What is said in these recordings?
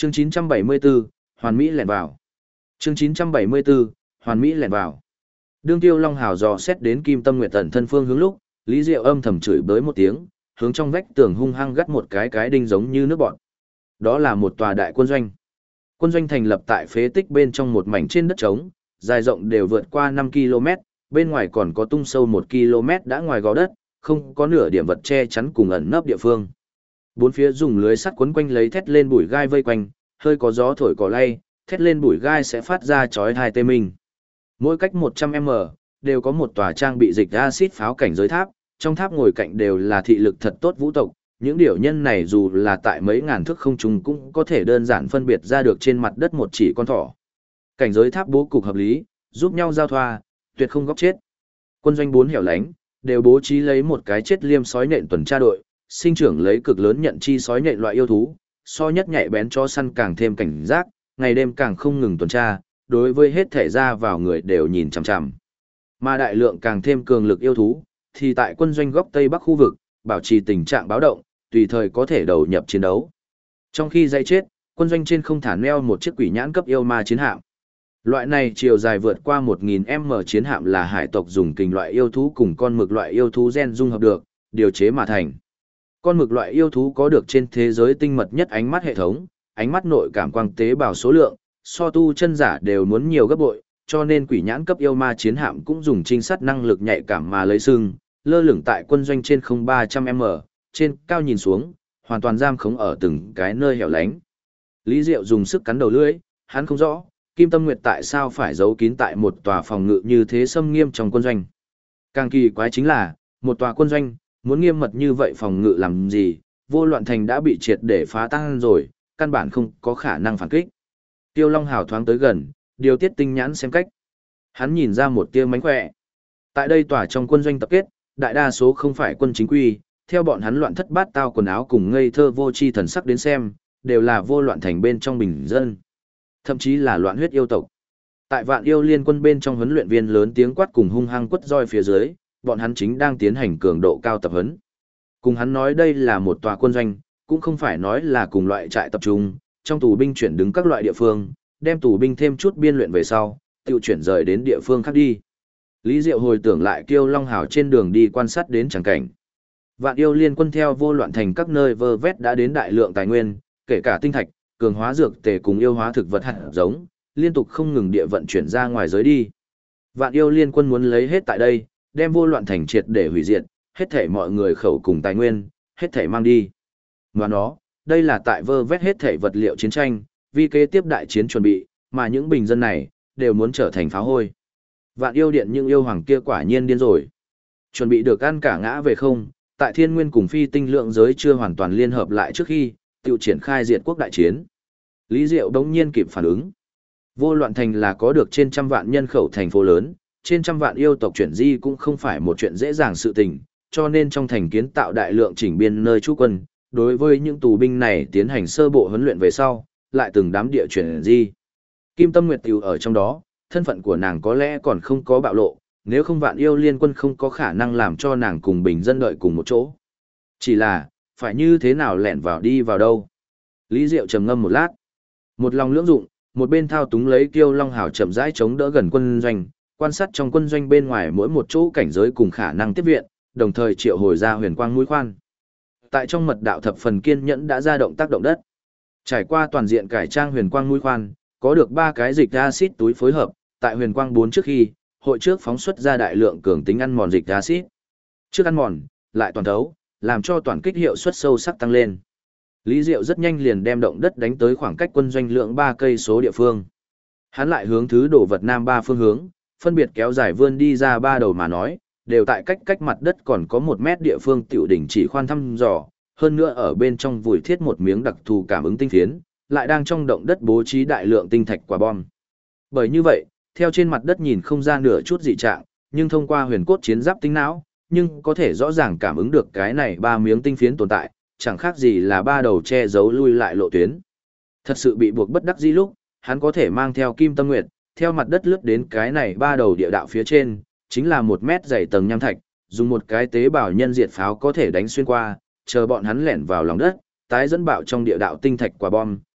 Chương 974, Hoàn Mỹ lẻn vào. Chương 974, Hoàn Mỹ lẻn vào. Đương Tiêu Long Hào dò xét đến Kim Tâm Nguyệt tận thân phương hướng lúc, Lý Diệu âm thầm chửi bới một tiếng, hướng trong vách tường hung hăng gắt một cái đinh giống như nước bọt. Đó là một tòa đại quân doanh. Quân doanh thành lập tại phế tích bên trong một mảnh trên đất trống, dài rộng đều vượt qua 5 km, bên ngoài còn có tung sâu 1 km đã ngoài gò đất, không có nửa điểm vật che chắn cùng ẩn nấp địa phương. Bốn phía dùng lưới sắt quấn quanh lấy thét lên bụi gai vây quanh, hơi có gió thổi cỏ lay, thét lên bụi gai sẽ phát ra chói tai tê mình. Mỗi cách 100m, đều có một tòa trang bị dịch axit pháo cảnh giới tháp, trong tháp ngồi cạnh đều là thị lực thật tốt vũ tộc, những điều nhân này dù là tại mấy ngàn thước không trung cũng có thể đơn giản phân biệt ra được trên mặt đất một chỉ con thỏ. Cảnh giới tháp bố cục hợp lý, giúp nhau giao thoa, tuyệt không góc chết. Quân doanh bốn hẻo lánh, đều bố trí lấy một cái chết liêm sói nện tuần tra đội, sinh trưởng lấy cực lớn nhận chi sói nện loại yêu thú, so nhất nhạy bén cho săn càng thêm cảnh giác, ngày đêm càng không ngừng tuần tra, đối với hết thể ra vào người đều nhìn chằm chằm. Mà đại lượng càng thêm cường lực yêu thú, thì tại quân doanh góc Tây Bắc khu vực, bảo trì tình trạng báo động, tùy thời có thể đầu nhập chiến đấu. Trong khi dây chết, quân doanh trên không thả neo một chiếc quỷ nhãn cấp yêu ma chiến hạm. Loại này chiều dài vượt qua 1000m chiến hạm là hải tộc dùng kình loại yêu thú cùng con mực loại yêu thú gen dung hợp được, điều chế mà thành. Con mực loại yêu thú có được trên thế giới tinh mật nhất ánh mắt hệ thống, ánh mắt nội cảm quang tế bào số lượng, so tu chân giả đều muốn nhiều gấp bội, cho nên quỷ nhãn cấp yêu ma chiến hạm cũng dùng trinh sát năng lực nhạy cảm mà lấy sưng, lơ lửng tại quân doanh trên không 300m, trên cao nhìn xuống, hoàn toàn giam khống ở từng cái nơi hẻo lánh. Lý Diệu dùng sức cắn đầu lưỡi, hắn không rõ, Kim Tâm Nguyệt tại sao phải giấu kín tại một tòa phòng ngự như thế xâm nghiêm trong quân doanh. Càng kỳ quái chính là, một tòa quân doanh, muốn nghiêm mật như vậy phòng ngự làm gì, Vô Loạn Thành đã bị triệt để phá tan rồi, căn bản không có khả năng phản kích. Tiêu Long Hào thoáng tới gần, điều tiết tinh nhãn xem cách. Hắn nhìn ra một tia mánh khỏe. Tại đây tòa trong quân doanh tập kết, đại đa số không phải quân chính quy, theo bọn hắn loạn thất bát tao quần áo cùng ngây thơ vô tri thần sắc đến xem, đều là Vô Loạn Thành bên trong bình dân. Thậm chí là loạn huyết yêu tộc. Tại Vạn Yêu Liên Quân bên trong huấn luyện viên lớn tiếng quát cùng hung hăng quất roi phía dưới, bọn hắn chính đang tiến hành cường độ cao tập huấn. Cùng hắn nói đây là một tòa quân doanh, cũng không phải nói là cùng loại trại tập trung, trong tù binh chuyển đứng các loại địa phương, đem tù binh thêm chút biên luyện về sau, tự chuyển rời đến địa phương khác đi. Lý Diệu hồi tưởng lại Kiêu Long Hào trên đường đi quan sát đến chẳng cảnh. Vạn Yêu Liên Quân theo Vô Loạn Thành các nơi vơ vét đã đến đại lượng tài nguyên, kể cả tinh thạch, cường hóa dược tề cùng yêu hóa thực vật hạt giống, liên tục không ngừng địa vận chuyển ra ngoài giới đi. Vạn Yêu Liên Quân muốn lấy hết tại đây, đem Vô Loạn Thành triệt để hủy diệt, hết thảy mọi người khẩu cùng tài nguyên, hết thảy mang đi. Ngoài đó, đây là tại vơ vét hết thảy vật liệu chiến tranh, vì kế tiếp đại chiến chuẩn bị, mà những bình dân này đều muốn trở thành pháo hôi. Vạn Yêu Điện những yêu hoàng kia quả nhiên điên rồi. Chuẩn bị được ăn cả ngã về không, tại Thiên Nguyên cùng Phi Tinh lượng giới chưa hoàn toàn liên hợp lại trước khi, tự triển khai diệt quốc đại chiến. Lý Diệu đống nhiên kịp phản ứng. Vô Loạn Thành là có được trên trăm vạn nhân khẩu thành phố lớn, trên trăm vạn yêu tộc chuyển di cũng không phải một chuyện dễ dàng sự tình, cho nên trong thành kiến tạo đại lượng chỉnh biên nơi trú quân, đối với những tù binh này tiến hành sơ bộ huấn luyện về sau, lại từng đám địa chuyển di. Kim Tâm Nguyệt tiểu ở trong đó, thân phận của nàng có lẽ còn không có bạo lộ, nếu không Vạn Yêu Liên Quân không có khả năng làm cho nàng cùng bình dân đợi cùng một chỗ. Chỉ là, phải như thế nào lẻn vào đi vào đâu? Lý Diệu trầm ngâm một lát. Một lòng lưỡng dụng, một bên thao túng lấy Kiêu Long Hào chậm rãi chống đỡ gần quân doanh, quan sát trong quân doanh bên ngoài mỗi một chỗ cảnh giới cùng khả năng tiếp viện, đồng thời triệu hồi ra huyền quang mũi khoan. Tại trong mật đạo thập phần kiên nhẫn đã ra động tác động đất. Trải qua toàn diện cải trang huyền quang mũi khoan, có được 3 cái dịch axit túi phối hợp, tại huyền quang 4 trước khi, hội trước phóng xuất ra đại lượng cường tính ăn mòn dịch axit. Trước ăn mòn, lại toàn thấu, làm cho toàn kích hiệu suất sâu sắc tăng lên. Lý Diệu rất nhanh liền đem động đất đánh tới khoảng cách quân doanh lượng 3 cây số địa phương. Hắn lại hướng thứ đổ vật nam 3 phương hướng, phân biệt kéo dài vươn đi ra 3 đầu mà nói, đều tại cách mặt đất còn có 1 mét địa phương tiểu đỉnh chỉ khoan thăm dò, hơn nữa ở bên trong vùi thiết một miếng đặc thù cảm ứng tinh phiến, lại đang trong động đất bố trí đại lượng tinh thạch quả bom. Bởi như vậy, theo trên mặt đất nhìn không ra nửa chút dị trạng, nhưng thông qua huyền cốt chiến giáp tinh não, nhưng có thể rõ ràng cảm ứng được cái này 3 miếng tinh phiến tồn tại, chẳng khác gì là 3 đầu che giấu lui lại lộ tuyến. Thật sự bị buộc bất đắc dĩ lúc, hắn có thể mang theo Kim Tâm Nguyệt, theo mặt đất lướt đến cái này 3 đầu địa đạo phía trên, chính là 1 mét dày tầng nham thạch, dùng một cái tế bào nhân diệt pháo có thể đánh xuyên qua, chờ bọn hắn lẻn vào lòng đất, tái dẫn bạo trong địa đạo tinh thạch quả bom,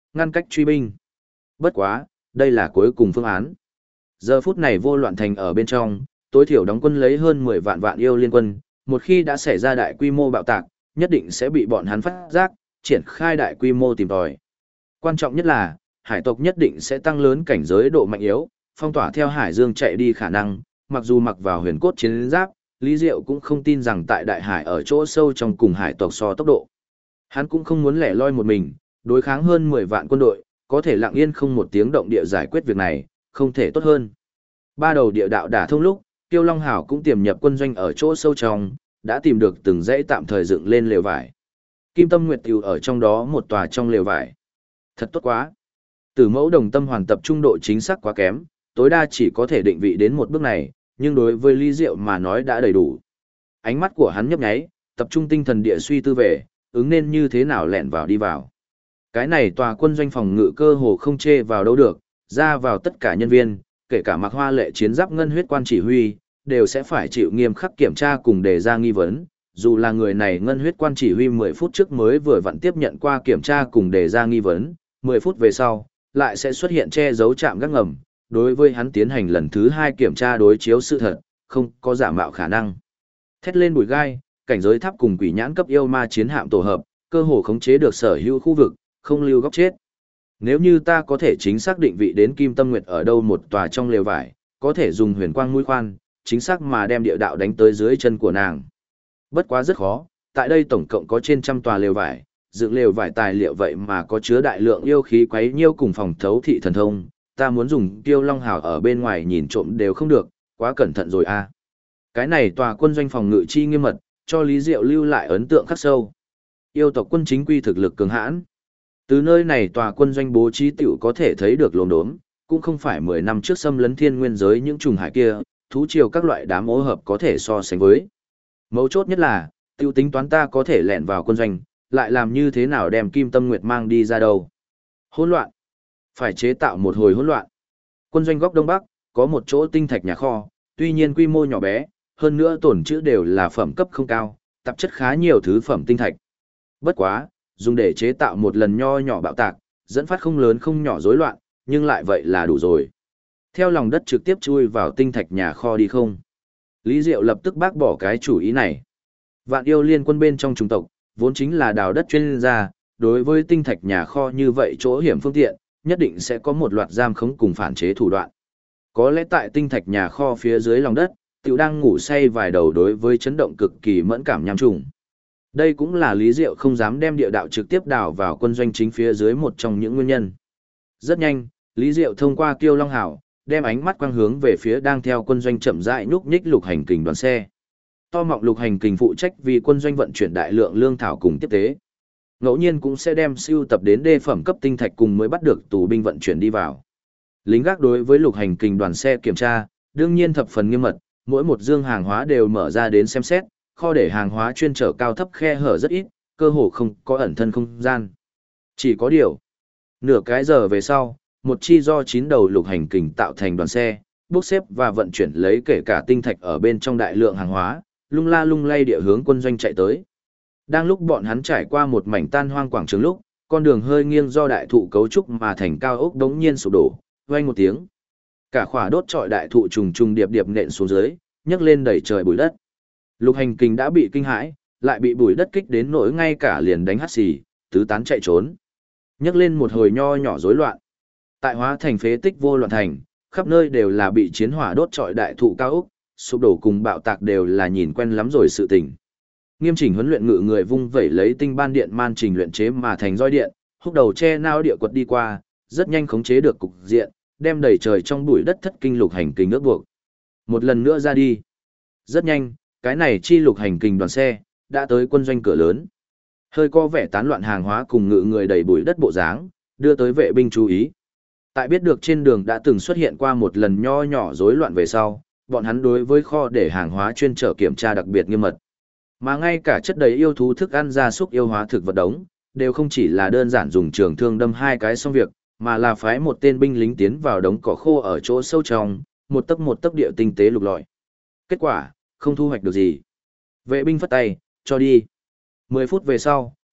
ngăn cách truy binh. Bất quá, đây là cuối cùng phương án. Giờ phút này vô loạn thành ở bên trong, tối thiểu đóng quân lấy hơn 10 vạn vạn yêu liên quân, một khi đã xảy ra đại quy mô bạo tạc, nhất định sẽ bị bọn hắn phát giác, triển khai đại quy mô tìm tòi. Quan trọng nhất là, hải tộc nhất định sẽ tăng lớn cảnh giới độ mạnh yếu, phong tỏa theo hải dương chạy đi khả năng, mặc dù mặc vào huyền cốt chiến giáp, Lý Diệu cũng không tin rằng tại đại hải ở chỗ sâu trong cùng hải tộc so tốc độ. Hắn cũng không muốn lẻ loi một mình, đối kháng hơn 10 vạn quân đội, có thể lặng yên không một tiếng động địa giải quyết việc này, không thể tốt hơn. Ba đầu địa đạo đả thông lúc, Tiêu Long Hảo cũng tiềm nhập quân doanh ở chỗ sâu trong, đã tìm được từng dãy tạm thời dựng lên lều vải. Kim Tâm Nguyệt Tiểu ở trong đó một tòa trong lều vải. Thật tốt quá. Tử Mẫu Đồng Tâm Hoàn tập trung độ chính xác quá kém, tối đa chỉ có thể định vị đến một bước này, nhưng đối với Lý Diệu mà nói đã đầy đủ. Ánh mắt của hắn nhấp nháy, tập trung tinh thần địa suy tư về, ứng nên như thế nào lẻn vào đi vào. Cái này tòa quân doanh phòng ngự cơ hồ không chê vào đâu được, ra vào tất cả nhân viên, kể cả mặc hoa lệ chiến giáp ngân huyết quan chỉ huy, đều sẽ phải chịu nghiêm khắc kiểm tra cùng đề ra nghi vấn. Dù là người này ngân huyết quan chỉ huy 10 phút trước mới vừa vặn tiếp nhận qua kiểm tra cùng đề ra nghi vấn, 10 phút về sau, lại sẽ xuất hiện che giấu trạm gác ngầm, đối với hắn tiến hành lần thứ 2 kiểm tra đối chiếu sự thật, không có giả mạo khả năng. Thét lên bụi gai, cảnh giới tháp cùng quỷ nhãn cấp yêu ma chiến hạm tổ hợp, cơ hồ khống chế được sở hữu khu vực, không lưu góc chết. Nếu như ta có thể chính xác định vị đến Kim Tâm Nguyệt ở đâu một tòa trong lều vải, có thể dùng huyền quang mũi khoan, chính xác mà đem địa đạo đánh tới dưới chân của nàng. Bất quá rất khó, tại đây tổng cộng có trên trăm tòa lều vải, dựng lều vải tài liệu vậy mà có chứa đại lượng yêu khí quấy nhiêu cùng phòng thấu thị thần thông, ta muốn dùng Tiêu Long Hào ở bên ngoài nhìn trộm đều không được, quá cẩn thận rồi a. Cái này tòa quân doanh phòng ngự chi nghiêm mật, cho Lý Diệu lưu lại ấn tượng khắc sâu. Yêu tộc quân chính quy thực lực cường hãn. Từ nơi này tòa quân doanh bố trí tiểu có thể thấy được lồn đốm, cũng không phải 10 năm trước xâm lấn thiên nguyên giới những trùng hải kia, thú triều các loại đám ô hợp có thể so sánh với. Mấu chốt nhất là, tiêu tính toán ta có thể lẻn vào quân doanh, lại làm như thế nào đem Kim Tâm Nguyệt mang đi ra đâu. Hỗn loạn. Phải chế tạo một hồi hỗn loạn. Quân doanh góc đông bắc, có một chỗ tinh thạch nhà kho, tuy nhiên quy mô nhỏ bé, hơn nữa tổn trữ đều là phẩm cấp không cao, tạp chất khá nhiều thứ phẩm tinh thạch. Bất quá, dùng để chế tạo một lần nho nhỏ bạo tạc, dẫn phát không lớn không nhỏ rối loạn, nhưng lại vậy là đủ rồi. Theo lòng đất trực tiếp chui vào tinh thạch nhà kho đi không. Lý Diệu lập tức bác bỏ cái chủ ý này. Vạn yêu liên quân bên trong chủng tộc, vốn chính là đào đất chuyên gia, đối với tinh thạch nhà kho như vậy chỗ hiểm phương tiện, nhất định sẽ có một loạt giam khống cùng phản chế thủ đoạn. Có lẽ tại tinh thạch nhà kho phía dưới lòng đất, tiểu đang ngủ say vài đầu đối với chấn động cực kỳ mẫn cảm nham trùng. Đây cũng là Lý Diệu không dám đem địa đạo trực tiếp đào vào quân doanh chính phía dưới một trong những nguyên nhân. Rất nhanh, Lý Diệu thông qua Kiêu Long Hảo, đem ánh mắt quang hướng về phía đang theo quân doanh chậm rãi nhúc nhích lục hành kình đoàn xe. To mọng lục hành kình phụ trách vì quân doanh vận chuyển đại lượng lương thảo cùng tiếp tế. Ngẫu nhiên cũng sẽ đem siêu tập đến đê phẩm cấp tinh thạch cùng mới bắt được tù binh vận chuyển đi vào. Lính gác đối với lục hành kình đoàn xe kiểm tra, đương nhiên thập phần nghiêm mật, mỗi một dương hàng hóa đều mở ra đến xem xét, kho để hàng hóa chuyên chở cao thấp khe hở rất ít, cơ hồ không có ẩn thân không gian. Chỉ có điều, nửa cái giờ về sau, một chi do 9 đầu lục hành kình tạo thành đoàn xe, bốc xếp và vận chuyển lấy kể cả tinh thạch ở bên trong đại lượng hàng hóa, lung la lung lay địa hướng quân doanh chạy tới. Đang lúc bọn hắn trải qua một mảnh tan hoang quảng trường lúc, con đường hơi nghiêng do đại thụ cấu trúc mà thành cao ốc đống nhiên sụp đổ, vang một tiếng. Cả khỏa đốt trọi đại thụ trùng trùng điệp điệp nện xuống dưới, nhấc lên đẩy trời bụi đất. Lục hành kình đã bị kinh hãi, lại bị bụi đất kích đến nỗi ngay cả liền đánh hắt xì, tứ tán chạy trốn. Nhấc lên một hồi nho nhỏ rối loạn. Tại hóa thành phế tích vô loạn thành, khắp nơi đều là bị chiến hỏa đốt trọi đại thụ cao ốc, sụp đổ cùng bạo tạc đều là nhìn quen lắm rồi sự tình. Nghiêm chỉnh huấn luyện ngự người vung vẩy lấy tinh ban điện man trình luyện chế mà thành roi điện, húc đầu che nao địa quật đi qua, rất nhanh khống chế được cục diện, đem đẩy trời trong bụi đất thất kinh lục hành kình ước buộc. Một lần nữa ra đi. Rất nhanh, cái này chi lục hành kình đoàn xe đã tới quân doanh cửa lớn. Hơi có vẻ tán loạn hàng hóa cùng ngự người đầy bụi đất bộ dáng, đưa tới vệ binh chú ý. Tại biết được trên đường đã từng xuất hiện qua một lần nho nhỏ rối loạn về sau, bọn hắn đối với kho để hàng hóa chuyên trở kiểm tra đặc biệt nghiêm mật. Mà ngay cả chất đầy yêu thú thức ăn gia súc yêu hóa thực vật đống, đều không chỉ là đơn giản dùng trường thương đâm hai cái xong việc, mà là phái một tên binh lính tiến vào đống cỏ khô ở chỗ sâu trong, một tấc địa tinh tế lục lọi. Kết quả, không thu hoạch được gì. Vệ binh phất tay, cho đi. 10 phút về sau,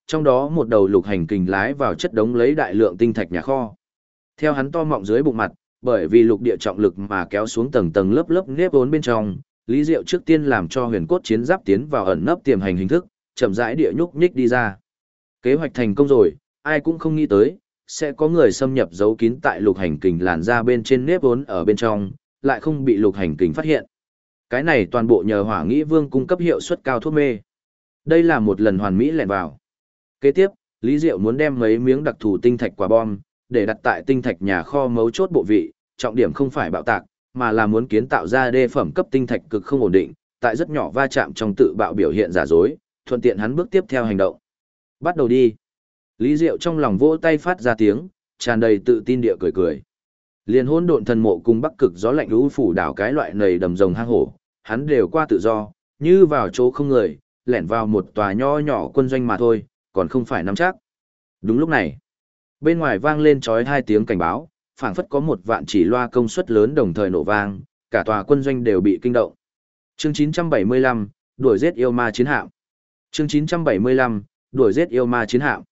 trong đó một đầu lục hành kình lái vào chất đống lấy đại lượng tinh thạch nhà kho. Theo hắn to mọng dưới bụng mặt, bởi vì lục địa trọng lực mà kéo xuống tầng tầng lớp lớp nếp vốn bên trong, Lý Diệu trước tiên làm cho huyền cốt chiến giáp tiến vào ẩn nấp tiềm hành hình thức, chậm rãi địa nhúc nhích đi ra. Kế hoạch thành công rồi, ai cũng không nghĩ tới, sẽ có người xâm nhập giấu kín tại lục hành kình làn ra bên trên nếp vốn ở bên trong, lại không bị lục hành kình phát hiện. Cái này toàn bộ nhờ Hỏa Nghĩ Vương cung cấp hiệu suất cao thuốc mê. Đây là một lần hoàn mỹ lẻn vào. Kế tiếp, Lý Diệu muốn đem mấy miếng đặc thù tinh thạch quả bom, để đặt tại tinh thạch nhà kho mấu chốt bộ vị, trọng điểm không phải bạo tạc, mà là muốn kiến tạo ra đê phẩm cấp tinh thạch cực không ổn định, tại rất nhỏ va chạm trong tự bạo biểu hiện giả dối, thuận tiện hắn bước tiếp theo hành động. Bắt đầu đi. Lý Diệu trong lòng vỗ tay phát ra tiếng, tràn đầy tự tin địa cười cười. Liền hỗn độn thần mộ cùng bắc cực gió lạnh lũ phủ đảo cái loại nầy đầm rồng hang hổ, hắn đều qua tự do, như vào chỗ không người, lẻn vào một tòa nho nhỏ quân doanh mà thôi, còn không phải nắm chắc. Đúng lúc này, bên ngoài vang lên chói hai tiếng cảnh báo, phảng phất có một vạn chỉ loa công suất lớn đồng thời nổ vang, cả tòa quân doanh đều bị kinh động. Chương 975, đuổi giết yêu ma chiến hạm. Chương 975, đuổi giết yêu ma chiến hạm.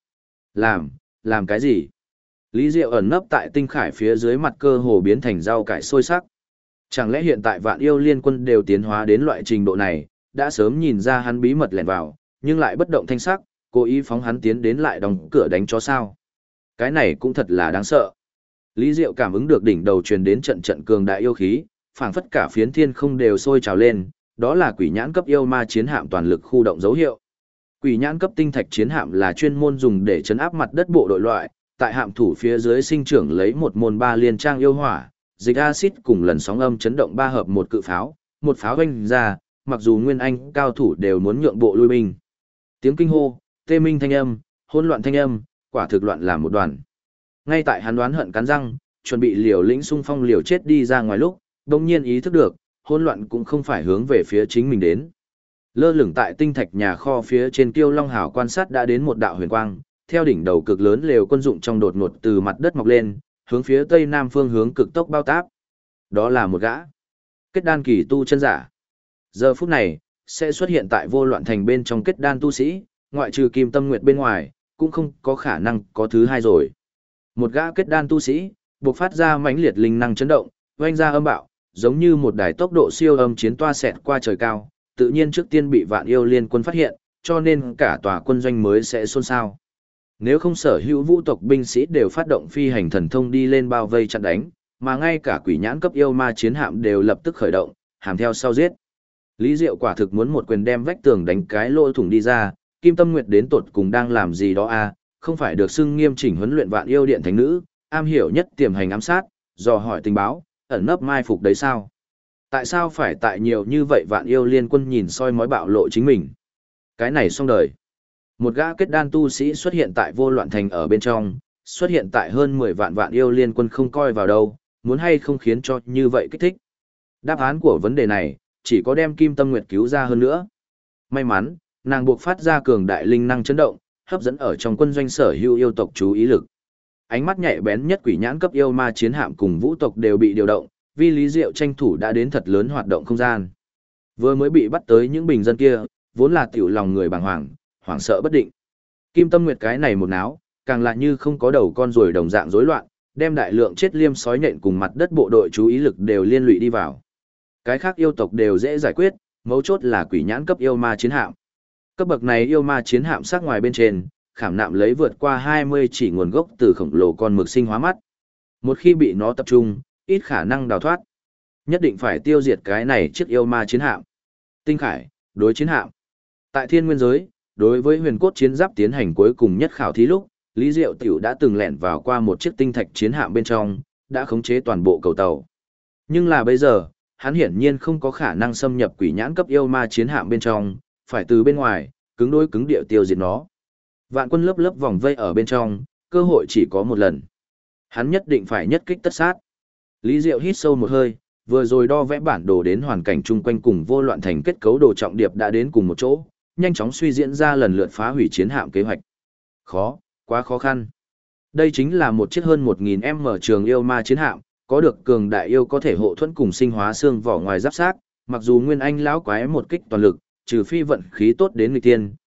Làm cái gì? Lý Diệu ẩn nấp tại tinh khải phía dưới mặt cơ hồ biến thành rau cải sôi sắc. Chẳng lẽ hiện tại vạn yêu liên quân đều tiến hóa đến loại trình độ này, đã sớm nhìn ra hắn bí mật lẻn vào, nhưng lại bất động thanh sắc, cố ý phóng hắn tiến đến lại đóng cửa đánh chó sao? Cái này cũng thật là đáng sợ. Lý Diệu cảm ứng được đỉnh đầu truyền đến trận trận cường đại yêu khí, phảng phất cả phiến thiên không đều sôi trào lên, đó là quỷ nhãn cấp yêu ma chiến hạm toàn lực khu động dấu hiệu. Quỷ nhãn cấp tinh thạch chiến hạm là chuyên môn dùng để chấn áp mặt đất bộ đội loại, tại hạm thủ phía dưới sinh trưởng lấy một môn ba liên trang yêu hỏa, dịch axit cùng lần sóng âm chấn động ba hợp một cự pháo, một pháo vanh ra, mặc dù nguyên anh cao thủ đều muốn nhượng bộ lui binh. Tiếng kinh hô, tê minh thanh âm, hỗn loạn thanh âm, quả thực loạn làm một đoàn. Ngay tại hắn đoán hận cắn răng, chuẩn bị liều lĩnh xung phong liều chết đi ra ngoài lúc, đột nhiên ý thức được, hỗn loạn cũng không phải hướng về phía chính mình đến. Lơ lửng tại tinh thạch nhà kho phía trên Kiêu Long Hào quan sát đã đến một đạo huyền quang, theo đỉnh đầu cực lớn lều quân dụng trong đột ngột từ mặt đất mọc lên, hướng phía tây nam phương hướng cực tốc bao táp. Đó là một gã kết đan kỳ tu chân giả. Giờ phút này, sẽ xuất hiện tại Vô Loạn Thành bên trong kết đan tu sĩ, ngoại trừ Kim Tâm Nguyệt bên ngoài, cũng không có khả năng có thứ hai rồi. Một gã kết đan tu sĩ, bộc phát ra mãnh liệt linh năng chấn động, oanh ra âm bạo, giống như một đài tốc độ siêu âm chiến toa xẹt qua trời cao, tự nhiên trước tiên bị Vạn Yêu Liên quân phát hiện, cho nên cả tòa quân doanh mới sẽ xôn xao. Nếu không sở hữu vũ tộc binh sĩ đều phát động phi hành thần thông đi lên bao vây chặn đánh, mà ngay cả quỷ nhãn cấp yêu ma chiến hạm đều lập tức khởi động, hàm theo sau giết. Lý Diệu quả thực muốn một quyền đem vách tường đánh cái lỗ thủng đi ra, Kim Tâm Nguyệt đến tột cùng đang làm gì đó à, không phải được xưng nghiêm chỉnh huấn luyện Vạn Yêu Điện thánh nữ, am hiểu nhất tiềm hành ám sát, dò hỏi tình báo, ẩn nấp mai phục đấy sao? Tại sao phải tại nhiều như vậy Vạn Yêu Liên quân nhìn soi mói bạo lộ chính mình? Cái này xong đời. Một gã kết đan tu sĩ xuất hiện tại Vô Loạn Thành ở bên trong, xuất hiện tại hơn 10 vạn Vạn Yêu Liên quân không coi vào đâu, muốn hay không khiến cho như vậy kích thích. Đáp án của vấn đề này, chỉ có đem Kim Tâm Nguyệt cứu ra hơn nữa. May mắn, nàng buộc phát ra cường đại linh năng chấn động, hấp dẫn ở trong quân doanh sở hữu yêu tộc chú ý lực. Ánh mắt nhạy bén nhất quỷ nhãn cấp yêu ma chiến hạm cùng vũ tộc đều bị điều động, vì Lý Diệu tranh thủ đã đến thật lớn hoạt động không gian. Vừa mới bị bắt tới những bình dân kia, vốn là tiểu lòng người bàng hoàng, hoảng sợ bất định. Kim Tâm Nguyệt cái này một náo, càng lại như không có đầu con ruồi đồng dạng rối loạn, đem đại lượng chết liêm sói nện cùng mặt đất bộ đội chú ý lực đều liên lụy đi vào. Cái khác yêu tộc đều dễ giải quyết, mấu chốt là quỷ nhãn cấp yêu ma chiến hạm. Cấp bậc này yêu ma chiến hạm sắc ngoài bên trên, khảm nạm lấy vượt qua 20 chỉ nguồn gốc từ khổng lồ con mực sinh hóa mắt. Một khi bị nó tập trung, ít khả năng đào thoát. Nhất định phải tiêu diệt cái này chiếc yêu ma chiến hạm. Tinh Khải, đối chiến hạm. Tại thiên nguyên giới, đối với huyền cốt chiến giáp tiến hành cuối cùng nhất khảo thí lúc, Lý Diệu Tiểu đã từng lẻn vào qua một chiếc tinh thạch chiến hạm bên trong, đã khống chế toàn bộ cầu tàu. Nhưng là bây giờ, hắn hiển nhiên không có khả năng xâm nhập quỷ nhãn cấp yêu ma chiến hạm bên trong, phải từ bên ngoài, cứng đối cứng địa tiêu diệt nó. Vạn quân lớp lớp vòng vây ở bên trong, cơ hội chỉ có một lần. Hắn nhất định phải nhất kích tất sát. Lý Diệu hít sâu một hơi, vừa rồi đo vẽ bản đồ đến hoàn cảnh chung quanh cùng Vô Loạn Thành kết cấu đồ trọng điệp đã đến cùng một chỗ, nhanh chóng suy diễn ra lần lượt phá hủy chiến hạm kế hoạch. Khó, quá khó khăn. Đây chính là một chiếc hơn 1000m trường yêu ma chiến hạm, có được cường đại yêu có thể hộ thuẫn cùng sinh hóa xương vỏ ngoài giáp xác, mặc dù nguyên anh lão quái một kích toàn lực, trừ phi vận khí tốt đến người tiên,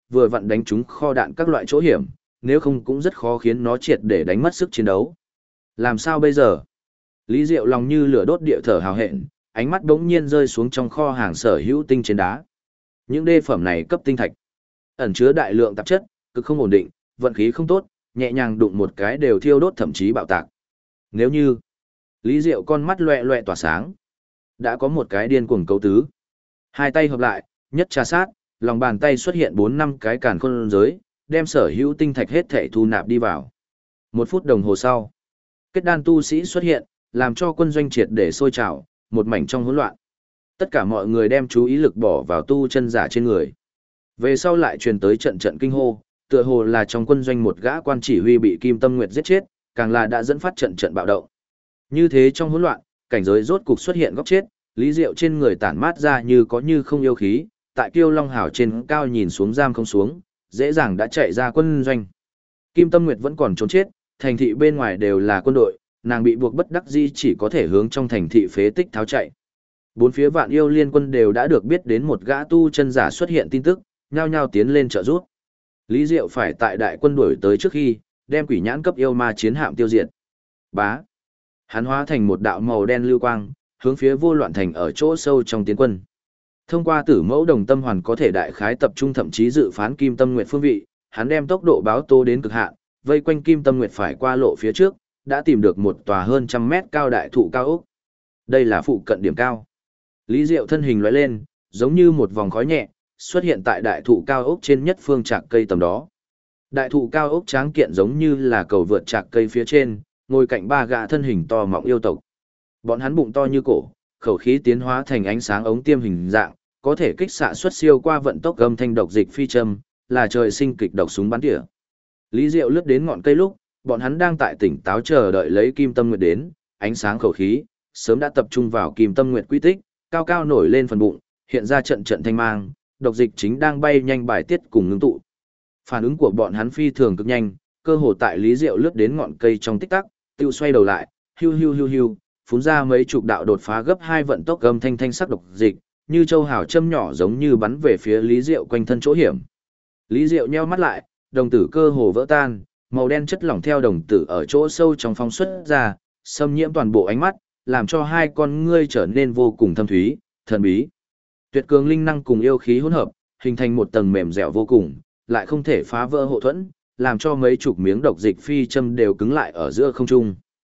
vừa vặn đánh trúng kho đạn các loại chỗ hiểm, nếu không cũng rất khó khiến nó triệt để đánh mất sức chiến đấu. Làm sao bây giờ? Lý Diệu lòng như lửa đốt địa thở hào hẹn, ánh mắt đống nhiên rơi xuống trong kho hàng sở hữu tinh trên đá. Những đê phẩm này cấp tinh thạch, ẩn chứa đại lượng tạp chất, cực không ổn định, vận khí không tốt, nhẹ nhàng đụng một cái đều thiêu đốt thậm chí bạo tạc. Nếu như, Lý Diệu con mắt loẹ loẹ tỏa sáng, đã có một cái điên cuồng cấu tứ. Hai tay hợp lại, nhất trà sát, lòng bàn tay xuất hiện 4-5 cái càn khôn giới, đem sở hữu tinh thạch hết thảy thu nạp đi vào. 1 phút đồng hồ sau, kết đan tu sĩ xuất hiện, làm cho quân doanh triệt để sôi trào, một mảnh trong hỗn loạn. Tất cả mọi người đem chú ý lực bỏ vào tu chân giả trên người. Về sau lại truyền tới trận trận kinh hô, tựa hồ là trong quân doanh một gã quan chỉ huy bị Kim Tâm Nguyệt giết chết, càng là đã dẫn phát trận trận bạo động. Như thế trong hỗn loạn, cảnh giới rốt cục xuất hiện góc chết, Lý Diệu trên người tản mát ra như có như không yêu khí, tại Kiêu Long Hào trên cao nhìn xuống giam không xuống, dễ dàng đã chạy ra quân doanh. Kim Tâm Nguyệt vẫn còn trốn chết, thành thị bên ngoài đều là quân đội, nàng bị buộc bất đắc dĩ chỉ có thể hướng trong thành thị phế tích tháo chạy. Bốn phía Vạn Yêu Liên quân đều đã được biết đến một gã tu chân giả xuất hiện tin tức, nhao nhao tiến lên trợ giúp. Lý Diệu phải tại đại quân đuổi tới trước khi, đem quỷ nhãn cấp yêu ma chiến hạm tiêu diệt. Bá. Hắn hóa thành một đạo màu đen lưu quang, hướng phía Vô Loạn thành ở chỗ sâu trong tiến quân. Thông qua Tử Mẫu Đồng Tâm Hoàn có thể đại khái tập trung thậm chí dự phán Kim Tâm Nguyệt phương vị, hắn đem tốc độ báo tố đến cực hạn, vây quanh Kim Tâm Nguyệt phải qua lộ phía trước, đã tìm được một tòa hơn 100 mét cao đại thụ cao ốc. Đây là phụ cận điểm cao. Lý Diệu thân hình lóe lên, giống như một vòng khói nhẹ, xuất hiện tại đại thụ cao ốc trên nhất phương trạc cây tầm đó. Đại thụ cao ốc tráng kiện giống như là cầu vượt trạc cây phía trên, ngồi cạnh 3 gã thân hình to mọng yêu tộc. Bọn hắn bụng to như cổ, khẩu khí tiến hóa thành ánh sáng ống tiêm hình dạng, có thể kích xạ xuất siêu qua vận tốc âm thanh độc dịch phi châm, là trời sinh kịch độc súng bắn tỉa. Lý Diệu lướt đến ngọn cây lúc, bọn hắn đang tại tỉnh táo chờ đợi lấy Kim Tâm Nguyệt đến, ánh sáng khẩu khí sớm đã tập trung vào Kim Tâm Nguyệt quy tích, cao cao nổi lên phần bụng, hiện ra trận trận thanh mang, độc dịch chính đang bay nhanh bài tiết cùng ngưng tụ. Phản ứng của bọn hắn phi thường cực nhanh, cơ hồ tại Lý Diệu lướt đến ngọn cây trong tích tắc, tiêu xoay đầu lại, hiu hiu hiu hiu, phun ra mấy chục đạo đột phá gấp 2 vận tốc âm thanh thanh sắc độc dịch, như châu hào châm nhỏ giống như bắn về phía Lý Diệu quanh thân chỗ hiểm. Lý Diệu nheo mắt lại, đồng tử cơ hồ vỡ tan, màu đen chất lỏng theo đồng tử ở chỗ sâu trong phóng xuất ra, xâm nhiễm toàn bộ ánh mắt, làm cho hai con ngươi trở nên vô cùng thâm thúy, thần bí. Tuyệt cường linh năng cùng yêu khí hỗn hợp, hình thành một tầng mềm dẻo vô cùng, lại không thể phá vỡ hộ thuẫn, làm cho mấy chục miếng độc dịch phi châm đều cứng lại ở giữa không trung.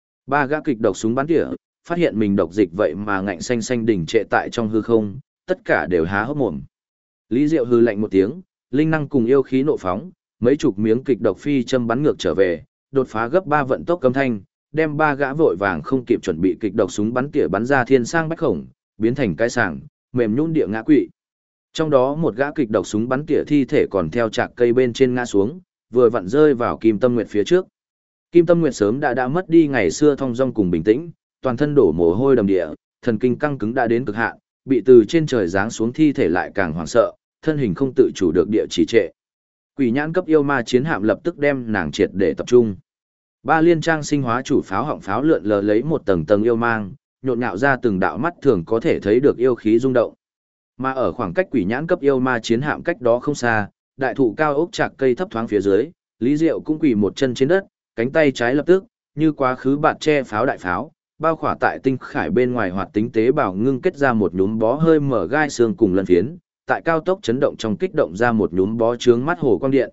3 gã kịch độc súng bắn tỉa, phát hiện mình độc dịch vậy mà ngạnh xanh xanh đỉnh trệ tại trong hư không, tất cả đều há hốc mồm. Lý Diệu hừ lạnh một tiếng, linh năng cùng yêu khí nộ phóng, mấy chục miếng kịch độc phi châm bắn ngược trở về, đột phá gấp 3 vận tốc âm thanh, đem 3 gã vội vàng không kịp chuẩn bị kịch độc súng bắn tỉa bắn ra thiên sang bách khổng, biến thành cái sàng, mềm nhũn địa ngã quỵ. Trong đó một gã kịch độc súng bắn tỉa thi thể còn theo trạc cây bên trên ngã xuống, vừa vặn rơi vào Kim Tâm Nguyệt phía trước. Kim Tâm Nguyệt sớm đã mất đi ngày xưa thong dong cùng bình tĩnh, toàn thân đổ mồ hôi đầm địa, thần kinh căng cứng đã đến cực hạn, bị từ trên trời giáng xuống thi thể lại càng hoảng sợ, thân hình không tự chủ được địa chỉ trệ. Quỷ nhãn cấp yêu ma chiến hạm lập tức đem nàng triệt để tập trung. 3 liên trang sinh hóa chủ pháo họng pháo lượn lờ lấy một tầng tầng yêu mang, nhộn nhạo ra từng đạo mắt thường có thể thấy được yêu khí rung động. Mà ở khoảng cách quỷ nhãn cấp yêu ma chiến hạm cách đó không xa, đại thụ cao ốc chạc cây thấp thoáng phía dưới, Lý Diệu cũng quỳ một chân trên đất, cánh tay trái lập tức, như quá khứ bạt che pháo đại pháo, bao khỏa tại tinh khải bên ngoài hoạt tính tế bào ngưng kết ra một nhúm bó hơi mở gai xương cùng lân phiến, tại cao tốc chấn động trong kích động ra một nhúm bó trướng mắt hồ quang điện.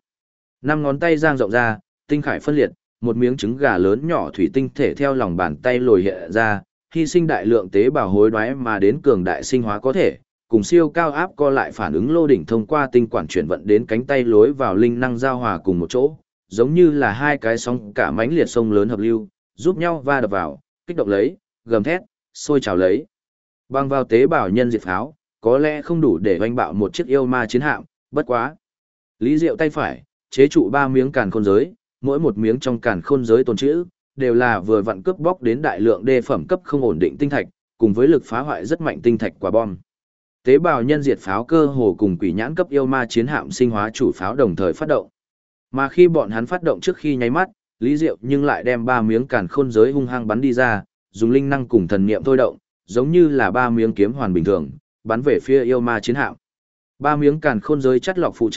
5 ngón tay giang rộng ra, tinh khải phân liệt, một miếng trứng gà lớn nhỏ thủy tinh thể theo lòng bàn tay lồi hiện ra, hy sinh đại lượng tế bào hối đoái mà đến cường đại sinh hóa có thể, cùng siêu cao áp co lại phản ứng lô đỉnh thông qua tinh quản chuyển vận đến cánh tay lối vào linh năng giao hòa cùng một chỗ, giống như là hai cái sóng cả mãnh liệt sông lớn hợp lưu, giúp nhau va đập vào, kích động lấy, gầm thét, sôi trào lấy. Băng vào tế bào nhân diệt pháo, có lẽ không đủ để oanh bạo một chiếc yêu ma chiến hạm, bất quá. Lý Diệu tay phải, chế trụ 3 miếng càn khôn giới, mỗi một miếng trong càn khôn giới tồn trữ, đều là vừa vặn cướp bóc đến đại lượng đê phẩm cấp không ổn định tinh thạch, cùng với lực phá hoại rất mạnh tinh thạch quả bom. Tế bào nhân diệt pháo cơ hồ cùng quỷ nhãn cấp yêu ma chiến hạm sinh hóa chủ pháo đồng thời phát động. Mà khi bọn hắn phát động trước khi nháy mắt, Lý Diệu nhưng lại đem 3 miếng càn khôn giới hung hăng bắn đi ra, dùng linh năng cùng thần niệm thôi động, giống như là 3 miếng kiếm hoàn bình thường, bắn về phía yêu ma chiến hạm. 3 miếng càn khôn giới chắt lọc phụ trận,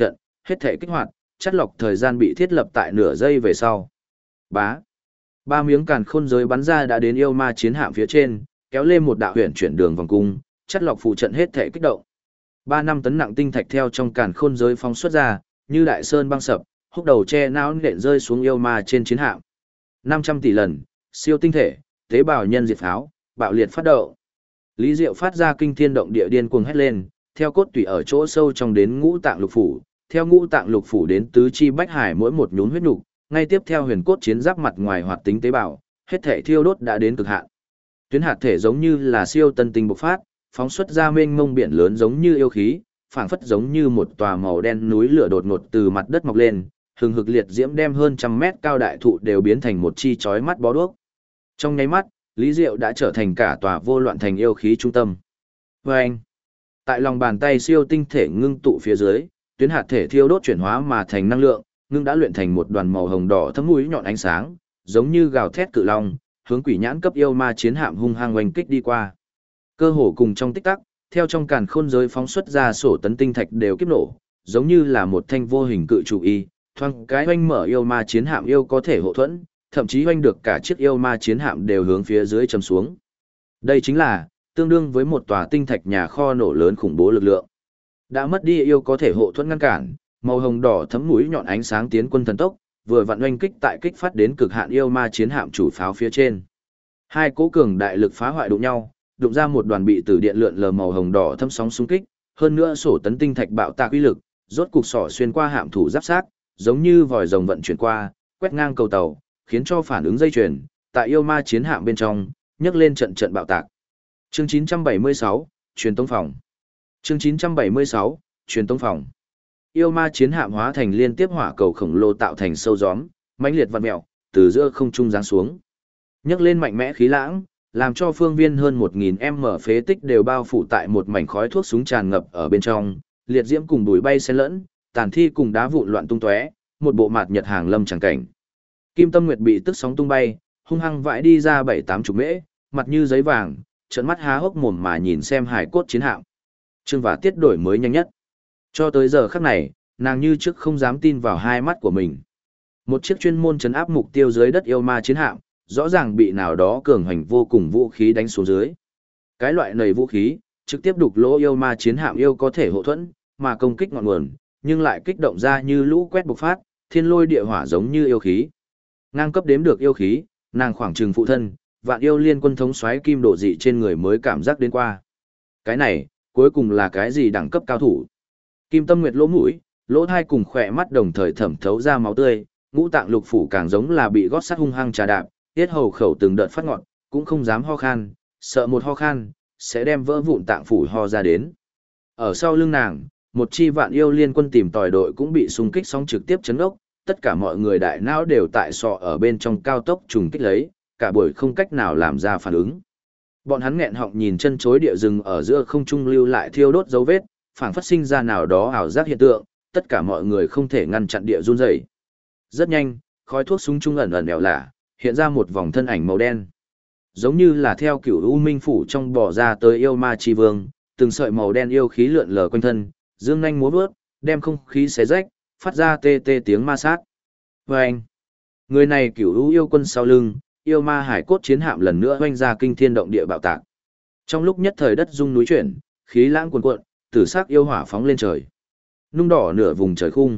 hết thể kích hoạt, chắt lọc thời gian bị thiết lập tại nửa giây về sau. Bá. Ba miếng càn khôn giới bắn ra đã đến yêu ma chiến hạm phía trên, kéo lên một đạo huyền chuyển đường vòng cung, chắt lọc phụ trận hết thể kích động. 3 năm tấn nặng tinh thạch theo trong càn khôn giới phóng xuất ra, như đại sơn băng sập, húc đầu che não nện rơi xuống yêu ma trên chiến hạm. 500 tỷ lần, siêu tinh thể, tế bào nhân diệt pháo, bạo liệt phát động. Lý Diệu phát ra kinh thiên động địa điên cuồng hét lên, theo cốt tủy ở chỗ sâu trong đến ngũ tạng lục phủ, theo ngũ tạng lục phủ đến tứ chi bách hải mỗi một nhún huyết nục, ngay tiếp theo huyền cốt chiến giáp mặt ngoài hoạt tính tế bào, hết thể thiêu đốt đã đến cực hạn. Tuyến hạt thể giống như là siêu tân tinh bộc phát, phóng xuất ra mênh mông biển lớn giống như yêu khí, phảng phất giống như một tòa màu đen núi lửa đột ngột từ mặt đất mọc lên, hừng hực liệt diễm đem hơn trăm mét cao đại thụ đều biến thành một chi chói mắt bó đuốc. Trong nháy mắt, Lý Diệu đã trở thành cả tòa vô loạn thành yêu khí trung tâm. Vâng! Tại lòng bàn tay siêu tinh thể ngưng tụ phía dưới, tuyến hạt thể thiêu đốt chuyển hóa mà thành năng lượng, ngưng đã luyện thành một đoàn màu hồng đỏ thấm mũi nhọn ánh sáng, giống như gào thét cự long, hướng quỷ nhãn cấp yêu ma chiến hạm hung hăng oanh kích đi qua. Cơ hồ cùng trong tích tắc, theo trong càn khôn giới phóng xuất ra sổ tấn tinh thạch đều kiếp nổ, giống như là một thanh vô hình cự trụ y, thoang cái oanh mở yêu ma chiến hạm yêu có thể hộ thuẫn, thậm chí oanh được cả chiếc yêu ma chiến hạm đều hướng phía dưới chầm xuống. Đây chính là tương đương với một tòa tinh thạch nhà kho nổ lớn khủng bố lực lượng. Đã mất đi yêu có thể hộ thuẫn ngăn cản, màu hồng đỏ thấm mũi nhọn ánh sáng tiến quân thần tốc, vừa vặn oanh kích tại kích phát đến cực hạn yêu ma chiến hạm chủ pháo phía trên. Hai cỗ cường đại lực phá hoại đụng nhau, đụng ra một đoàn bị tử điện lượn lờ màu hồng đỏ thâm sóng xung kích, hơn nữa sổ tấn tinh thạch bạo tạc uy lực, rốt cục sỏ xuyên qua hạm thủ giáp sát, giống như vòi rồng vận chuyển qua, quét ngang cầu tàu, khiến cho phản ứng dây chuyền tại yêu ma chiến hạm bên trong nhấc lên trận trận bạo tạc. Chương 976, truyền tống phòng. Chương 976, truyền tống phòng. Yêu ma chiến hạm hóa thành liên tiếp hỏa cầu khổng lồ tạo thành sâu gióm, mãnh liệt vặn mèo, từ giữa không trung giáng xuống. Nhấc lên mạnh mẽ khí lãng, làm cho phương viên hơn 1000m phế tích đều bao phủ tại một mảnh khói thuốc súng tràn ngập ở bên trong, liệt diễm cùng bụi bay xen lẫn, tàn thi cùng đá vụn loạn tung tóe, một bộ mạt nhật hàng lâm chẳng cảnh. Kim Tâm Nguyệt bị tức sóng tung bay, hung hăng vãi đi ra 7-80 mễ, mặt như giấy vàng, trợn mắt há hốc mồm mà nhìn xem hải cốt chiến hạm. Chương và tiết đổi mới nhanh nhất. Cho tới giờ khắc này, nàng như trước không dám tin vào hai mắt của mình. Một chiếc chuyên môn trấn áp mục tiêu dưới đất yêu ma chiến hạm, rõ ràng bị nào đó cường hành vô cùng vũ khí đánh xuống dưới. Cái loại này vũ khí, trực tiếp đục lỗ yêu ma chiến hạm yêu có thể hộ thuẫn, mà công kích ngọn nguồn, nhưng lại kích động ra như lũ quét bộc phát, thiên lôi địa hỏa giống như yêu khí. Ngang cấp đếm được yêu khí, nàng khoảng trừng phụ thân, vạn yêu liên quân thống soái kim độ dị trên người mới cảm giác đến qua. Cái này, cuối cùng là cái gì đẳng cấp cao thủ? Kim Tâm Nguyệt lỗ mũi, lỗ thai cùng khỏe mắt đồng thời thẩm thấu ra máu tươi, ngũ tạng lục phủ càng giống là bị gót sắt hung hăng trà đạp, tiết hầu khẩu từng đợt phát ngọn, cũng không dám ho khan, sợ một ho khan, sẽ đem vỡ vụn tạng phủ ho ra đến. Ở sau lưng nàng, một chi vạn yêu liên quân tìm tòi đội cũng bị xung kích sóng trực tiếp chấn ốc, tất cả mọi người đại não đều tại sọ ở bên trong cao tốc trùng kích lấy, cả buổi không cách nào làm ra phản ứng. Bọn hắn nghẹn họng nhìn chân chối địa rừng ở giữa không trung lưu lại thiêu đốt dấu vết, phảng phất sinh ra nào đó ảo giác hiện tượng, tất cả mọi người không thể ngăn chặn địa run rẩy. Rất nhanh, khói thuốc súng trung ẩn ẩn đèo lả, hiện ra một vòng thân ảnh màu đen. Giống như là theo cửu u minh phủ trong bò ra tới yêu ma chi vương, từng sợi màu đen yêu khí lượn lờ quanh thân, dương nhanh múa vớt, đem không khí xé rách, phát ra tê tê tiếng ma sát. Vâng! Người này cửu u yêu quân sau lưng, yêu ma hải cốt chiến hạm lần nữa hoanh ra kinh thiên động địa bạo tạc. Trong lúc nhất thời đất rung núi chuyển, khí lãng cuồn cuộn, tử sắc yêu hỏa phóng lên trời. Nung đỏ nửa vùng trời khung.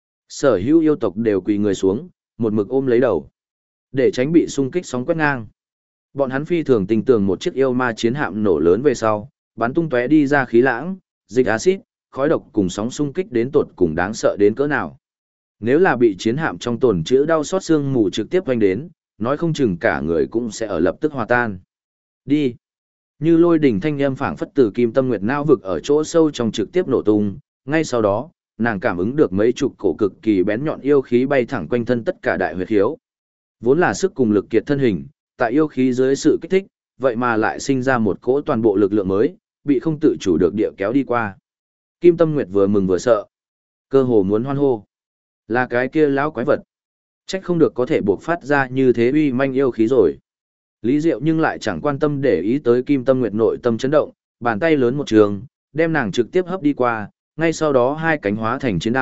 Sở hữu yêu tộc đều quỳ người xuống, một mực ôm lấy đầu. Để tránh bị xung kích sóng quét ngang. Bọn hắn phi thường tình tường một chiếc yêu ma chiến hạm nổ lớn về sau, bắn tung tóe đi ra khí lãng, dịch axit, khói độc cùng sóng xung kích đến tột cùng đáng sợ đến cỡ nào. Nếu là bị chiến hạm trong tồn chữ đau xót xương mù trực tiếp quanh đến, nói không chừng cả người cũng sẽ ở lập tức hòa tan. Đi. Như lôi đỉnh thanh âm phảng phất từ Kim Tâm Nguyệt não vực ở chỗ sâu trong trực tiếp nổ tung, ngay sau đó, nàng cảm ứng được mấy chục cổ cực kỳ bén nhọn yêu khí bay thẳng quanh thân tất cả đại huyệt khiếu. Vốn là sức cùng lực kiệt thân hình, tại yêu khí dưới sự kích thích, vậy mà lại sinh ra một cỗ toàn bộ lực lượng mới, bị không tự chủ được địa kéo đi qua. Kim Tâm Nguyệt vừa mừng vừa sợ, cơ hồ muốn hoan hô. Là cái kia lão quái vật. Trách không được có thể buộc phát ra như thế uy manh yêu khí rồi. Lý Diệu nhưng lại chẳng quan tâm để ý tới Kim Tâm Nguyệt nội tâm chấn động, bàn tay lớn một trường, đem nàng trực tiếp hấp đi qua, ngay sau đó hai cánh hóa thành chiến đao,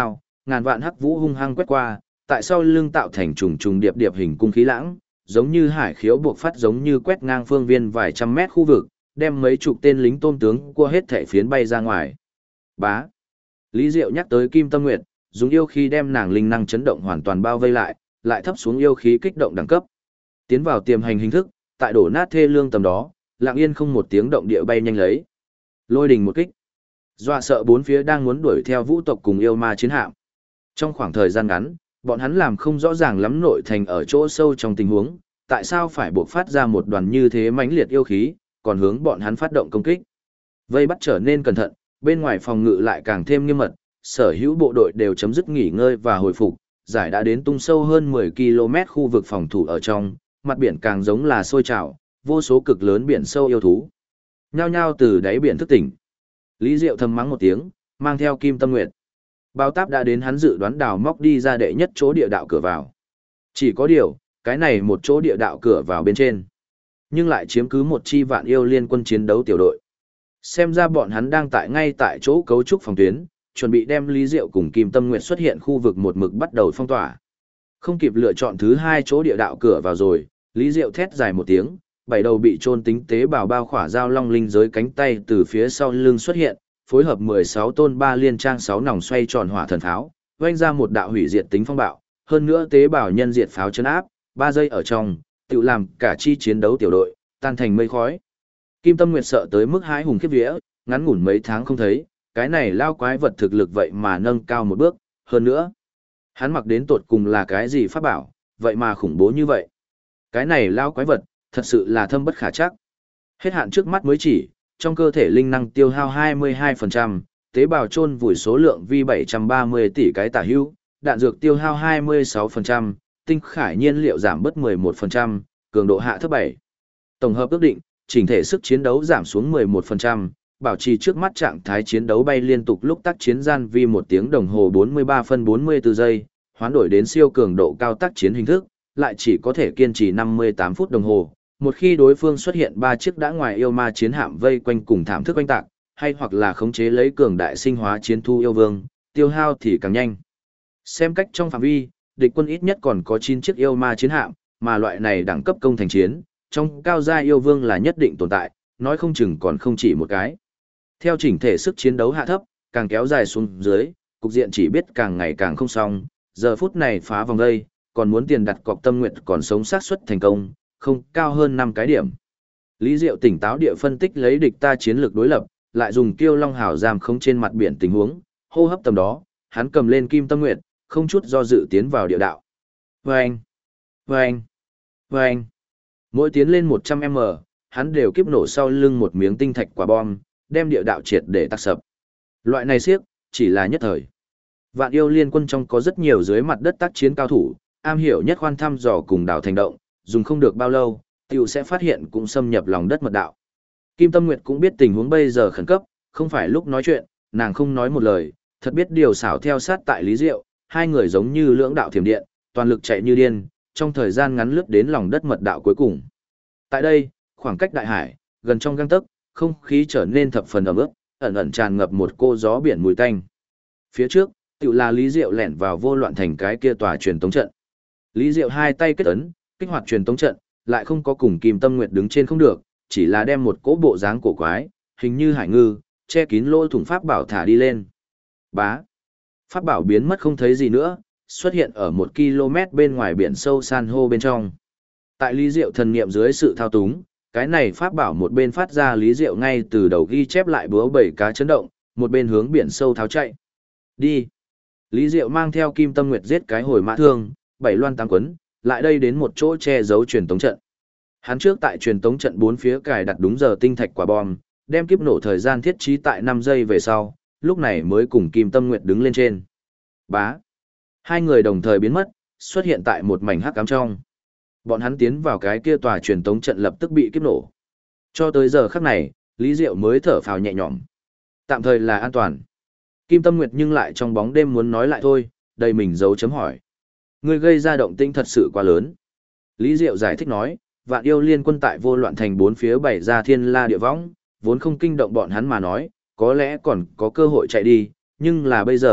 ngàn vạn hắc vũ hung hăng quét qua, tại sao lưng tạo thành trùng trùng điệp điệp hình cung khí lãng, giống như hải khiếu buộc phát giống như quét ngang phương viên vài trăm mét khu vực, đem mấy chục tên lính tôm tướng cua hết thể phiến bay ra ngoài. Bá. Lý Diệu nhắc tới Kim Tâm Nguyệt, dùng yêu khí đem nàng linh năng chấn động hoàn toàn bao vây lại thấp xuống yêu khí kích động đẳng cấp. Tiến vào tiềm hành hình thức, tại đổ nát thê lương tầm đó, lặng yên không một tiếng động địa bay nhanh lấy. Lôi đình một kích. Dọa sợ bốn phía đang muốn đuổi theo vũ tộc cùng yêu ma chiến hạm. Trong khoảng thời gian ngắn, bọn hắn làm không rõ ràng lắm nội thành ở chỗ sâu trong tình huống, tại sao phải buộc phát ra một đoàn như thế mãnh liệt yêu khí, còn hướng bọn hắn phát động công kích. Vây bắt trở nên cẩn thận, bên ngoài phòng ngự lại càng thêm nghiêm mật, sở hữu bộ đội đều chấm dứt nghỉ ngơi và hồi phục, giải đã đến tung sâu hơn 10 km khu vực phòng thủ ở trong, mặt biển càng giống là sôi trào, vô số cực lớn biển sâu yêu thú. Nhao nhao từ đáy biển thức tỉnh. Lý Diệu thầm mắng một tiếng, mang theo Kim Tâm Nguyệt. Bao táp đã đến hắn dự đoán đào móc đi ra đệ nhất chỗ địa đạo cửa vào. Chỉ có điều, cái này một chỗ địa đạo cửa vào bên trên, nhưng lại chiếm cứ một chi vạn yêu liên quân chiến đấu tiểu đội. Xem ra bọn hắn đang ngay tại chỗ cấu trúc phòng tuyến, chuẩn bị đem Lý Diệu cùng Kim Tâm Nguyệt xuất hiện khu vực một mực bắt đầu phong tỏa. Không kịp lựa chọn thứ hai chỗ địa đạo cửa vào rồi, Lý Diệu thét dài một tiếng, bảy đầu bị chôn tính tế bào bao khỏa giao long linh giới cánh tay từ phía sau lưng xuất hiện, phối hợp 16 tôn ba liên trang 6 nòng xoay tròn hỏa thần pháo, vung ra một đạo hủy diệt tính phong bạo, hơn nữa tế bào nhân diệt pháo chấn áp, 3 giây ở trong, tự làm cả chi chiến đấu tiểu đội tan thành mây khói. Kim Tâm Nguyệt sợ tới mức hãi hùng khiếp vía, ngắn ngủn mấy tháng không thấy, cái này lao quái vật thực lực vậy mà nâng cao một bước, hơn nữa, hắn mặc đến tột cùng là cái gì pháp bảo, vậy mà khủng bố như vậy. Cái này lao quái vật, thật sự là thâm bất khả trắc. Hết hạn trước mắt mới chỉ, trong cơ thể linh năng tiêu hao 22%, tế bào chôn vùi số lượng vi 730 tỷ cái tả hữu, đạn dược tiêu hao 26%, tinh khải nhiên liệu giảm bớt 11%, cường độ hạ thấp 7. Tổng hợp ước định, chỉnh thể sức chiến đấu giảm xuống 11%, bảo trì trước mắt trạng thái chiến đấu bay liên tục lúc tác chiến gian vi 1 tiếng đồng hồ 43 phân 44 giây, hoán đổi đến siêu cường độ cao tác chiến hình thức, lại chỉ có thể kiên trì 58 phút đồng hồ. Một khi đối phương xuất hiện 3 chiếc đã ngoài yêu ma chiến hạm vây quanh cùng thảm thức quanh tạc, hay hoặc là khống chế lấy cường đại sinh hóa chiến thu yêu vương, tiêu hao thì càng nhanh. Xem cách trong phạm vi, địch quân ít nhất còn có 9 chiếc yêu ma chiến hạm, mà loại này đẳng cấp công thành chiến, trong cao gia yêu vương là nhất định tồn tại, nói không chừng còn không chỉ một cái. Theo chỉnh thể sức chiến đấu hạ thấp, càng kéo dài xuống dưới, cục diện chỉ biết càng ngày càng không xong, giờ phút này phá vòng đây, còn muốn tiền đặt cọc Tâm Nguyệt còn sống xác suất thành công, không cao hơn 5 cái điểm. Lý Diệu tỉnh táo địa phân tích lấy địch ta chiến lược đối lập, lại dùng Kiêu Long Hào giam không trên mặt biển tình huống, hô hấp tầm đó, hắn cầm lên Kim Tâm Nguyệt, không chút do dự tiến vào địa đạo. Vâng! Vâng! Vâng! Mỗi tiến lên 100m, hắn đều kiếp nổ sau lưng một miếng tinh thạch quả bom, đem địa đạo triệt để tạc sập. Loại này siếc, chỉ là nhất thời. Vạn yêu liên quân trong có rất nhiều dưới mặt đất tác chiến cao thủ, am hiểu nhất khoan thăm dò cùng đảo thành động, dùng không được bao lâu, tiểu sẽ phát hiện cũng xâm nhập lòng đất mật đạo. Kim Tâm Nguyệt cũng biết tình huống bây giờ khẩn cấp, không phải lúc nói chuyện, nàng không nói một lời, thật biết điều xảo theo sát tại Lý Diệu, hai người giống như lưỡng đạo thiểm điện, toàn lực chạy như điên, trong thời gian ngắn lướt đến lòng đất mật đạo cuối cùng. Tại đây, khoảng cách đại hải, gần trong gang tấc, không khí trở nên thập phần ẩm ướt, ẩn ẩn tràn ngập một cô gió biển mùi tanh. Phía trước, tiểu là Lý Diệu lẻn vào vô loạn thành cái kia tòa truyền tống trận. Lý Diệu hai tay kết ấn, kích hoạt truyền tống trận, lại không có cùng Kim Tâm Nguyệt đứng trên không được, chỉ là đem một cỗ bộ dáng cổ quái, hình như hải ngư, che kín lỗ thủng pháp bảo thả đi lên. Bá. Pháp bảo biến mất không thấy gì nữa, xuất hiện ở 1 km bên ngoài biển sâu san hô bên trong. Tại Lý Diệu thần niệm dưới sự thao túng, cái này pháp bảo một bên phát ra Lý Diệu ngay từ đầu ghi chép lại búa bảy cá chấn động, một bên hướng biển sâu tháo chạy. Đi. Lý Diệu mang theo Kim Tâm Nguyệt giết cái hồi mã thương, 7 loan 8 quấn, lại đây đến một chỗ che giấu truyền tống trận. Hắn trước tại truyền tống trận 4 phía cài đặt đúng giờ tinh thạch quả bom, đem kiếp nổ thời gian thiết trí tại 5 giây về sau, lúc này mới cùng Kim Tâm Nguyệt đứng lên trên. Bá. Hai người đồng thời biến mất, xuất hiện tại một mảnh hắc ám trong. Bọn hắn tiến vào cái kia tòa truyền tống trận lập tức bị kiếp nổ. Cho tới giờ khắc này, Lý Diệu mới thở phào nhẹ nhõm. Tạm thời là an toàn. Kim Tâm Nguyệt nhưng lại trong bóng đêm muốn nói lại thôi, đầy mình dấu chấm hỏi. Ngươi gây ra động tĩnh thật sự quá lớn. Lý Diệu giải thích nói, vạn yêu liên quân tại vô loạn thành 4 phía bày ra thiên la địa võng, vốn không kinh động bọn hắn mà nói, có lẽ còn có cơ hội chạy đi, nhưng là bây giờ,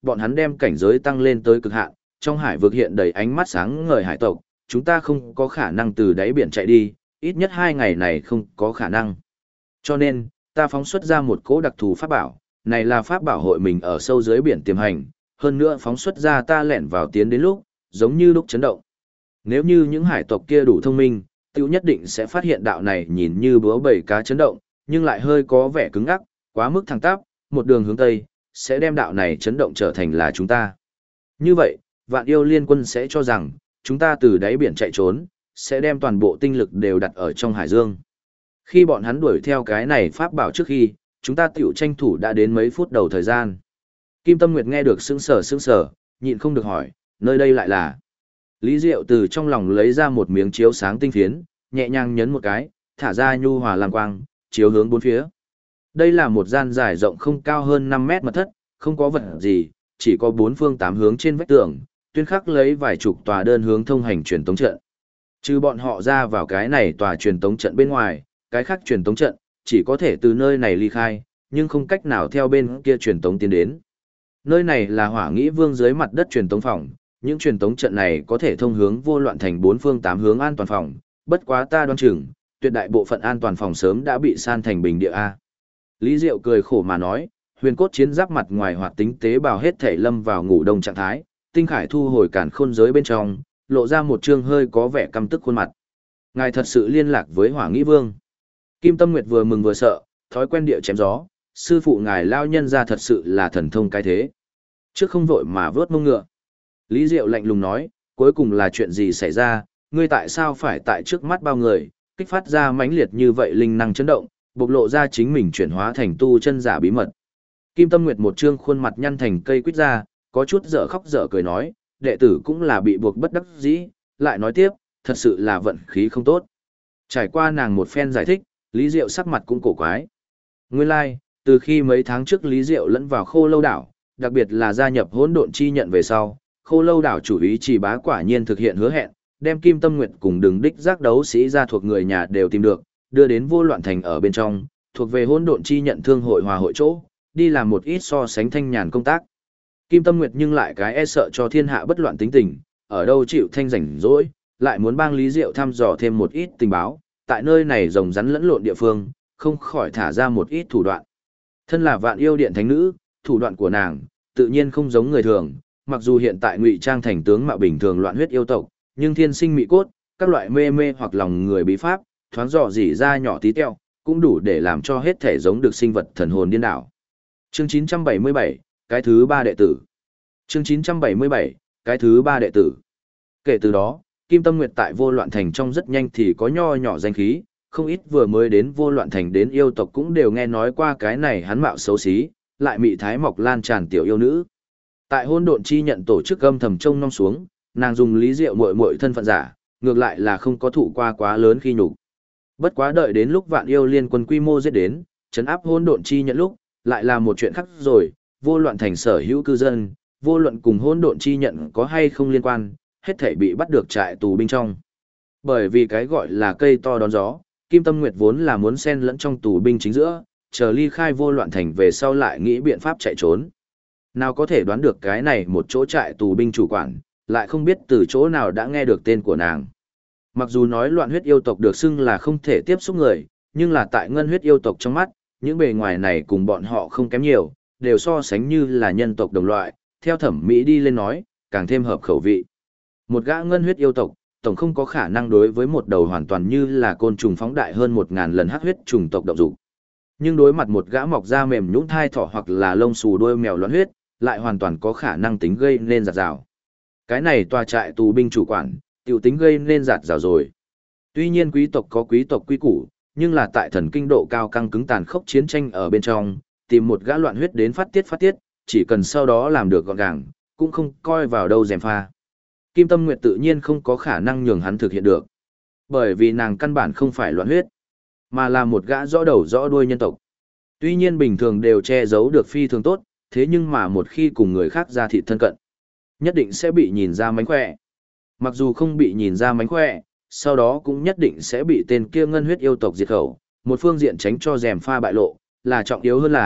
bọn hắn đem cảnh giới tăng lên tới cực hạn, trong hải vực hiện đầy ánh mắt sáng ngời hải tộc, chúng ta không có khả năng từ đáy biển chạy đi, ít nhất 2 ngày này không có khả năng. Cho nên, ta phóng xuất ra một cỗ đặc thù pháp bảo, này là pháp bảo hội mình ở sâu dưới biển tiềm hành, hơn nữa phóng xuất ra ta lẻn vào tiến đến lúc, giống như lúc chấn động. Nếu như những hải tộc kia đủ thông minh, tiêu nhất định sẽ phát hiện đạo này nhìn như bướu bầy cá chấn động, nhưng lại hơi có vẻ cứng ngắc, quá mức thẳng tắp, một đường hướng tây, sẽ đem đạo này chấn động trở thành là chúng ta. Như vậy, Vạn Yêu Liên Quân sẽ cho rằng, chúng ta từ đáy biển chạy trốn, sẽ đem toàn bộ tinh lực đều đặt ở trong hải dương. Khi bọn hắn đuổi theo cái này pháp bảo trước khi, chúng ta tiểu tranh thủ đã đến mấy phút đầu thời gian. Kim Tâm Nguyệt nghe được sững sờ, nhịn không được hỏi, nơi đây lại là. Lý Diệu từ trong lòng lấy ra một miếng chiếu sáng tinh phiến, nhẹ nhàng nhấn một cái, thả ra nhu hòa lam quang, chiếu hướng bốn phía. Đây là một gian dài rộng không cao hơn 5 mét mật thất, không có vật gì, chỉ có 4 phương 8 hướng trên vách tường, tuyên khắc lấy vài chục tòa đơn hướng thông hành truyền tống trận. Trừ bọn họ ra vào cái này tòa truyền tống trận bên ngoài, cái khác truyền tống trận chỉ có thể từ nơi này ly khai, nhưng không cách nào theo bên kia truyền tống tiến đến. Nơi này là Hỏa Nghĩ Vương dưới mặt đất truyền tống phòng, những truyền tống trận này có thể thông hướng Vô Loạn Thành 4 phương 8 hướng an toàn phòng, bất quá ta đoán chừng, tuyệt đại bộ phận an toàn phòng sớm đã bị san thành bình địa a. Lý Diệu cười khổ mà nói, huyền cốt chiến giáp mặt ngoài hoạt tính tế bào hết thể lâm vào ngủ đông trạng thái, tinh khải thu hồi cản khôn giới bên trong, lộ ra một trương hơi có vẻ căm tức khuôn mặt. Ngài thật sự liên lạc với Hỏa Nghĩ Vương. Kim Tâm Nguyệt vừa mừng vừa sợ, thói quen địa chém gió, sư phụ ngài lao nhân ra thật sự là thần thông cái thế. Trước không vội mà vớt mông ngựa. Lý Diệu lạnh lùng nói, cuối cùng là chuyện gì xảy ra, ngươi tại sao phải tại trước mắt bao người, kích phát ra mãnh liệt như vậy linh năng chấn động, bộc lộ ra chính mình chuyển hóa thành tu chân giả bí mật. Kim Tâm Nguyệt một trương khuôn mặt nhăn thành cây quýt ra, có chút dở khóc dở cười nói, đệ tử cũng là bị buộc bất đắc dĩ, lại nói tiếp, thật sự là vận khí không tốt. Trải qua nàng một phen giải thích, Lý Diệu sắc mặt cũng cổ quái. Nguyên lai, like, từ khi mấy tháng trước Lý Diệu lẫn vào Khô Lâu đảo, đặc biệt là gia nhập Hỗn Độn chi nhận về sau, Khô Lâu đảo chủ ý Trì Bá quả nhiên thực hiện hứa hẹn, đem Kim Tâm Nguyệt cùng Đường Đích giác đấu sĩ ra thuộc người nhà đều tìm được, đưa đến Vô Loạn Thành ở bên trong, thuộc về Hỗn Độn chi nhận thương hội hòa hội chỗ, đi làm một ít so sánh thanh nhàn công tác. Kim Tâm Nguyệt nhưng lại cái e sợ cho thiên hạ bất loạn tính tình, ở đâu chịu thanh rảnh rỗi, lại muốn bang Lý Diệu thăm dò thêm một ít tình báo, tại nơi này rồng rắn lẫn lộn địa phương, không khỏi thả ra một ít thủ đoạn. Thân là Vạn Yêu Điện thánh nữ, thủ đoạn của nàng tự nhiên không giống người thường, mặc dù hiện tại ngụy trang thành tướng mạo bình thường loạn huyết yêu tộc, nhưng thiên sinh mị cốt, các loại mê mê hoặc lòng người bí pháp, thoáng dò dỉ ra nhỏ tí teo, cũng đủ để làm cho hết thể giống được sinh vật thần hồn điên đảo. Chương 977, cái thứ 3 đệ tử. Chương 977, cái thứ 3 đệ tử. Kể từ đó, Kim Tâm Nguyệt tại Vô Loạn Thành trong rất nhanh thì có nho nhỏ danh khí, không ít vừa mới đến Vô Loạn Thành đến yêu tộc cũng đều nghe nói qua cái này hắn mạo xấu xí, lại mị thái mọc lan tràn tiểu yêu nữ. Tại Hỗn Độn chi nhận tổ chức âm thầm trông nom xuống, nàng dùng Lý Diệu muội muội thân phận giả, ngược lại là không có thụ qua quá lớn khi nhục. Bất quá đợi đến lúc Vạn Yêu Liên Quân quy mô giết đến, trấn áp Hỗn Độn chi nhận lúc, lại là một chuyện khác rồi, Vô Loạn Thành sở hữu cư dân, vô luận cùng Hỗn Độn chi nhận có hay không liên quan, hết thảy bị bắt được trại tù binh trong. Bởi vì cái gọi là cây to đón gió, Kim Tâm Nguyệt vốn là muốn xen lẫn trong tù binh chính giữa, chờ ly khai Vô Loạn Thành về sau lại nghĩ biện pháp chạy trốn. Nào có thể đoán được cái này một chỗ trại tù binh chủ quản, lại không biết từ chỗ nào đã nghe được tên của nàng. Mặc dù nói loạn huyết yêu tộc được xưng là không thể tiếp xúc người, nhưng là tại ngân huyết yêu tộc trong mắt, những bề ngoài này cùng bọn họ không kém nhiều, đều so sánh như là nhân tộc đồng loại, theo thẩm mỹ đi lên nói, càng thêm hợp khẩu vị. Một gã ngân huyết yêu tộc, tổng không có khả năng đối với một đầu hoàn toàn như là côn trùng phóng đại hơn 1000 lần hắc huyết trùng tộc động dục. Nhưng đối mặt một gã mọc da mềm nhũn thai thỏ hoặc là lông xù đuôi mèo loạn huyết, lại hoàn toàn có khả năng tính gây nên giạt rào. Cái này tòa trại tù binh chủ quản, tiểu tính gây nên giạt rào rồi. Tuy nhiên quý tộc có quý tộc quy củ, nhưng là tại thần kinh độ cao căng cứng tàn khốc chiến tranh ở bên trong, tìm một gã loạn huyết đến phát tiết, chỉ cần sau đó làm được gọn gàng, cũng không coi vào đâu dèm pha. Kim Tâm Nguyệt tự nhiên không có khả năng nhường hắn thực hiện được. Bởi vì nàng căn bản không phải loạn huyết, mà là một gã rõ đầu rõ đuôi nhân tộc. Tuy nhiên bình thường đều che giấu được phi thường tốt, thế nhưng mà một khi cùng người khác ra thịt thân cận, nhất định sẽ bị nhìn ra mánh khỏe. Mặc dù không bị nhìn ra mánh khỏe, sau đó cũng nhất định sẽ bị tên kia ngân huyết yêu tộc diệt khẩu, một phương diện tránh cho rèm pha bại lộ, là trọng yếu hơn là,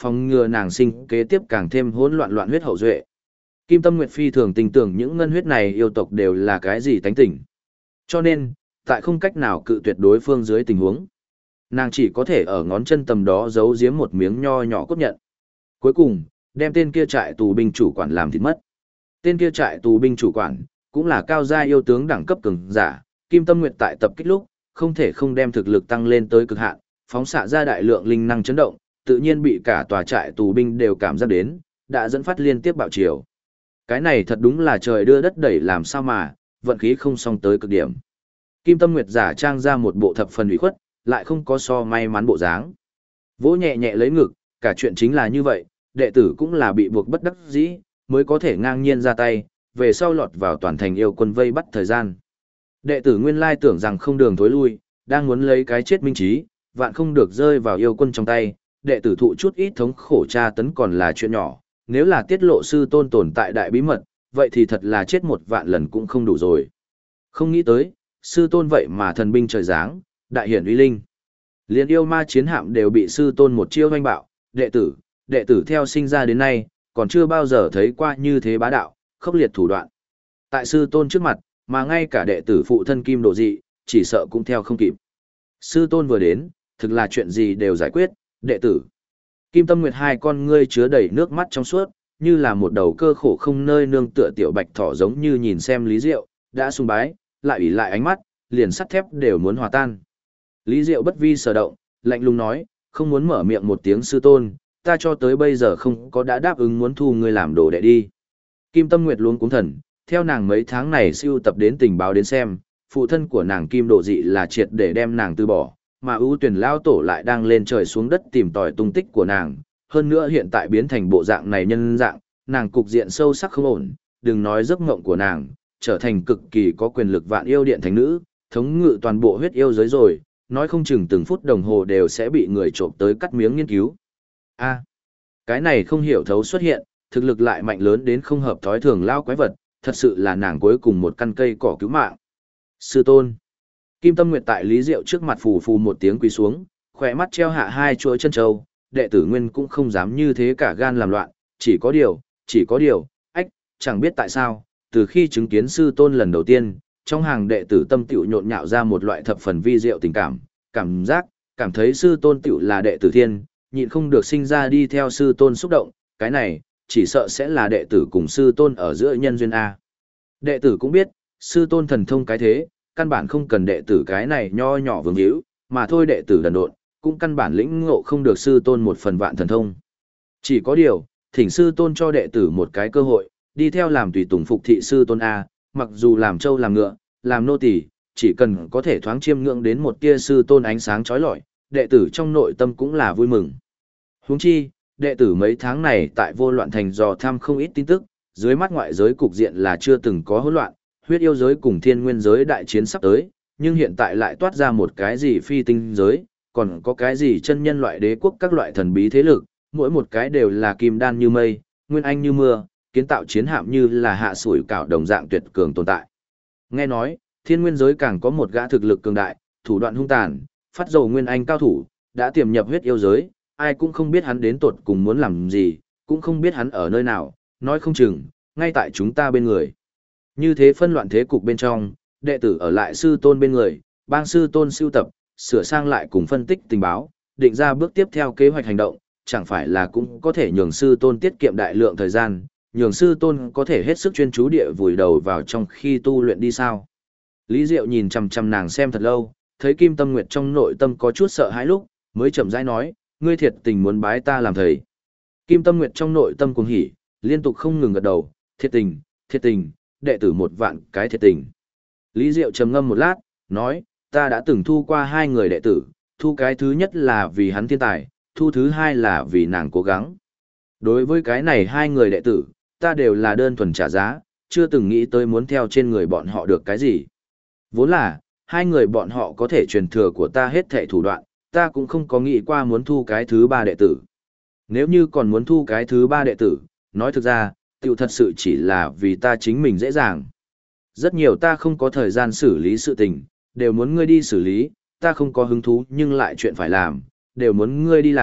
phòng ngừa nàng sinh kế tiếp càng thêm hỗn loạn loạn huyết hậu duệ. Kim Tâm Nguyệt phi thường tình tưởng những ngân huyết này yêu tộc đều là cái gì tánh tỉnh. Cho nên, tại không cách nào cự tuyệt đối phương dưới tình huống, nàng chỉ có thể ở ngón chân tầm đó giấu giếm một miếng nho nhỏ cốt nhận. Cuối cùng, đem tên kia trại tù binh chủ quản làm thịt mất. Tên kia trại tù binh chủ quản, cũng là cao gia yêu tướng đẳng cấp cường giả, Kim Tâm Nguyệt tại tập kích lúc, không thể không đem thực lực tăng lên tới cực hạn, phóng xạ ra đại lượng linh năng chấn động, tự nhiên bị cả tòa trại tù binh đều cảm giác đến, đã dẫn phát liên tiếp bạo chiều. Cái này thật đúng là trời đưa đất đẩy làm sao mà, vận khí không song tới cực điểm. Kim Tâm Nguyệt giả trang ra một bộ thập phần ủy khuất, lại không có so may mắn bộ dáng. Vỗ nhẹ nhẹ lấy ngực, cả chuyện chính là như vậy, đệ tử cũng là bị buộc bất đắc dĩ, mới có thể ngang nhiên ra tay, về sau lọt vào toàn thành yêu quân vây bắt thời gian. Đệ tử nguyên lai tưởng rằng không đường thối lui, đang muốn lấy cái chết minh trí, vạn không được rơi vào yêu quân trong tay, đệ tử thụ chút ít thống khổ tra tấn còn là chuyện nhỏ, nếu là tiết lộ sư tôn tồn tại đại bí mật, vậy thì thật là chết 1.000 lần cũng không đủ rồi. Không nghĩ tới, sư tôn vậy mà thần binh trời giáng, đại hiển uy linh. Liên yêu ma chiến hạm đều bị sư tôn một chiêu hoanh bạo, đệ tử theo sinh ra đến nay, còn chưa bao giờ thấy qua như thế bá đạo, khốc liệt thủ đoạn. Tại sư tôn trước mặt, mà ngay cả đệ tử phụ thân kim độ dị, chỉ sợ cũng theo không kịp. Sư tôn vừa đến, thực là chuyện gì đều giải quyết, đệ tử. Kim Tâm Nguyệt hai con ngươi chứa đầy nước mắt trong suốt, như là một đầu cơ khổ không nơi nương tựa tiểu bạch thỏ giống như nhìn xem Lý Diệu, đã sùng bái, lại ủy lại ánh mắt, liền sắt thép đều muốn hòa tan. Lý Diệu bất vi sở động, lạnh lùng nói, không muốn mở miệng một tiếng sư tôn, ta cho tới bây giờ không có đã đáp ứng muốn thu ngươi làm đồ đệ đi. Kim Tâm Nguyệt luôn cuống thần, theo nàng mấy tháng này siêu tập đến tình báo đến xem, phụ thân của nàng Kim Độ Dị là triệt để đem nàng từ bỏ, mà ưu tuyển lao tổ lại đang lên trời xuống đất tìm tòi tung tích của nàng, hơn nữa hiện tại biến thành bộ dạng này nhân dạng, nàng cục diện sâu sắc không ổn, đừng nói giấc mộng của nàng, trở thành cực kỳ có quyền lực vạn yêu điện thánh nữ, thống ngự toàn bộ huyết yêu giới rồi, nói không chừng từng phút đồng hồ đều sẽ bị người trộm tới cắt miếng nghiên cứu. A, cái này không hiểu thấu xuất hiện, thực lực lại mạnh lớn đến không hợp thói thường lao quái vật, thật sự là nàng cuối cùng một căn cây cỏ cứu mạng. Sư tôn. Kim Tâm Nguyệt tại Lý Diệu trước mặt phù phù một tiếng quỳ xuống, khỏe mắt treo hạ hai chuỗi chân châu, đệ tử nguyên cũng không dám như thế cả gan làm loạn, chỉ có điều, ách, chẳng biết tại sao, từ khi chứng kiến sư tôn lần đầu tiên, trong hàng đệ tử tâm tiểu nhộn nhạo ra một loại thập phần vi diệu tình cảm thấy sư tôn tiểu là đệ tử thiên, nhịn không được sinh ra đi theo sư tôn xúc động, cái này, chỉ sợ sẽ là đệ tử cùng sư tôn ở giữa nhân duyên A. Đệ tử cũng biết, sư tôn thần thông cái thế, căn bản không cần đệ tử cái này nho nhỏ vương hữu, mà thôi đệ tử đần độn, cũng căn bản lĩnh ngộ không được sư tôn một phần vạn thần thông. Chỉ có điều, thỉnh sư tôn cho đệ tử một cái cơ hội, đi theo làm tùy tùng phục thị sư tôn A, mặc dù làm trâu làm ngựa, làm nô tỳ, chỉ cần có thể thoáng chiêm ngưỡng đến một tia sư tôn ánh sáng chói lọi, đệ tử trong nội tâm cũng là vui mừng. Huống chi, đệ tử mấy tháng này tại Vô Loạn Thành dò thăm không ít tin tức, dưới mắt ngoại giới cục diện là chưa từng có hỗn loạn, huyết yêu giới cùng thiên nguyên giới đại chiến sắp tới, nhưng hiện tại lại toát ra một cái gì phi tinh giới, còn có cái gì chân nhân loại đế quốc các loại thần bí thế lực, mỗi một cái đều là kim đan như mây, nguyên anh như mưa, kiến tạo chiến hạm như là hạ sủi cảo đồng dạng tuyệt cường tồn tại. Nghe nói, thiên nguyên giới càng có một gã thực lực cường đại, thủ đoạn hung tàn, phát dầu nguyên anh cao thủ, đã tiềm nhập huyết yêu giới, ai cũng không biết hắn đến tột cùng muốn làm gì, cũng không biết hắn ở nơi nào, nói không chừng, ngay tại chúng ta bên người. Như thế phân loạn thế cục bên trong, đệ tử ở lại sư tôn bên người, bang sư tôn sưu tập, sửa sang lại cùng phân tích tình báo, định ra bước tiếp theo kế hoạch hành động, chẳng phải là cũng có thể nhường sư tôn tiết kiệm đại lượng thời gian, nhường sư tôn có thể hết sức chuyên chú địa vùi đầu vào trong khi tu luyện đi sao. Lý Diệu nhìn chằm chằm nàng xem thật lâu, thấy Kim Tâm Nguyệt trong nội tâm có chút sợ hãi lúc, mới chậm rãi nói, ngươi thiệt tình muốn bái ta làm thầy. Kim Tâm Nguyệt trong nội tâm cuồng hỉ, liên tục không ngừng gật đầu, thiệt tình, đệ tử 1.000 cái thiệt tình. Lý Diệu trầm ngâm một lát, nói, ta đã từng thu qua 2 người đệ tử, thu cái thứ nhất là vì hắn thiên tài, thu thứ hai là vì nàng cố gắng. Đối với cái này 2 người đệ tử, ta đều là đơn thuần trả giá, chưa từng nghĩ tới muốn theo trên người bọn họ được cái gì. Vốn là, 2 người bọn họ có thể truyền thừa của ta hết thảy thủ đoạn, ta cũng không có nghĩ qua muốn thu cái thứ 3 đệ tử. Nếu như còn muốn thu cái thứ 3 đệ tử, nói thực ra, tiểu thật sự chỉ là vì ta chính mình dễ dàng. Rất nhiều ta không có thời gian xử lý sự tình, đều muốn ngươi đi xử lý, ta không có hứng thú nhưng lại chuyện phải làm, đều muốn ngươi đi làm,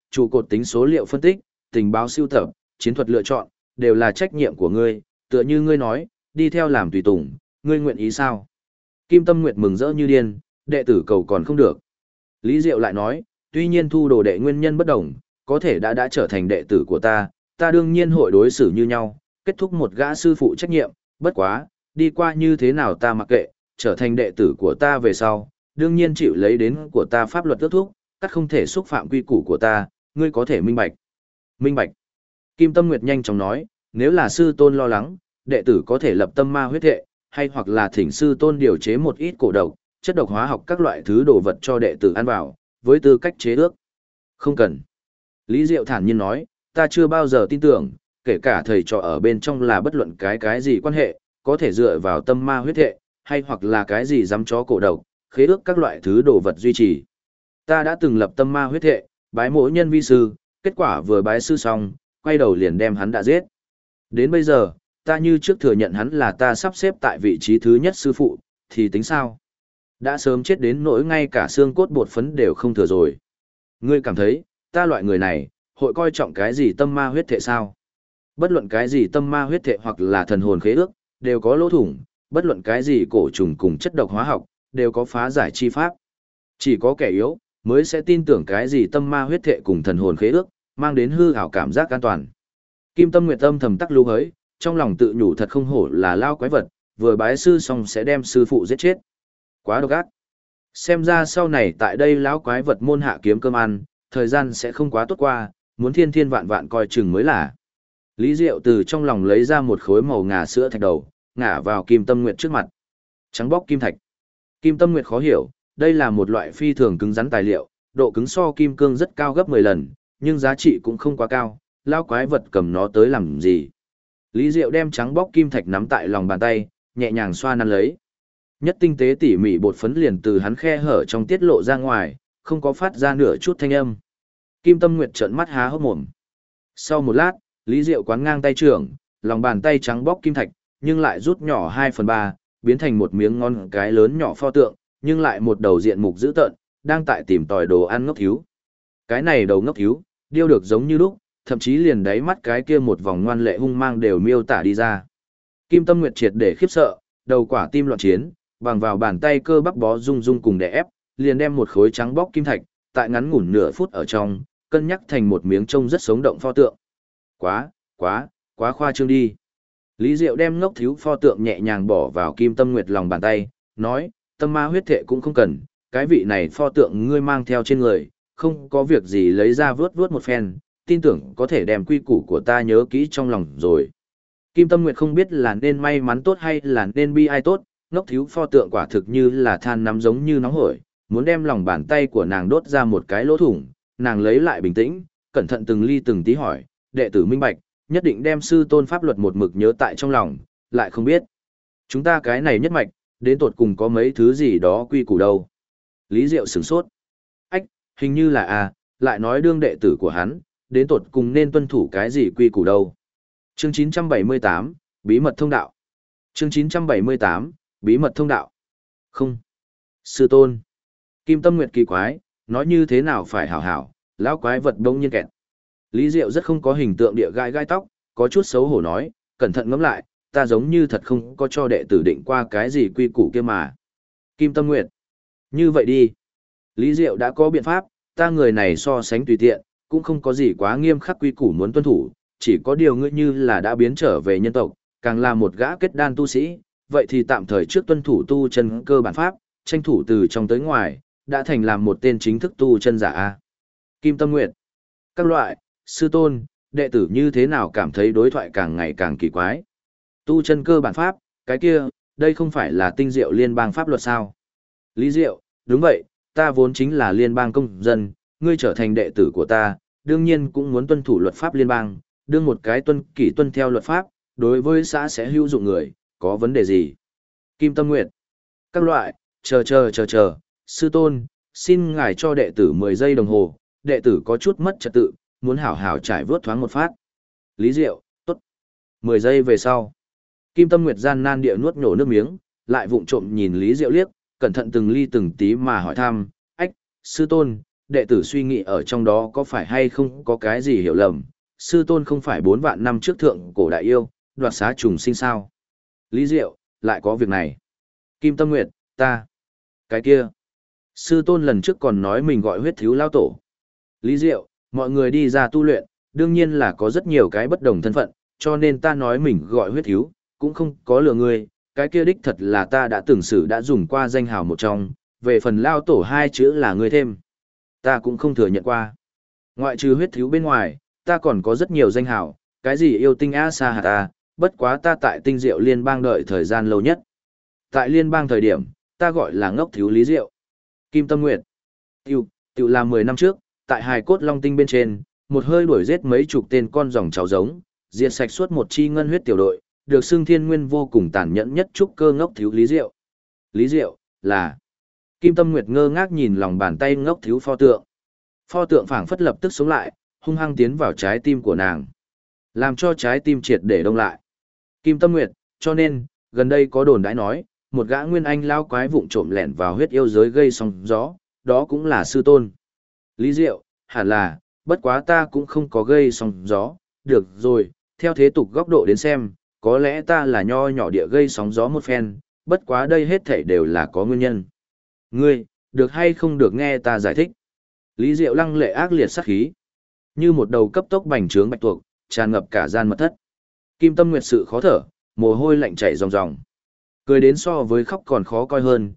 trụ cột tính số liệu phân tích, tình báo sưu tập, chiến thuật lựa chọn, đều là trách nhiệm của ngươi, tựa như ngươi nói, đi theo làm tùy tùng, ngươi nguyện ý sao? Kim Tâm Nguyệt mừng rỡ như điên, đệ tử cầu còn không được. Lý Diệu lại nói, tuy nhiên thu đồ đệ nguyên nhân bất đồng, có thể đã trở thành đệ tử của ta đương nhiên hội đối xử như nhau, kết thúc một gã sư phụ trách nhiệm, bất quá, đi qua như thế nào ta mặc kệ, trở thành đệ tử của ta về sau, đương nhiên chịu lấy đến của ta pháp luật ước thúc, các không thể xúc phạm quy củ của ta, ngươi có thể minh bạch. Minh bạch. Kim Tâm Nguyệt nhanh chóng nói, nếu là sư tôn lo lắng, đệ tử có thể lập tâm ma huyết thệ, hay hoặc là thỉnh sư tôn điều chế một ít cổ độc, chất độc hóa học các loại thứ đồ vật cho đệ tử ăn vào, với tư cách chế ước. Không cần. Lý Diệu thản nhiên nói, ta chưa bao giờ tin tưởng, kể cả thầy trò ở bên trong là bất luận cái gì quan hệ, có thể dựa vào tâm ma huyết thệ, hay hoặc là cái gì dám chó cổ độc, khế ước các loại thứ đồ vật duy trì. Ta đã từng lập tâm ma huyết thệ, bái mỗi nhân vi sư, kết quả vừa bái sư xong, quay đầu liền đem hắn đã giết. Đến bây giờ, ta như trước thừa nhận hắn là ta sắp xếp tại vị trí thứ nhất sư phụ, thì tính sao? Đã sớm chết đến nỗi ngay cả xương cốt bột phấn đều không thừa rồi. Ngươi cảm thấy, ta loại người này, hội coi trọng cái gì tâm ma huyết thệ sao? Bất luận cái gì tâm ma huyết thệ hoặc là thần hồn khế ước, đều có lỗ thủng, bất luận cái gì cổ trùng cùng chất độc hóa học, đều có phá giải chi pháp. Chỉ có kẻ yếu, mới sẽ tin tưởng cái gì tâm ma huyết thệ cùng thần hồn khế ước, mang đến hư ảo cảm giác an toàn. Kim Tâm Nguyệt âm thầm tắc lưu hới, trong lòng tự nhủ thật không hổ là lao quái vật, vừa bái sư xong sẽ đem sư phụ giết chết. Quá độc ác. Xem ra sau này tại đây lão quái vật môn hạ kiếm cơm ăn, thời gian sẽ không quá tốt qua, muốn thiên thiên vạn vạn coi chừng mới là. Lý Diệu từ trong lòng lấy ra một khối màu ngà sữa thạch đầu, ngả vào Kim Tâm Nguyệt trước mặt. Trắng bóc kim thạch. Kim Tâm Nguyệt khó hiểu, đây là một loại phi thường cứng rắn tài liệu, độ cứng so kim cương rất cao gấp 10 lần, nhưng giá trị cũng không quá cao, lao quái vật cầm nó tới làm gì. Lý Diệu đem trắng bóc kim thạch nắm tại lòng bàn tay, nhẹ nhàng xoa nắn lấy. Nhất tinh tế tỉ mỉ bột phấn liền từ hắn khe hở trong tiết lộ ra ngoài, không có phát ra nửa chút thanh âm. Kim Tâm Nguyệt trợn mắt há hốc mồm. Sau một lát, Lý Diệu quán ngang tay trưởng, lòng bàn tay trắng bóc kim thạch, nhưng lại rút nhỏ 2/3, biến thành một miếng ngon cái lớn nhỏ pho tượng, nhưng lại một đầu diện mục dữ tợn, đang tại tìm tòi đồ ăn ngốc thiếu. Cái này đầu ngốc thiếu, điêu được giống như lúc, thậm chí liền đáy mắt cái kia một vòng ngoan lệ hung mang đều miêu tả đi ra. Kim Tâm Nguyệt triệt để khiếp sợ, đầu quả tim loạn chiến, bằng vào bàn tay cơ bắp bó rung rung cùng đè ép, liền đem một khối trắng bóc kim thạch, tại ngắn ngủn nửa phút ở trong, cân nhắc thành một miếng trông rất sống động pho tượng. Quá khoa trương đi. Lý Diệu đem ngốc thiếu pho tượng nhẹ nhàng bỏ vào Kim Tâm Nguyệt lòng bàn tay, nói, tâm ma huyết thệ cũng không cần, cái vị này pho tượng ngươi mang theo trên người, không có việc gì lấy ra vớt vớt một phen, tin tưởng có thể đem quy củ của ta nhớ kỹ trong lòng rồi. Kim Tâm Nguyệt không biết là nên may mắn tốt hay là nên bi ai tốt, ngốc thiếu pho tượng quả thực như là than nắm giống như nóng hổi, muốn đem lòng bàn tay của nàng đốt ra một cái lỗ thủng, nàng lấy lại bình tĩnh, cẩn thận từng ly từng tí hỏi, đệ tử minh bạch, nhất định đem sư tôn pháp luật một mực nhớ tại trong lòng, lại không biết. Chúng ta cái này nhất mạch, đến tột cùng có mấy thứ gì đó quy củ đâu. Lý Diệu sửng sốt. Ách, hình như là lại nói đương đệ tử của hắn, đến tột cùng nên tuân thủ cái gì quy củ đâu. Chương 978, Bí mật thông đạo. Chương 978, Bí mật thông đạo. Không. Sư tôn. Kim Tâm Nguyệt kỳ quái, nói như thế nào phải hảo hảo, lão quái vật đông nhiên kẹt. Lý Diệu rất không có hình tượng địa gai gai tóc, có chút xấu hổ nói, cẩn thận ngẫm lại, ta giống như thật không có cho đệ tử định qua cái gì quy củ kia mà. Kim Tâm Nguyệt. Như vậy đi. Lý Diệu đã có biện pháp, ta người này so sánh tùy tiện, cũng không có gì quá nghiêm khắc quy củ muốn tuân thủ, chỉ có điều ngươi như là đã biến trở về nhân tộc, càng là một gã kết đan tu sĩ, vậy thì tạm thời trước tuân thủ tu chân cơ bản pháp, tranh thủ từ trong tới ngoài, đã thành làm một tên chính thức tu chân giả a. Kim Tâm Nguyệt. Các loại, sư tôn, đệ tử như thế nào cảm thấy đối thoại càng ngày càng kỳ quái. Tu chân cơ bản pháp, cái kia, đây không phải là tinh diệu liên bang pháp luật sao? Lý Diệu, đúng vậy, ta vốn chính là liên bang công dân, ngươi trở thành đệ tử của ta, đương nhiên cũng muốn tuân thủ luật pháp liên bang, đương một cái tuân theo luật pháp, đối với xã sẽ hữu dụng người, có vấn đề gì? Kim Tâm Nguyệt. Các loại, chờ, sư tôn, xin ngài cho đệ tử 10 giây đồng hồ, đệ tử có chút mất trật tự, muốn hảo hảo trải vớt thoáng một phát. Lý Diệu, tốt. 10 giây về sau. Kim Tâm Nguyệt gian nan địa nuốt nhổ nước miếng, lại vụng trộm nhìn Lý Diệu liếc, cẩn thận từng ly từng tí mà hỏi thăm, ách, sư tôn, đệ tử suy nghĩ ở trong đó có phải hay không có cái gì hiểu lầm, sư tôn không phải 4 vạn năm trước thượng cổ đại yêu, đoạt xá trùng sinh sao. Lý Diệu, lại có việc này. Kim Tâm Nguyệt, ta. Cái kia. Sư tôn lần trước còn nói mình gọi huyết thiếu lao tổ. Lý Diệu, mọi người đi ra tu luyện, đương nhiên là có rất nhiều cái bất đồng thân phận, cho nên ta nói mình gọi huyết thiếu, cũng không có lừa người, cái kia đích thật là ta đã từng xử đã dùng qua danh hào một trong, về phần lao tổ 2 chữ là người thêm. Ta cũng không thừa nhận qua. Ngoại trừ huyết thiếu bên ngoài, ta còn có rất nhiều danh hào, cái gì yêu tinh A Sa Hạt ta, bất quá ta tại tinh diệu liên bang đợi thời gian lâu nhất. Tại liên bang thời điểm, ta gọi là ngốc thiếu Lý Diệu. Kim Tâm Nguyệt. Tiểu là 10 năm trước, tại hài cốt long tinh bên trên, một hơi đuổi giết mấy chục tên con dòng cháu giống, diệt sạch suốt một chi ngân huyết tiểu đội, được xưng thiên nguyên vô cùng tàn nhẫn nhất trúc cơ ngốc thiếu Lý Diệu. Lý Diệu, là... Kim Tâm Nguyệt ngơ ngác nhìn lòng bàn tay ngốc thiếu pho tượng. Pho tượng phảng phất lập tức sống lại, hung hăng tiến vào trái tim của nàng, làm cho trái tim triệt để đông lại. Kim Tâm Nguyệt, cho nên, gần đây có đồn đãi nói, một gã nguyên anh lao quái vụng trộm lẻn vào huyết yêu giới gây sóng gió, đó cũng là sư tôn. Lý Diệu, hẳn là, bất quá ta cũng không có gây sóng gió, được rồi, theo thế tục góc độ đến xem, có lẽ ta là nho nhỏ địa gây sóng gió một phen, bất quá đây hết thảy đều là có nguyên nhân. Ngươi, được hay không được nghe ta giải thích? Lý Diệu lăng lệ ác liệt sát khí, như một đầu cấp tốc bành trướng bạch tuộc, tràn ngập cả gian mật thất. Kim Tâm Nguyệt sự khó thở, mồ hôi lạnh chảy ròng ròng. Cười đến so với khóc còn khó coi hơn,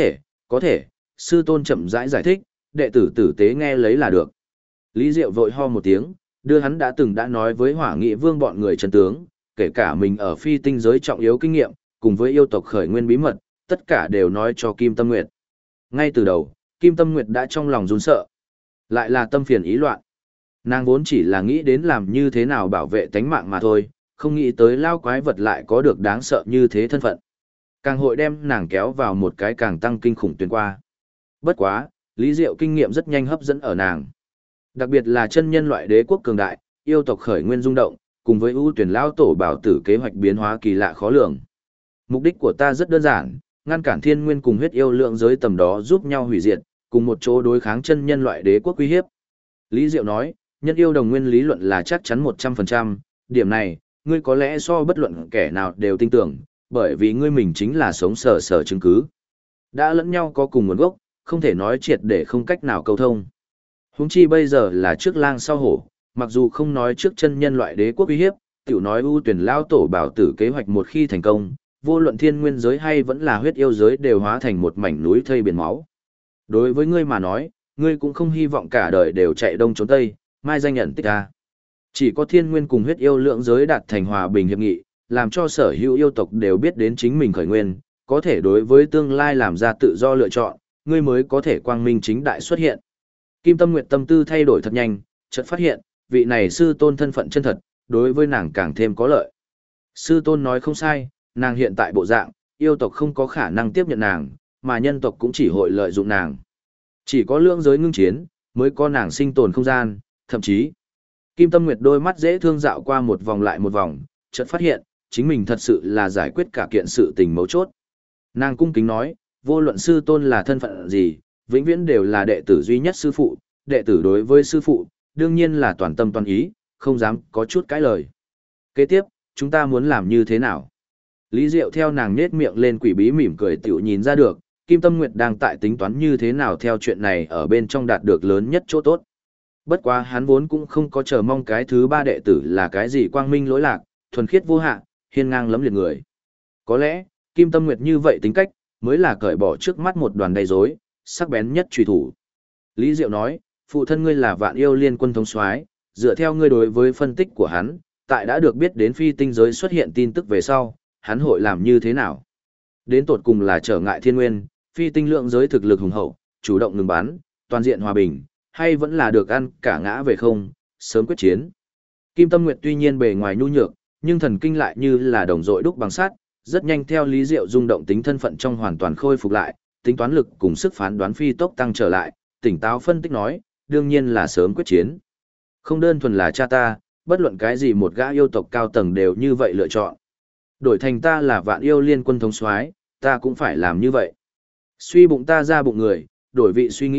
có thể, sư tôn chậm rãi giải thích, đệ tử tử tế nghe lấy là được. Lý Diệu vội ho một tiếng, đưa hắn đã nói với Hỏa Nghị Vương bọn người chân tướng, kể cả mình ở phi tinh giới trọng yếu kinh nghiệm, cùng với yêu tộc khởi nguyên bí mật, tất cả đều nói cho Kim Tâm Nguyệt. Ngay từ đầu, Kim Tâm Nguyệt đã trong lòng run sợ, lại là tâm phiền ý loạn. Nàng vốn chỉ là nghĩ đến làm như thế nào bảo vệ tánh mạng mà thôi, không nghĩ tới lao quái vật lại có được đáng sợ như thế thân phận. Càng hội đem nàng kéo vào một cái càng tăng kinh khủng tuyến qua. Bất quá, Lý Diệu kinh nghiệm rất nhanh hấp dẫn ở nàng. Đặc biệt là chân nhân loại đế quốc cường đại, yêu tộc khởi nguyên rung động, cùng với ưu tuyển lao tổ bảo tử kế hoạch biến hóa kỳ lạ khó lường. Mục đích của ta rất đơn giản, ngăn cản thiên nguyên cùng huyết yêu lượng giới tầm đó giúp nhau hủy diệt, cùng một chỗ đối kháng chân nhân loại đế quốc uy hiếp. Lý Diệu nói, nhân yêu đồng nguyên lý luận là chắc chắn 100%, điểm này, ngươi có lẽ so bất luận kẻ nào đều tin tưởng, bởi vì ngươi mình chính là sống sờ sờ chứng cứ. Đã lẫn nhau có cùng nguồn gốc, không thể nói triệt để không cách nào câu thông. Huống chi bây giờ là trước lang sau hổ, mặc dù không nói trước chân nhân loại đế quốc uy hiếp, tiểu nói ưu tuyển lao tổ bảo tử kế hoạch một khi thành công, vô luận thiên nguyên giới hay vẫn là huyết yêu giới đều hóa thành một mảnh núi thây biển máu. Đối với ngươi mà nói, ngươi cũng không hy vọng cả đời đều chạy đông trốn tây, mai danh nhận tích ta. Chỉ có thiên nguyên cùng huyết yêu lượng giới đạt thành hòa bình hiệp nghị, làm cho sở hữu yêu tộc đều biết đến chính mình khởi nguyên, có thể đối với tương lai làm ra tự do lựa chọn, ngươi mới có thể quang minh chính đại xuất hiện. Kim Tâm Nguyệt tâm tư thay đổi thật nhanh, chợt phát hiện, vị này sư tôn thân phận chân thật, đối với nàng càng thêm có lợi. Sư tôn nói không sai, nàng hiện tại bộ dạng, yêu tộc không có khả năng tiếp nhận nàng, mà nhân tộc cũng chỉ hội lợi dụng nàng. Chỉ có lượng giới ngưng chiến, mới có nàng sinh tồn không gian, thậm chí. Kim Tâm Nguyệt đôi mắt dễ thương dạo qua một vòng lại một vòng, chợt phát hiện, chính mình thật sự là giải quyết cả kiện sự tình mấu chốt. Nàng cung kính nói, vô luận sư tôn là thân phận gì, vĩnh viễn đều là đệ tử duy nhất sư phụ, đệ tử đối với sư phụ, đương nhiên là toàn tâm toàn ý, không dám có chút cãi lời. Kế tiếp, chúng ta muốn làm như thế nào? Lý Diệu theo nàng nết miệng lên quỷ bí mỉm cười tiểu nhìn ra được, Kim Tâm Nguyệt đang tại tính toán như thế nào theo chuyện này ở bên trong đạt được lớn nhất chỗ tốt. Bất quá hắn vốn cũng không có chờ mong cái thứ ba đệ tử là cái gì quang minh lỗi lạc, thuần khiết vô hạ, hiên ngang lẫm liệt người. Có lẽ, Kim Tâm Nguyệt như vậy tính cách, mới là cởi bỏ trước mắt một đoàn đầy rối, sắc bén nhất truy thủ. Lý Diệu nói, phụ thân ngươi là Vạn Yêu Liên Quân thống soái, dựa theo ngươi đối với phân tích của hắn, tại đã được biết đến phi tinh giới xuất hiện tin tức về sau, hắn hội làm như thế nào? Đến tột cùng là trở ngại thiên nguyên, phi tinh lượng giới thực lực hùng hậu, chủ động ngừng bắn, toàn diện hòa bình, hay vẫn là được ăn cả ngã về không, sớm quyết chiến. Kim Tâm Nguyệt tuy nhiên bề ngoài nhu nhược, nhưng thần kinh lại như là đồng dội đúc bằng sắt, rất nhanh theo Lý Diệu rung động tính thân phận trong hoàn toàn khôi phục lại, tính toán lực cùng sức phán đoán phi tốc tăng trở lại, tỉnh táo phân tích nói, đương nhiên là sớm quyết chiến. Không đơn thuần là cha ta, bất luận cái gì một gã yêu tộc cao tầng đều như vậy lựa chọn. Đổi thành ta là Vạn Yêu Liên Quân thống soái, ta cũng phải làm như vậy. Suy bụng ta ra bụng người, đổi vị suy nghĩ,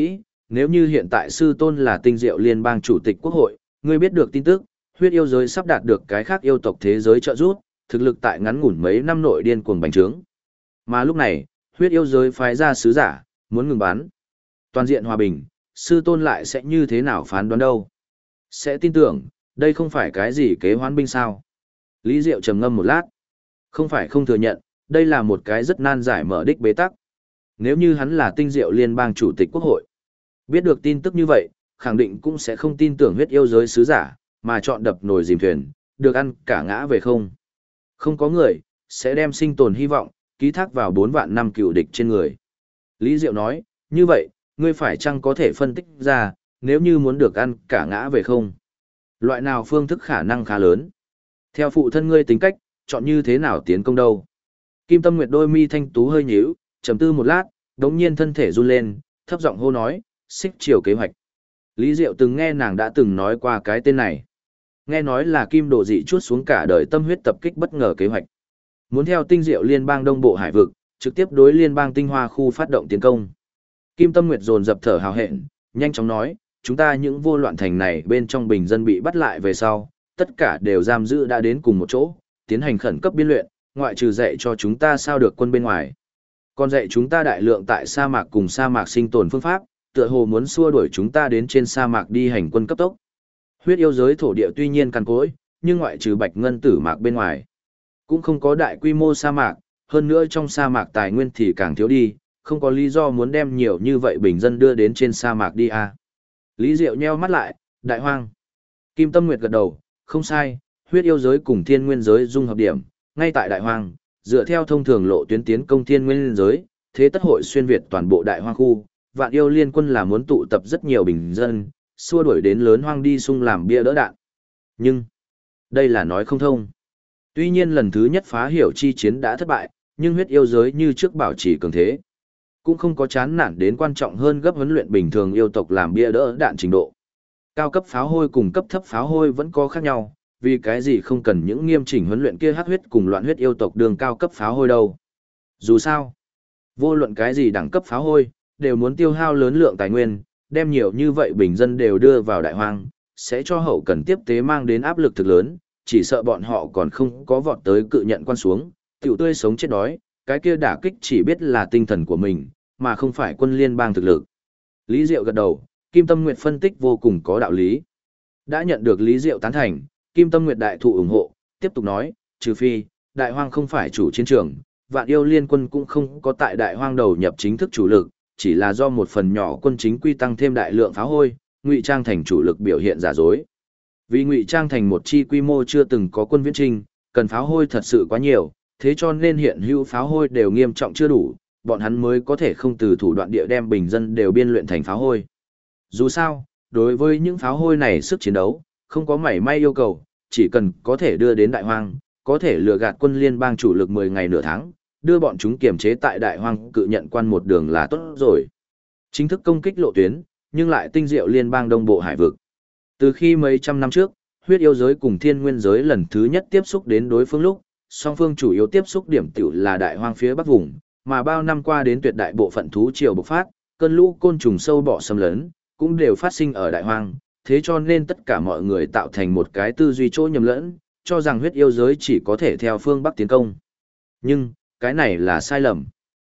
Nếu như hiện tại sư tôn là Tinh Diệu Liên bang chủ tịch quốc hội, ngươi biết được tin tức, huyết yêu giới sắp đạt được cái khác yêu tộc thế giới trợ giúp, thực lực tại ngắn ngủn mấy năm nội điên cuồng bành trướng. Mà lúc này, huyết yêu giới phái ra sứ giả, muốn ngừng bắn. Toàn diện hòa bình, sư tôn lại sẽ như thế nào phán đoán đâu? Sẽ tin tưởng, đây không phải cái gì kế hoán binh sao? Lý Diệu trầm ngâm một lát. Không phải không thừa nhận, đây là một cái rất nan giải mở đích bế tắc. Nếu như hắn là Tinh Diệu Liên bang chủ tịch quốc hội, biết được tin tức như vậy, khẳng định cũng sẽ không tin tưởng huyết yêu giới sứ giả, mà chọn đập nồi dìm thuyền, được ăn cả ngã về không. Không có người, sẽ đem sinh tồn hy vọng, ký thác vào 4 vạn năm cựu địch trên người. Lý Diệu nói, như vậy, ngươi phải chăng có thể phân tích ra, nếu như muốn được ăn cả ngã về không? Loại nào phương thức khả năng khá lớn? Theo phụ thân ngươi tính cách, chọn như thế nào tiến công đâu? Kim Tâm Nguyệt đôi mi thanh tú hơi nhíu, trầm tư một lát, đống nhiên thân thể run lên, thấp giọng hô nói, xích chiều kế hoạch. Lý Diệu từng nghe nàng đã từng nói qua cái tên này. Nghe nói là Kim Đồ Dị chuốt xuống cả đời tâm huyết tập kích bất ngờ kế hoạch. Muốn theo Tinh Diệu Liên bang Đông Bộ Hải vực, trực tiếp đối Liên bang Tinh Hoa khu phát động tiến công. Kim Tâm Nguyệt dồn dập thở hào hẹn, nhanh chóng nói, chúng ta những vô loạn thành này bên trong bình dân bị bắt lại về sau, tất cả đều giam giữ đã đến cùng một chỗ, tiến hành khẩn cấp biên luyện, ngoại trừ dạy cho chúng ta sao được quân bên ngoài. Còn dạy chúng ta đại lượng tại sa mạc cùng sa mạc sinh tồn phương pháp, tựa hồ muốn xua đuổi chúng ta đến trên sa mạc đi hành quân cấp tốc. Huyết yêu giới thổ địa tuy nhiên cằn cỗi, nhưng ngoại trừ bạch ngân tử mạc bên ngoài, cũng không có đại quy mô sa mạc, hơn nữa trong sa mạc tài nguyên thì càng thiếu đi, không có lý do muốn đem nhiều như vậy bình dân đưa đến trên sa mạc đi à. Lý Diệu nheo mắt lại, đại hoang. Kim Tâm Nguyệt gật đầu, không sai, huyết yêu giới cùng thiên nguyên giới dung hợp điểm, ngay tại đại hoang, dựa theo thông thường lộ tuyến tiến công thiên nguyên giới, thế tất hội xuyên việt toàn bộ đại hoang khu, vạn yêu liên quân là muốn tụ tập rất nhiều bình dân, xua đuổi đến lớn hoang đi xung làm bia đỡ đạn. Nhưng, đây là nói không thông. Tuy nhiên lần thứ nhất phá hiểu chi chiến đã thất bại, nhưng huyết yêu giới như trước bảo trì cường thế. Cũng không có chán nản đến quan trọng hơn gấp huấn luyện bình thường yêu tộc làm bia đỡ đạn trình độ. Cao cấp pháo hôi cùng cấp thấp pháo hôi vẫn có khác nhau, vì cái gì không cần những nghiêm chỉnh huấn luyện kia hắc huyết cùng loạn huyết yêu tộc đường cao cấp pháo hôi đâu. Dù sao, vô luận cái gì đẳng cấp pháo hôi, đều muốn tiêu hao lớn lượng tài nguyên, đem nhiều như vậy bình dân đều đưa vào đại hoang, sẽ cho hậu cần tiếp tế mang đến áp lực thực lớn, chỉ sợ bọn họ còn không có vọt tới cự nhận quan xuống, tiểu tươi sống chết đói, cái kia đả kích chỉ biết là tinh thần của mình, mà không phải quân liên bang thực lực. Lý Diệu gật đầu, Kim Tâm Nguyệt phân tích vô cùng có đạo lý. Đã nhận được Lý Diệu tán thành, Kim Tâm Nguyệt đại thụ ủng hộ, tiếp tục nói, trừ phi, đại hoang không phải chủ chiến trường, vạn yêu liên quân cũng không có tại đại hoang đầu nhập chính thức chủ lực, chỉ là do một phần nhỏ quân chính quy tăng thêm đại lượng pháo hôi, ngụy trang thành chủ lực biểu hiện giả dối. Vì ngụy trang thành một chi quy mô chưa từng có quân viễn trinh, cần pháo hôi thật sự quá nhiều, thế cho nên hiện hữu pháo hôi đều nghiêm trọng chưa đủ, bọn hắn mới có thể không từ thủ đoạn địa đem bình dân đều biên luyện thành pháo hôi. Dù sao, đối với những pháo hôi này sức chiến đấu, không có mảy may yêu cầu, chỉ cần có thể đưa đến đại hoang, có thể lừa gạt quân liên bang chủ lực 10 ngày nửa tháng, đưa bọn chúng kiềm chế tại đại hoang cự nhận quan một đường là tốt rồi. Chính thức công kích lộ tuyến, nhưng lại tinh diệu liên bang đông bộ hải vực. Từ khi mấy trăm năm trước, huyết yêu giới cùng thiên nguyên giới lần thứ nhất tiếp xúc đến đối phương lúc, song phương chủ yếu tiếp xúc điểm tiểu là đại hoang phía bắc vùng, mà bao năm qua đến tuyệt đại bộ phận thú triều bộc phát, cơn lũ côn trùng sâu bọ xâm lấn, cũng đều phát sinh ở đại hoang, thế cho nên tất cả mọi người tạo thành một cái tư duy chỗ nhầm lẫn, cho rằng huyết yêu giới chỉ có thể theo phương bắc tiến công. Nhưng, cái này là sai lầm.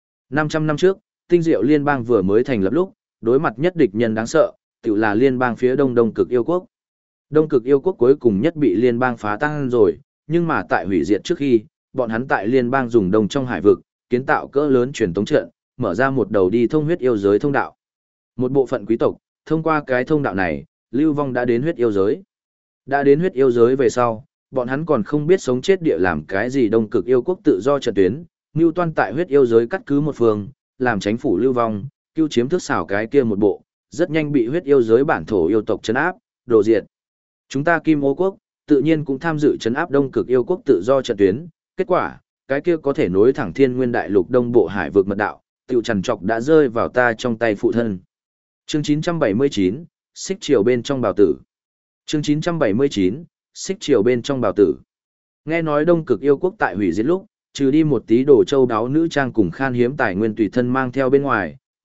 500 năm trước, tinh diệu liên bang vừa mới thành lập lúc, đối mặt nhất địch nhân đáng sợ, tự là liên bang phía đông đông cực yêu quốc. Đông cực yêu quốc cuối cùng nhất bị liên bang phá tan rồi, nhưng mà tại hủy diệt trước khi, bọn hắn tại liên bang dùng đông trong hải vực, kiến tạo cỡ lớn truyền tống trận, mở ra một đầu đi thông huyết yêu giới thông đạo. Một bộ phận quý tộc, thông qua cái thông đạo này, lưu vong đã đến huyết yêu giới. Đã đến huyết yêu giới về sau, bọn hắn còn không biết sống chết địa làm cái gì đông cực yêu quốc tự do trận tuyến, mưu toan tại huyết yêu giới cắt cứ một phương, làm chánh phủ lưu vong, cứu chiếm thức xảo cái kia một bộ, rất nhanh bị huyết yêu giới bản thổ yêu tộc trấn áp, đổ diệt. Chúng ta Kim Ô quốc, tự nhiên cũng tham dự trấn áp đông cực yêu quốc tự do trận tuyến, kết quả, cái kia có thể nối thẳng thiên nguyên đại lục đông bộ hải vực mật đạo, tiểu trằn trọc đã rơi vào ta trong tay phụ thân. Chương 979, xích triều bên trong bào tử. Chương 979, xích triều bên trong bào tử. Nghe nói đông cực yêu quốc tại hủy diệt lúc, trừ đi một tí đồ châu đáo nữ trang cùng khan hiếm tài nguyên tùy thân mang theo bên ngoài,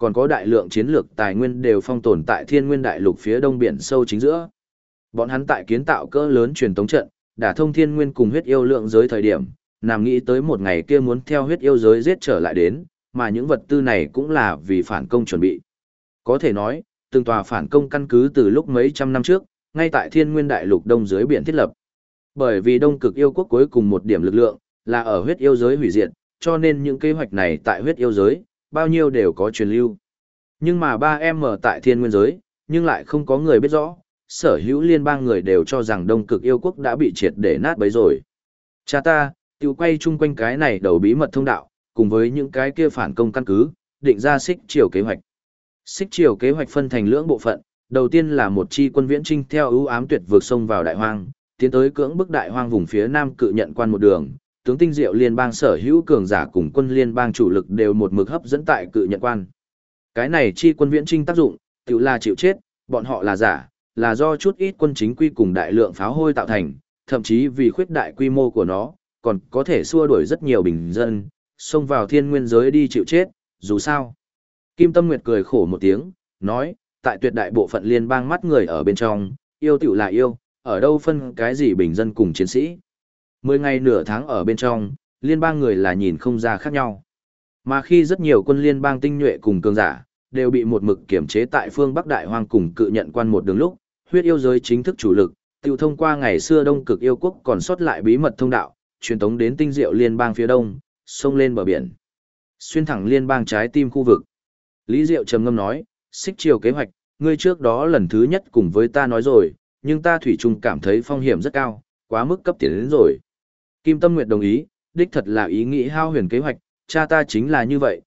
còn có đại lượng chiến lược tài nguyên đều phong tồn tại Thiên Nguyên Đại Lục phía đông biển sâu chính giữa. Bọn hắn tại kiến tạo cỡ lớn truyền tống trận, đả thông Thiên Nguyên cùng huyết yêu lượng giới thời điểm, nằm nghĩ tới một ngày kia muốn theo huyết yêu giới giết trở lại đến, mà những vật tư này cũng là vì phản công chuẩn bị. Có thể nói, từng tòa phản công căn cứ từ lúc mấy trăm năm trước, ngay tại Thiên Nguyên Đại Lục đông dưới biển thiết lập. Bởi vì Đông Cực Yêu Quốc cuối cùng một điểm lực lượng là ở huyết yêu giới hủy diệt, cho nên những kế hoạch này tại huyết yêu giới, bao nhiêu đều có truyền lưu. Nhưng mà 3M tại Thiên Nguyên giới, nhưng lại không có người biết rõ, sở hữu liên bang người đều cho rằng Đông Cực Yêu Quốc đã bị triệt để nát bấy rồi. Cha ta, tiêu quay chung quanh cái này đầu bí mật thông đạo, cùng với những cái kia phản công căn cứ, định ra xích chiều kế hoạch. Xích chiều kế hoạch phân thành lưỡng bộ phận, đầu tiên là một chi quân viễn trinh theo ưu ám tuyệt vượt sông vào đại hoang, tiến tới cưỡng bức đại hoang vùng phía nam cự nhận quan một đường, tướng tinh diệu liên bang sở hữu cường giả cùng quân liên bang chủ lực đều một mực hấp dẫn tại cự nhận quan. Cái này chi quân viễn trinh tác dụng, tự là chịu chết, bọn họ là giả, là do chút ít quân chính quy cùng đại lượng pháo hôi tạo thành, thậm chí vì khuyết đại quy mô của nó, còn có thể xua đuổi rất nhiều bình dân, xông vào thiên nguyên giới đi chịu chết, dù sao. Kim Tâm Nguyệt cười khổ một tiếng, nói, tại tuyệt đại bộ phận liên bang mắt người ở bên trong, yêu tiểu là yêu, ở đâu phân cái gì bình dân cùng chiến sĩ. 10 ngày nửa tháng ở bên trong, liên bang người là nhìn không ra khác nhau. Mà khi rất nhiều quân liên bang tinh nhuệ cùng cường giả, đều bị một mực kiểm chế tại phương Bắc Đại Hoang cùng cự nhận quan một đường lúc, huyết yêu giới chính thức chủ lực, tiêu thông qua ngày xưa Đông Cực Yêu Quốc còn sót lại bí mật thông đạo, truyền tống đến tinh diệu liên bang phía đông, xông lên bờ biển. Xuyên thẳng liên bang trái tim khu vực. Lý Diệu trầm ngâm nói, xích chiều kế hoạch, ngươi trước đó lần thứ nhất cùng với ta nói rồi, nhưng ta thủy chung cảm thấy phong hiểm rất cao, quá mức cấp tiến đến rồi. Kim Tâm Nguyệt đồng ý, đích thật là ý nghĩ hao huyền kế hoạch, cha ta chính là như vậy,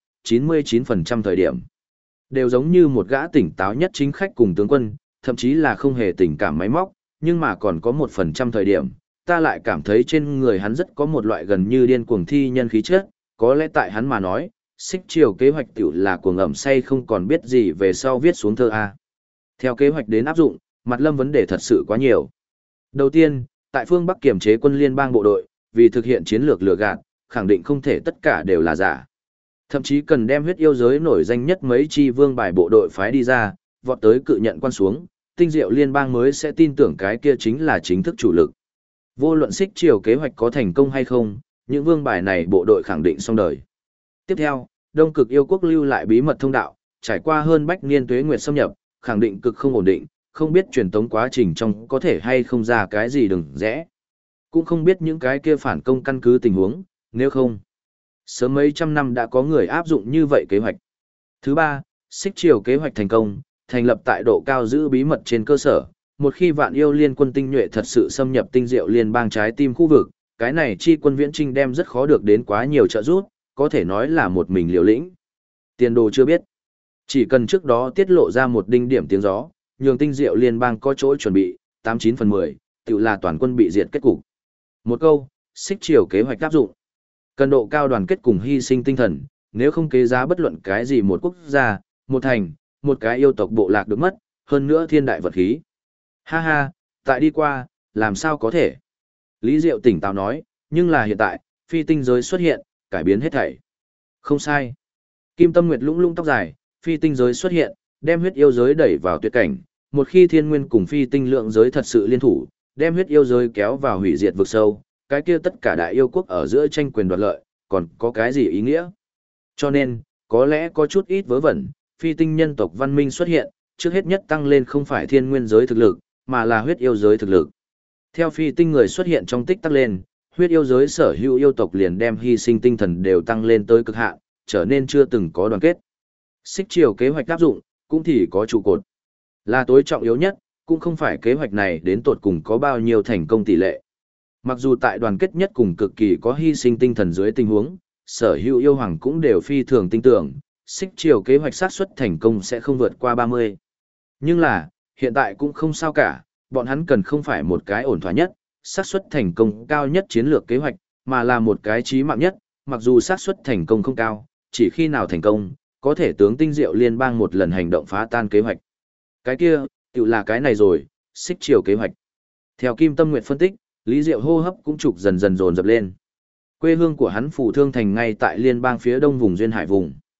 99% thời điểm. Đều giống như một gã tỉnh táo nhất chính khách cùng tướng quân, thậm chí là không hề tình cảm máy móc, nhưng mà còn có 1% thời điểm, ta lại cảm thấy trên người hắn rất có một loại gần như điên cuồng thi nhân khí chất, có lẽ tại hắn mà nói, xích chiều kế hoạch tiểu là cuồng ẩm say không còn biết gì về sau viết xuống thơ A. Theo kế hoạch đến áp dụng, mặt lâm vấn đề thật sự quá nhiều. Đầu tiên, tại phương Bắc kiểm chế quân liên bang bộ đội, vì thực hiện chiến lược lừa gạt, khẳng định không thể tất cả đều là giả. Thậm chí cần đem huyết yêu giới nổi danh nhất mấy chi vương bài bộ đội phái đi ra, vọt tới cự nhận quan xuống, tinh diệu liên bang mới sẽ tin tưởng cái kia chính là chính thức chủ lực. Vô luận xích chiều kế hoạch có thành công hay không, những vương bài này bộ đội khẳng định xong đời. Tiếp theo, Đông Cực Yêu Quốc lưu lại bí mật thông đạo, trải qua hơn bách niên tuế nguyệt xâm nhập, khẳng định cực không ổn định, không biết truyền tống quá trình trong có thể hay không ra cái gì đừng rẽ. Cũng không biết những cái kia phản công căn cứ tình huống, nếu không. Sớm mấy trăm năm đã có người áp dụng như vậy kế hoạch. Thứ ba, xích chiều kế hoạch thành công, thành lập tại độ cao giữ bí mật trên cơ sở. Một khi vạn yêu liên quân tinh nhuệ thật sự xâm nhập tinh diệu liên bang trái tim khu vực, cái này chi quân viễn trinh đem rất khó được đến quá nhiều trợ giúp, có thể nói là một mình liều lĩnh. Tiền đồ chưa biết. Chỉ cần trước đó tiết lộ ra một đinh điểm tiếng gió, nhường tinh diệu liên bang có chỗ chuẩn bị, 89/10, tự là toàn quân bị diệt kết cục. Một câu, xích chiều kế hoạch áp dụng. Cần độ cao đoàn kết cùng hy sinh tinh thần, nếu không kế giá bất luận cái gì một quốc gia, một thành, một cái yêu tộc bộ lạc được mất, hơn nữa thiên đại vật khí. Ha ha, tại đi qua, làm sao có thể? Lý Diệu tỉnh táo nói, nhưng là hiện tại, phi tinh giới xuất hiện, cải biến hết thảy. Không sai. Kim Tâm Nguyệt lũng lũng tóc dài, phi tinh giới xuất hiện, đem huyết yêu giới đẩy vào tuyệt cảnh. Một khi thiên nguyên cùng phi tinh lượng giới thật sự liên thủ, đem huyết yêu giới kéo vào hủy diệt vực sâu, cái kia tất cả đại yêu quốc ở giữa tranh quyền đoạt lợi, còn có cái gì ý nghĩa? Cho nên, có lẽ có chút ít vớ vẩn, phi tinh nhân tộc văn minh xuất hiện, trước hết nhất tăng lên không phải thiên nguyên giới thực lực, mà là huyết yêu giới thực lực. Theo phi tinh người xuất hiện trong tích tắc lên, huyết yêu giới sở hữu yêu tộc liền đem hy sinh tinh thần đều tăng lên tới cực hạn, trở nên chưa từng có đoàn kết. Xích chiều kế hoạch áp dụng, cũng thì có trụ cột. Là tối trọng yếu nhất, cũng không phải kế hoạch này đến tột cùng có bao nhiêu thành công tỷ lệ. Mặc dù tại đoàn kết nhất cùng cực kỳ có hy sinh tinh thần dưới tình huống, sở hữu yêu hoàng cũng đều phi thường tin tưởng, xích chiều kế hoạch xác suất thành công sẽ không vượt qua 30. Nhưng là, hiện tại cũng không sao cả, bọn hắn cần không phải một cái ổn thỏa nhất, xác suất thành công cao nhất chiến lược kế hoạch, mà là một cái chí mạng nhất, mặc dù xác suất thành công không cao, chỉ khi nào thành công, có thể tướng tinh diệu liên bang một lần hành động phá tan kế hoạch. Cái kia, tự là cái này rồi, xích chiều kế hoạch. Theo Kim Tâm Nguyệt phân tích, Lý Diệu hô hấp cũng trục dần dần dồn dập lên. Quê hương của hắn Phủ Thương Thành ngay tại liên bang phía đông vùng duyên hải vùng.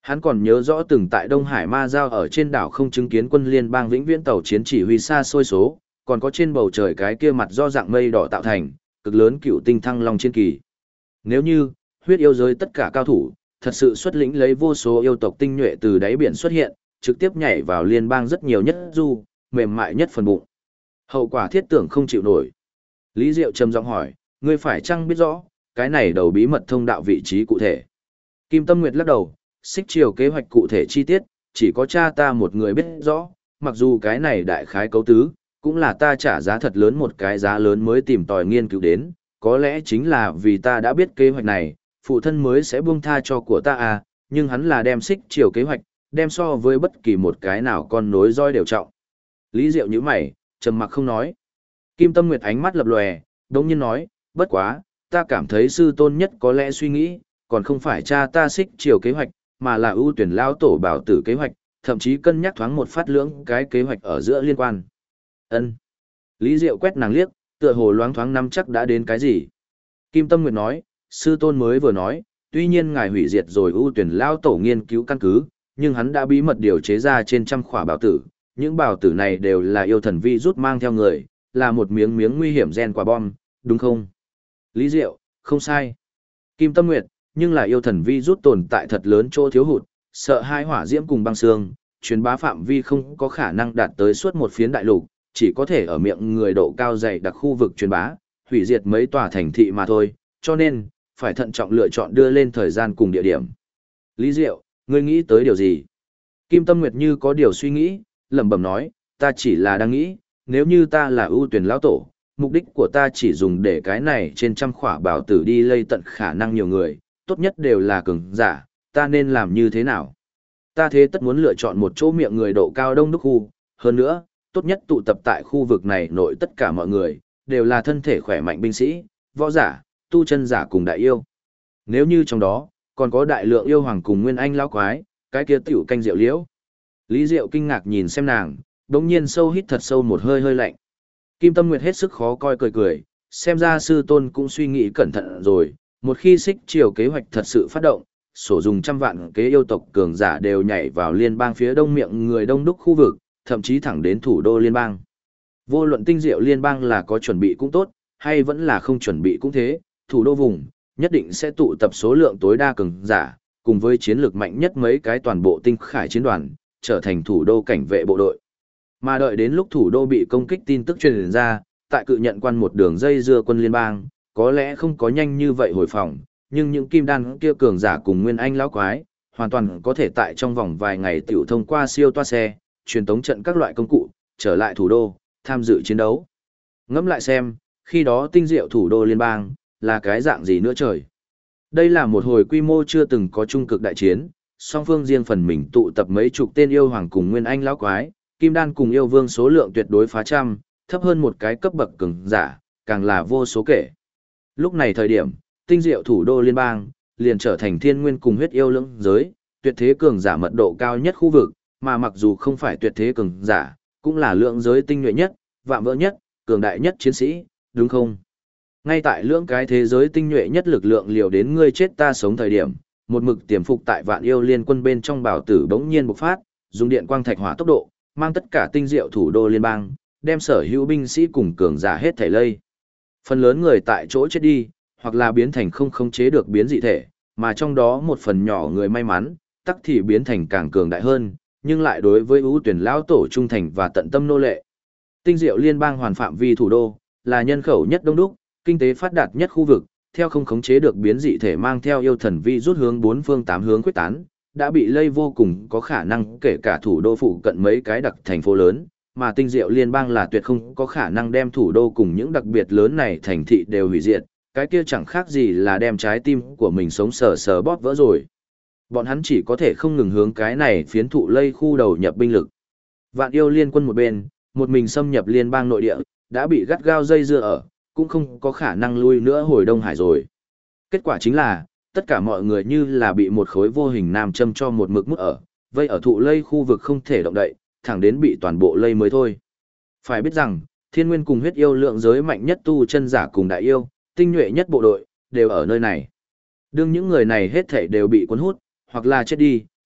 Hắn còn nhớ rõ từng tại Đông Hải Ma Giao ở trên đảo không chứng kiến quân liên bang vĩnh viễn tàu chiến chỉ huy xa xôi số, còn có trên bầu trời cái kia mặt do dạng mây đỏ tạo thành, cực lớn cựu tinh thăng long chiến kỳ. Nếu như, huyết yêu giới tất cả cao thủ, thật sự xuất lĩnh lấy vô số yêu tộc tinh nhuệ từ đáy biển xuất hiện, trực tiếp nhảy vào liên bang rất nhiều nhất du, mềm mại nhất phần bụng. Hậu quả thiết tưởng không chịu nổi. Lý Diệu trầm giọng hỏi, ngươi phải chăng biết rõ, cái này đầu bí mật thông đạo vị trí cụ thể? Kim Tâm Nguyệt lắc đầu, xích chiều kế hoạch cụ thể chi tiết, chỉ có cha ta một người biết rõ, mặc dù cái này đại khái cấu tứ, cũng là ta trả giá thật lớn một cái giá lớn mới tìm tòi nghiên cứu đến, có lẽ chính là vì ta đã biết kế hoạch này, phụ thân mới sẽ buông tha cho của ta à, nhưng hắn là đem xích chiều kế hoạch, đem so với bất kỳ một cái nào con nối roi đều trọng. Lý Diệu nhíu mày, trầm mặc không nói. Kim Tâm Nguyệt ánh mắt lập lòe, đống nhiên nói, bất quá, ta cảm thấy sư tôn nhất có lẽ suy nghĩ, còn không phải cha ta xích chiều kế hoạch, mà là ưu tuyển lao tổ bảo tử kế hoạch, thậm chí cân nhắc thoáng một phát lưỡng cái kế hoạch ở giữa liên quan. Ân. Lý Diệu quét nàng liếc, tựa hồ loáng thoáng nắm chắc đã đến cái gì. Kim Tâm Nguyệt nói, sư tôn mới vừa nói, tuy nhiên ngài hủy diệt rồi ưu tuyển lao tổ nghiên cứu căn cứ, nhưng hắn đã bí mật điều chế ra trên trăm khỏa bảo tử, những bảo tử này đều là yêu thần vi rút mang theo người, là một miếng miếng nguy hiểm gen quả bom, đúng không? Lý Diệu, không sai. Kim Tâm Nguyệt, nhưng là yêu thần vi rút tồn tại thật lớn chỗ thiếu hụt, sợ hai hỏa diễm cùng băng xương, truyền bá phạm vi không có khả năng đạt tới suốt một phiến đại lục, chỉ có thể ở miệng người độ cao dày đặc khu vực truyền bá, hủy diệt mấy tòa thành thị mà thôi, cho nên, phải thận trọng lựa chọn đưa lên thời gian cùng địa điểm. Lý Diệu, ngươi nghĩ tới điều gì? Kim Tâm Nguyệt như có điều suy nghĩ, lẩm bẩm nói, ta chỉ là đang nghĩ, nếu như ta là ưu tuyển lão tổ, mục đích của ta chỉ dùng để cái này trên trăm khỏa bảo tử đi lây tận khả năng nhiều người, tốt nhất đều là cường giả, ta nên làm như thế nào? Ta thế tất muốn lựa chọn một chỗ miệng người độ cao đông đúc khu, hơn nữa, tốt nhất tụ tập tại khu vực này nội tất cả mọi người, đều là thân thể khỏe mạnh binh sĩ, võ giả, tu chân giả cùng đại yêu. Nếu như trong đó, còn có đại lượng yêu hoàng cùng nguyên anh lão quái, cái kia tiểu canh rượu liễu. Lý Diệu kinh ngạc nhìn xem nàng, đống nhiên sâu hít thật sâu một hơi hơi lạnh. Kim Tâm Nguyệt hết sức khó coi cười cười, xem ra sư tôn cũng suy nghĩ cẩn thận rồi, một khi xích chiều kế hoạch thật sự phát động, sổ dùng trăm vạn kế yêu tộc cường giả đều nhảy vào liên bang phía đông miệng người đông đúc khu vực, thậm chí thẳng đến thủ đô liên bang. Vô luận tinh diệu liên bang là có chuẩn bị cũng tốt, hay vẫn là không chuẩn bị cũng thế, thủ đô vùng, nhất định sẽ tụ tập số lượng tối đa cường giả, cùng với chiến lược mạnh nhất mấy cái toàn bộ tinh khải chiến đoàn, trở thành thủ đô cảnh vệ bộ đội. Mà đợi đến lúc thủ đô bị công kích tin tức truyền ra, tại cự nhận quan một đường dây dưa quân liên bang, có lẽ không có nhanh như vậy hồi phòng, nhưng những kim đan kia cường giả cùng nguyên anh lão quái, hoàn toàn có thể tại trong vòng vài ngày tiểu thông qua siêu toa xe, truyền tống trận các loại công cụ, trở lại thủ đô, tham dự chiến đấu. Ngẫm lại xem, khi đó tinh diệu thủ đô liên bang, là cái dạng gì nữa trời. Đây là một hồi quy mô chưa từng có trung cực đại chiến, song phương riêng phần mình tụ tập mấy chục tên yêu hoàng cùng nguyên anh lão quái, kim đan cùng yêu vương số lượng tuyệt đối phá trăm, thấp hơn một cái cấp bậc cường giả, càng là vô số kể. Lúc này thời điểm, tinh diệu thủ đô liên bang, liền trở thành thiên nguyên cùng huyết yêu lưỡng giới, tuyệt thế cường giả mật độ cao nhất khu vực, mà mặc dù không phải tuyệt thế cường giả, cũng là lưỡng giới tinh nhuệ nhất, vạm vỡ nhất, cường đại nhất chiến sĩ, đúng không? Ngay tại lưỡng cái thế giới tinh nhuệ nhất lực lượng liều đến ngươi chết ta sống thời điểm, một mực tiềm phục tại vạn yêu liên quân bên trong bảo tử bỗng nhiên bộc phát, dùng điện quang thạch hỏa tốc độ, mang tất cả tinh diệu thủ đô liên bang, đem sở hữu binh sĩ cùng cường giả hết thảy lây. Phần lớn người tại chỗ chết đi, hoặc là biến thành không khống chế được biến dị thể, mà trong đó một phần nhỏ người may mắn, tắc thì biến thành càng cường đại hơn, nhưng lại đối với ưu tuyển lão tổ trung thành và tận tâm nô lệ. Tinh diệu liên bang hoàn phạm vi thủ đô, là nhân khẩu nhất đông đúc, kinh tế phát đạt nhất khu vực, theo không khống chế được biến dị thể mang theo yêu thần vi rút hướng bốn phương tám hướng quyết tán, đã bị lây vô cùng có khả năng kể cả thủ đô phụ cận mấy cái đặc thành phố lớn, mà tinh diệu liên bang là tuyệt không có khả năng đem thủ đô cùng những đặc biệt lớn này thành thị đều hủy diệt, cái kia chẳng khác gì là đem trái tim của mình sống sờ sờ bóp vỡ rồi. Bọn hắn chỉ có thể không ngừng hướng cái này phiến thụ lây khu đầu nhập binh lực. Vạn yêu liên quân một bên, một mình xâm nhập liên bang nội địa, đã bị gắt gao dây dưa ở, cũng không có khả năng lui nữa hồi Đông Hải rồi. Kết quả chính là, tất cả mọi người như là bị một khối vô hình nam châm cho một mực mức ở, vây ở thụ lây khu vực không thể động đậy, thẳng đến bị toàn bộ lây mới thôi. Phải biết rằng, thiên nguyên cùng huyết yêu lượng giới mạnh nhất tu chân giả cùng đại yêu, tinh nhuệ nhất bộ đội, đều ở nơi này. Đương những người này hết thảy đều bị cuốn hút, hoặc là chết đi,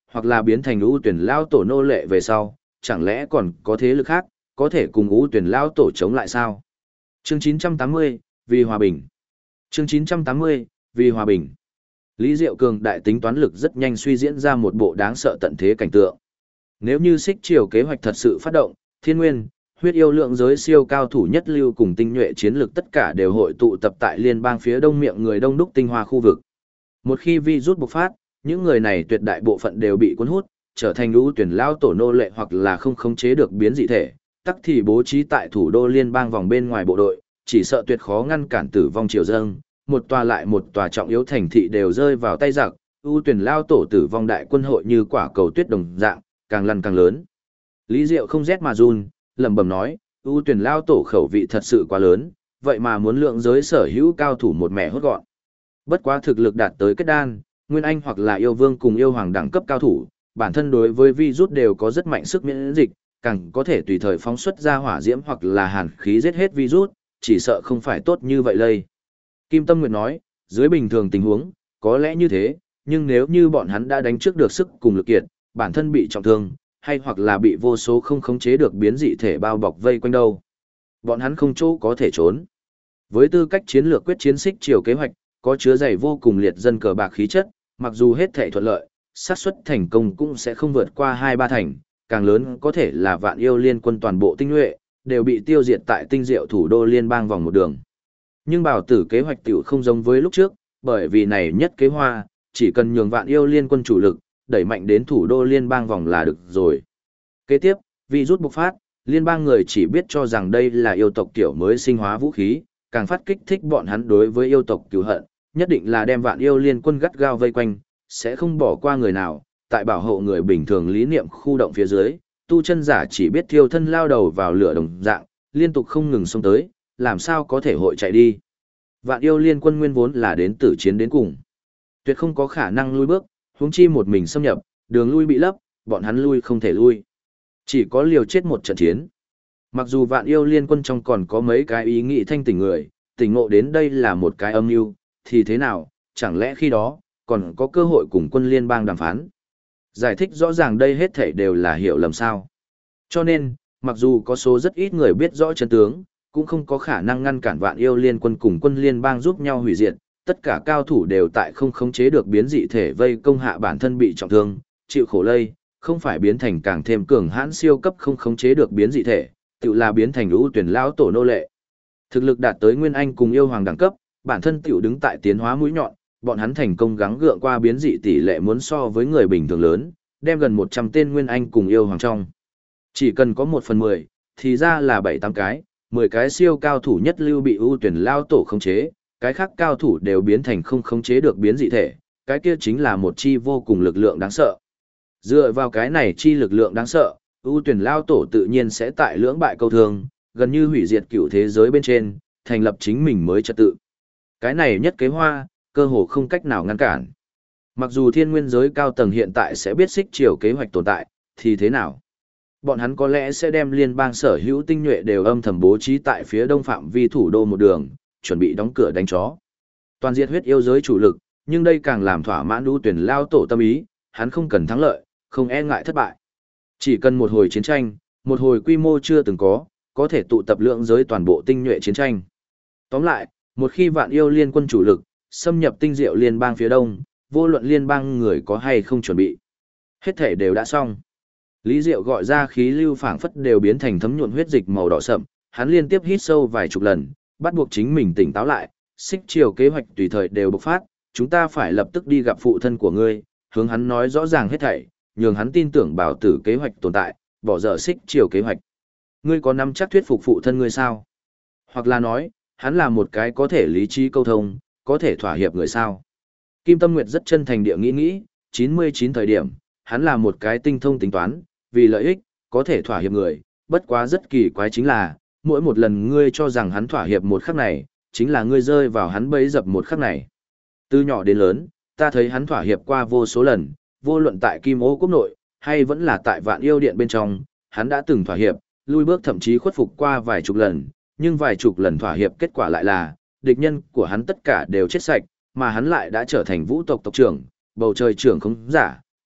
hoặc là biến thành ưu tuyển lao tổ nô lệ về sau, chẳng lẽ còn có thế lực khác, có thể cùng ưu tuyển lao tổ chống lại sao? Chương 980, vì hòa bình. Chương 980, vì hòa bình. Lý Diệu Cường đại tính toán lực rất nhanh suy diễn ra một bộ đáng sợ tận thế cảnh tượng. Nếu như Xích Triều kế hoạch thật sự phát động, Thiên Nguyên, huyết yêu lượng giới siêu cao thủ nhất lưu cùng tinh nhuệ chiến lực tất cả đều hội tụ tập tại liên bang phía đông miệng người đông đúc tinh hoa khu vực. Một khi virus bộc phát, những người này tuyệt đại bộ phận đều bị cuốn hút, trở thành lũ tuyển lao tổ nô lệ hoặc là không khống chế được biến dị thể, tắc thì bố trí tại thủ đô liên bang vòng bên ngoài bộ đội, chỉ sợ tuyệt khó ngăn cản tử vong triều dâng, một tòa lại một tòa trọng yếu thành thị đều rơi vào tay giặc, ưu tuyển lao tổ tử vong đại quân hội như quả cầu tuyết đồng dạng, càng lăn càng lớn. Lý Diệu không rét mà run, lẩm bẩm nói, ưu tuyển lao tổ khẩu vị thật sự quá lớn, vậy mà muốn lượng giới sở hữu cao thủ một mẻ hốt gọn. Bất quá thực lực đạt tới kết đan, Nguyên Anh hoặc là yêu vương cùng yêu hoàng đẳng cấp cao thủ, bản thân đối với virus đều có rất mạnh sức miễn dịch, càng có thể tùy thời phóng xuất ra hỏa diễm hoặc là hàn khí giết hết virus, chỉ sợ không phải tốt như vậy lây. Kim Tâm Nguyệt nói, dưới bình thường tình huống, có lẽ như thế, nhưng nếu như bọn hắn đã đánh trước được sức cùng lực kiệt, bản thân bị trọng thương, hay hoặc là bị vô số không khống chế được biến dị thể bao bọc vây quanh đâu. Bọn hắn không chỗ có thể trốn. Với tư cách chiến lược quyết chiến Xích Triều kế hoạch, có chứa dày vô cùng liệt dân cờ bạc khí chất, mặc dù hết thể thuận lợi, xác suất thành công cũng sẽ không vượt qua 2-3 thành, càng lớn có thể là vạn yêu liên quân toàn bộ tinh nhuệ, đều bị tiêu diệt tại tinh diệu thủ đô liên bang vòng một đường. Nhưng bảo tử kế hoạch tiểu không giống với lúc trước, bởi vì này nhất kế hoa, chỉ cần nhường vạn yêu liên quân chủ lực, đẩy mạnh đến thủ đô liên bang vòng là được rồi. Kế tiếp, virus bộc phát, liên bang người chỉ biết cho rằng đây là yêu tộc kiểu mới sinh hóa vũ khí, càng phát kích thích bọn hắn đối với yêu tộc cứu hận, nhất định là đem vạn yêu liên quân gắt gao vây quanh, sẽ không bỏ qua người nào, tại bảo hộ người bình thường lý niệm khu động phía dưới, tu chân giả chỉ biết thiêu thân lao đầu vào lửa đồng dạng, liên tục không ngừng xông tới, làm sao có thể hội chạy đi. Vạn yêu liên quân nguyên vốn là đến tử chiến đến cùng. Tuyệt không có khả năng lui bước, huống chi một mình xâm nhập, đường lui bị lấp, bọn hắn lui không thể lui. Chỉ có liều chết một trận chiến. Mặc dù vạn yêu liên quân trong còn có mấy cái ý nghĩ thanh tỉnh người, tỉnh ngộ đến đây là một cái âm mưu, thì thế nào, chẳng lẽ khi đó, còn có cơ hội cùng quân liên bang đàm phán. Giải thích rõ ràng đây hết thảy đều là hiểu lầm sao. Cho nên, mặc dù có số rất ít người biết rõ chân tướng, cũng không có khả năng ngăn cản vạn yêu liên quân cùng quân liên bang giúp nhau hủy diệt, tất cả cao thủ đều tại không khống chế được biến dị thể vây công hạ bản thân bị trọng thương, chịu khổ lây, không phải biến thành càng thêm cường hãn siêu cấp không khống chế được biến dị thể, tự là biến thành ưu tuyển lão tổ nô lệ. Thực lực đạt tới Nguyên Anh cùng yêu hoàng đẳng cấp, bản thân tiểu đứng tại tiến hóa mũi nhọn, bọn hắn thành công gắng gượng qua biến dị tỷ lệ muốn so với người bình thường lớn, đem gần 100 tên Nguyên Anh cùng yêu hoàng trong. Chỉ cần có 1/10, thì ra là 7-8 cái, 10 cái siêu cao thủ nhất lưu bị ưu tuyển lao tổ khống chế, cái khác cao thủ đều biến thành không khống chế được biến dị thể, cái kia chính là một chi vô cùng lực lượng đáng sợ. Dựa vào cái này chi lực lượng đáng sợ, ưu tuyển lao tổ tự nhiên sẽ tại lưỡng bại câu thương, gần như hủy diệt cựu thế giới bên trên, thành lập chính mình mới trật tự. Cái này nhất kế hoa, cơ hồ không cách nào ngăn cản. Mặc dù thiên nguyên giới cao tầng hiện tại sẽ biết Xích Triều kế hoạch tồn tại, thì thế nào? Bọn hắn có lẽ sẽ đem liên bang sở hữu tinh nhuệ đều âm thầm bố trí tại phía đông phạm vi thủ đô một đường, chuẩn bị đóng cửa đánh chó. Toàn diệt huyết yêu giới chủ lực, nhưng đây càng làm thỏa mãn ưu tuyển lao tổ tâm ý, hắn không cần thắng lợi, không e ngại thất bại. Chỉ cần một hồi chiến tranh, một hồi quy mô chưa từng có thể tụ tập lượng giới toàn bộ tinh nhuệ chiến tranh. Tóm lại, một khi vạn yêu liên quân chủ lực, xâm nhập tinh diệu liên bang phía đông, vô luận liên bang người có hay không chuẩn bị. Hết thể đều đã xong. Lý Diệu gọi ra khí lưu phảng phất đều biến thành thấm nhuộm huyết dịch màu đỏ sậm, hắn liên tiếp hít sâu vài chục lần, bắt buộc chính mình tỉnh táo lại, Xích Triều kế hoạch tùy thời đều bộc phát, chúng ta phải lập tức đi gặp phụ thân của ngươi, hướng hắn nói rõ ràng hết thảy, nhường hắn tin tưởng bảo tử kế hoạch tồn tại, bỏ dở Xích Triều kế hoạch. Ngươi có nắm chắc thuyết phục phụ thân ngươi sao? Hoặc là nói, hắn là một cái có thể lý trí câu thông, có thể thỏa hiệp người sao? Kim Tâm Nguyệt rất chân thành địa nghĩ, 99 thời điểm, hắn là một cái tinh thông tính toán, vì lợi ích, có thể thỏa hiệp người, bất quá rất kỳ quái chính là, mỗi một lần ngươi cho rằng hắn thỏa hiệp một khắc này, chính là ngươi rơi vào hắn bẫy dập một khắc này. Từ nhỏ đến lớn, ta thấy hắn thỏa hiệp qua vô số lần, vô luận tại Kim Ô quốc nội, hay vẫn là tại Vạn Yêu Điện bên trong, hắn đã từng thỏa hiệp, lui bước thậm chí khuất phục qua vài chục lần, nhưng vài chục lần thỏa hiệp kết quả lại là, địch nhân của hắn tất cả đều chết sạch, mà hắn lại đã trở thành vũ tộc tộc trưởng, bầu trời trưởng không giả,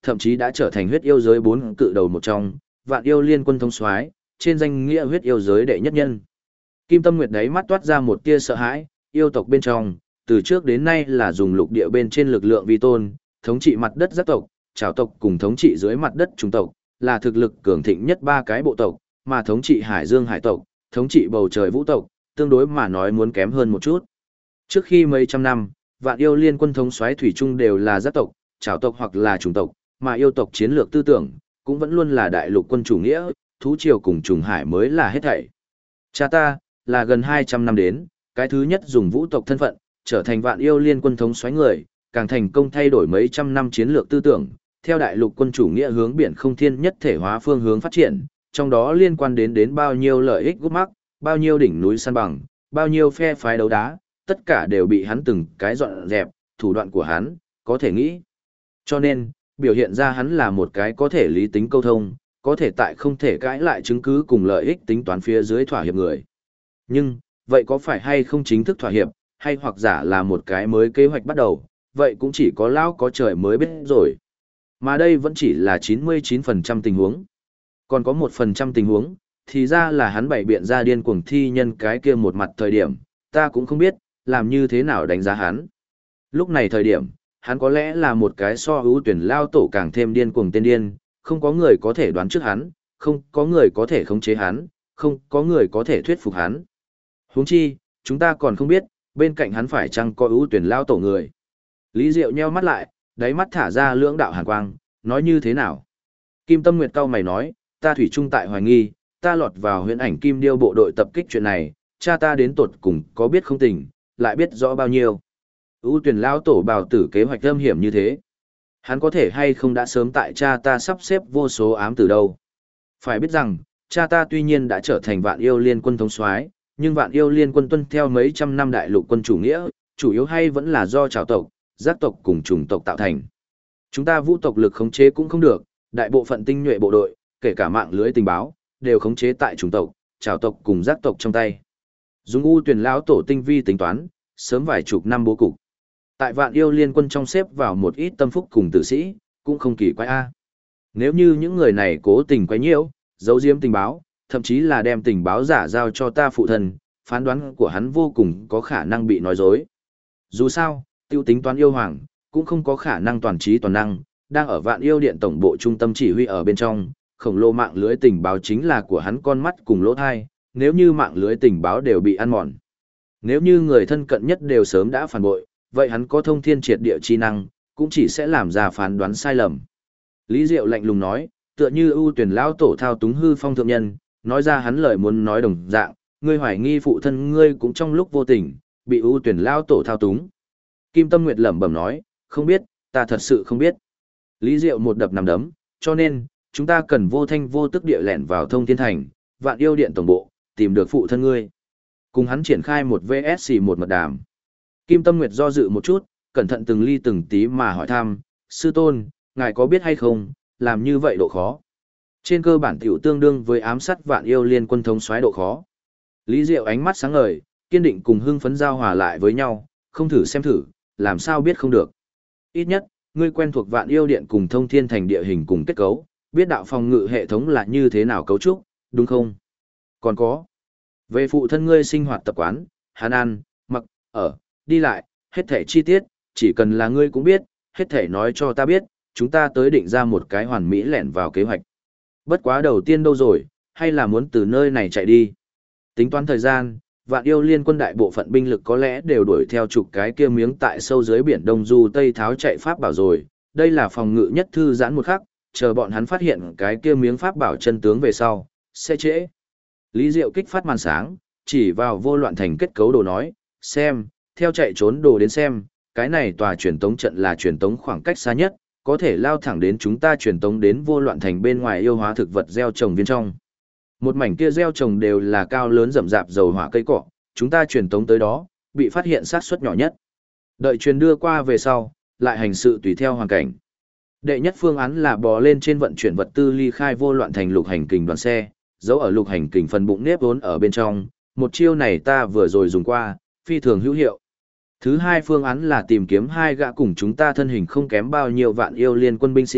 thậm chí đã trở thành huyết yêu giới 4 cự đầu một trong, Vạn Yêu Liên Quân thống soái, trên danh nghĩa huyết yêu giới đệ nhất nhân. Kim Tâm Nguyệt đấy mắt toát ra một tia sợ hãi, yêu tộc bên trong, từ trước đến nay là dùng lục địa bên trên lực lượng vi tôn, thống trị mặt đất giác tộc, trảo tộc cùng thống trị dưới mặt đất chủng tộc, là thực lực cường thịnh nhất ba cái bộ tộc, mà thống trị hải dương hải tộc, thống trị bầu trời vũ tộc, tương đối mà nói muốn kém hơn một chút. Trước khi mấy trăm năm, Vạn Yêu Liên Quân thống soái thủy chung đều là giác tộc, trảo tộc hoặc là chủng tộc, mà yêu tộc chiến lược tư tưởng cũng vẫn luôn là đại lục quân chủ nghĩa, thú triều cùng trùng hải mới là hết thảy. Cha ta là gần 200 năm đến, cái thứ nhất dùng vũ tộc thân phận, trở thành Vạn Yêu Liên Quân thống soái người, càng thành công thay đổi mấy trăm năm chiến lược tư tưởng, theo đại lục quân chủ nghĩa hướng biển không thiên nhất thể hóa phương hướng phát triển, trong đó liên quan đến bao nhiêu lợi ích gút mắc, bao nhiêu đỉnh núi săn bằng, bao nhiêu phe phái đấu đá, tất cả đều bị hắn từng cái dọn dẹp, thủ đoạn của hắn, có thể nghĩ. Cho nên, biểu hiện ra hắn là một cái có thể lý tính câu thông, có thể tại không thể cãi lại chứng cứ cùng lợi ích tính toán phía dưới thỏa hiệp người. Nhưng, vậy có phải hay không chính thức thỏa hiệp, hay hoặc giả là một cái mới kế hoạch bắt đầu, vậy cũng chỉ có lão có trời mới biết rồi. Mà đây vẫn chỉ là 99% tình huống. Còn có 1% tình huống, thì ra là hắn bày biện ra điên cuồng thi nhân cái kia một mặt thời điểm, ta cũng không biết, làm như thế nào đánh giá hắn. Lúc này thời điểm, hắn có lẽ là một cái so ưu tuyển lao tổ càng thêm điên cuồng tên điên, không có người có thể đoán trước hắn, không có người có thể khống chế hắn, không có người có thể thuyết phục hắn. Huống chi, chúng ta còn không biết, bên cạnh hắn phải chăng có ưu tuyển lao tổ người. Lý Diệu nheo mắt lại, đáy mắt thả ra lưỡng đạo hàn quang, nói như thế nào? Kim Tâm Nguyệt cau mày nói, ta thủy chung tại hoài nghi, ta lọt vào huyễn ảnh kim điêu bộ đội tập kích chuyện này, cha ta đến tột cùng có biết không tình, lại biết rõ bao nhiêu. Ưu tuyển lao tổ bào tử kế hoạch âm hiểm như thế. Hắn có thể hay không đã sớm tại cha ta sắp xếp vô số ám từ đâu. Phải biết rằng, cha ta tuy nhiên đã trở thành Vạn Yêu Liên Quân thống soái, nhưng Vạn Yêu Liên Quân tuân theo mấy trăm năm đại lục quân chủ nghĩa, chủ yếu hay vẫn là do trảo tộc, giác tộc cùng chủng tộc tạo thành. Chúng ta vũ tộc lực khống chế cũng không được, đại bộ phận tinh nhuệ bộ đội, kể cả mạng lưới tình báo, đều khống chế tại chủng tộc, trảo tộc cùng giác tộc trong tay. Dùng ưu tuyển lão tổ tinh vi tính toán, sớm vài chục năm bố cục. Tại Vạn Yêu Liên Quân trong xếp vào một ít tâm phúc cùng tử sĩ, cũng không kỳ quái a. Nếu như những người này cố tình quấy nhiễu, giấu giếm tình báo, thậm chí là đem tình báo giả giao cho ta phụ thân, phán đoán của hắn vô cùng có khả năng bị nói dối. Dù sao, tiêu tính toán yêu hoàng, cũng không có khả năng toàn trí toàn năng, đang ở Vạn Yêu Điện tổng bộ trung tâm chỉ huy ở bên trong, khổng lồ mạng lưới tình báo chính là của hắn con mắt cùng lỗ thai, nếu như mạng lưới tình báo đều bị ăn mòn. Nếu như người thân cận nhất đều sớm đã phản bội, vậy hắn có thông thiên triệt địa chi năng, cũng chỉ sẽ làm ra phán đoán sai lầm. Lý Diệu lạnh lùng nói, tựa như ưu tuyển lão tổ thao túng hư phong thượng nhân, nói ra hắn lời muốn nói đồng dạng, ngươi hoài nghi phụ thân ngươi cũng trong lúc vô tình, bị ưu tuyển lão tổ thao túng. Kim Tâm Nguyệt lẩm bẩm nói, không biết, ta thật sự không biết. Lý Diệu một đập nằm đấm, cho nên, chúng ta cần vô thanh vô tức địa lẻn vào thông thiên thành, Vạn Yêu Điện tổng bộ, tìm được phụ thân ngươi. Cùng hắn triển khai một VSC một mật đàm. Kim Tâm Nguyệt do dự một chút, cẩn thận từng ly từng tí mà hỏi thăm, sư tôn, ngài có biết hay không, làm như vậy độ khó. Trên cơ bản tiểu tương đương với ám sát Vạn Yêu Liên Quân thống soái độ khó. Lý Diệu ánh mắt sáng ngời, kiên định cùng hưng phấn giao hòa lại với nhau, không thử xem thử, làm sao biết không được. Ít nhất, ngươi quen thuộc Vạn Yêu Điện cùng thông thiên thành địa hình cùng kết cấu, biết đạo phòng ngự hệ thống là như thế nào cấu trúc, đúng không? Còn có, về phụ thân ngươi sinh hoạt tập quán, hắn ăn, mặc, ở, đi lại, hết thể chi tiết, chỉ cần là ngươi cũng biết, hết thể nói cho ta biết, chúng ta tới định ra một cái hoàn mỹ lẻn vào kế hoạch. Bất quá đầu tiên đâu rồi, hay là muốn từ nơi này chạy đi. Tính toán thời gian, Vạn Yêu Liên Quân đại bộ phận binh lực có lẽ đều đuổi theo chục cái kia miếng tại sâu dưới biển Đông Du Tây Tháo chạy pháp bảo rồi, đây là phòng ngự nhất thư giãn một khắc, chờ bọn hắn phát hiện cái kia miếng pháp bảo chân tướng về sau, sẽ trễ. Lý Diệu kích phát màn sáng, chỉ vào vô loạn thành kết cấu đồ nói, xem, theo chạy trốn đồ đến xem, cái này tòa truyền tống trận là truyền tống khoảng cách xa nhất, có thể lao thẳng đến chúng ta truyền tống đến vô loạn thành bên ngoài yêu hóa thực vật gieo trồng viên trong. Một mảnh kia gieo trồng đều là cao lớn rậm rạp dầu hỏa cây cỏ, chúng ta truyền tống tới đó, bị phát hiện xác suất nhỏ nhất. Đợi truyền đưa qua về sau, lại hành sự tùy theo hoàn cảnh. Đệ nhất phương án là bò lên trên vận chuyển vật tư ly khai vô loạn thành lục hành kình đoàn xe, giấu ở lục hành kình phần bụng nếp vốn ở bên trong, một chiêu này ta vừa rồi dùng qua, phi thường hữu hiệu. Thứ hai phương án là tìm kiếm hai gã cùng chúng ta thân hình không kém bao nhiêu Vạn Yêu Liên Quân binh sĩ,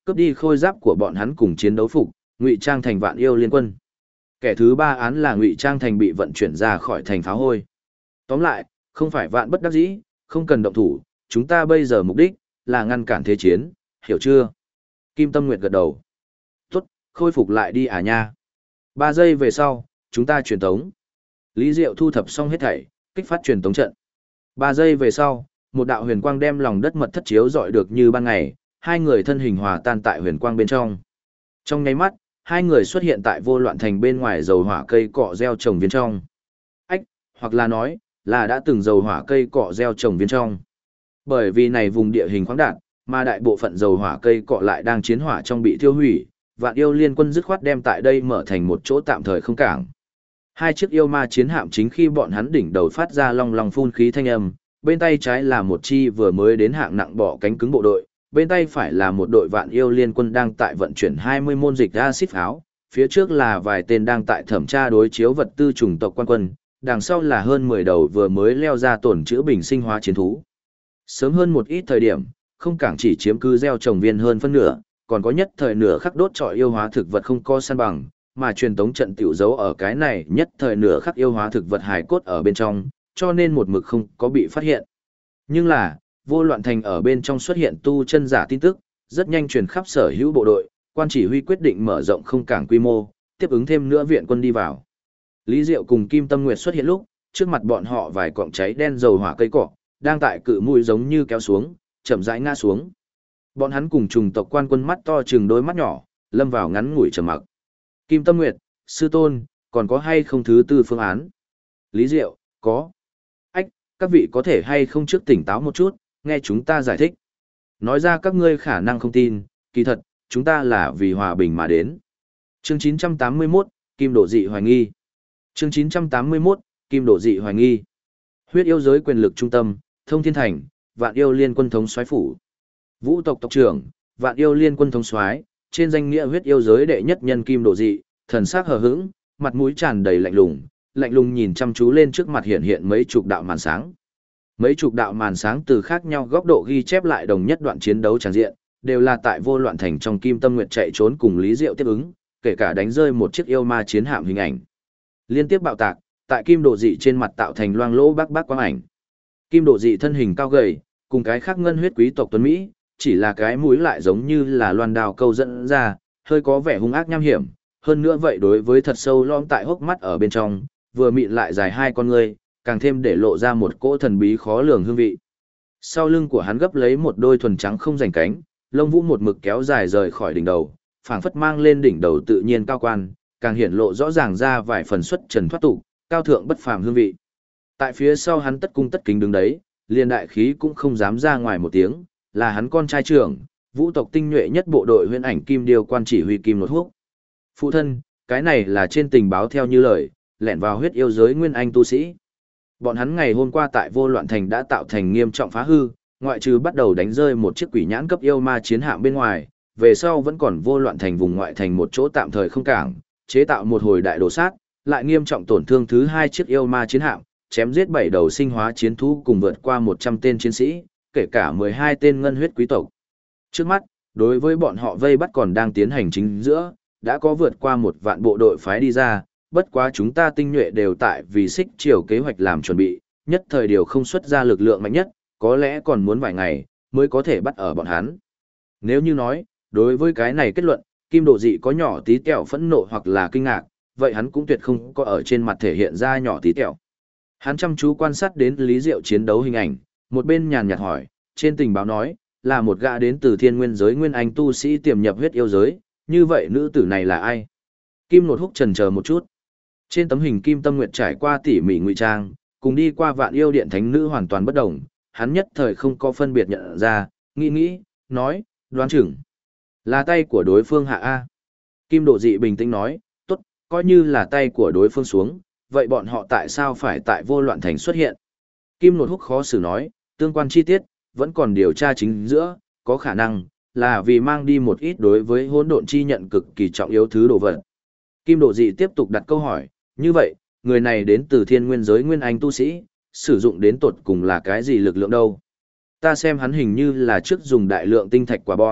cướp đi khôi giáp của bọn hắn cùng chiến đấu phục, ngụy trang thành Vạn Yêu Liên Quân. Kẻ thứ ba án là ngụy trang thành bị vận chuyển ra khỏi thành phá hôi. Tóm lại, không phải vạn bất đắc dĩ, không cần động thủ, chúng ta bây giờ mục đích là ngăn cản thế chiến, hiểu chưa? Kim Tâm Nguyệt gật đầu. Tốt, khôi phục lại đi à nha. 3 giây về sau, chúng ta truyền tống. Lý Diệu thu thập xong hết thảy, kích phát truyền tống trận. 3 giây về sau, một đạo huyền quang đem lòng đất mật thất chiếu rọi được như ban ngày, hai người thân hình hòa tan tại huyền quang bên trong. Trong nháy mắt, hai người xuất hiện tại Vô Loạn Thành bên ngoài dầu hỏa cây cọ gieo trồng viên trong. Ách, hoặc là nói, là đã từng dầu hỏa cây cọ gieo trồng viên trong. Bởi vì này vùng địa hình khoáng đạt, mà đại bộ phận dầu hỏa cây cọ lại đang chiến hỏa trong bị tiêu hủy, Vạn Yêu Liên Quân dứt khoát đem tại đây mở thành một chỗ tạm thời không cảng. Hai chiếc yêu ma chiến hạm chính khi bọn hắn đỉnh đầu phát ra long long phun khí thanh âm, bên tay trái là một chi vừa mới đến hạng nặng bỏ cánh cứng bộ đội, bên tay phải là một đội Vạn Yêu Liên Quân đang tại vận chuyển 20 môn dịch acid pháo, phía trước là vài tên đang tại thẩm tra đối chiếu vật tư chủng tộc quan quân, đằng sau là hơn 10 đầu vừa mới leo ra tổn chữa bình sinh hóa chiến thú. Sớm hơn một ít thời điểm, không cảng chỉ chiếm cứ gieo trồng viên hơn phân nửa, còn có nhất thời nửa khắc đốt trọi yêu hóa thực vật không có săn bằng, mà truyền tống trận tiểu dấu ở cái này nhất thời nửa khắc yêu hóa thực vật hài cốt ở bên trong, cho nên một mực không có bị phát hiện. Nhưng là, Vô Loạn Thành ở bên trong xuất hiện tu chân giả tin tức, rất nhanh truyền khắp sở hữu bộ đội, quan chỉ huy quyết định mở rộng không cảng quy mô, tiếp ứng thêm nữa viện quân đi vào. Lý Diệu cùng Kim Tâm Nguyệt xuất hiện lúc, trước mặt bọn họ vài cọng cháy đen dầu hỏa cây cỏ, đang tại cự mũi giống như kéo xuống, chậm rãi ngã xuống. Bọn hắn cùng trùng tộc quan quân mắt to trừng đôi mắt nhỏ, lâm vào ngắn ngủi trầm mặc. Kim Tâm Nguyệt, sư tôn, còn có hay không thứ tư phương án? Lý Diệu, có. Ách, các vị có thể hay không trước tỉnh táo một chút, nghe chúng ta giải thích. Nói ra các ngươi khả năng không tin, kỳ thật, chúng ta là vì hòa bình mà đến. Chương 981, Kim Độ Dị hoài nghi. Chương 981, Kim Độ Dị hoài nghi. Huyết yêu giới quyền lực trung tâm, Thông Thiên Thành, Vạn Yêu Liên Quân thống soái phủ. Vũ tộc tộc trưởng, Vạn Yêu Liên Quân thống soái, trên danh nghĩa huyết yêu giới đệ nhất nhân Kim Độ Dị, thần sắc hờ hững, mặt mũi tràn đầy lạnh lùng nhìn chăm chú lên trước mặt hiện hiện mấy chục đạo màn sáng. Mấy chục đạo màn sáng từ khác nhau góc độ ghi chép lại đồng nhất đoạn chiến đấu tràn diện, đều là tại Vô Loạn Thành trong Kim Tâm Nguyệt chạy trốn cùng Lý Diệu tiếp ứng, kể cả đánh rơi một chiếc yêu ma chiến hạm hình ảnh. Liên tiếp bạo tạc, tại Kim Độ Dị trên mặt tạo thành loang lỗ bác quang ảnh. Kim Độ Dị thân hình cao gầy, cùng cái khác ngân huyết quý tộc tuấn Mỹ, chỉ là cái mũi lại giống như là loan đào câu dẫn ra, hơi có vẻ hung ác nham hiểm, hơn nữa vậy đối với thật sâu lõm tại hốc mắt ở bên trong, vừa mịn lại dài hai con ngươi, càng thêm để lộ ra một cỗ thần bí khó lường hương vị. Sau lưng của hắn gấp lấy một đôi thuần trắng không rảnh cánh, lông vũ một mực kéo dài rời khỏi đỉnh đầu, phảng phất mang lên đỉnh đầu tự nhiên cao quan, càng hiển lộ rõ ràng ra vài phần xuất trần thoát tục, cao thượng bất phàm hương vị. Tại phía sau hắn tất cung tất kính đứng đấy, liền đại khí cũng không dám ra ngoài một tiếng, là hắn con trai trưởng, vũ tộc tinh nhuệ nhất bộ đội huyễn ảnh Kim Điêu quan chỉ huy Kim Nột Húc. Phụ thân, cái này là trên tình báo theo như lời, lẻn vào huyết yêu giới nguyên anh tu sĩ. Bọn hắn ngày hôm qua tại Vô Loạn Thành đã tạo thành nghiêm trọng phá hư, ngoại trừ bắt đầu đánh rơi một chiếc quỷ nhãn cấp yêu ma chiến hạm bên ngoài, về sau vẫn còn Vô Loạn Thành vùng ngoại thành một chỗ tạm thời không cảng, chế tạo một hồi đại đồ sát, lại nghiêm trọng tổn thương thứ hai chiếc yêu ma chiến hạm, chém giết 7 đầu sinh hóa chiến thú cùng vượt qua 100 tên chiến sĩ, kể cả 12 tên ngân huyết quý tộc. Trước mắt, đối với bọn họ vây bắt còn đang tiến hành chính giữa, đã có vượt qua 1 vạn bộ đội phái đi ra, bất quá chúng ta tinh nhuệ đều tại vì xích chiều kế hoạch làm chuẩn bị, nhất thời điều không xuất ra lực lượng mạnh nhất, có lẽ còn muốn vài ngày, mới có thể bắt ở bọn hắn. Nếu như nói, đối với cái này kết luận, Kim Độ Dị có nhỏ tí tẹo phẫn nộ hoặc là kinh ngạc, vậy hắn cũng tuyệt không có ở trên mặt thể hiện ra nhỏ tí tẹo. Hắn chăm chú quan sát đến Lý Diệu chiến đấu hình ảnh, một bên nhàn nhạt hỏi, trên tình báo nói, là một gã đến từ thiên nguyên giới nguyên anh tu sĩ tiềm nhập huyết yêu giới, như vậy nữ tử này là ai? Kim Nột Húc chần chờ một chút. Trên tấm hình Kim Tâm Nguyệt trải qua tỉ mỉ ngụy trang, cùng đi qua Vạn Yêu Điện thánh nữ hoàn toàn bất đồng, hắn nhất thời không có phân biệt nhận ra, nghĩ, nói, đoán chừng là tay của đối phương hạ A. Kim Độ Dị bình tĩnh nói, tốt, coi như là tay của đối phương xuống, vậy bọn họ tại sao phải tại Vô Loạn Thành xuất hiện? Kim Nột Húc khó xử nói, tương quan chi tiết, vẫn còn điều tra chính giữa, có khả năng là vì mang đi một ít đối với hỗn độn chi nhận cực kỳ trọng yếu thứ đồ vật. Kim Độ Dị tiếp tục đặt câu hỏi, như vậy, người này đến từ thiên nguyên giới nguyên anh tu sĩ, sử dụng đến tột cùng là cái gì lực lượng đâu? Ta xem hắn hình như là trước dùng đại lượng tinh thạch quả bom,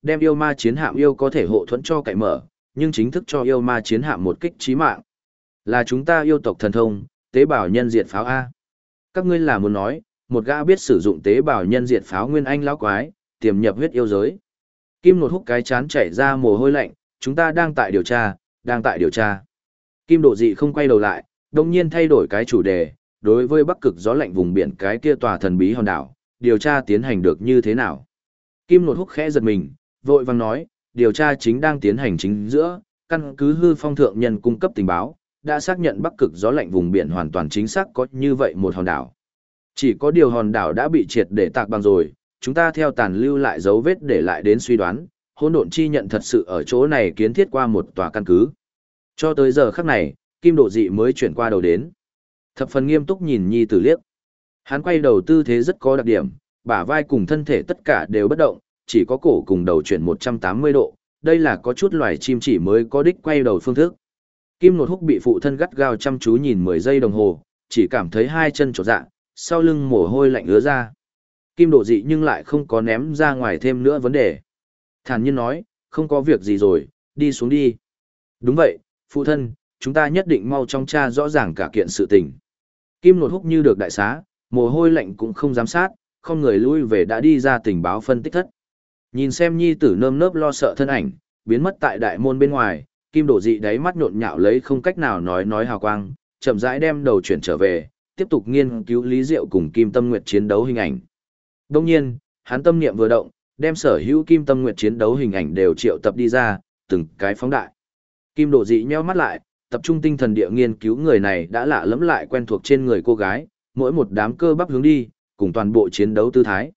đem yêu ma chiến hạm yêu có thể hộ thuẫn cho cậy mở, nhưng chính thức cho yêu ma chiến hạm một kích chí mạng. Là chúng ta yêu tộc thần thông, tế bào nhân diệt pháo A. Các ngươi là muốn nói, một gã biết sử dụng tế bào nhân diệt pháo nguyên anh lão quái, tiềm nhập huyết yêu giới. Kim Nột húc cái chán chảy ra mồ hôi lạnh, chúng ta đang tại điều tra. Kim Độ Dị không quay đầu lại, đồng nhiên thay đổi cái chủ đề, đối với bắc cực gió lạnh vùng biển cái kia tòa thần bí hòn đảo, điều tra tiến hành được như thế nào. Kim Nột húc khẽ giật mình, vội vàng nói, điều tra chính đang tiến hành chính giữa, căn cứ hư phong thượng nhân cung cấp tình báo, đã xác nhận bắc cực gió lạnh vùng biển hoàn toàn chính xác có như vậy một hòn đảo. Chỉ có điều hòn đảo đã bị triệt để tạc bằng rồi, chúng ta theo tàn lưu lại dấu vết để lại đến suy đoán, hỗn độn chi nhận thật sự ở chỗ này kiến thiết qua một tòa căn cứ. Cho tới giờ khắc này, Kim Độ Dị mới chuyển qua đầu đến. Thập phần nghiêm túc nhìn nhi tử liếc. Hắn quay đầu tư thế rất có đặc điểm, bả vai cùng thân thể tất cả đều bất động, chỉ có cổ cùng đầu chuyển 180 độ, đây là có chút loài chim chỉ mới có đích quay đầu phương thức. Kim Nột húc bị phụ thân gắt gao chăm chú nhìn 10 giây đồng hồ, chỉ cảm thấy hai chân trột dạ, sau lưng mồ hôi lạnh ứa ra. Kim Độ Dị nhưng lại không có ném ra ngoài thêm nữa vấn đề. Thản nhiên nói, không có việc gì rồi, đi xuống đi. Đúng vậy, phụ thân, chúng ta nhất định mau trong tra rõ ràng cả kiện sự tình. Kim Nột húc như được đại xá, mồ hôi lạnh cũng không dám sát, không người lui về đã đi ra tình báo phân tích thất. Nhìn xem nhi tử nơm nớp lo sợ thân ảnh, biến mất tại đại môn bên ngoài, Kim Độ Dị đáy mắt nhộn nhạo lấy không cách nào nói hào quang, chậm rãi đem đầu chuyển trở về, tiếp tục nghiên cứu Lý Diệu cùng Kim Tâm Nguyệt chiến đấu hình ảnh. Đông nhiên, hắn tâm niệm vừa động, đem sở hữu Kim Tâm Nguyệt chiến đấu hình ảnh đều triệu tập đi ra, từng cái phóng đại. Kim Độ Dị nheo mắt lại, tập trung tinh thần địa nghiên cứu người này đã lạ lẫm lại quen thuộc trên người cô gái, mỗi một đám cơ bắp hướng đi, cùng toàn bộ chiến đấu tư thái.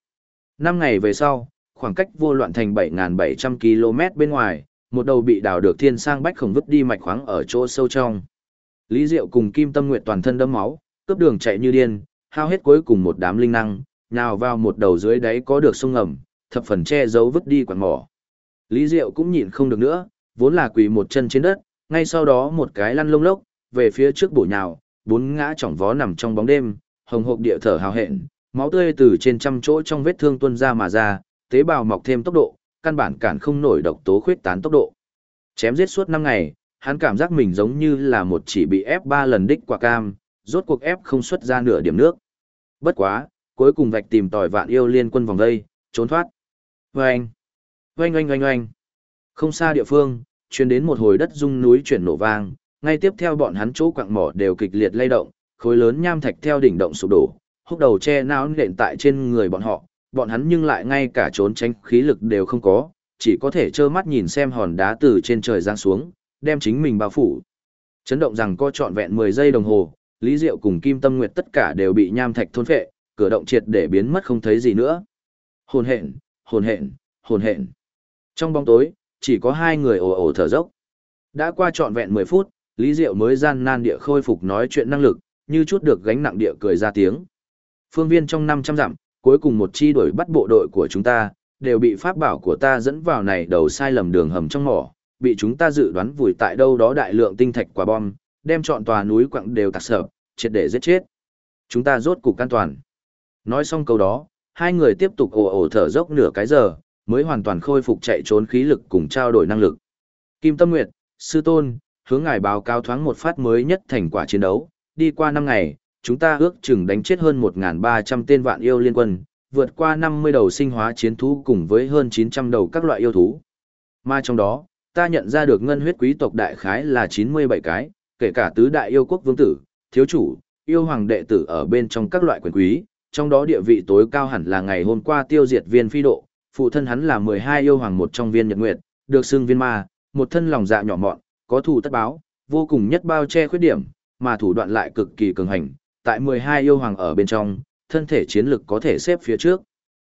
5 ngày về sau, khoảng cách Vô Loạn Thành 7.700 km bên ngoài, một đầu bị đào được thiên sang bách khổng vứt đi mạch khoáng ở chỗ sâu trong. Lý Diệu cùng Kim Tâm Nguyệt toàn thân đẫm máu, cướp đường chạy như điên, hao hết cuối cùng một đám linh năng, nhào vào một đầu dưới đáy có được sông ngầm, thập phần che giấu vứt đi quặng mỏ. Lý Diệu cũng nhịn không được nữa, vốn là quỳ một chân trên đất, ngay sau đó một cái lăn lông lốc, về phía trước bổ nhào, bốn ngã chỏng vó nằm trong bóng đêm, hồng hộc địa thở hào hẹn, máu tươi từ trên trăm chỗ trong vết thương tuôn ra mà ra, tế bào mọc thêm tốc độ, căn bản cản không nổi độc tố khuyết tán tốc độ. Chém giết suốt 5 ngày, hắn cảm giác mình giống như là một chỉ bị ép 3 lần đích quả cam, rốt cuộc ép không xuất ra nửa điểm nước. Bất quá, cuối cùng vạch tìm tòi vạn yêu liên quân vòng đây, trốn thoát. Oanh! Oanh oanh oanh oanh! Không xa địa phương, truyền đến một hồi đất rung núi chuyển nổ vang, ngay tiếp theo bọn hắn chỗ quặng mỏ đều kịch liệt lay động, khối lớn nham thạch theo đỉnh động sụp đổ, húc đầu che não nện tại trên người bọn hắn nhưng lại ngay cả trốn tránh khí lực đều không có, chỉ có thể trơ mắt nhìn xem hòn đá từ trên trời giáng xuống, đem chính mình bao phủ. Chấn động rằng co trọn vẹn 10 giây đồng hồ, Lý Diệu cùng Kim Tâm Nguyệt tất cả đều bị nham thạch thôn phệ, cửa động triệt để biến mất không thấy gì nữa. Hồn hện, hồn hện, hồn hện. Trong bóng tối, chỉ có hai người ồ ồ thở dốc. Đã qua trọn vẹn 10 phút, Lý Diệu mới gian nan địa khôi phục nói chuyện năng lực, như chút được gánh nặng địa cười ra tiếng. Phương viên trong 500 dặm, cuối cùng một chi đuổi bắt bộ đội của chúng ta, đều bị pháp bảo của ta dẫn vào này đầu sai lầm đường hầm trong mỏ, bị chúng ta dự đoán vùi tại đâu đó đại lượng tinh thạch quả bom, đem trọn tòa núi quặng đều tạc sập, triệt để giết chết. Chúng ta rốt cục an toàn. Nói xong câu đó, hai người tiếp tục ồ ồ thở dốc nửa cái giờ, mới hoàn toàn khôi phục chạy trốn khí lực cùng trao đổi năng lực. Kim Tâm Nguyệt, sư tôn, hướng ngài báo cáo thoáng một phát mới nhất thành quả chiến đấu, đi qua 5 ngày, chúng ta ước chừng đánh chết hơn 1.300 tên vạn yêu liên quân, vượt qua 50 đầu sinh hóa chiến thú cùng với hơn 900 đầu các loại yêu thú. Mà trong đó, ta nhận ra được ngân huyết quý tộc đại khái là 97 cái, kể cả tứ đại yêu quốc vương tử, thiếu chủ, yêu hoàng đệ tử ở bên trong các loại quyền quý, trong đó địa vị tối cao hẳn là ngày hôm qua tiêu diệt viên phi độ, phụ thân hắn là 12 yêu hoàng một trong viên nhật nguyệt, được xưng viên ma, một thân lòng dạ nhỏ mọn, có thù tất báo, vô cùng nhất bao che khuyết điểm, mà thủ đoạn lại cực kỳ cường hành, tại 12 yêu hoàng ở bên trong, thân thể chiến lực có thể xếp phía trước.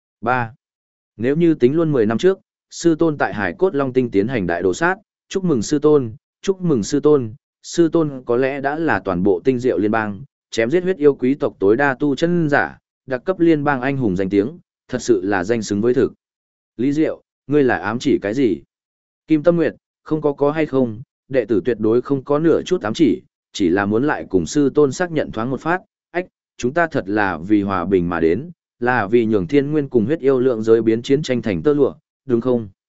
3. Nếu như tính luôn 10 năm trước, sư tôn tại Hải Cốt Long Tinh tiến hành đại đồ sát, chúc mừng sư tôn, chúc mừng sư tôn, sư tôn có lẽ đã là toàn bộ tinh diệu liên bang, chém giết huyết yêu quý tộc tối đa tu chân giả, đặc cấp liên bang anh hùng danh tiếng, thật sự là danh xứng với thực. Lý Diệu, ngươi là ám chỉ cái gì? Kim Tâm Nguyệt, không có hay không, đệ tử tuyệt đối không có nửa chút ám chỉ là muốn lại cùng sư tôn xác nhận thoáng một phát, ách, chúng ta thật là vì hòa bình mà đến, là vì nhường thiên nguyên cùng huyết yêu lượng giới biến chiến tranh thành tơ lụa, đúng không?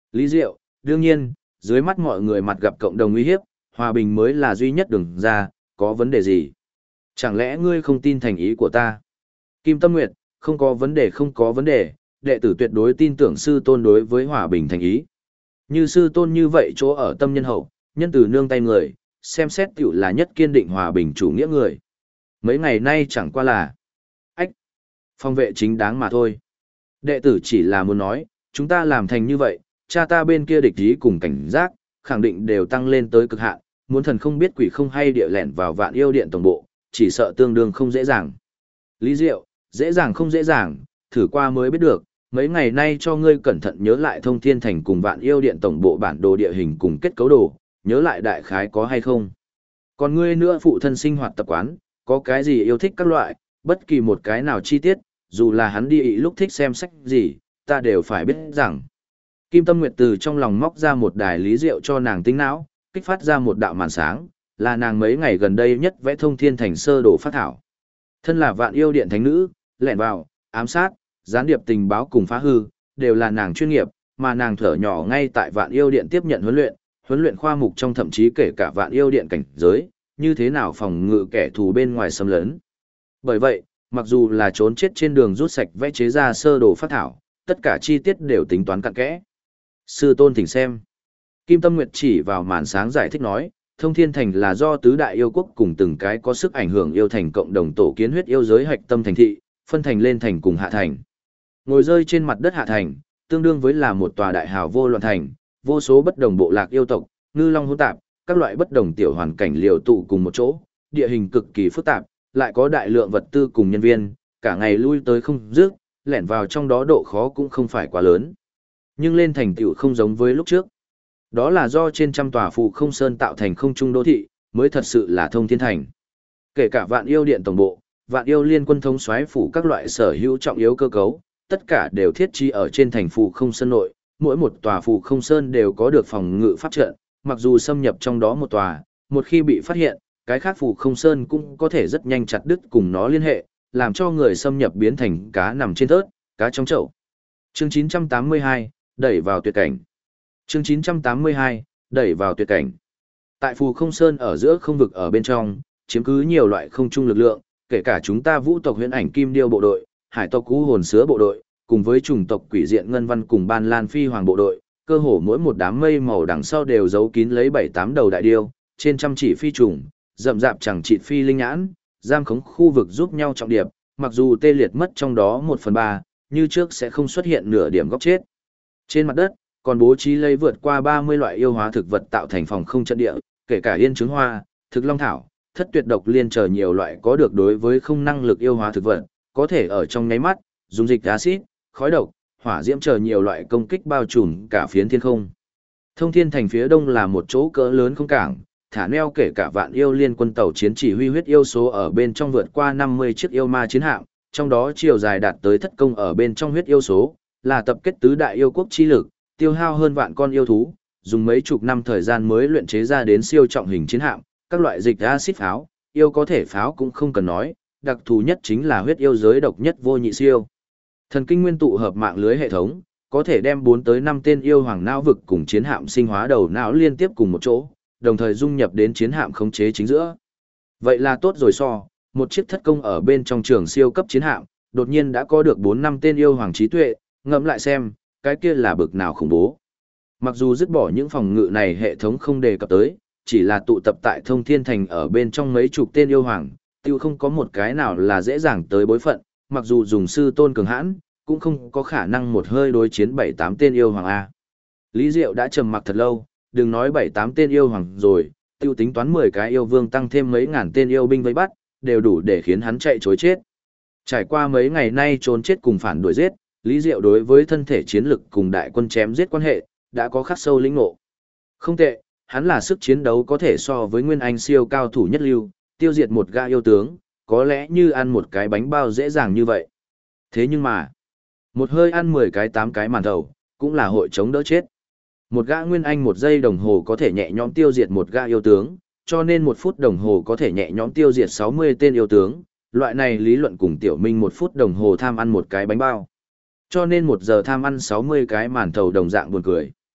Lý Diệu, đương nhiên, dưới mắt mọi người mặt gặp cộng đồng uy hiếp, hòa bình mới là duy nhất đường ra, có vấn đề gì? Chẳng lẽ ngươi không tin thành ý của ta? Kim Tâm Nguyệt, không có vấn đề không có vấn đề, đệ tử tuyệt đối tin tưởng sư tôn đối với hòa bình thành ý. Như sư tôn như vậy chỗ ở tâm nhân hậu, nhân từ nương tay người, xem xét tiểu là nhất kiên định hòa bình chủ nghĩa người. Mấy ngày nay chẳng qua là ách, phòng vệ chính đáng mà thôi. Đệ tử chỉ là muốn nói, chúng ta làm thành như vậy, cha ta bên kia địch ý cùng cảnh giác, khẳng định đều tăng lên tới cực hạn, muốn thần không biết quỷ không hay địa lẻn vào Vạn Yêu Điện tổng bộ, chỉ sợ tương đương không dễ dàng. Lý Diệu, dễ dàng không dễ dàng, thử qua mới biết được, mấy ngày nay cho ngươi cẩn thận nhớ lại Thông Thiên Thành cùng Vạn Yêu Điện tổng bộ bản đồ địa hình cùng kết cấu đồ, nhớ lại đại khái có hay không. Còn ngươi nữa phụ thân sinh hoạt tập quán, có cái gì yêu thích các loại, bất kỳ một cái nào chi tiết, dù là hắn đi lúc thích xem sách gì, ta đều phải biết rằng. Kim Tâm Nguyệt từ trong lòng móc ra một đài lý rượu cho nàng tinh não, kích phát ra một đạo màn sáng, là nàng mấy ngày gần đây nhất vẽ Thông Thiên Thành sơ đồ phát thảo. Thân là Vạn Yêu Điện thánh nữ, lẻn vào, ám sát, gián điệp tình báo cùng phá hư, đều là nàng chuyên nghiệp, mà nàng thở nhỏ ngay tại Vạn Yêu Điện tiếp nhận huấn luyện khoa mục trong thậm chí kể cả Vạn Yêu Điện cảnh giới, như thế nào phòng ngự kẻ thù bên ngoài xâm lấn. Bởi vậy, mặc dù là trốn chết trên đường rút sạch vẽ chế ra sơ đồ phát thảo, tất cả chi tiết đều tính toán cặn kẽ. Sư tôn thỉnh xem. Kim Tâm Nguyệt chỉ vào màn sáng giải thích nói, Thông Thiên Thành là do tứ đại yêu quốc cùng từng cái có sức ảnh hưởng yêu thành cộng đồng tổ kiến huyết yêu giới hạch tâm thành thị, phân thành lên thành cùng hạ thành. Ngồi rơi trên mặt đất hạ thành, tương đương với là một tòa đại hào vô loạn thành, vô số bất đồng bộ lạc yêu tộc, ngư long hỗn tạp, các loại bất đồng tiểu hoàn cảnh liều tụ cùng một chỗ, địa hình cực kỳ phức tạp, lại có đại lượng vật tư cùng nhân viên, cả ngày lui tới không dứt, lẻn vào trong đó độ khó cũng không phải quá lớn. Nhưng lên thành tựu không giống với lúc trước. Đó là do trên trăm tòa phù không sơn tạo thành không trung đô thị, mới thật sự là Thông Thiên Thành. Kể cả Vạn Yêu Điện tổng bộ, Vạn Yêu Liên quân thống soái phủ các loại sở hữu trọng yếu cơ cấu, tất cả đều thiết trí ở trên thành phù không sơn nội, mỗi một tòa phù không sơn đều có được phòng ngự pháp trận, mặc dù xâm nhập trong đó một tòa, một khi bị phát hiện, cái khác phù không sơn cũng có thể rất nhanh chặt đứt cùng nó liên hệ, làm cho người xâm nhập biến thành cá nằm trên thớt, cá trong chậu. Chương 982, đẩy vào tuyệt cảnh. Chương 982, đẩy vào tuyệt cảnh. Tại phù không sơn ở giữa không vực ở bên trong, chiếm cứ nhiều loại không trung lực lượng, kể cả chúng ta vũ tộc huyễn ảnh kim điêu bộ đội, hải tộc cú hồn sứa bộ đội, cùng với chủng tộc quỷ diện ngân văn cùng ban lan phi hoàng bộ đội, cơ hồ mỗi một đám mây màu đằng sau đều giấu kín lấy 7-8 đầu đại điêu, trên trăm chỉ phi trùng, rậm rạp chẳng chịt phi linh nhãn, giam khống khu vực giúp nhau trọng điệp, mặc dù tê liệt mất trong đó 1/3, như trước sẽ không xuất hiện nửa điểm góc chết. Trên mặt đất, còn bố trí lấy vượt qua 30 loại yêu hóa thực vật tạo thành phòng không trận địa, kể cả yên trứng hoa, thực long thảo, thất tuyệt độc liên chờ nhiều loại có được đối với không năng lực yêu hóa thực vật, có thể ở trong nháy mắt, dùng dịch axit, khói độc, hỏa diễm chờ nhiều loại công kích bao trùm cả phiến thiên không. Thông Thiên Thành phía đông là một chỗ cỡ lớn không cảng, thả neo kể cả Vạn Yêu Liên quân tàu chiến chỉ huy huyết yêu số ở bên trong vượt qua 50 chiếc yêu ma chiến hạm, trong đó chiều dài đạt tới thất công ở bên trong huyết yêu số, là tập kết tứ đại yêu quốc chi lực, tiêu hao hơn vạn con yêu thú, dùng mấy chục năm thời gian mới luyện chế ra đến siêu trọng hình chiến hạm, các loại dịch axit pháo, yêu có thể pháo cũng không cần nói, đặc thù nhất chính là huyết yêu giới độc nhất vô nhị siêu. Thần kinh nguyên tụ hợp mạng lưới hệ thống, có thể đem 4 tới 5 tên yêu hoàng não vực cùng chiến hạm sinh hóa đầu não liên tiếp cùng một chỗ, đồng thời dung nhập đến chiến hạm khống chế chính giữa. Vậy là tốt rồi một chiếc thất công ở bên trong trường siêu cấp chiến hạm, đột nhiên đã có được 4-5 tên yêu hoàng trí tuệ, ngẫm lại xem, cái kia là bực nào khủng bố. Mặc dù dứt bỏ những phòng ngự này hệ thống không đề cập tới, chỉ là tụ tập tại Thông Thiên Thành ở bên trong mấy chục tên yêu hoàng, tiêu không có một cái nào là dễ dàng tới bối phận, mặc dù dùng sư tôn cường hãn, cũng không có khả năng một hơi đối chiến 7-8 tên yêu hoàng A. Lý Diệu đã trầm mặc thật lâu, đừng nói 7-8 tên yêu hoàng rồi, tiêu tính toán 10 cái yêu vương tăng thêm mấy ngàn tên yêu binh vây bắt, đều đủ để khiến hắn chạy chối chết. Trải qua mấy ngày nay trốn chết cùng phản đuổi giết, Lý Diệu đối với thân thể chiến lực cùng đại quân chém giết quan hệ, đã có khắc sâu lĩnh ngộ. Không tệ, hắn là sức chiến đấu có thể so với Nguyên Anh siêu cao thủ nhất lưu, tiêu diệt một gã yêu tướng, có lẽ như ăn một cái bánh bao dễ dàng như vậy. Thế nhưng mà, một hơi ăn 10 cái 8 cái màn thầu, cũng là hội chống đỡ chết. Một gã Nguyên Anh 1 giây đồng hồ có thể nhẹ nhõm tiêu diệt một gã yêu tướng, cho nên 1 phút đồng hồ có thể nhẹ nhõm tiêu diệt 60 tên yêu tướng, loại này lý luận cùng Tiểu Minh 1 phút đồng hồ tham ăn một cái bánh bao. Cho nên 1 giờ tham ăn 60 cái màn thầu đồng dạng buồn cười.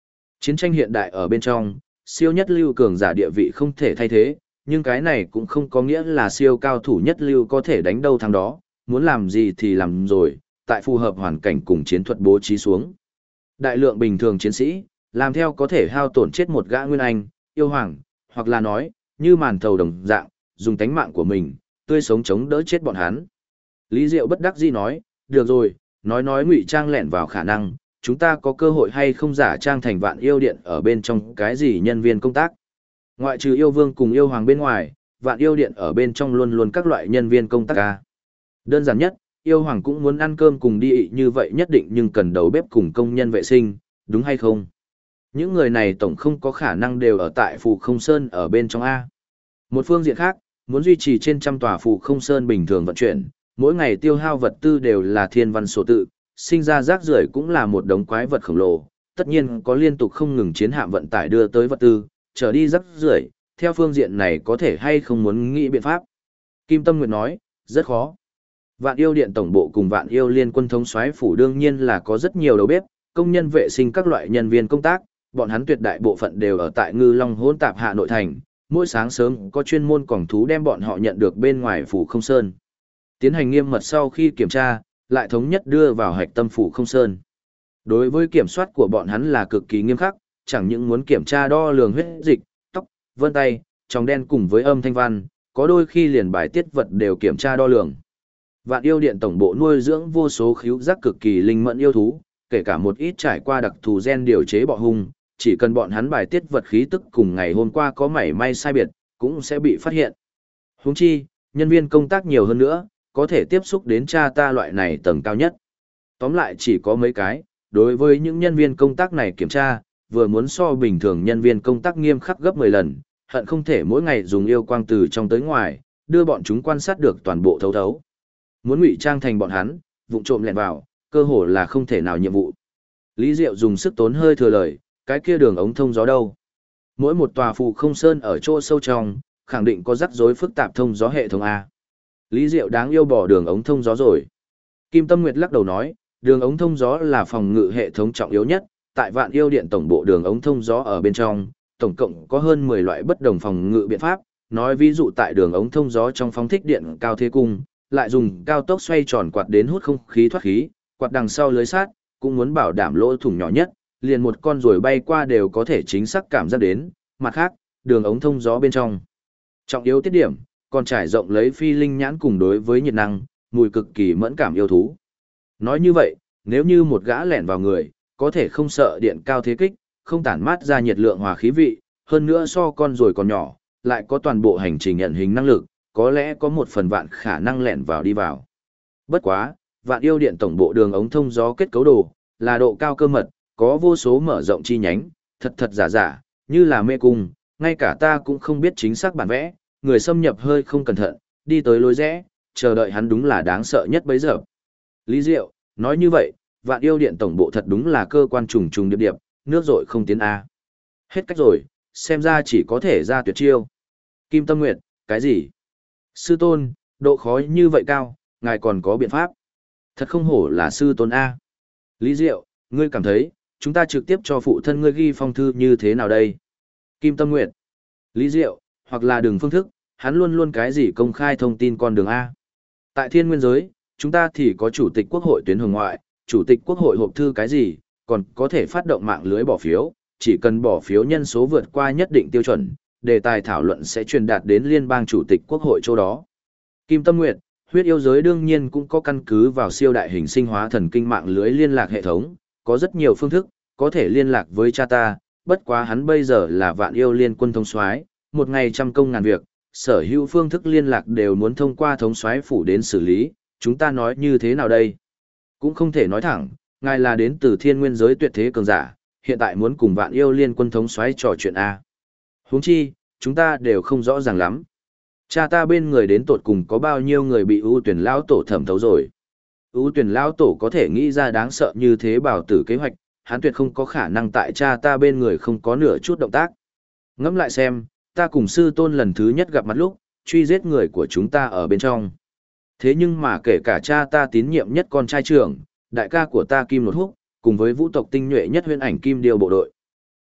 Chiến tranh hiện đại ở bên trong, siêu nhất lưu cường giả địa vị không thể thay thế, nhưng cái này cũng không có nghĩa là siêu cao thủ nhất lưu có thể đánh đâu thắng đó, muốn làm gì thì làm rồi, tại phù hợp hoàn cảnh cùng chiến thuật bố trí xuống. Đại lượng bình thường chiến sĩ, làm theo có thể hao tổn chết một gã nguyên anh, yêu hoàng, hoặc là nói, như màn thầu đồng dạng, dùng tánh mạng của mình, tươi sống chống đỡ chết bọn hắn. Lý Diệu bất đắc dĩ nói, được rồi, nói ngụy trang lẻn vào khả năng, chúng ta có cơ hội hay không giả trang thành Vạn Yêu Điện ở bên trong cái gì nhân viên công tác. Ngoại trừ yêu vương cùng yêu hoàng bên ngoài, Vạn Yêu Điện ở bên trong luôn luôn các loại nhân viên công tác ca. Đơn giản nhất, yêu hoàng cũng muốn ăn cơm cùng đi như vậy nhất định nhưng cần đầu bếp cùng công nhân vệ sinh, đúng hay không? Những người này tổng không có khả năng đều ở tại Phù Không Sơn ở bên trong A. Một phương diện khác, muốn duy trì trên trăm tòa Phù Không Sơn bình thường vận chuyển, mỗi ngày tiêu hao vật tư đều là thiên văn số tự, sinh ra rác rưởi cũng là một đống quái vật khổng lồ, tất nhiên có liên tục không ngừng chiến hạm vận tải đưa tới vật tư, trở đi rác rưởi, theo phương diện này có thể hay không muốn nghĩ biện pháp. Kim Tâm Nguyệt nói, rất khó. Vạn Yêu Điện tổng bộ cùng Vạn Yêu Liên quân thống soái phủ đương nhiên là có rất nhiều đầu bếp, công nhân vệ sinh các loại nhân viên công tác, bọn hắn tuyệt đại bộ phận đều ở tại Ngư Long Hỗn Tạp Hạ nội thành, mỗi sáng sớm có chuyên môn còng thú đem bọn họ nhận được bên ngoài phủ Không Sơn. Tiến hành nghiêm mật sau khi kiểm tra, lại thống nhất đưa vào hạch tâm phủ Không Sơn. Đối với kiểm soát của bọn hắn là cực kỳ nghiêm khắc, chẳng những muốn kiểm tra đo lường huyết dịch, tóc, vân tay, tròng đen cùng với âm thanh văn, có đôi khi liền bài tiết vật đều kiểm tra đo lường. Vạn Yêu Điện tổng bộ nuôi dưỡng vô số khíu giác cực kỳ linh mẫn yêu thú, kể cả một ít trải qua đặc thù gen điều chế bọ hung, chỉ cần bọn hắn bài tiết vật khí tức cùng ngày hôm qua có mảy may sai biệt, cũng sẽ bị phát hiện. Huống chi, nhân viên công tác nhiều hơn nữa, có thể tiếp xúc đến cha ta loại này tầng cao nhất. Tóm lại chỉ có mấy cái, đối với những nhân viên công tác này kiểm tra, vừa muốn so bình thường nhân viên công tác nghiêm khắc gấp 10 lần, hận không thể mỗi ngày dùng yêu quang từ trong tới ngoài, đưa bọn chúng quan sát được toàn bộ thấu thấu. Muốn ngụy trang thành bọn hắn, vụng trộm lẻn vào, cơ hồ là không thể nào nhiệm vụ. Lý Diệu dùng sức tốn hơi thừa lời, cái kia đường ống thông gió đâu? Mỗi một tòa Phù Không Sơn ở chỗ sâu trong, khẳng định có rắc rối phức tạp thông gió hệ thống A. Lý Diệu đáng yêu bỏ đường ống thông gió rồi. Kim Tâm Nguyệt lắc đầu nói, đường ống thông gió là phòng ngự hệ thống trọng yếu nhất, tại Vạn Yêu Điện tổng bộ đường ống thông gió ở bên trong, tổng cộng có hơn 10 loại bất đồng phòng ngự biện pháp, nói ví dụ tại đường ống thông gió trong phóng thích điện cao thế cung, lại dùng cao tốc xoay tròn quạt đến hút không khí thoát khí, quạt đằng sau lưới sát, cũng muốn bảo đảm lỗ thủng nhỏ nhất, liền một con ruồi bay qua đều có thể chính xác cảm giác đến, mặt khác, đường ống thông gió bên trong. Trọng yếu tiết điểm, còn trải rộng lấy phi linh nhãn cùng đối với nhiệt năng, mùi cực kỳ mẫn cảm yêu thú. Nói như vậy, nếu như một gã lẻn vào người, có thể không sợ điện cao thế kích, không tản mát ra nhiệt lượng hòa khí vị, hơn nữa so con ruồi còn nhỏ, lại có toàn bộ hành trình nhận hình năng lực, có lẽ có một phần vạn khả năng lẻn vào đi vào. Bất quá, Vạn Yêu Điện tổng bộ đường ống thông gió kết cấu đồ, là độ cao cơ mật, có vô số mở rộng chi nhánh, thật giả, như là mê cung, ngay cả ta cũng không biết chính xác bản vẽ, người xâm nhập hơi không cẩn thận, đi tới lối rẽ, chờ đợi hắn đúng là đáng sợ nhất bấy giờ. Lý Diệu, nói như vậy, Vạn Yêu Điện tổng bộ thật đúng là cơ quan trùng trùng điệp điệp, nước rội không tiến A. Hết cách rồi, xem ra chỉ có thể ra tuyệt chiêu. Kim Tâm Nguyệt, cái gì? Sư tôn, độ khó như vậy cao, ngài còn có biện pháp. Thật không hổ là sư tôn A. Lý Diệu, ngươi cảm thấy, chúng ta trực tiếp cho phụ thân ngươi ghi phong thư như thế nào đây? Kim Tâm Nguyệt, Lý Diệu, hoặc là đường phương thức, hắn luôn luôn cái gì công khai thông tin con đường A. Tại thiên nguyên giới, chúng ta thì có chủ tịch quốc hội tuyến hồng ngoại, chủ tịch quốc hội hộp thư cái gì, còn có thể phát động mạng lưới bỏ phiếu, chỉ cần bỏ phiếu nhân số vượt qua nhất định tiêu chuẩn, đề tài thảo luận sẽ truyền đạt đến liên bang chủ tịch quốc hội chỗ đó. Kim Tâm Nguyệt, huyết yêu giới đương nhiên cũng có căn cứ vào siêu đại hình sinh hóa thần kinh mạng lưới liên lạc hệ thống, có rất nhiều phương thức, có thể liên lạc với cha ta, bất quá hắn bây giờ là Vạn Yêu Liên quân thống soái, một ngày trăm công ngàn việc, sở hữu phương thức liên lạc đều muốn thông qua thống soái phủ đến xử lý, chúng ta nói như thế nào đây? Cũng không thể nói thẳng, ngài là đến từ thiên nguyên giới tuyệt thế cường giả, hiện tại muốn cùng Vạn Yêu Liên quân thống soái trò chuyện A. Huống chi, chúng ta đều không rõ ràng lắm. Cha ta bên người đến tột cùng có bao nhiêu người bị ưu tuyển lão tổ thẩm thấu rồi. Ưu tuyển lão tổ có thể nghĩ ra đáng sợ như thế bảo tử kế hoạch, hắn tuyệt không có khả năng tại cha ta bên người không có nửa chút động tác. Ngẫm lại xem, ta cùng sư tôn lần thứ nhất gặp mặt lúc, truy giết người của chúng ta ở bên trong. Thế nhưng mà kể cả cha ta tín nhiệm nhất con trai trưởng, đại ca của ta Kim Nột Húc, cùng với vũ tộc tinh nhuệ nhất huyễn ảnh Kim Điêu bộ đội.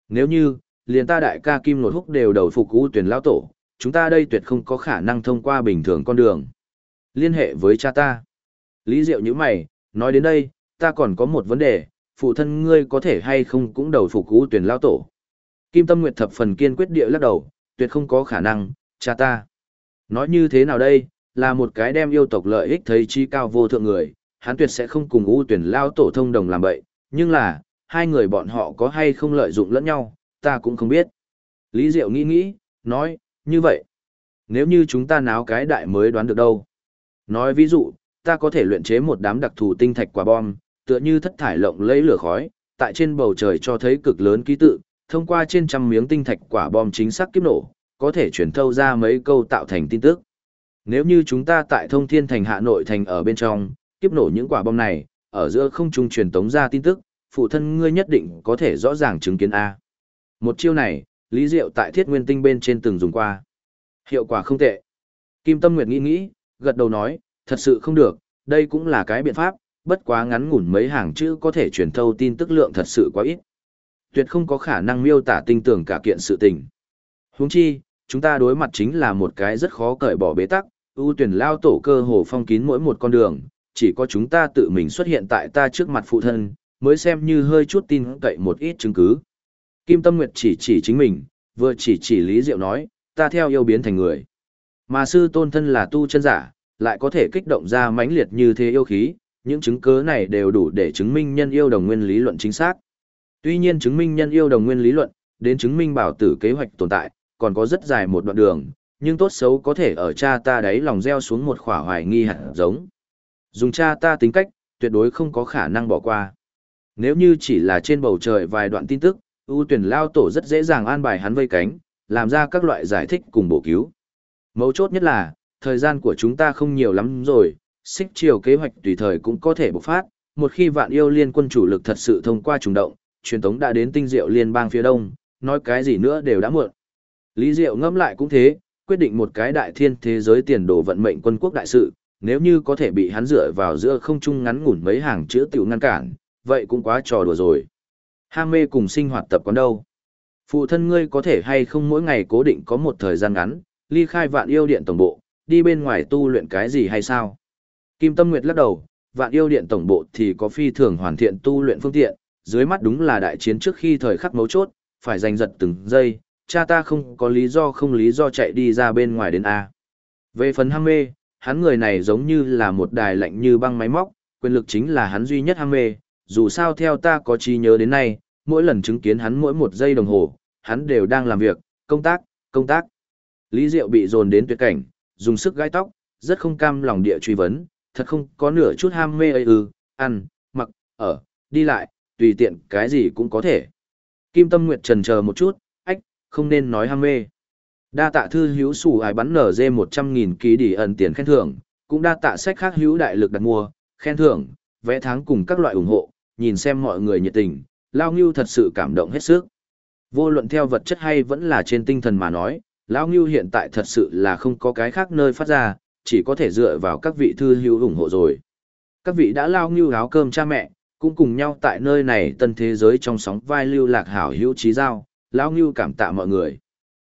Nếu như, liền ta đại ca Kim Nột Húc đều đầu phục U Tuyển Lao Tổ, chúng ta đây tuyệt không có khả năng thông qua bình thường con đường. Liên hệ với cha ta. Lý Diệu như mày, nói đến đây, ta còn có một vấn đề, phụ thân ngươi có thể hay không cũng đầu phục U Tuyển Lao Tổ. Kim Tâm Nguyệt thập phần kiên quyết địa lắc đầu, tuyệt không có khả năng, cha ta. Nói như thế nào đây, là một cái đem yêu tộc lợi ích thấy chi cao vô thượng người, hắn tuyệt sẽ không cùng U Tuyển Lao Tổ thông đồng làm bậy, nhưng là, hai người bọn họ có hay không lợi dụng lẫn nhau, ta cũng không biết. Lý Diệu nghĩ nghĩ, nói, như vậy, nếu như chúng ta náo cái đại mới đoán được đâu. Nói ví dụ, ta có thể luyện chế một đám đặc thù tinh thạch quả bom, tựa như thất thải lộng lẫy lửa khói, tại trên bầu trời cho thấy cực lớn ký tự, thông qua trên trăm miếng tinh thạch quả bom chính xác kiếp nổ, có thể chuyển thâu ra mấy câu tạo thành tin tức. Nếu như chúng ta tại Thông Thiên Thành Hà Nội thành ở bên trong, kiếp nổ những quả bom này, ở giữa không trung truyền tống ra tin tức, phụ thân ngươi nhất định có thể rõ ràng chứng kiến A. Một chiêu này, Lý Diệu tại Thiết Nguyên Tinh bên trên từng dùng qua. Hiệu quả không tệ. Kim Tâm Nguyệt nghĩ nghĩ, gật đầu nói, thật sự không được, đây cũng là cái biện pháp, bất quá ngắn ngủn mấy hàng chữ có thể truyền thâu tin tức lượng thật sự quá ít. Tuyệt không có khả năng miêu tả tinh tưởng cả kiện sự tình. Huống chi, chúng ta đối mặt chính là một cái rất khó cởi bỏ bế tắc, ưu tuyển lao tổ cơ hồ phong kín mỗi một con đường, chỉ có chúng ta tự mình xuất hiện tại ta trước mặt phụ thân, mới xem như hơi chút tin cậy một ít chứng cứ. Kim Tâm Nguyệt chỉ chính mình, vừa chỉ Lý Diệu nói, ta theo yêu biến thành người. Mà sư tôn thân là tu chân giả, lại có thể kích động ra mãnh liệt như thế yêu khí, những chứng cứ này đều đủ để chứng minh nhân yêu đồng nguyên lý luận chính xác. Tuy nhiên chứng minh nhân yêu đồng nguyên lý luận, đến chứng minh bảo tử kế hoạch tồn tại, còn có rất dài một đoạn đường, nhưng tốt xấu có thể ở cha ta đấy lòng gieo xuống một khỏa hoài nghi hạt giống. Dùng cha ta tính cách, tuyệt đối không có khả năng bỏ qua. Nếu như chỉ là trên bầu trời vài đoạn tin tức, ưu tuyển lao tổ rất dễ dàng an bài hắn vây cánh, làm ra các loại giải thích cùng bổ cứu. Mấu chốt nhất là, thời gian của chúng ta không nhiều lắm rồi, xích chiều kế hoạch tùy thời cũng có thể bộc phát, một khi vạn yêu liên quân chủ lực thật sự thông qua trùng động, truyền tống đã đến tinh diệu liên bang phía đông, nói cái gì nữa đều đã muộn. Lý Diệu ngẫm lại cũng thế, quyết định một cái đại thiên thế giới tiền đồ vận mệnh quân quốc đại sự, nếu như có thể bị hắn dựa vào giữa không trung ngắn ngủn mấy hàng chữ tiểu ngăn cản, vậy cũng quá trò đùa rồi. Ham mê cùng sinh hoạt tập quán đâu? Phụ thân ngươi có thể hay không mỗi ngày cố định có một thời gian ngắn, ly khai vạn yêu điện tổng bộ, đi bên ngoài tu luyện cái gì hay sao? Kim Tâm Nguyệt lắc đầu, vạn yêu điện tổng bộ thì có phi thường hoàn thiện tu luyện phương tiện, dưới mắt đúng là đại chiến trước khi thời khắc mấu chốt, phải giành giật từng giây, cha ta không có lý do chạy đi ra bên ngoài đến A. Về phần ham mê, hắn người này giống như là một đài lạnh như băng máy móc, quyền lực chính là hắn duy nhất ham mê, dù sao theo ta có trí nhớ đến nay, mỗi lần chứng kiến hắn mỗi một giây đồng hồ, hắn đều đang làm việc, công tác. Lý Diệu bị dồn đến tuyệt cảnh, dùng sức gãi tóc, rất không cam lòng địa truy vấn, thật không có nửa chút ham mê ấy ư, ăn, mặc, ở, đi lại, tùy tiện cái gì cũng có thể. Kim Tâm Nguyệt chần chờ một chút, không nên nói ham mê. Đa tạ thư hữu sủ ai bắn nở dê 100.000 ký đi ẩn tiền khen thưởng, cũng đa tạ sách khác hữu đại lực đặt mua, khen thưởng, vẽ tháng cùng các loại ủng hộ, nhìn xem mọi người nhiệt tình, Lao Ngưu thật sự cảm động hết sức. Vô luận theo vật chất hay vẫn là trên tinh thần mà nói, Lao Ngưu hiện tại thật sự là không có cái khác nơi phát ra, chỉ có thể dựa vào các vị thư hữu ủng hộ rồi. Các vị đã Lao Ngưu áo cơm cha mẹ, cũng cùng nhau tại nơi này tân thế giới trong sóng vai lưu lạc hảo hữu trí giao. Lão Ngưu cảm tạ mọi người.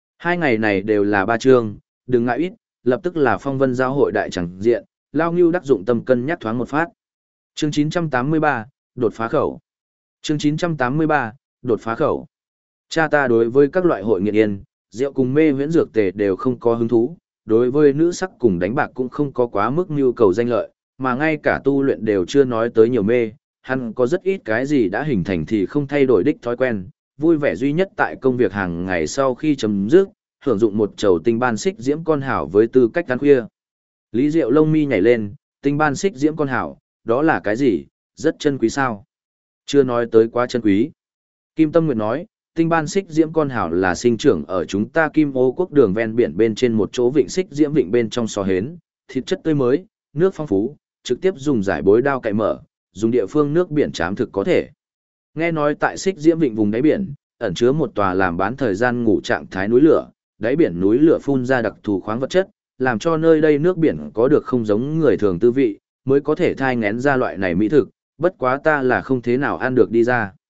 2 ngày này đều là 3 chương, đừng ngại ít, lập tức là phong vân giao hội đại chẳng diện, Lão Ngưu đắc dụng tâm cân nhắc thoáng một phát. Chương 983, đột phá khẩu. Chương 983, đột phá khẩu. Cha ta đối với các loại hội nghiện yên, rượu cùng mê huyễn dược tề đều không có hứng thú, đối với nữ sắc cùng đánh bạc cũng không có quá mức nhu cầu danh lợi, mà ngay cả tu luyện đều chưa nói tới nhiều mê, hắn có rất ít cái gì đã hình thành thì không thay đổi đích thói quen. Vui vẻ duy nhất tại công việc hàng ngày sau khi chấm dứt, hưởng dụng một chầu tinh ban xích diễm con hảo với tư cách ăn khuya. Lý Diệu lông mi nhảy lên, tinh ban xích diễm con hảo, đó là cái gì, rất chân quý sao? Chưa nói tới quá chân quý. Kim Tâm Nguyệt nói, tinh ban xích diễm con hảo là sinh trưởng ở chúng ta Kim Ô quốc đường ven biển bên trên một chỗ vịnh xích diễm vịnh bên trong sò hến, thịt chất tươi mới, nước phong phú, trực tiếp dùng giải bối đao cạy mở, dùng địa phương nước biển trám thực có thể. Nghe nói tại xích diễm vịnh vùng đáy biển, ẩn chứa một tòa làm bán thời gian ngủ trạng thái núi lửa, đáy biển núi lửa phun ra đặc thù khoáng vật chất, làm cho nơi đây nước biển có được không giống người thường tư vị, mới có thể thai ngén ra loại này mỹ thực, bất quá ta là không thế nào ăn được đi ra.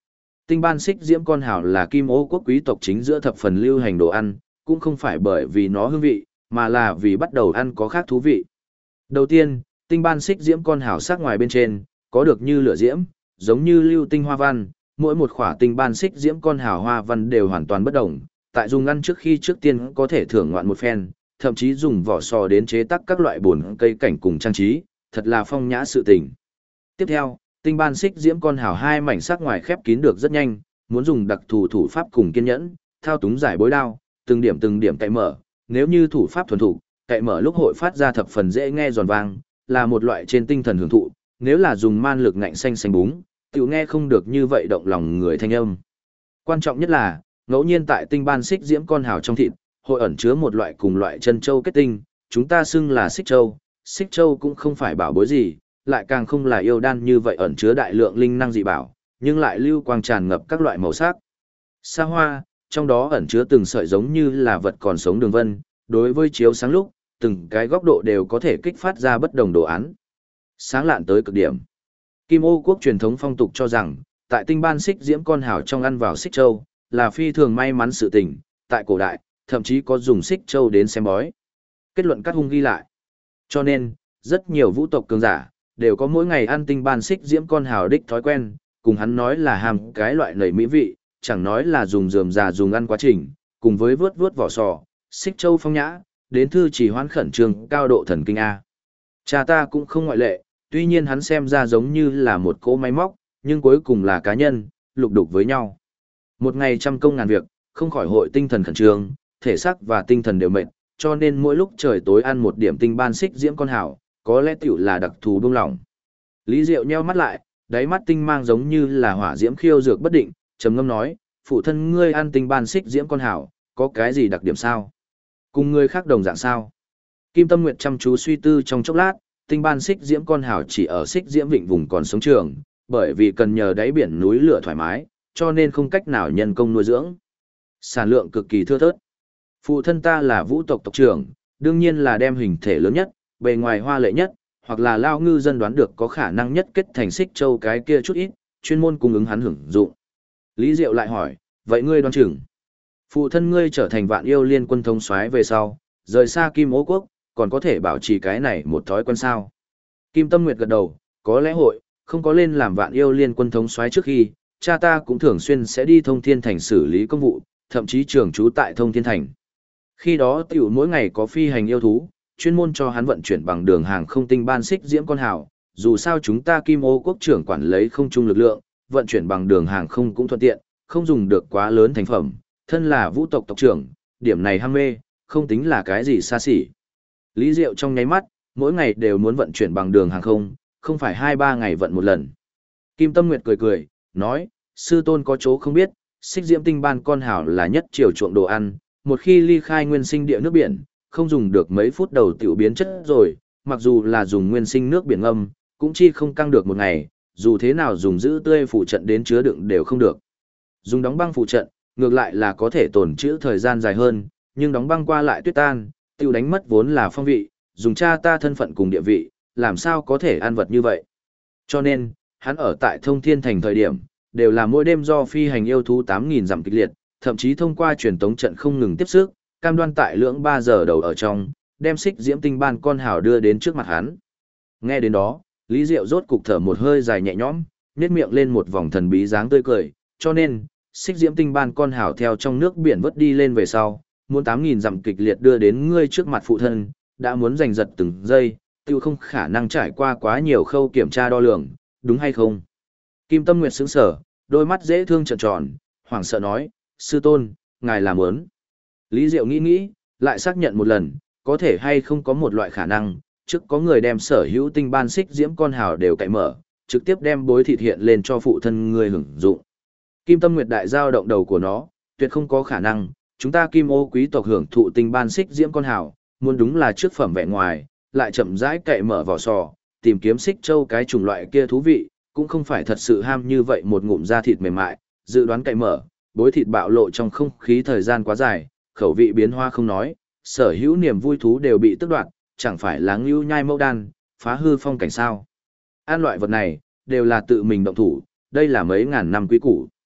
Tinh ban xích diễm con hào là Kim Ô quốc quý tộc chính giữa thập phần lưu hành đồ ăn, cũng không phải bởi vì nó hương vị, mà là vì bắt đầu ăn có khác thú vị. Đầu tiên, tinh ban xích diễm con hào sắc ngoài bên trên, có được như lửa diễm, giống như lưu tinh hoa văn, mỗi một khỏa tinh ban xích diễm con hào hoa văn đều hoàn toàn bất đồng, tại dùng ăn trước khi trước tiên có thể thưởng ngoạn một phen, thậm chí dùng vỏ sò đến chế tác các loại bồn cây cảnh cùng trang trí, thật là phong nhã sự tình. Tiếp theo, tinh ban xích diễm con hào hai mảnh sắc ngoài khép kín được rất nhanh, muốn dùng đặc thù thủ pháp cùng kiên nhẫn, thao túng giải bối đao, từng điểm cậy mở, nếu như thủ pháp thuần thục, cậy mở lúc hội phát ra thập phần dễ nghe giòn vang, là một loại trên tinh thần hưởng thụ, nếu là dùng man lực ngạnh xanh xanh búng, tiểu nghe không được như vậy động lòng người thanh âm. Quan trọng nhất là, ngẫu nhiên tại tinh ban xích diễm con hào trong thịt, hội ẩn chứa một loại cùng loại chân châu kết tinh, chúng ta xưng là xích châu cũng không phải bảo bối gì, lại càng không là yêu đan như vậy ẩn chứa đại lượng linh năng dị bảo, nhưng lại lưu quang tràn ngập các loại màu sắc. Sa hoa, trong đó ẩn chứa từng sợi giống như là vật còn sống đường vân, đối với chiếu sáng lúc, từng cái góc độ đều có thể kích phát ra bất đồng đồ án. Sáng lạn tới cực điểm. Kim Ô quốc truyền thống phong tục cho rằng, tại tinh ban xích diễm con hào trong ăn vào xích châu, là phi thường may mắn sự tình, tại cổ đại, thậm chí có dùng xích châu đến xem bói. Kết luận các hung ghi lại. Cho nên, rất nhiều vũ tộc cường giả, đều có mỗi ngày ăn tinh ban xích diễm con hào đích thói quen, cùng hắn nói là hàm cái loại nảy mỹ vị, chẳng nói là dùng rườm rà dùng ăn quá trình, cùng với vớt vỏ sò, xích châu phong nhã, đến thư chỉ hoán khẩn trương cao độ thần kinh A. Cha ta cũng không ngoại lệ, tuy nhiên hắn xem ra giống như là một cỗ máy móc, nhưng cuối cùng là cá nhân, lục đục với nhau. Một ngày trăm công ngàn việc, không khỏi hội tinh thần khẩn trương, thể xác và tinh thần đều mệt, cho nên mỗi lúc trời tối ăn một điểm tinh ban xích diễm con hào, có lẽ tiểu là đặc thù buông lỏng. Lý Diệu nheo mắt lại, đáy mắt tinh mang giống như là hỏa diễm khiêu dược bất định, trầm ngâm nói, phụ thân ngươi ăn tinh ban xích diễm con hào, có cái gì đặc điểm sao? Cùng ngươi khác đồng dạng sao? Kim Tâm Nguyệt chăm chú suy tư trong chốc lát, tinh ban xích diễm con hào chỉ ở xích diễm vịnh vùng còn sống trường, bởi vì cần nhờ đáy biển núi lửa thoải mái, cho nên không cách nào nhân công nuôi dưỡng. Sản lượng cực kỳ thưa thớt. Phụ thân ta là vũ tộc tộc trưởng, đương nhiên là đem hình thể lớn nhất, bề ngoài hoa lệ nhất, hoặc là lao ngư dân đoán được có khả năng nhất kết thành xích châu cái kia chút ít, chuyên môn cung ứng hắn hưởng dụng. Lý Diệu lại hỏi, vậy ngươi đoán chừng, phụ thân ngươi trở thành vạn yêu liên quân thống soái về sau, rời xa Kim Ô quốc, còn có thể bảo trì cái này một thói quen sao? Kim Tâm Nguyệt gật đầu, có lẽ hội, không có lên làm vạn yêu liên quân thống soái trước khi, cha ta cũng thường xuyên sẽ đi Thông Thiên Thành xử lý công vụ, thậm chí trưởng trú tại Thông Thiên Thành. Khi đó tiểu mỗi ngày có phi hành yêu thú, chuyên môn cho hắn vận chuyển bằng đường hàng không tinh ban xích diễm con hào, dù sao chúng ta Kim Ô quốc trưởng quản lấy không trung lực lượng, vận chuyển bằng đường hàng không cũng thuận tiện, không dùng được quá lớn thành phẩm, thân là vũ tộc tộc trưởng, điểm này ham mê, không tính là cái gì xa xỉ. Lý Diệu trong nháy mắt, mỗi ngày đều muốn vận chuyển bằng đường hàng không phải 2-3 ngày vận một lần. Kim Tâm Nguyệt cười, nói, sư tôn có chỗ không biết, xích diễm tinh ban con hào là nhất chiều chuộng đồ ăn, một khi ly khai nguyên sinh địa nước biển, không dùng được mấy phút đầu tiểu biến chất rồi, mặc dù là dùng nguyên sinh nước biển ngâm, cũng chi không căng được một ngày, dù thế nào dùng giữ tươi phụ trận đến chứa đựng đều không được. Dùng đóng băng phụ trận, ngược lại là có thể tồn trữ thời gian dài hơn, nhưng đóng băng qua lại tuyết tan, tiêu đánh mất vốn là phong vị, dùng cha ta thân phận cùng địa vị, làm sao có thể ăn vật như vậy. Cho nên, hắn ở tại Thông Thiên Thành thời điểm, đều là mỗi đêm do phi hành yêu thú 8.000 dặm kịch liệt, thậm chí thông qua truyền tống trận không ngừng tiếp sức, cam đoan tại lưỡng 3 giờ đầu ở trong, đem xích diễm tinh ban con hào đưa đến trước mặt hắn. Nghe đến đó, Lý Diệu rốt cục thở một hơi dài nhẹ nhõm, nhếch miệng lên một vòng thần bí dáng tươi cười, cho nên, xích diễm tinh ban con hào theo trong nước biển vớt đi lên về sau, muốn 8.000 dặm kịch liệt đưa đến ngươi trước mặt phụ thân, đã muốn giành giật từng giây, tiêu không khả năng trải qua quá nhiều khâu kiểm tra đo lường, đúng hay không? Kim Tâm Nguyệt sững sờ, đôi mắt dễ thương trợn tròn, hoảng sợ nói, sư tôn, ngài làm ớn. Lý Diệu nghĩ, lại xác nhận một lần, có thể hay không có một loại khả năng, trước có người đem sở hữu tinh ban xích diễm con hào đều cậy mở, trực tiếp đem bối thịt hiện lên cho phụ thân ngươi hưởng dụng. Kim Tâm Nguyệt đại giao động đầu của nó, tuyệt không có khả năng, chúng ta Kim Ô quý tộc hưởng thụ tinh ban xích diễm con hào, muốn đúng là trước phẩm vẻ ngoài, lại chậm rãi cậy mở vỏ sò, tìm kiếm xích châu cái chủng loại kia thú vị, cũng không phải thật sự ham như vậy một ngụm da thịt mềm mại, dự đoán cậy mở, bối thịt bạo lộ trong không khí thời gian quá dài, khẩu vị biến hoa không nói, sở hữu niềm vui thú đều bị tước đoạt, chẳng phải là ngưu nhai mẫu đan, phá hư phong cảnh sao. Ăn loại vật này, đều là tự mình động thủ, đây là mấy ngàn năm quý củ.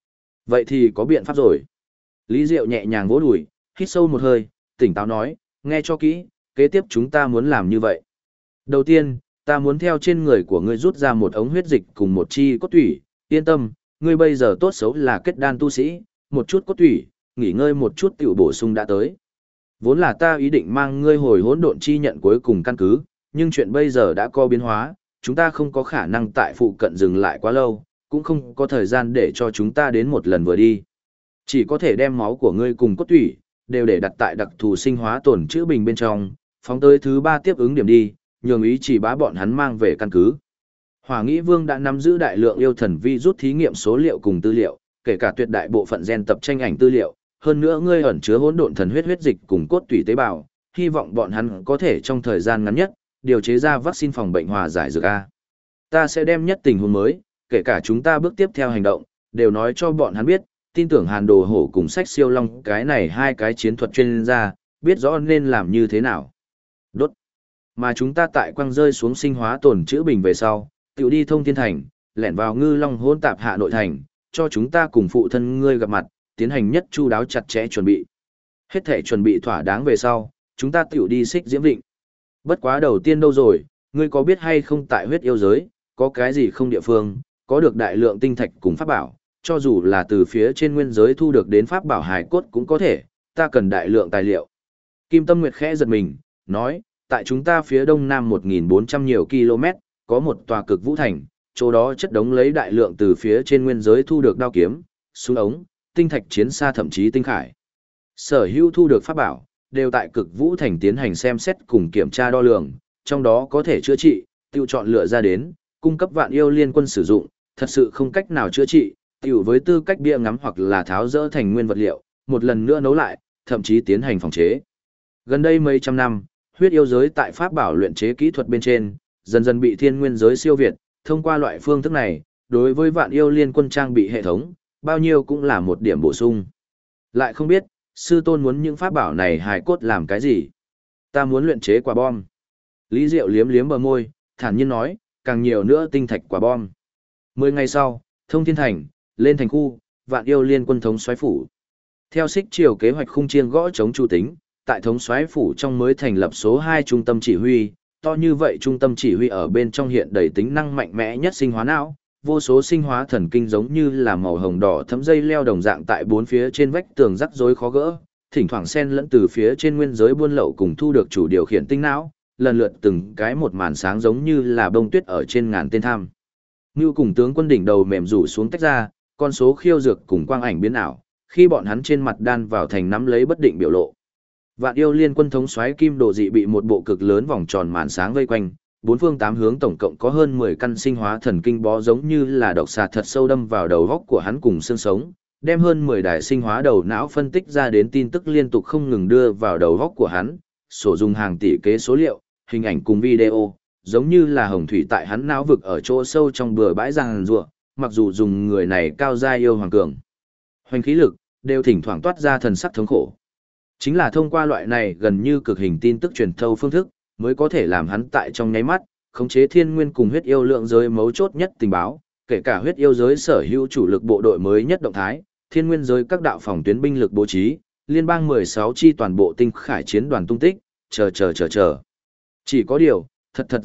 Vậy thì có biện pháp rồi. Lý Diệu nhẹ nhàng vỗ đùi, hít sâu một hơi, tỉnh táo nói, nghe cho kỹ, kế tiếp chúng ta muốn làm như vậy. Đầu tiên, ta muốn theo trên người của ngươi rút ra một ống huyết dịch cùng một chi cốt tủy, yên tâm, ngươi bây giờ tốt xấu là kết đan tu sĩ, một chút cốt tủy, nghỉ ngơi một chút tiểu bổ sung đã tới. Vốn là ta ý định mang ngươi hồi hỗn độn chi nhận cuối cùng căn cứ, nhưng chuyện bây giờ đã có biến hóa, chúng ta không có khả năng tại phụ cận dừng lại quá lâu, cũng không có thời gian để cho chúng ta đến một lần vừa đi. Chỉ có thể đem máu của ngươi cùng cốt tủy, đều để đặt tại đặc thù sinh hóa tổn chữa bình bên trong, phóng tới thứ 3 tiếp ứng điểm đi, nhường ý chỉ bá bọn hắn mang về căn cứ. Hỏa Nghĩ Vương đã nắm giữ đại lượng yêu thần vi rút thí nghiệm số liệu cùng tư liệu, kể cả tuyệt đại bộ phận gen tập tranh ảnh tư liệu, hơn nữa ngươi ẩn chứa hỗn độn thần huyết dịch cùng cốt tủy tế bào, hy vọng bọn hắn có thể trong thời gian ngắn nhất điều chế ra vaccine phòng bệnh hòa giải dược a. Ta sẽ đem nhất tình huống mới, kể cả chúng ta bước tiếp theo hành động, đều nói cho bọn hắn biết, tin tưởng Hàn Đồ Hổ cùng Sách Siêu Long cái này hai cái chiến thuật chuyên gia, biết rõ nên làm như thế nào. Đốt. Mà chúng ta tại quăng rơi xuống sinh hóa tổn chữa bình về sau, tiểu đi Thông Thiên Thành, lẻn vào Ngư Long hỗn tạp hạ nội thành, cho chúng ta cùng phụ thân ngươi gặp mặt, tiến hành nhất chu đáo chặt chẽ chuẩn bị. Hết thể chuẩn bị thỏa đáng về sau, chúng ta tiểu đi Xích Diễm Vịnh. Bất quá đầu tiên đâu rồi, ngươi có biết hay không tại huyết yêu giới, có cái gì không địa phương, có được đại lượng tinh thạch cùng pháp bảo, cho dù là từ phía trên nguyên giới thu được đến pháp bảo hài cốt cũng có thể, ta cần đại lượng tài liệu. Kim Tâm Nguyệt khẽ giật mình, nói, tại chúng ta phía đông nam 1.400 nhiều km, có một tòa cực vũ thành, chỗ đó chất đống lấy đại lượng từ phía trên nguyên giới thu được đao kiếm, súng ống, tinh thạch chiến xa thậm chí tinh khải. Sở hữu thu được pháp bảo, đều tại cực vũ thành tiến hành xem xét cùng kiểm tra đo lường, trong đó có thể chữa trị, tiêu chọn lựa ra đến, cung cấp Vạn Yêu Liên Quân sử dụng, thật sự không cách nào chữa trị, tiểu với tư cách bia ngắm hoặc là tháo rỡ thành nguyên vật liệu, một lần nữa nấu lại, thậm chí tiến hành phòng chế. Gần đây mấy trăm năm, huyết yêu giới tại pháp bảo luyện chế kỹ thuật bên trên, dần dần bị thiên nguyên giới siêu việt, thông qua loại phương thức này, đối với Vạn Yêu Liên Quân trang bị hệ thống, bao nhiêu cũng là một điểm bổ sung. Lại không biết, sư tôn muốn những pháp bảo này hài cốt làm cái gì? Ta muốn luyện chế quả bom. Lý Diệu liếm liếm bờ môi, thản nhiên nói, càng nhiều nữa tinh thạch quả bom. 10 ngày sau, Thông Thiên Thành, lên thành khu, Vạn Yêu Liên Quân thống soái phủ. Theo xích chiều kế hoạch khung chiêng gõ chống chu tính, tại thống soái phủ trong mới thành lập số 2 trung tâm chỉ huy, to như vậy trung tâm chỉ huy ở bên trong hiện đầy tính năng mạnh mẽ nhất sinh hóa não, vô số sinh hóa thần kinh giống như là màu hồng đỏ thấm dây leo đồng dạng tại bốn phía trên vách tường rắc rối khó gỡ, thỉnh thoảng xen lẫn từ phía trên nguyên giới buôn lậu cùng thu được chủ điều khiển tinh não, lần lượt từng cái một màn sáng giống như là bông tuyết ở trên ngàn tên tham. Như cùng tướng quân đỉnh đầu mềm rủ xuống tách ra, con số khiêu dược cùng quang ảnh biến ảo, khi bọn hắn trên mặt đan vào thành nắm lấy bất định biểu lộ. Vạn Yêu Liên Quân thống soái Kim Đồ Dị bị một bộ cực lớn vòng tròn màn sáng vây quanh, bốn phương tám hướng tổng cộng có hơn 10 căn sinh hóa thần kinh bó giống như là độc xà thật sâu đâm vào đầu góc của hắn cùng xương sống, đem hơn 10 đài sinh hóa đầu não phân tích ra đến tin tức liên tục không ngừng đưa vào đầu góc của hắn, sổ dùng hàng tỷ kế số liệu, hình ảnh cùng video, giống như là hồng thủy tại hắn não vực ở chỗ sâu trong bừa bãi giang rùa, mặc dù dùng người này cao giai yêu hoàng cường. Hoành khí lực, đều thỉnh thoảng toát ra thần sắc thống khổ. Chính là thông qua loại này gần như cực hình tin tức truyền thâu phương thức, mới có thể làm hắn tại trong nháy mắt, khống chế thiên nguyên cùng huyết yêu lượng giới mấu chốt nhất tình báo, kể cả huyết yêu giới sở hữu chủ lực bộ đội mới nhất động thái, thiên nguyên giới các đạo phòng tuyến binh lực bố trí, liên bang 16 chi toàn bộ tinh khải chiến đoàn tung tích, chờ. Chỉ có điều, thật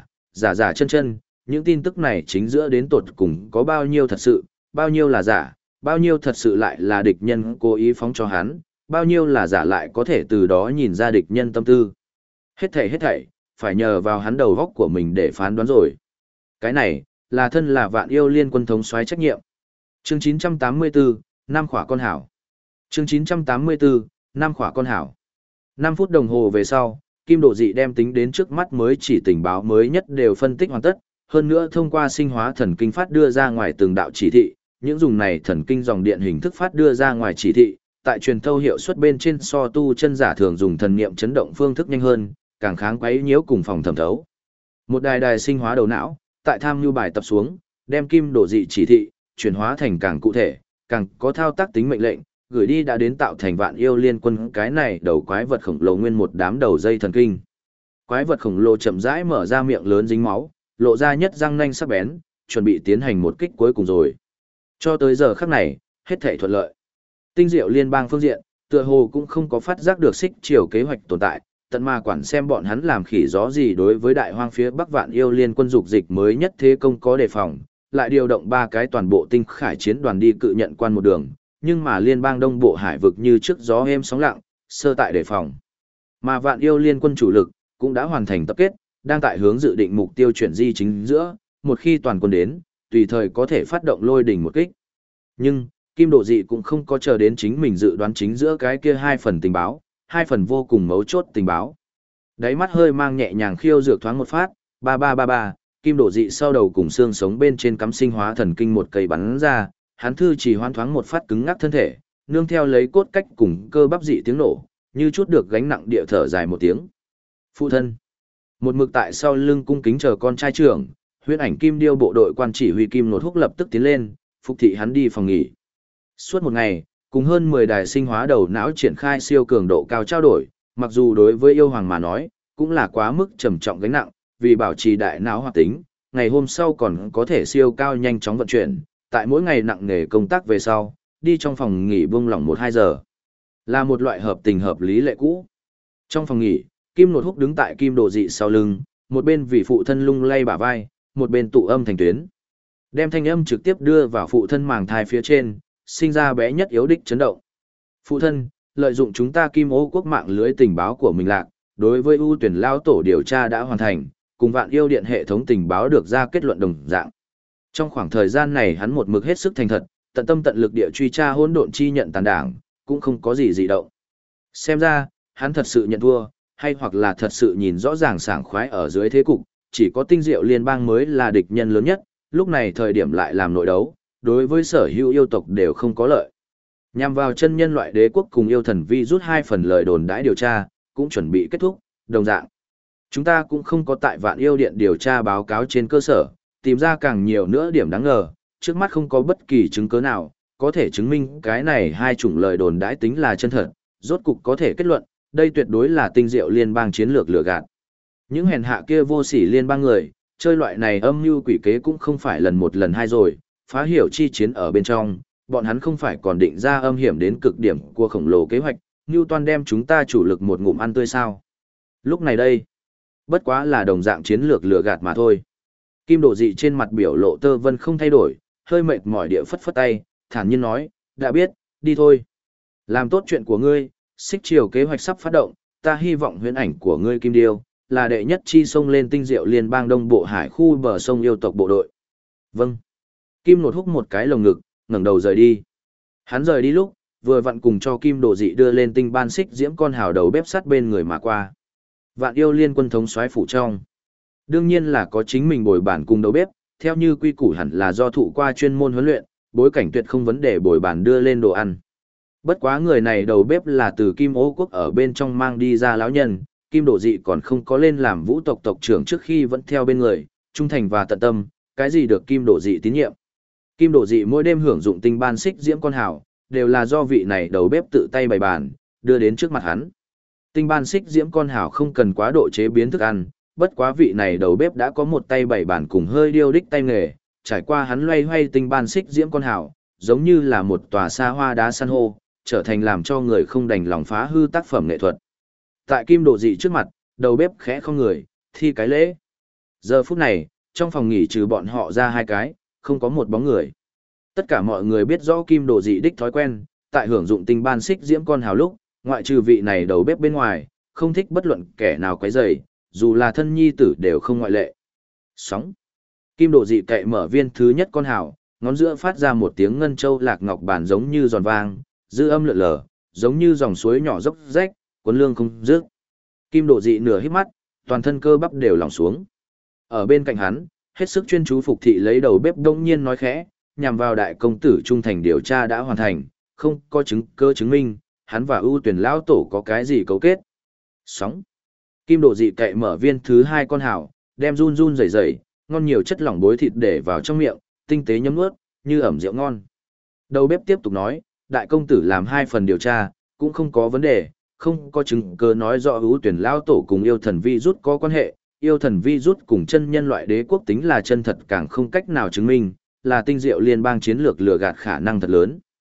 giả chân, những tin tức này chính giữa đến tột cùng có bao nhiêu thật sự, bao nhiêu là giả, bao nhiêu thật sự lại là địch nhân cố ý phóng cho hắn, bao nhiêu là giả lại có thể từ đó nhìn ra địch nhân tâm tư. Hết thảy, phải nhờ vào hắn đầu góc của mình để phán đoán rồi. Cái này, là thân là Vạn Yêu Liên Quân thống soái trách nhiệm. Chương 984, Nam khỏa con hảo. Chương 984, Nam khỏa con hảo. 5 phút đồng hồ về sau, Kim Độ Dị đem tính đến trước mắt mới chỉ tình báo mới nhất đều phân tích hoàn tất, hơn nữa thông qua sinh hóa thần kinh phát đưa ra ngoài từng đạo chỉ thị, những dùng này thần kinh dòng điện hình thức phát đưa ra ngoài chỉ thị, tại truyền thâu hiệu suất bên trên so tu chân giả thường dùng thần niệm chấn động phương thức nhanh hơn, càng kháng quấy nhiễu cùng phòng thẩm thấu. Một đài sinh hóa đầu não, tại tham nhu bài tập xuống, đem Kim Độ Dị chỉ thị, chuyển hóa thành càng cụ thể, càng có thao tác tính mệnh lệnh, gửi đi đã đến tạo thành Vạn Yêu Liên Quân cái này đầu quái vật khổng lồ nguyên một đám đầu dây thần kinh. Quái vật khổng lồ chậm rãi mở ra miệng lớn dính máu, lộ ra nhất răng nanh sắc bén, chuẩn bị tiến hành một kích cuối cùng rồi. Cho tới giờ khắc này, hết thảy thuận lợi. Tinh diệu liên bang phương diện, tựa hồ cũng không có phát giác được xích triều kế hoạch tồn tại, tận mà quản xem bọn hắn làm khỉ gió gì đối với đại hoang phía Bắc Vạn Yêu Liên quân dục dịch mới nhất thế công có đề phòng, lại điều động 3 cái toàn bộ tinh khải chiến đoàn đi cự nhận quan một đường, nhưng mà liên bang đông bộ hải vực như trước gió êm sóng lặng, sơ tại đề phòng. Mà Vạn Yêu Liên quân chủ lực cũng đã hoàn thành tập kết, đang tại hướng dự định mục tiêu chuyển di chính giữa, một khi toàn quân đến, tùy thời có thể phát động lôi đỉnh một kích. Nhưng, Kim Độ Dị cũng không có chờ đến chính mình dự đoán chính giữa cái kia 2 phần tình báo, 2 phần vô cùng mấu chốt tình báo. Đáy mắt hơi mang nhẹ nhàng khiêu dược thoáng một phát, 3333, Kim Độ Dị sau đầu cùng xương sống bên trên cắm sinh hóa thần kinh một cây bắn ra, hắn thư chỉ hoan thoáng một phát cứng ngắc thân thể, nương theo lấy cốt cách cùng cơ bắp dị tiếng nổ, như chút được gánh nặng địa thở dài một tiếng. Phụ thân. Một mực tại sau lưng cung kính chờ con trai trưởng, huyễn ảnh Kim Điêu bộ đội quan chỉ huy Kim Nột Húc lập tức tiến lên, phục thị hắn đi phòng nghỉ. Suốt một ngày, cùng hơn 10 đài sinh hóa đầu não triển khai siêu cường độ cao trao đổi, mặc dù đối với yêu hoàng mà nói, cũng là quá mức trầm trọng gánh nặng, vì bảo trì đại não hoạt tính, ngày hôm sau còn có thể siêu cao nhanh chóng vận chuyển, tại mỗi ngày nặng nghề công tác về sau, đi trong phòng nghỉ buông lỏng 1-2 giờ. Là một loại hợp tình hợp lý lệ cũ. Trong phòng nghỉ, Kim Nột Húc đứng tại Kim Độ Dị sau lưng, một bên vì phụ thân lung lay bả vai, một bên tụ âm thành tuyến. Đem thanh âm trực tiếp đưa vào phụ thân màng thai phía trên, sinh ra bé nhất yếu đích chấn động. Phụ thân, lợi dụng chúng ta Kim Ô quốc mạng lưới tình báo của mình lạc, đối với ưu tuyển lao tổ điều tra đã hoàn thành, cùng Vạn Yêu Điện hệ thống tình báo được ra kết luận đồng dạng. Trong khoảng thời gian này hắn một mực hết sức thành thật, tận tâm tận lực địa truy tra hỗn độn chi nhận tàn đảng, cũng không có gì dị động. Xem ra, hắn thật sự nhận thua, hay hoặc là thật sự nhìn rõ ràng sảng khoái ở dưới thế cục, chỉ có tinh diệu liên bang mới là địch nhân lớn nhất, lúc này thời điểm lại làm nội đấu, đối với sở hữu yêu tộc đều không có lợi. Nhằm vào chân nhân loại đế quốc cùng yêu thần vi rút 2 phần lời đồn đãi điều tra, cũng chuẩn bị kết thúc, đồng dạng. Chúng ta cũng không có tại Vạn Yêu Điện điều tra báo cáo trên cơ sở, tìm ra càng nhiều nữa điểm đáng ngờ, trước mắt không có bất kỳ chứng cứ nào, có thể chứng minh cái này 2 chủng lời đồn đãi tính là chân thật, rốt cục có thể kết luận, đây tuyệt đối là tinh diệu liên bang chiến lược lừa gạt. Những hèn hạ kia vô sỉ liên bang người, chơi loại này âm mưu quỷ kế cũng không phải lần 1 lần 2 rồi, phá hiểu chi chiến ở bên trong, bọn hắn không phải còn định ra âm hiểm đến cực điểm của khổng lồ kế hoạch, như toàn đem chúng ta chủ lực một ngụm ăn tươi sao. Lúc này đây, bất quá là đồng dạng chiến lược lừa gạt mà thôi. Kim Độ Dị trên mặt biểu lộ tơ vân không thay đổi, hơi mệt mỏi địa phất phất tay, thản nhiên nói, đã biết, đi thôi. Làm tốt chuyện của ngươi, xích chiều kế hoạch sắp phát động, ta hy vọng huyễn ảnh của ngươi Kim Điêu, là đệ nhất chi sông lên tinh diệu liên bang đông bộ hải khu bờ sông yêu tộc bộ đội. Vâng. Kim Nột Húc một cái lồng ngực, ngẩng đầu rời đi. Hắn rời đi lúc, vừa vặn cùng cho Kim Độ Dị đưa lên tinh ban xích diễm con hào đầu bếp sắt bên người mà qua. Vạn Yêu Liên quân thống soái phủ trong. Đương nhiên là có chính mình bồi bản cùng đầu bếp, theo như quy củ hẳn là do thụ qua chuyên môn huấn luyện, bối cảnh tuyệt không vấn đề bồi bản đưa lên đồ ăn. Bất quá người này đầu bếp là từ Kim Ô quốc ở bên trong mang đi ra lão nhân, Kim Độ Dị còn không có lên làm vũ tộc tộc trưởng trước khi vẫn theo bên người, trung thành và tận tâm, cái gì được Kim Độ Dị tín nhiệm. Kim Độ Dị mỗi đêm hưởng dụng tinh ban xích diễm con hào, đều là do vị này đầu bếp tự tay bày bàn, đưa đến trước mặt hắn. Tinh ban xích diễm con hào không cần quá độ chế biến thức ăn, bất quá vị này đầu bếp đã có một tay bày bàn cùng hơi điêu đích tay nghề, trải qua hắn loay hoay tinh ban xích diễm con hào, giống như là một tòa xa hoa đá san hô, trở thành làm cho người không đành lòng phá hư tác phẩm nghệ thuật. Tại Kim Độ Dị trước mặt, đầu bếp khẽ không người, thi cái lễ. Giờ phút này, trong phòng nghỉ trừ bọn họ ra 2 cái, không có một bóng người. Tất cả mọi người biết rõ Kim Độ Dị đích thói quen, tại hưởng dụng tinh ban xích diễm con hào lúc, ngoại trừ vị này đầu bếp bên ngoài, không thích bất luận kẻ nào quấy rầy, dù là thân nhi tử đều không ngoại lệ. Sóng. Kim Độ Dị cậy mở viên thứ nhất con hào, ngón giữa phát ra một tiếng ngân châu lạc ngọc bản giống như giòn vang, dư âm lượn lờ, giống như dòng suối nhỏ dốc rách, cuốn lương không dứt. Kim Độ Dị nửa híp mắt, toàn thân cơ bắp đều lỏng xuống. Ở bên cạnh hắn, hết sức chuyên chú phục thị lấy đầu bếp đông nhiên nói khẽ, nhằm vào đại công tử trung thành điều tra đã hoàn thành, không có chứng cơ chứng minh, hắn và ưu tuyển lão tổ có cái gì cấu kết. Sóng. Kim Độ Dị cậy mở viên thứ 2 con hào, đem run run rẩy rẩy, ngon nhiều chất lỏng bối thịt để vào trong miệng, tinh tế nhấm nuốt, như ẩm rượu ngon. Đầu bếp tiếp tục nói, đại công tử làm 2 phần điều tra, cũng không có vấn đề, không có chứng cứ nói rõ ưu tuyển lão tổ cùng yêu thần vi rút có quan hệ, yêu thần vi rút cùng chân nhân loại đế quốc tính là chân thật càng không cách nào chứng minh, là tinh diệu liên bang chiến lược lừa gạt khả năng thật lớn.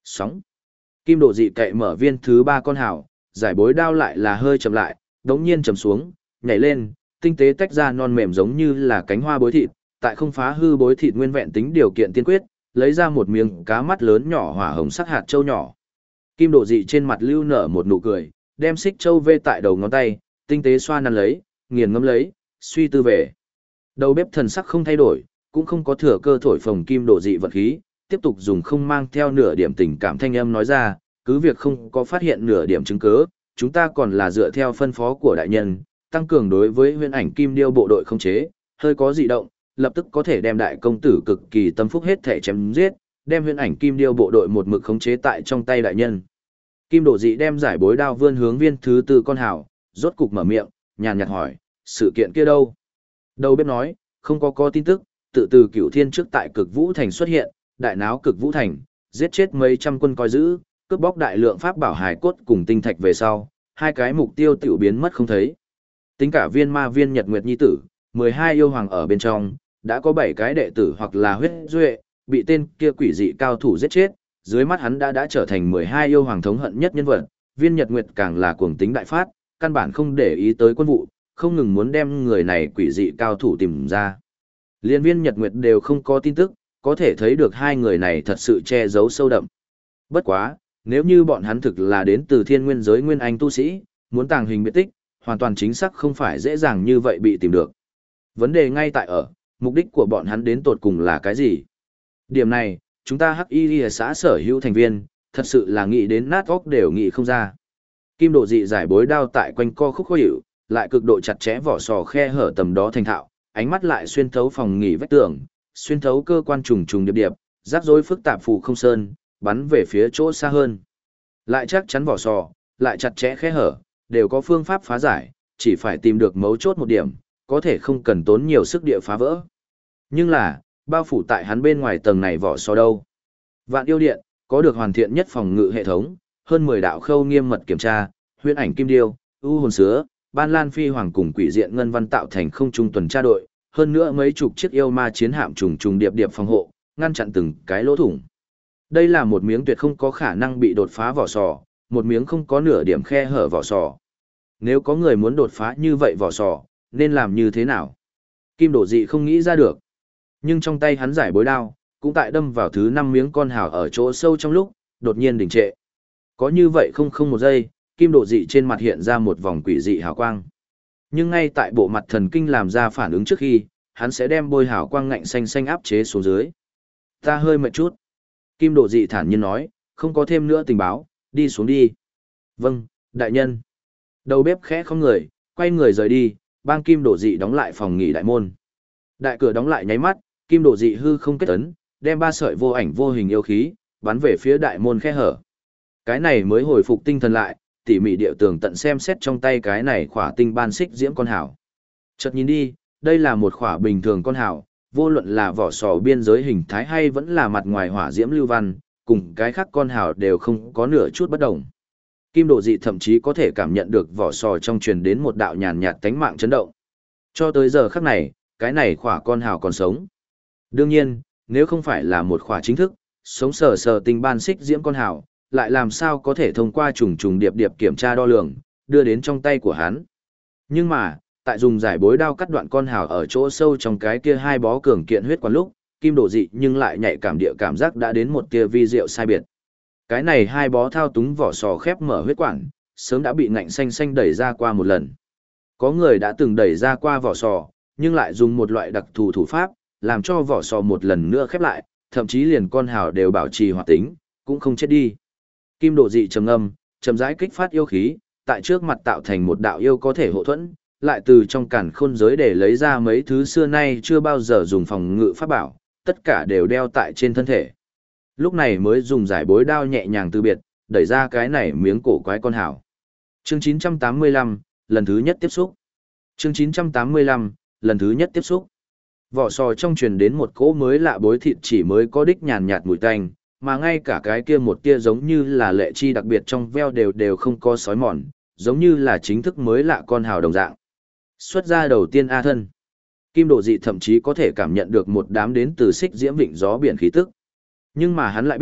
Sóng. Kim Độ Dị cậy mở viên thứ 3 con hào, giải bối đao lại là hơi chậm lại, đống nhiên chầm xuống, nhảy lên, tinh tế tách ra non mềm giống như là cánh hoa bối thịt, tại không phá hư bối thịt nguyên vẹn tính điều kiện tiên quyết, lấy ra một miếng cá mắt lớn nhỏ hỏa hồng sắc hạt châu nhỏ. Kim Độ Dị trên mặt lưu nở một nụ cười, đem xích châu vê tại đầu ngón tay, tinh tế xoa nắn lấy, nghiền ngẫm lấy, suy tư về. Đầu bếp thần sắc không thay đổi, cũng không có thừa cơ thổi phồng Kim Độ Dị vật khí, tiếp tục dùng không mang theo nửa điểm tình cảm thanh âm nói ra, cứ việc không có phát hiện nửa điểm chứng cứ, chúng ta còn là dựa theo phân phó của đại nhân, tăng cường đối với Huyễn Ảnh Kim Điêu bộ đội không chế, hơi có dị động, lập tức có thể đem đại công tử cực kỳ tâm phúc hết thể chém giết, đem Huyễn Ảnh Kim Điêu bộ đội một mực khống chế tại trong tay đại nhân. Kim Độ Dị đem giải bối đao vươn hướng viên thứ 4 con hào, rốt cục mở miệng, nhàn nhạt hỏi, sự kiện kia đâu? Đầu bếp nói, không có tin tức, tự từ Cửu Thiên trước tại Cực Vũ Thành xuất hiện, đại náo Cực Vũ Thành, giết chết mấy trăm quân coi giữ, cướp bóc đại lượng pháp bảo hài cốt cùng tinh thạch về sau, hai cái mục tiêu tiểu biến mất không thấy. Tính cả viên ma viên Nhật Nguyệt Nhi tử, 12 yêu hoàng ở bên trong, đã có 7 cái đệ tử hoặc là huyết duệ, bị tên kia quỷ dị cao thủ giết chết, dưới mắt hắn đã trở thành 12 yêu hoàng thống hận nhất nhân vật, viên Nhật Nguyệt càng là cuồng tính đại phát, căn bản không để ý tới quân vụ, không ngừng muốn đem người này quỷ dị cao thủ tìm ra. Liên viên Nhật Nguyệt đều không có tin tức, có thể thấy được hai người này thật sự che giấu sâu đậm. Bất quá, nếu như bọn hắn thực là đến từ thiên nguyên giới nguyên anh tu sĩ, muốn tàng hình biệt tích, hoàn toàn chính xác không phải dễ dàng như vậy bị tìm được. Vấn đề ngay tại ở, mục đích của bọn hắn đến tột cùng là cái gì? Điểm này, chúng ta Hắc Y xã sở hữu thành viên, thật sự là nghĩ đến nát óc đều nghĩ không ra. Kim Độ Dị giải bối đao tại quanh co khúc khó hiểu, lại cực độ chặt chẽ vỏ sò khe hở tầm đó thành thạo, ánh mắt lại xuyên thấu phòng nghỉ vách tường, xuyên thấu cơ quan trùng trùng điệp điệp, rắc rối phức tạp phù không sơn, bắn về phía chỗ xa hơn. Lại chắc chắn vỏ sò, lại chặt chẽ khe hở, đều có phương pháp phá giải, chỉ phải tìm được mấu chốt một điểm, có thể không cần tốn nhiều sức địa phá vỡ. Nhưng là, bao phủ tại hắn bên ngoài tầng này vỏ sò đâu? Vạn Yêu Điện, có được hoàn thiện nhất phòng ngự hệ thống, hơn 10 đạo khâu nghiêm mật kiểm tra, Huyễn Ảnh Kim Điêu, U Hồn Sứa, Ban Lan Phi Hoàng cùng Quỷ Diện Ngân Văn tạo thành không trung tuần tra đội, hơn nữa mấy chục chiếc yêu ma chiến hạm trùng trùng điệp điệp phòng hộ, ngăn chặn từng cái lỗ thủng. Đây là một miếng tuyệt không có khả năng bị đột phá vỏ sò, một miếng không có nửa điểm khe hở vỏ sò. Nếu có người muốn đột phá như vậy vỏ sò, nên làm như thế nào? Kim Độ Dị không nghĩ ra được. Nhưng trong tay hắn giải bối đao, cũng tại đâm vào thứ 5 miếng con hào ở chỗ sâu trong lúc, đột nhiên đình trệ. Có như vậy không một giây, Kim Độ Dị trên mặt hiện ra một vòng quỷ dị hào quang. Nhưng ngay tại bộ mặt thần kinh làm ra phản ứng trước khi, hắn sẽ đem bôi hào quang ngạnh xanh xanh áp chế xuống dưới. Ta hơi mệt chút. Kim Độ Dị thản nhiên nói, không có thêm nữa tình báo, đi xuống đi. Vâng, đại nhân. Đầu bếp khẽ không người, quay người rời đi, bang Kim Độ Dị đóng lại phòng nghỉ đại môn. Đại cửa đóng lại nháy mắt, Kim Độ Dị hư không kết ấn, đem 3 sợi vô ảnh vô hình yêu khí, bắn về phía đại môn khe hở. Cái này mới hồi phục tinh thần lại, tỉ mỉ điệu tường tận xem xét trong tay cái này khỏa tinh ban xích diễm con hào. Chợt nhìn đi, đây là một khỏa bình thường con hào, vô luận là vỏ sò biên giới hình thái hay vẫn là mặt ngoài hỏa diễm lưu văn, cùng cái khác con hào đều không có nửa chút bất đồng. Kim Độ Dị thậm chí có thể cảm nhận được vỏ sò trong truyền đến một đạo nhàn nhạt tánh mạng chấn động. Cho tới giờ khắc này, cái này khỏa con hào còn sống. Đương nhiên, nếu không phải là một khỏa chính thức, sống sờ sờ tinh ban xích diễm con hào, lại làm sao có thể thông qua trùng trùng điệp điệp kiểm tra đo lường, đưa đến trong tay của hắn. Nhưng mà, tại dùng giải bối đao cắt đoạn con hào ở chỗ sâu trong cái kia 2 bó cường kiện huyết quản lúc, Kim Độ Dị nhưng lại nhạy cảm địa cảm giác đã đến một tia vi diệu sai biệt. Cái này 2 bó thao túng vỏ sò khép mở huyết quản, sớm đã bị ngạnh xanh xanh đẩy ra qua một lần. Có người đã từng đẩy ra qua vỏ sò, nhưng lại dùng một loại đặc thù thủ pháp, làm cho vỏ sò một lần nữa khép lại, thậm chí liền con hào đều bảo trì hoạt tính, cũng không chết đi. Kim Độ Dị trầm ngâm, chậm rãi kích phát yêu khí, tại trước mặt tạo thành một đạo yêu có thể hộ thuẫn, lại từ trong càn khôn giới để lấy ra mấy thứ xưa nay chưa bao giờ dùng phòng ngự pháp bảo, tất cả đều đeo tại trên thân thể. Lúc này mới dùng giải bối đao nhẹ nhàng từ biệt, đẩy ra cái này miếng cổ quái con hào. Chương 985, lần thứ nhất tiếp xúc. Chương 985, lần thứ nhất tiếp xúc. Vỏ sò trong truyền đến một cỗ mới lạ bối thịt chỉ mới có đích nhàn nhạt mùi tanh, mà ngay cả cái kia một tia giống như là lệ chi đặc biệt trong veo đều không có sói mòn, giống như là chính thức mới lạ con hào đồng dạng. Xuất ra đầu tiên A thân. Kim Độ Dị thậm chí có thể cảm nhận được một đám đến từ xích diễm vịnh gió biển khí tức. Nhưng mà hắn lại biết,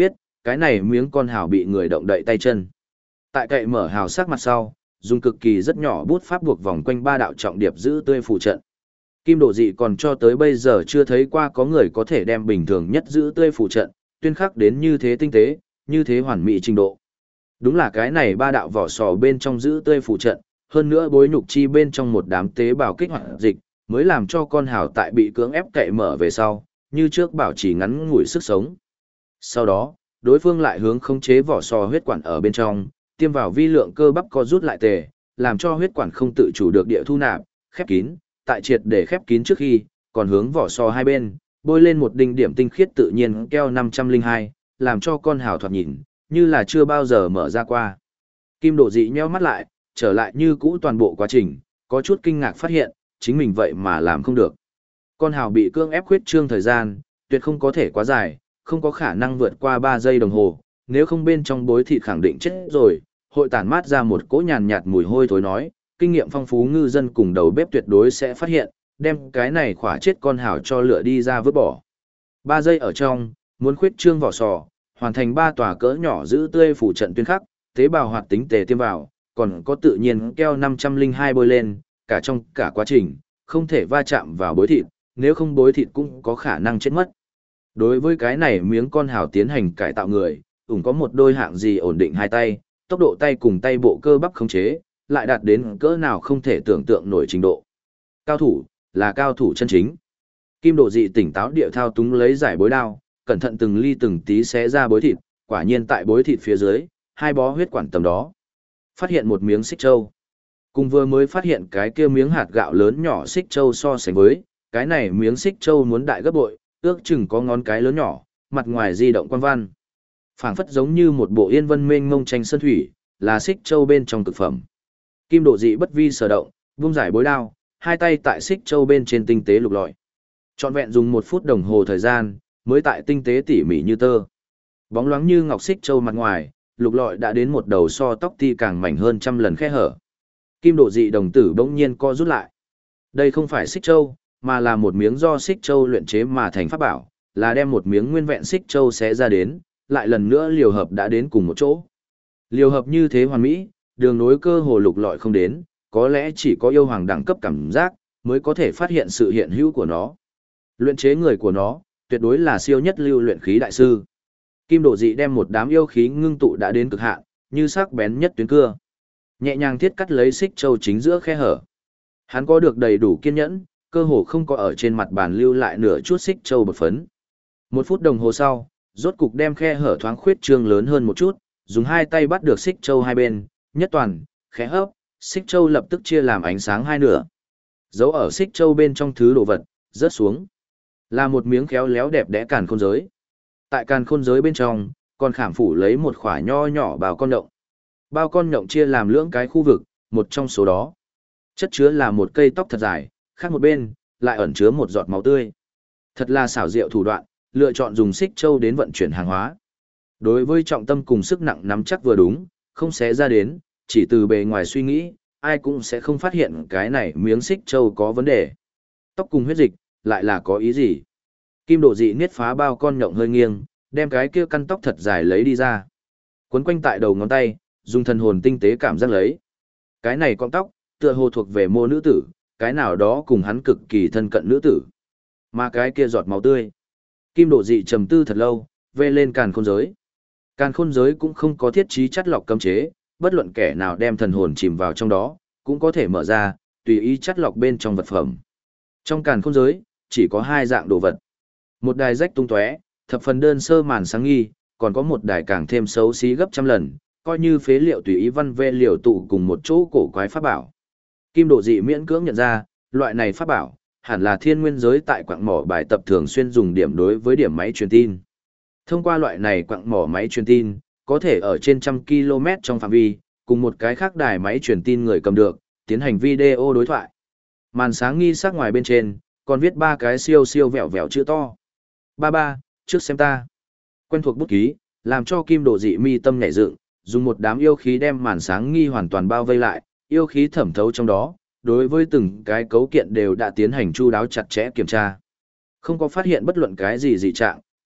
cái này miếng con hào bị người động đậy tay chân. Tại cậy mở hào sắc mặt sau, dùng cực kỳ rất nhỏ bút pháp buộc vòng quanh ba đạo trọng điệp giữ tươi phù trận. Kim Độ Dị còn cho tới bây giờ chưa thấy qua có người có thể đem bình thường nhất giữ tươi phù trận, tuyên khắc đến như thế tinh tế, như thế hoàn mỹ trình độ. Đúng là cái này ba đạo vỏ sò bên trong giữ tươi phù trận, hơn nữa bối nhục chi bên trong một đám tế bào kích hoạt dịch, mới làm cho con hào tại bị cưỡng ép cậy mở về sau, như trước bảo trì ngắn ngủi sức sống. Sau đó, đối phương lại hướng khống chế vỏ sò huyết quản ở bên trong, tiêm vào vi lượng cơ bắp co rút lại tề, làm cho huyết quản không tự chủ được địa thu nạp, khép kín, tại triệt để khép kín trước khi, còn hướng vỏ sò hai bên, bôi lên một đinh điểm tinh khiết tự nhiên keo 502, làm cho con hào thoạt nhìn, như là chưa bao giờ mở ra qua. Kim Độ Dị nheo mắt lại, trở lại như cũ toàn bộ quá trình, có chút kinh ngạc phát hiện, chính mình vậy mà làm không được. Con hào bị cưỡng ép khuyết trương thời gian, tuyệt không có thể quá dài, không có khả năng vượt qua 3 giây đồng hồ, nếu không bên trong bối thịt khẳng định chết rồi, hội tản mát ra một cỗ nhàn nhạt mùi hôi thối nói, kinh nghiệm phong phú ngư dân cùng đầu bếp tuyệt đối sẽ phát hiện, đem cái này khỏa chết con hào cho lửa đi ra vứt bỏ. 3 giây ở trong, muốn khuyết trương vỏ sò, hoàn thành 3 tòa cỡ nhỏ giữ tươi phủ trận tuyên khắc, tế bào hoạt tính tề tiêm vào, còn có tự nhiên keo 502 bôi lên, cả trong cả quá trình, không thể va chạm vào bối thịt, nếu không bối thịt cũng có khả năng chết mất. Đối với cái này miếng con hào tiến hành cải tạo người, có một đôi hạng gì ổn định hai tay, tốc độ tay cùng tay bộ cơ bắp khống chế, lại đạt đến cỡ nào không thể tưởng tượng nổi trình độ. Cao thủ, là cao thủ chân chính. Kim Độ Dị tỉnh táo địa thao túng lấy giải bối đao, cẩn thận từng ly từng tí xé ra bối thịt, quả nhiên tại bối thịt phía dưới, hai bó huyết quản tầm đó. Phát hiện một miếng xích châu. Cùng vừa mới phát hiện cái kia miếng hạt gạo lớn nhỏ xích châu so sánh với, cái này miếng xích châu muốn đại gấp bội, ước chừng có ngón cái lớn nhỏ, mặt ngoài di động quan văn. Phảng phất giống như một bộ yên vân mênh mông tranh sơn thủy, là xích châu bên trong thực phẩm. Kim Độ Dị bất vi sở động, vung giải bối đao, hai tay tại xích châu bên trên tinh tế lục lọi. Trọn vẹn dùng 1 phút đồng hồ thời gian, mới tại tinh tế tỉ mỉ như tơ. Bóng loáng như ngọc xích châu mặt ngoài, lục lọi đã đến một đầu so tóc ti càng mảnh hơn trăm lần khe hở. Kim Độ Dị đồng tử bỗng nhiên co rút lại. Đây không phải xích châu, mà là một miếng do xích châu luyện chế mà thành pháp bảo, là đem một miếng nguyên vẹn xích châu xé ra đến, lại lần nữa liều hợp đã đến cùng một chỗ. Liều hợp như thế hoàn mỹ, đường nối cơ hồ lục lọi không đến, có lẽ chỉ có yêu hoàng đẳng cấp cảm giác, mới có thể phát hiện sự hiện hữu của nó. Luyện chế người của nó, tuyệt đối là siêu nhất lưu luyện khí đại sư. Kim Độ Dị đem một đám yêu khí ngưng tụ đã đến cực hạn, như sắc bén nhất tuyến cưa. Nhẹ nhàng thiết cắt lấy xích châu chính giữa khe hở. Hắn có được đầy đủ kiên nhẫn, cơ hồ không có ở trên mặt bàn lưu lại nửa chút xích châu bột phấn. 1 phút đồng hồ sau, rốt cục đem khe hở thoáng khuyết trương lớn hơn một chút, dùng hai tay bắt được xích châu hai bên, nhất toàn, khẽ hấp, xích châu lập tức chia làm ánh sáng hai nửa. Giấu ở xích châu bên trong thứ đồ vật, rớt xuống. Là một miếng khéo léo đẹp đẽ càn khôn giới. Tại càn khôn giới bên trong, còn khảm phủ lấy một khỏa nho nhỏ bao con nhộng. Bao con nhộng chia làm lưỡng cái khu vực, một trong số đó chất chứa là một cây tóc thật dài, khác một bên lại ẩn chứa một giọt máu tươi. Thật là xảo diệu thủ đoạn, lựa chọn dùng xích châu đến vận chuyển hàng hóa. Đối với trọng tâm cùng sức nặng nắm chắc vừa đúng, không xé ra đến, chỉ từ bề ngoài suy nghĩ, ai cũng sẽ không phát hiện cái này miếng xích châu có vấn đề. Tóc cùng huyết dịch, lại là có ý gì? Kim Độ Dị niết phá bao con nhộng hơi nghiêng, đem cái kia căn tóc thật dài lấy đi ra. Quấn quanh tại đầu ngón tay, dùng thần hồn tinh tế cảm giác lấy. Cái này con tóc, tựa hồ thuộc về mô nữ tử, cái nào đó cùng hắn cực kỳ thân cận nữ tử. Mà cái kia giọt máu tươi. Kim Độ Dị trầm tư thật lâu, vê lên càn khôn giới. Càn khôn giới cũng không có thiết trí chắt lọc cấm chế, bất luận kẻ nào đem thần hồn chìm vào trong đó, cũng có thể mở ra, tùy ý chắt lọc bên trong vật phẩm. Trong càn khôn giới, chỉ có 2 dạng đồ vật. Một đài rách tung tóe, thập phần đơn sơ màn sáng nghi, còn có một đài càng thêm xấu xí gấp trăm lần, coi như phế liệu tùy ý văn vê liều tụ cùng một chỗ cổ quái pháp bảo. Kim Độ Dị miễn cưỡng nhận ra, loại này pháp bảo, hẳn là thiên nguyên giới tại quặng mỏ bài tập thường xuyên dùng điểm đối với điểm máy truyền tin. Thông qua loại này quặng mỏ máy truyền tin, có thể ở trên 100 km trong phạm vi, cùng một cái khác đài máy truyền tin người cầm được, tiến hành video đối thoại. Màn sáng nghi sắc ngoài bên trên, còn viết 3 cái siêu siêu vẹo vẹo chữ to. 33, trước xem ta. Quen thuộc bút ký, làm cho Kim Độ Dị mi tâm nhảy dựng, dùng một đám yêu khí đem màn sáng nghi hoàn toàn bao vây lại, yêu khí thẩm thấu trong đó, đối với từng cái cấu kiện đều đã tiến hành chu đáo chặt chẽ kiểm tra. Không có phát hiện bất luận cái gì dị trạng,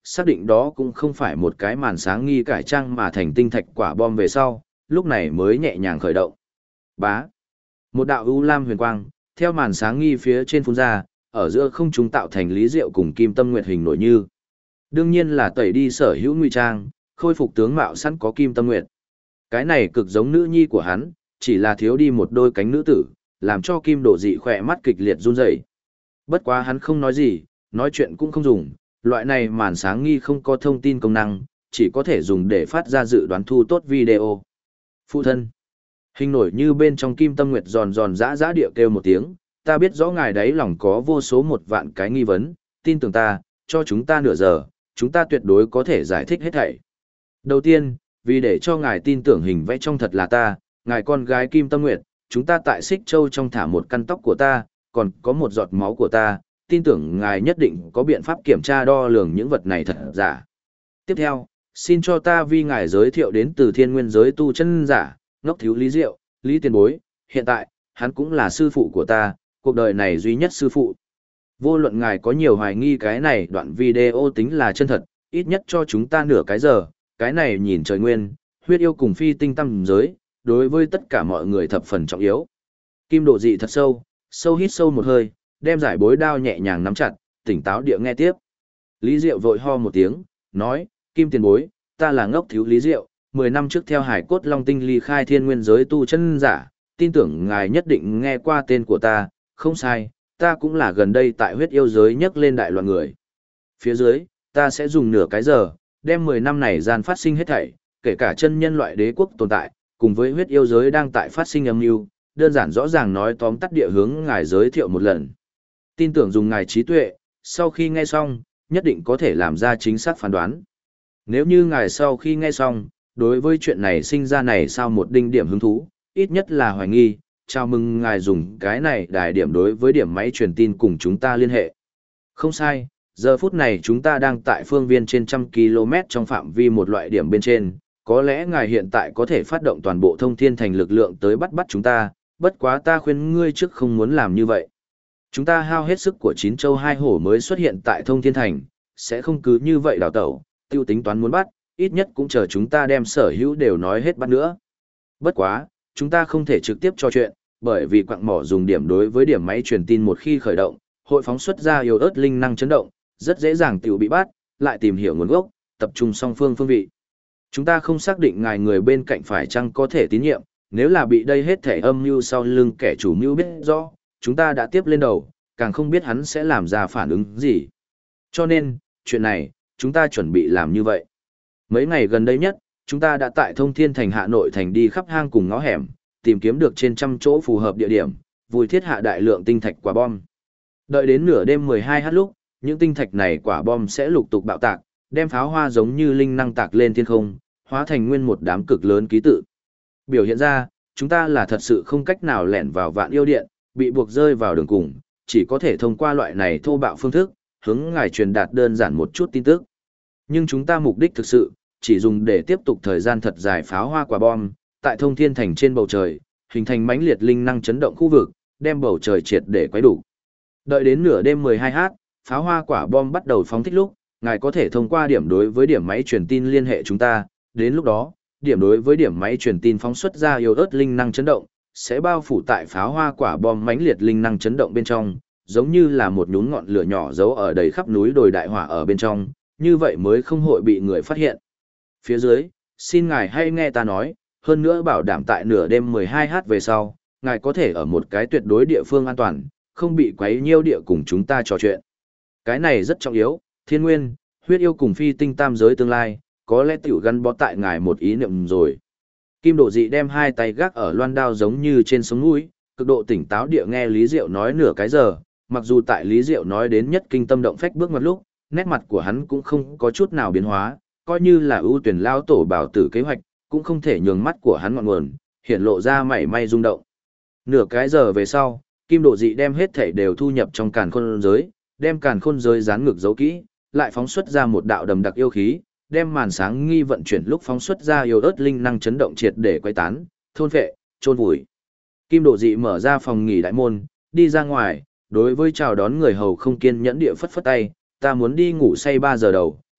xác định đó cũng không phải một cái màn sáng nghi cải trang mà thành tinh thạch quả bom về sau, lúc này mới nhẹ nhàng khởi động. Bá. Một đạo u lam huyền quang, theo màn sáng nghi phía trên phun ra, ở giữa không trung tạo thành Lý Diệu cùng Kim Tâm Nguyệt hình nổi như. Đương nhiên là tẩy đi sở hữu ngụy trang, khôi phục tướng mạo sẵn có Kim Tâm Nguyệt. Cái này cực giống nữ nhi của hắn, chỉ là thiếu đi một đôi cánh nữ tử, làm cho Kim Độ Dị khỏe mắt kịch liệt run rẩy. Bất quá hắn không nói gì, nói chuyện cũng không dùng, loại này màn sáng nghi không có thông tin công năng, chỉ có thể dùng để phát ra dự đoán thu tốt video. Phụ thân. Hình nổi như bên trong Kim Tâm Nguyệt giòn giòn giã giã điệu kêu một tiếng, ta biết rõ ngài đấy lòng có vô số một vạn cái nghi vấn, tin tưởng ta, cho chúng ta nửa giờ, chúng ta tuyệt đối có thể giải thích hết thảy. Đầu tiên, vì để cho ngài tin tưởng hình vẽ trong thật là ta, ngài con gái Kim Tâm Nguyệt, chúng ta tại Xích Châu trong thả một căn tóc của ta, còn có một giọt máu của ta, tin tưởng ngài nhất định có biện pháp kiểm tra đo lường những vật này thật giả. Tiếp theo, xin cho ta vì ngài giới thiệu đến từ thiên nguyên giới tu chân giả, ngốc thiếu Lý Diệu, Lý Tiền Bối, hiện tại, hắn cũng là sư phụ của ta, cuộc đời này duy nhất sư phụ. Vô luận ngài có nhiều hoài nghi cái này đoạn video tính là chân thật, ít nhất cho chúng ta nửa cái giờ, cái này nhìn trời nguyên, huyết yêu cùng phi tinh tâm giới, đối với tất cả mọi người thập phần trọng yếu. Kim Độ Dị thật sâu, sâu hít sâu một hơi, đem giải bối đao nhẹ nhàng nắm chặt, tỉnh táo địa nghe tiếp. Lý Diệu vội ho một tiếng, nói, Kim Tiền Bối, ta là ngốc thiếu Lý Diệu, 10 năm trước theo Hải Cốt Long Tinh ly khai thiên nguyên giới tu chân giả, tin tưởng ngài nhất định nghe qua tên của ta, không sai, ta cũng là gần đây tại huyết yêu giới nhắc lên đại loạn người. Phía dưới, ta sẽ dùng nửa cái giờ, đem 10 năm này gian phát sinh hết thảy, kể cả chân nhân loại đế quốc tồn tại, cùng với huyết yêu giới đang tại phát sinh âm mưu, đơn giản rõ ràng nói tóm tắt địa hướng ngài giới thiệu một lần. Tin tưởng dùng ngài trí tuệ, sau khi nghe xong, nhất định có thể làm ra chính xác phán đoán. Nếu như ngài sau khi nghe xong, đối với chuyện này sinh ra này sao một đinh điểm hứng thú, ít nhất là hoài nghi, chào mừng ngài dùng cái này đài điểm đối với điểm máy truyền tin cùng chúng ta liên hệ. Không sai, giờ phút này chúng ta đang tại phương viên trên 100 km trong phạm vi một loại điểm bên trên, có lẽ ngài hiện tại có thể phát động toàn bộ thông thiên thành lực lượng tới bắt chúng ta, bất quá ta khuyên ngươi trước không muốn làm như vậy. Chúng ta hao hết sức của 9 châu 2 hổ mới xuất hiện tại thông thiên thành, sẽ không cứ như vậy đào tẩu, tiêu tính toán muốn bắt, ít nhất cũng chờ chúng ta đem sở hữu đều nói hết bắt nữa. Bất quá, chúng ta không thể trực tiếp trò chuyện, bởi vì quặng mỏ dùng điểm đối với điểm máy truyền tin một khi khởi động, hội phóng xuất ra yếu ớt linh năng chấn động, rất dễ dàng tiểu bị bắt, lại tìm hiểu nguồn gốc, tập trung song phương phương vị. Chúng ta không xác định ngài người bên cạnh phải chăng có thể tín nhiệm, nếu là bị đây hết thể âm mưu sau lưng kẻ chủ mưu biết rõ, chúng ta đã tiếp lên đầu, càng không biết hắn sẽ làm ra phản ứng gì. Cho nên, chuyện này, chúng ta chuẩn bị làm như vậy. Mấy ngày gần đây nhất, chúng ta đã tại Thông Thiên Thành Hà Nội thành đi khắp hang cùng ngõ hẻm, tìm kiếm được trên 100 chỗ phù hợp địa điểm, vùi thiết hạ đại lượng tinh thạch quả bom. Đợi đến nửa đêm 12h lúc, những tinh thạch này quả bom sẽ lục tục bạo tạc, đem pháo hoa giống như linh năng tạc lên thiên không, hóa thành nguyên một đám cực lớn ký tự. Biểu hiện ra, chúng ta là thật sự không cách nào lẻn vào Vạn Yêu Điện, bị buộc rơi vào đường cùng, chỉ có thể thông qua loại này thô bạo phương thức, hướng ngài truyền đạt đơn giản một chút tin tức. Nhưng chúng ta mục đích thực sự, chỉ dùng để tiếp tục thời gian thật dài pháo hoa quả bom, tại Thông Thiên Thành trên bầu trời, hình thành mãnh liệt linh năng chấn động khu vực, đem bầu trời triệt để quấy đủ. Đợi đến nửa đêm 12h, pháo hoa quả bom bắt đầu phóng thích lúc, ngài có thể thông qua điểm đối với điểm máy truyền tin liên hệ chúng ta, đến lúc đó, điểm đối với điểm máy truyền tin phóng xuất ra yếu ớt linh năng chấn động, sẽ bao phủ tại pháo hoa quả bom mãnh liệt linh năng chấn động bên trong, giống như là một nhún ngọn lửa nhỏ giấu ở đầy khắp núi đồi đại hỏa ở bên trong, như vậy mới không hội bị người phát hiện. Phía dưới, xin ngài hãy nghe ta nói, hơn nữa bảo đảm tại nửa đêm 12h về sau, ngài có thể ở một cái tuyệt đối địa phương an toàn, không bị quấy nhiêu địa cùng chúng ta trò chuyện. Cái này rất trọng yếu, thiên nguyên, huyết yêu cùng phi tinh tam giới tương lai, có lẽ tiểu gắn bó tại ngài một ý niệm rồi. Kim Độ Dị đem hai tay gác ở loan đao giống như trên sống mũi, cực độ tỉnh táo địa nghe Lý Diệu nói nửa cái giờ, mặc dù tại Lý Diệu nói đến nhất kinh tâm động phách bước ngoặt lúc, nét mặt của hắn cũng không có chút nào biến hóa, coi như là ưu tuyển lao tổ bảo tử kế hoạch, cũng không thể nhường mắt của hắn ngọn nguồn, hiện lộ ra mảy may rung động. Nửa cái giờ về sau, Kim Độ Dị đem hết thảy đều thu nhập trong càn khôn giới, đem càn khôn giới dán ngực giấu kỹ, lại phóng xuất ra một đạo đầm đặc yêu khí, đem màn sáng nghi vận chuyển lúc phóng xuất ra yếu ớt linh năng chấn động triệt để quay tán, thôn phệ, chôn vùi. Kim Độ Dị mở ra phòng nghỉ đại môn, đi ra ngoài, đối với chào đón người hầu không kiên nhẫn địa phất phất tay, ta muốn đi ngủ say 3 giờ đầu,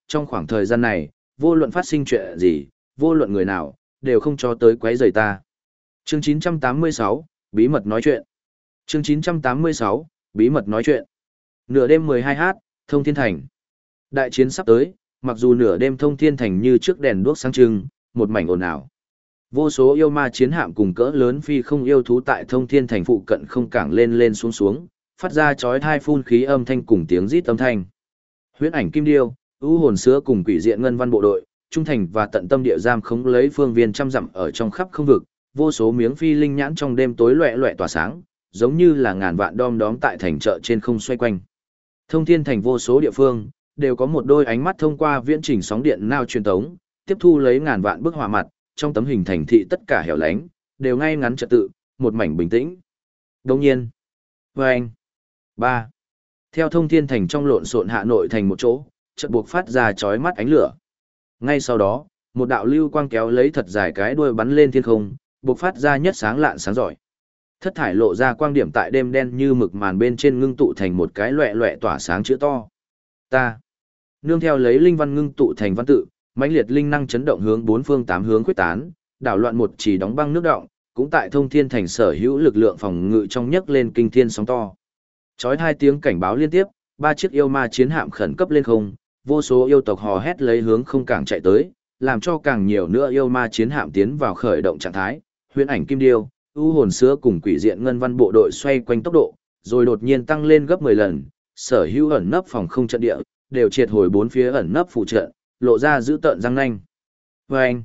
trong khoảng thời gian này, vô luận phát sinh chuyện gì, vô luận người nào, đều không cho tới quấy rầy ta. Chương 986, bí mật nói chuyện. Chương 986, bí mật nói chuyện. Nửa đêm 12h, Thông Thiên Thành. Đại chiến sắp tới, mặc dù nửa đêm Thông Thiên Thành như trước đèn đuốc sáng trưng, một mảnh ồn ào. Vô số yêu ma chiến hạm cùng cỡ lớn phi không yêu thú tại Thông Thiên Thành phụ cận không cảng lên lên xuống xuống, phát ra chói tai phun khí âm thanh cùng tiếng rít âm thanh. Huyễn ảnh kim điêu, u hồn sứa cùng quỷ diện ngân văn bộ đội, trung thành và tận tâm địa giam khống lấy phương viên trăm dặm ở trong khắp không vực, vô số miếng phi linh nhãn trong đêm tối loẹt loẹt tỏa sáng, giống như là ngàn vạn đom đóm tại thành chợ trên không xoay quanh. Thông Thiên Thành vô số địa phương đều có một đôi ánh mắt thông qua viễn trình sóng điện nao truyền tống, tiếp thu lấy ngàn vạn bức họa mặt, trong tấm hình thành thị tất cả hẻo lánh, đều ngay ngắn trật tự, một mảnh bình tĩnh. Đồng nhiên, vâng, ba, theo Thông Thiên Thành trong lộn xộn Hà Nội thành một chỗ, chợt buộc phát ra chói mắt ánh lửa. Ngay sau đó, một đạo lưu quang kéo lấy thật dài cái đuôi bắn lên thiên không, buộc phát ra nhất sáng lạn sáng giỏi. Thất thải lộ ra quang điểm tại đêm đen như mực màn bên trên ngưng tụ thành một cái loẹ loẹ tỏa sáng chữ to. Ta. Nương theo lấy linh văn ngưng tụ thành văn tự, mãnh liệt linh năng chấn động hướng bốn phương tám hướng quyết tán, đảo loạn một chỉ đóng băng nước động, cũng tại Thông Thiên Thành sở hữu lực lượng phòng ngự trong nhấc lên kinh thiên sóng to. Chói hai tiếng cảnh báo liên tiếp, ba chiếc yêu ma chiến hạm khẩn cấp lên không, vô số yêu tộc hò hét lấy hướng không cảng chạy tới, làm cho càng nhiều nữa yêu ma chiến hạm tiến vào khởi động trạng thái. Huyễn ảnh kim điêu, u hồn sứa cùng quỷ diện ngân văn bộ đội xoay quanh tốc độ, rồi đột nhiên tăng lên gấp 10 lần, sở hữu ẩn nấp phòng không trận địa, đều triệt hồi bốn phía ẩn nấp phụ trận, lộ ra giữ tợn răng nanh. Vâng!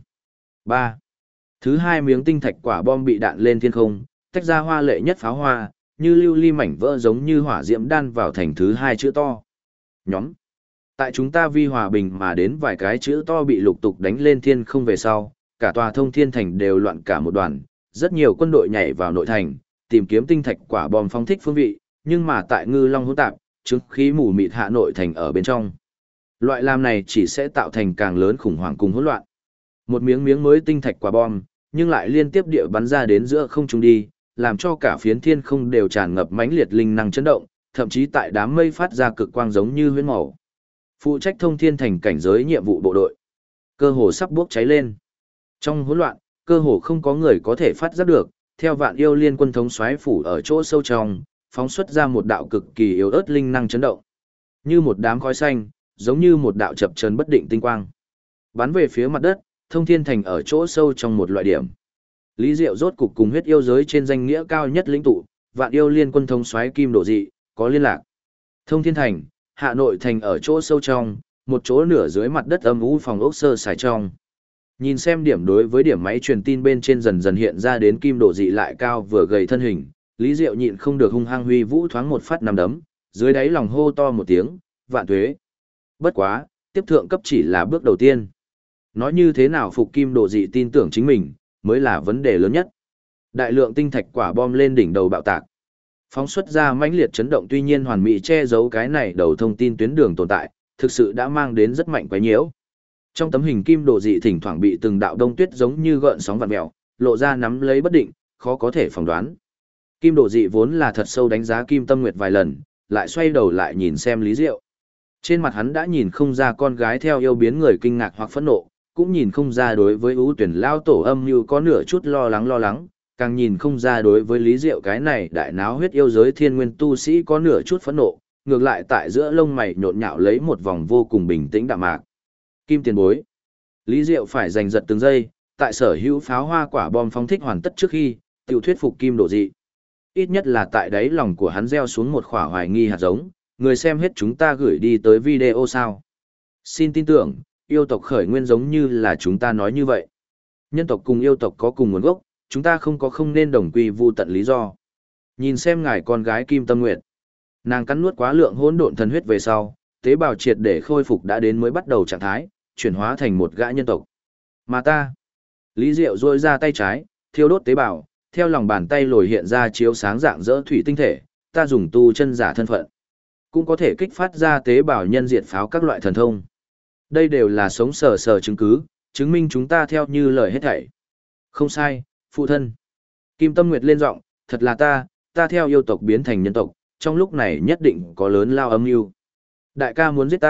3. Thứ hai miếng tinh thạch quả bom bị đạn lên thiên không, tách ra hoa lệ nhất pháo hoa, như lưu ly mảnh vỡ giống như hỏa diễm đan vào thành thứ hai chữ to. Nhóm! Tại chúng ta vì hòa bình mà đến vài cái chữ to bị lục tục đánh lên thiên không về sau, cả tòa Thông Thiên Thành đều loạn cả một đoàn, rất nhiều quân đội nhảy vào nội thành, tìm kiếm tinh thạch quả bom phóng thích phương vị, nhưng mà tại ngư long hỗn tạp, chứng khí mù mịt Hà Nội thành ở bên trong. Loại làm này chỉ sẽ tạo thành càng lớn khủng hoảng cùng hỗn loạn. Một miếng miếng mới tinh thạch quả bom, nhưng lại liên tiếp địa bắn ra đến giữa không trung đi, làm cho cả phiến thiên không đều tràn ngập mãnh liệt linh năng chấn động, thậm chí tại đám mây phát ra cực quang giống như huyễn màu. Phụ trách Thông Thiên Thành cảnh giới nhiệm vụ bộ đội, cơ hồ sắp bốc cháy lên. Trong hỗn loạn, cơ hồ không có người có thể phát giác được, theo Vạn Yêu Liên quân thống soái phủ ở chỗ sâu trong, phóng xuất ra một đạo cực kỳ yếu ớt linh năng chấn động. Như một đám khói xanh, giống như một đạo chập chờn bất định tinh quang. Bắn về phía mặt đất, Thông Thiên Thành ở chỗ sâu trong một loại điểm. Lý Diệu rốt cục cùng huyết yêu giới trên danh nghĩa cao nhất lĩnh tụ, Vạn Yêu Liên quân thống soái Kim Độ Dị, có liên lạc. Thông Thiên Thành, Hà Nội thành ở chỗ sâu trong, một chỗ nửa dưới mặt đất âm u phòng ốc sơ sài trong. Nhìn xem điểm đối với điểm máy truyền tin bên trên dần dần hiện ra đến Kim Độ Dị lại cao vừa gầy thân hình, Lý Diệu nhịn không được hung hăng huy vũ thoáng một phát nằm đấm, dưới đáy lòng hô to một tiếng, vạn tuế. Bất quá, tiếp thượng cấp chỉ là bước đầu tiên. Nói như thế nào phục Kim Độ Dị tin tưởng chính mình, mới là vấn đề lớn nhất. Đại lượng tinh thạch quả bom lên đỉnh đầu bạo tạc. Phóng xuất ra mãnh liệt chấn động tuy nhiên hoàn mỹ che giấu cái này đầu thông tin tuyến đường tồn tại, thực sự đã mang đến rất mạnh quấy nhiễu. Trong tấm hình Kim Độ Dị thỉnh thoảng bị từng đạo đông tuyết giống như gợn sóng vặn mèo, lộ ra nắm lấy bất định, khó có thể phỏng đoán. Kim Độ Dị vốn là thật sâu đánh giá Kim Tâm Nguyệt vài lần, lại xoay đầu lại nhìn xem Lý Diệu. Trên mặt hắn đã nhìn không ra con gái theo yêu biến người kinh ngạc hoặc phẫn nộ, cũng nhìn không ra đối với ưu tuyển lao tổ âm như có nửa chút lo lắng, càng nhìn không ra đối với Lý Diệu cái này đại náo huyết yêu giới thiên nguyên tu sĩ có nửa chút phẫn nộ, ngược lại tại giữa lông mày nhộn nhạo lấy một vòng vô cùng bình tĩnh đạm mạc. Kim tiền bối. Lý Diệu phải giành giật từng giây, tại sở hữu pháo hoa quả bom phóng thích hoàn tất trước khi, tiểu thuyết phục Kim Độ Dị. Ít nhất là tại đáy lòng của hắn gieo xuống một khỏa hoài nghi hạt giống, người xem hết chúng ta gửi đi tới video sao. Xin tin tưởng, yêu tộc khởi nguyên giống như là chúng ta nói như vậy. Nhân tộc cùng yêu tộc có cùng nguồn gốc, chúng ta không có không nên đồng quy vu tận lý do. Nhìn xem ngài con gái Kim Tâm Nguyệt. Nàng cắn nuốt quá lượng hỗn độn thần huyết về sau, tế bào triệt để khôi phục đã đến mới bắt đầu trạng thái, chuyển hóa thành một gã nhân tộc. Mà ta, Lý Diệu duỗi ra tay trái, thiêu đốt tế bào, theo lòng bàn tay lồi hiện ra chiếu sáng dạng dỡ thủy tinh thể, ta dùng tu chân giả thân phận, cũng có thể kích phát ra tế bào nhân diệt pháo các loại thần thông. Đây đều là sống sờ sờ chứng cứ, chứng minh chúng ta theo như lời hết thảy. Không sai, phụ thân. Kim Tâm Nguyệt lên giọng, thật là ta theo yêu tộc biến thành nhân tộc, trong lúc này nhất định có lớn lao âm mưu. Đại ca muốn giết ta,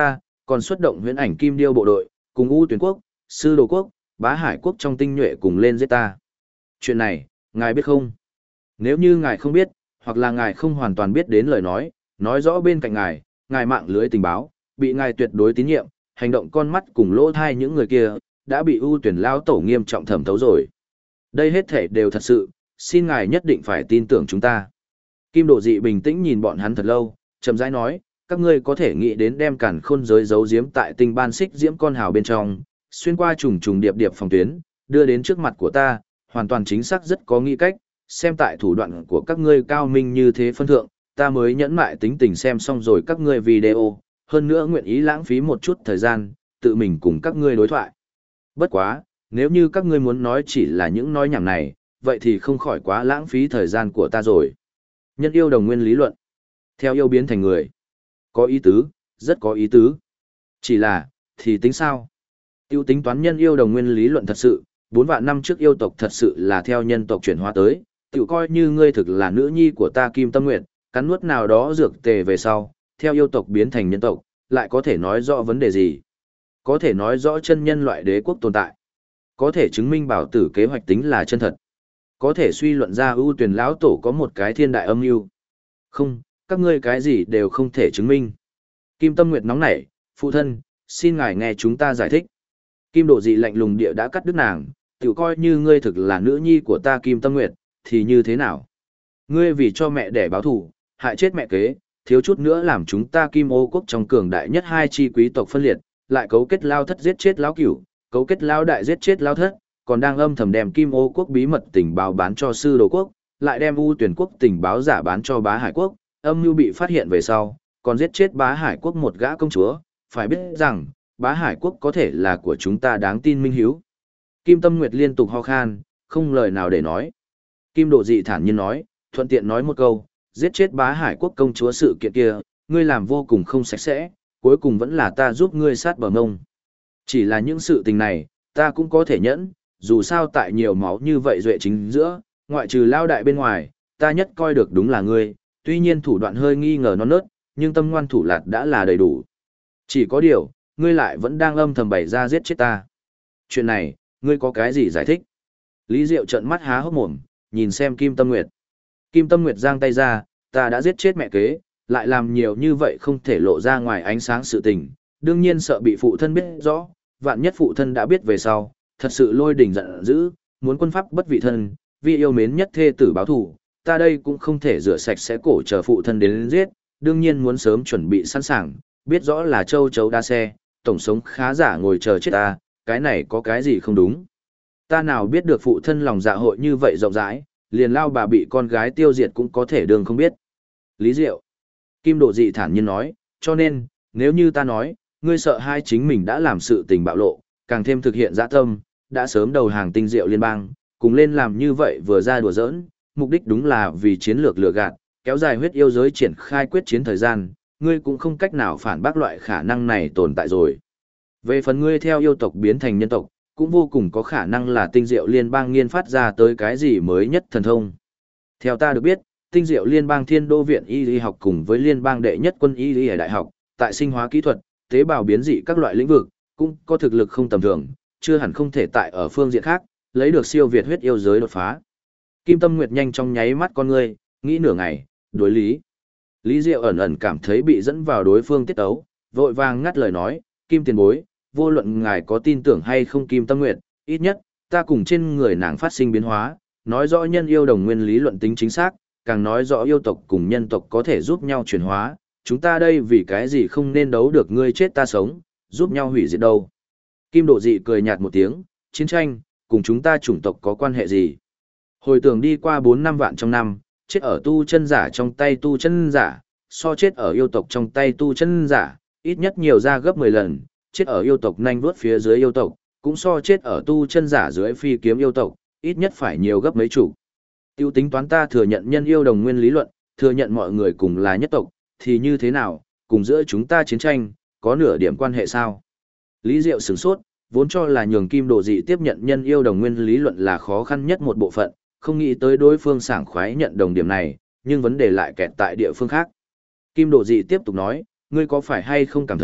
còn xuất động huyễn ảnh kim điêu bộ đội, cùng U Tuyển quốc, Sư Đồ quốc, Bá Hải quốc trong tinh nhuệ cùng lên giết ta. Chuyện này, ngài biết không? Nếu như ngài không biết, hoặc là ngài không hoàn toàn biết đến lời nói rõ bên cạnh ngài mạng lưới tình báo, bị ngài tuyệt đối tín nhiệm, hành động con mắt cùng lỗ thai những người kia, đã bị ưu tuyển lao tổ nghiêm trọng thẩm thấu rồi. Đây hết thể đều thật sự, xin ngài nhất định phải tin tưởng chúng ta. Kim Độ Dị bình tĩnh nhìn bọn hắn thật lâu, chậm rãi nói, các ngươi có thể nghĩ đến đem cản khôn giới giấu giếm tại tinh ban xích diễm con hào bên trong, xuyên qua trùng trùng điệp điệp phòng tuyến, đưa đến trước mặt của ta, hoàn toàn chính xác rất có nghĩ cách, xem tại thủ đoạn của các ngươi cao minh như thế phân thượng, ta mới nhẫn mại tính tình xem xong rồi các ngươi video, hơn nữa nguyện ý lãng phí một chút thời gian, tự mình cùng các ngươi đối thoại. Bất quá, nếu như các ngươi muốn nói chỉ là những nói nhảm này, vậy thì không khỏi quá lãng phí thời gian của ta rồi. Nhân yêu đồng nguyên lý luận. Theo yêu biến thành người. Có ý tứ, rất có ý tứ. Chỉ là, thì tính sao? Tiêu tính toán nhân yêu đồng nguyên lý luận thật sự, 4 vạn năm trước yêu tộc thật sự là theo nhân tộc chuyển hóa tới, tự coi như ngươi thực là nữ nhi của ta Kim Tâm Nguyệt, cắn nuốt nào đó dược tề về sau, theo yêu tộc biến thành nhân tộc, lại có thể nói rõ vấn đề gì? Có thể nói rõ chân nhân loại đế quốc tồn tại. Có thể chứng minh bảo tử kế hoạch tính là chân thật. Có thể suy luận ra ưu tuyển lão tổ có một cái thiên đại âm mưu. Không, các ngươi cái gì đều không thể chứng minh. Kim Tâm Nguyệt nóng nảy, phụ thân, xin ngài nghe chúng ta giải thích. Kim Độ Dị lạnh lùng địa đã cắt đứt nàng, tự coi như ngươi thực là nữ nhi của ta Kim Tâm Nguyệt, thì như thế nào? Ngươi vì cho mẹ đẻ báo thù, hại chết mẹ kế, thiếu chút nữa làm chúng ta Kim Ô quốc trong cường đại nhất 2 chi quý tộc phân liệt, lại cấu kết lao thất giết chết lão cửu, cấu kết lao đại giết chết lao thất, còn đang âm thầm đem Kim Ô quốc bí mật tình báo bán cho Sư Đồ quốc, lại đem U Tuyển quốc tình báo giả bán cho Bá Hải quốc, âm mưu bị phát hiện về sau, còn giết chết Bá Hải quốc một gã công chúa, phải biết rằng, Bá Hải quốc có thể là của chúng ta đáng tin minh hiếu. Kim Tâm Nguyệt liên tục ho khan, không lời nào để nói. Kim Độ Dị thản nhiên nói, thuận tiện nói một câu, giết chết Bá Hải quốc công chúa sự kiện kia, ngươi làm vô cùng không sạch sẽ, cuối cùng vẫn là ta giúp ngươi sát bờ ngông. Chỉ là những sự tình này, ta cũng có thể nhẫn, dù sao tại nhiều máu như vậy duệ chính giữa, ngoại trừ lao đại bên ngoài, ta nhất coi được đúng là ngươi, tuy nhiên thủ đoạn hơi nghi ngờ non nớt, nhưng tâm ngoan thủ lạt đã là đầy đủ. Chỉ có điều, ngươi lại vẫn đang âm thầm bày ra giết chết ta. Chuyện này, ngươi có cái gì giải thích? Lý Diệu trợn mắt há hốc mồm, nhìn xem Kim Tâm Nguyệt. Kim Tâm Nguyệt giang tay ra, ta đã giết chết mẹ kế, lại làm nhiều như vậy không thể lộ ra ngoài ánh sáng sự tình, đương nhiên sợ bị phụ thân biết rõ, vạn nhất phụ thân đã biết về sau, thật sự lôi đình giận dữ, muốn quân pháp bất vị thân, vì yêu mến nhất thê tử báo thù, ta đây cũng không thể rửa sạch sẽ cổ chờ phụ thân đến giết, đương nhiên muốn sớm chuẩn bị sẵn sàng, biết rõ là châu chấu đa xe, tổng sống khá giả ngồi chờ chết ta, cái này có cái gì không đúng. Ta nào biết được phụ thân lòng dạ hội như vậy rộng rãi, liền lao bà bị con gái tiêu diệt cũng có thể đường không biết. Lý Diệu. Kim Độ Dị thản nhiên nói, cho nên, nếu như ta nói, ngươi sợ hai chính mình đã làm sự tình bạo lộ, càng thêm thực hiện dã tâm, đã sớm đầu hàng tinh diệu liên bang, cùng lên làm như vậy vừa ra đùa giỡn, mục đích đúng là vì chiến lược lừa gạt, kéo dài huyết yêu giới triển khai quyết chiến thời gian, ngươi cũng không cách nào phản bác loại khả năng này tồn tại rồi. Về phần ngươi theo yêu tộc biến thành nhân tộc, cũng vô cùng có khả năng là tinh diệu liên bang nghiên phát ra tới cái gì mới nhất thần thông. Theo ta được biết, tinh diệu liên bang thiên đô viện y lý học cùng với liên bang đệ nhất quân y lý đại học, tại sinh hóa kỹ thuật, tế bào biến dị các loại lĩnh vực, cũng có thực lực không tầm thường, chưa hẳn không thể tại ở phương diện khác, lấy được siêu việt huyết yêu giới đột phá. Kim Tâm Nguyệt nhanh trong nháy mắt con ngươi, nghĩ nửa ngày, đối lý. Lý Diệu ẩn ẩn cảm thấy bị dẫn vào đối phương tiết ấu, vội vàng ngắt lời nói, Kim tiền bối, vô luận ngài có tin tưởng hay không Kim Tâm Nguyệt, ít nhất, ta cùng trên người nàng phát sinh biến hóa, nói rõ nhân yêu đồng nguyên lý luận tính chính xác, càng nói rõ yêu tộc cùng nhân tộc có thể giúp nhau chuyển hóa, chúng ta đây vì cái gì không nên đấu được ngươi chết ta sống, giúp nhau hủy diệt đâu. Kim Độ Dị cười nhạt một tiếng, chiến tranh, cùng chúng ta chủng tộc có quan hệ gì? Hồi tưởng đi qua 4-5 vạn trong năm, chết ở tu chân giả trong tay tu chân giả, so chết ở yêu tộc trong tay tu chân giả, ít nhất nhiều ra gấp 10 lần, chết ở yêu tộc nhanh vuốt phía dưới yêu tộc, cũng so chết ở tu chân giả dưới phi kiếm yêu tộc, ít nhất phải nhiều gấp mấy chục. Tiêu tính toán ta thừa nhận nhân yêu đồng nguyên lý luận, thừa nhận mọi người cùng là nhất tộc, thì như thế nào, cùng giữa chúng ta chiến tranh, có nửa điểm quan hệ sao? Lý Diệu sửng sốt, vốn cho là nhường Kim Độ Dị tiếp nhận nhân yêu đồng nguyên lý luận là khó khăn nhất một bộ phận, không nghĩ tới đối phương sảng khoái nhận đồng điểm này, nhưng vấn đề lại kẹt tại địa phương khác. Kim Độ Dị tiếp tục nói, ngươi có phải hay không cảm thấy,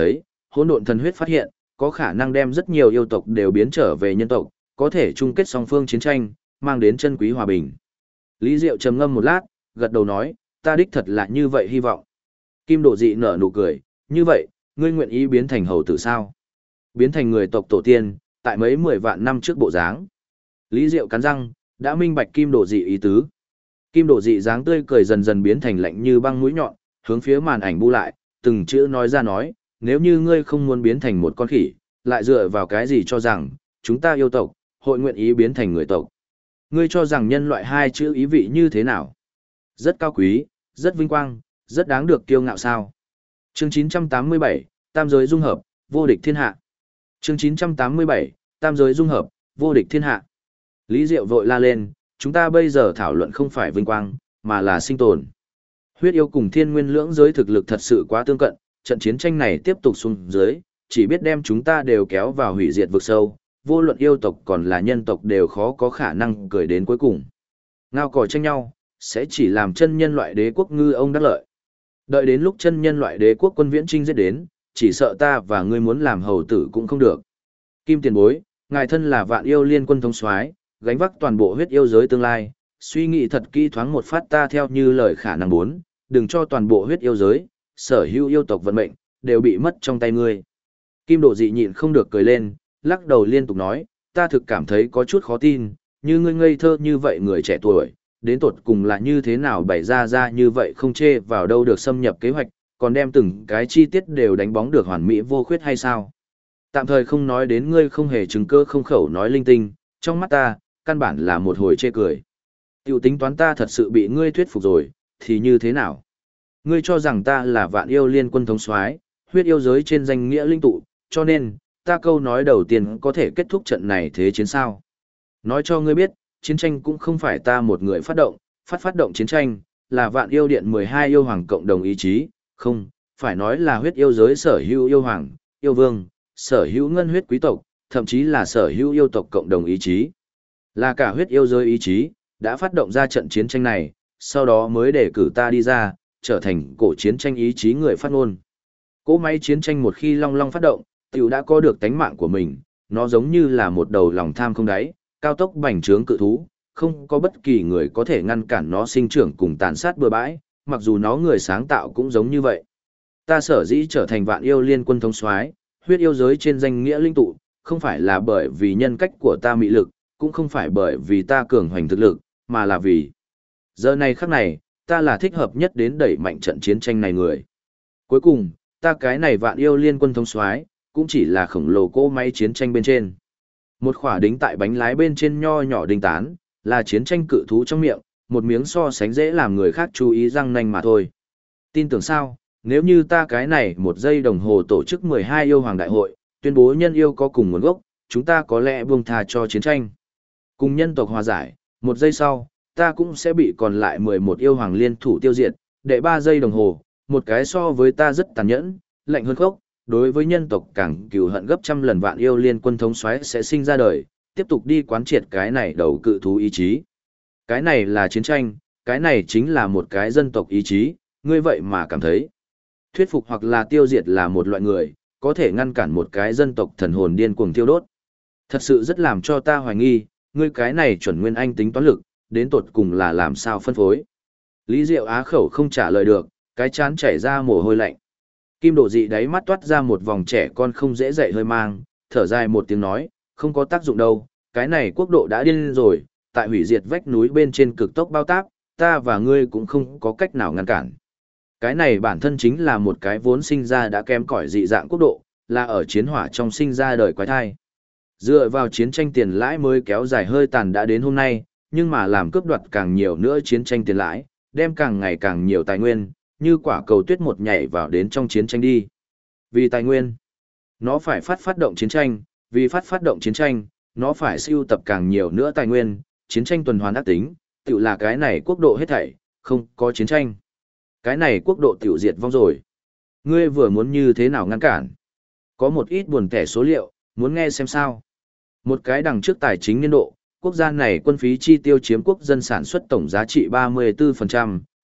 hỗn độn thần huyết phát hiện, có khả năng đem rất nhiều yêu tộc đều biến trở về nhân tộc, có thể chung kết song phương chiến tranh, mang đến chân quý hòa bình. Lý Diệu trầm ngâm một lát, gật đầu nói, ta đích thật là như vậy hy vọng. Kim Độ Dị nở nụ cười, như vậy, ngươi nguyện ý biến thành hầu tử sao? Biến thành người tộc tổ tiên, tại mấy 10 vạn năm trước bộ dáng. Lý Diệu cắn răng, đã minh bạch Kim Độ Dị ý tứ. Kim Độ Dị dáng tươi cười dần dần biến thành lạnh như băng mũi nhọn, hướng phía màn ảnh bu lại, từng chữ nói ra nói, nếu như ngươi không muốn biến thành một con khỉ, lại dựa vào cái gì cho rằng, chúng ta yêu tộc, hội nguyện ý biến thành người tộc. Ngươi cho rằng nhân loại hai chữ ý vị như thế nào? Rất cao quý, rất vinh quang, rất đáng được kiêu ngạo sao. Chương 987, Tam giới dung hợp, vô địch thiên hạ. Chương 987, Tam giới dung hợp, vô địch thiên hạ. Lý Diệu vội la lên, chúng ta bây giờ thảo luận không phải vinh quang, mà là sinh tồn. Huyết yêu cùng thiên nguyên lưỡng giới thực lực thật sự quá tương cận, trận chiến tranh này tiếp tục xuống dưới, chỉ biết đem chúng ta đều kéo vào hủy diệt vực sâu, vô luận yêu tộc còn là nhân tộc đều khó có khả năng cười đến cuối cùng. Ngao cò tranh nhau, sẽ chỉ làm chân nhân loại đế quốc ngư ông đắc lợi. Đợi đến lúc chân nhân loại đế quốc quân viễn trinh giết đến, chỉ sợ ta và ngươi muốn làm hầu tử cũng không được. Kim tiền bối, ngài thân là vạn yêu liên quân thống soái, gánh vác toàn bộ huyết yêu giới tương lai, suy nghĩ thật kỹ thoáng một phát ta theo như lời khả năng muốn, đừng cho toàn bộ huyết yêu giới, sở hữu yêu tộc vận mệnh, đều bị mất trong tay ngươi. Kim Độ Dị nhịn không được cười lên, lắc đầu liên tục nói, ta thực cảm thấy có chút khó tin, như ngươi ngây thơ như vậy người trẻ tuổi, đến tột cùng là như thế nào bày ra như vậy không chê vào đâu được xâm nhập kế hoạch, còn đem từng cái chi tiết đều đánh bóng được hoàn mỹ vô khuyết hay sao? Tạm thời không nói đến ngươi không hề chứng cơ không khẩu nói linh tinh, trong mắt ta, căn bản là một hồi chê cười. Tiểu tính toán ta thật sự bị ngươi thuyết phục rồi, thì như thế nào? Ngươi cho rằng ta là vạn yêu liên quân thống soái, huyết yêu giới trên danh nghĩa linh tụ, cho nên, ta câu nói đầu tiên có thể kết thúc trận này thế chiến sao? Nói cho ngươi biết, chiến tranh cũng không phải ta một người phát động chiến tranh, là vạn yêu điện 12 yêu hoàng cộng đồng ý chí, không, phải nói là huyết yêu giới sở hữu yêu hoàng, yêu vương, sở hữu ngân huyết quý tộc, thậm chí là sở hữu yêu tộc cộng đồng ý chí. Là cả huyết yêu giới ý chí, đã phát động ra trận chiến tranh này, sau đó mới để cử ta đi ra, trở thành cổ chiến tranh ý chí người phát ngôn. Cỗ máy chiến tranh một khi long long phát động, tiểu đã có được tánh mạng của mình, nó giống như là một đầu lòng tham không đáy, cao tốc bành trướng cự thú, không có bất kỳ người có thể ngăn cản nó sinh trưởng cùng tàn sát bừa bãi, mặc dù nó người sáng tạo cũng giống như vậy. Ta sở dĩ trở thành vạn yêu liên quân thống soái, huyết yêu giới trên danh nghĩa linh tụ, không phải là bởi vì nhân cách của ta mị lực, cũng không phải bởi vì ta cường hoành thực lực, mà là vì giờ này khắc này, ta là thích hợp nhất đến đẩy mạnh trận chiến tranh này người. Cuối cùng, ta cái này vạn yêu liên quân thống soái, cũng chỉ là khổng lồ cỗ máy chiến tranh bên trên. Một khỏa đính tại bánh lái bên trên nho nhỏ đinh tán, là chiến tranh cự thú trong miệng, một miếng so sánh dễ làm người khác chú ý răng nanh mà thôi. Tin tưởng sao, nếu như ta cái này một giây đồng hồ tổ chức 12 yêu hoàng đại hội, tuyên bố nhân yêu có cùng nguồn gốc, chúng ta có lẽ buông tha cho chiến tranh. Cùng nhân tộc hòa giải, một giây sau, ta cũng sẽ bị còn lại 11 yêu hoàng liên thủ tiêu diệt, để 3 giây đồng hồ, một cái so với ta rất tàn nhẫn, lạnh hơn khốc, đối với nhân tộc càng cừu hận gấp trăm lần vạn yêu liên quân thống soái sẽ sinh ra đời, tiếp tục đi quán triệt cái này đầu cự thú ý chí. Cái này là chiến tranh, cái này chính là một cái dân tộc ý chí, ngươi vậy mà cảm thấy. Thuyết phục hoặc là tiêu diệt là một loại người, có thể ngăn cản một cái dân tộc thần hồn điên cuồng thiêu đốt. Thật sự rất làm cho ta hoài nghi, ngươi cái này chuẩn nguyên anh tính toán lực, đến tột cùng là làm sao phân phối. Lý Diệu á khẩu không trả lời được, cái chán chảy ra mồ hôi lạnh. Kim Độ Dị đáy mắt toát ra một vòng trẻ con không dễ dậy hơi mang, thở dài một tiếng nói, không có tác dụng đâu, cái này quốc độ đã điên rồi, tại hủy diệt vách núi bên trên cực tốc bao táp, ta và ngươi cũng không có cách nào ngăn cản. Cái này bản thân chính là một cái vốn sinh ra đã kém cỏi dị dạng quốc độ, là ở chiến hỏa trong sinh ra đời quái thai. Dựa vào chiến tranh tiền lãi mới kéo dài hơi tàn đã đến hôm nay, nhưng mà làm cướp đoạt càng nhiều nữa chiến tranh tiền lãi, đem càng ngày càng nhiều tài nguyên, như quả cầu tuyết một nhảy vào đến trong chiến tranh đi. Vì tài nguyên, nó phải phát động chiến tranh, vì phát động chiến tranh, nó phải sưu tập càng nhiều nữa tài nguyên, chiến tranh tuần hoàn ác tính, tự là cái này quốc độ hết thảy, không có chiến tranh. Cái này quốc độ tiểu diệt vong rồi. Ngươi vừa muốn như thế nào ngăn cản? Có một ít buồn kẻ số liệu, muốn nghe xem sao. Một cái đằng trước tài chính niên độ, quốc gia này quân phí chi tiêu chiếm quốc dân sản xuất tổng giá trị 34%,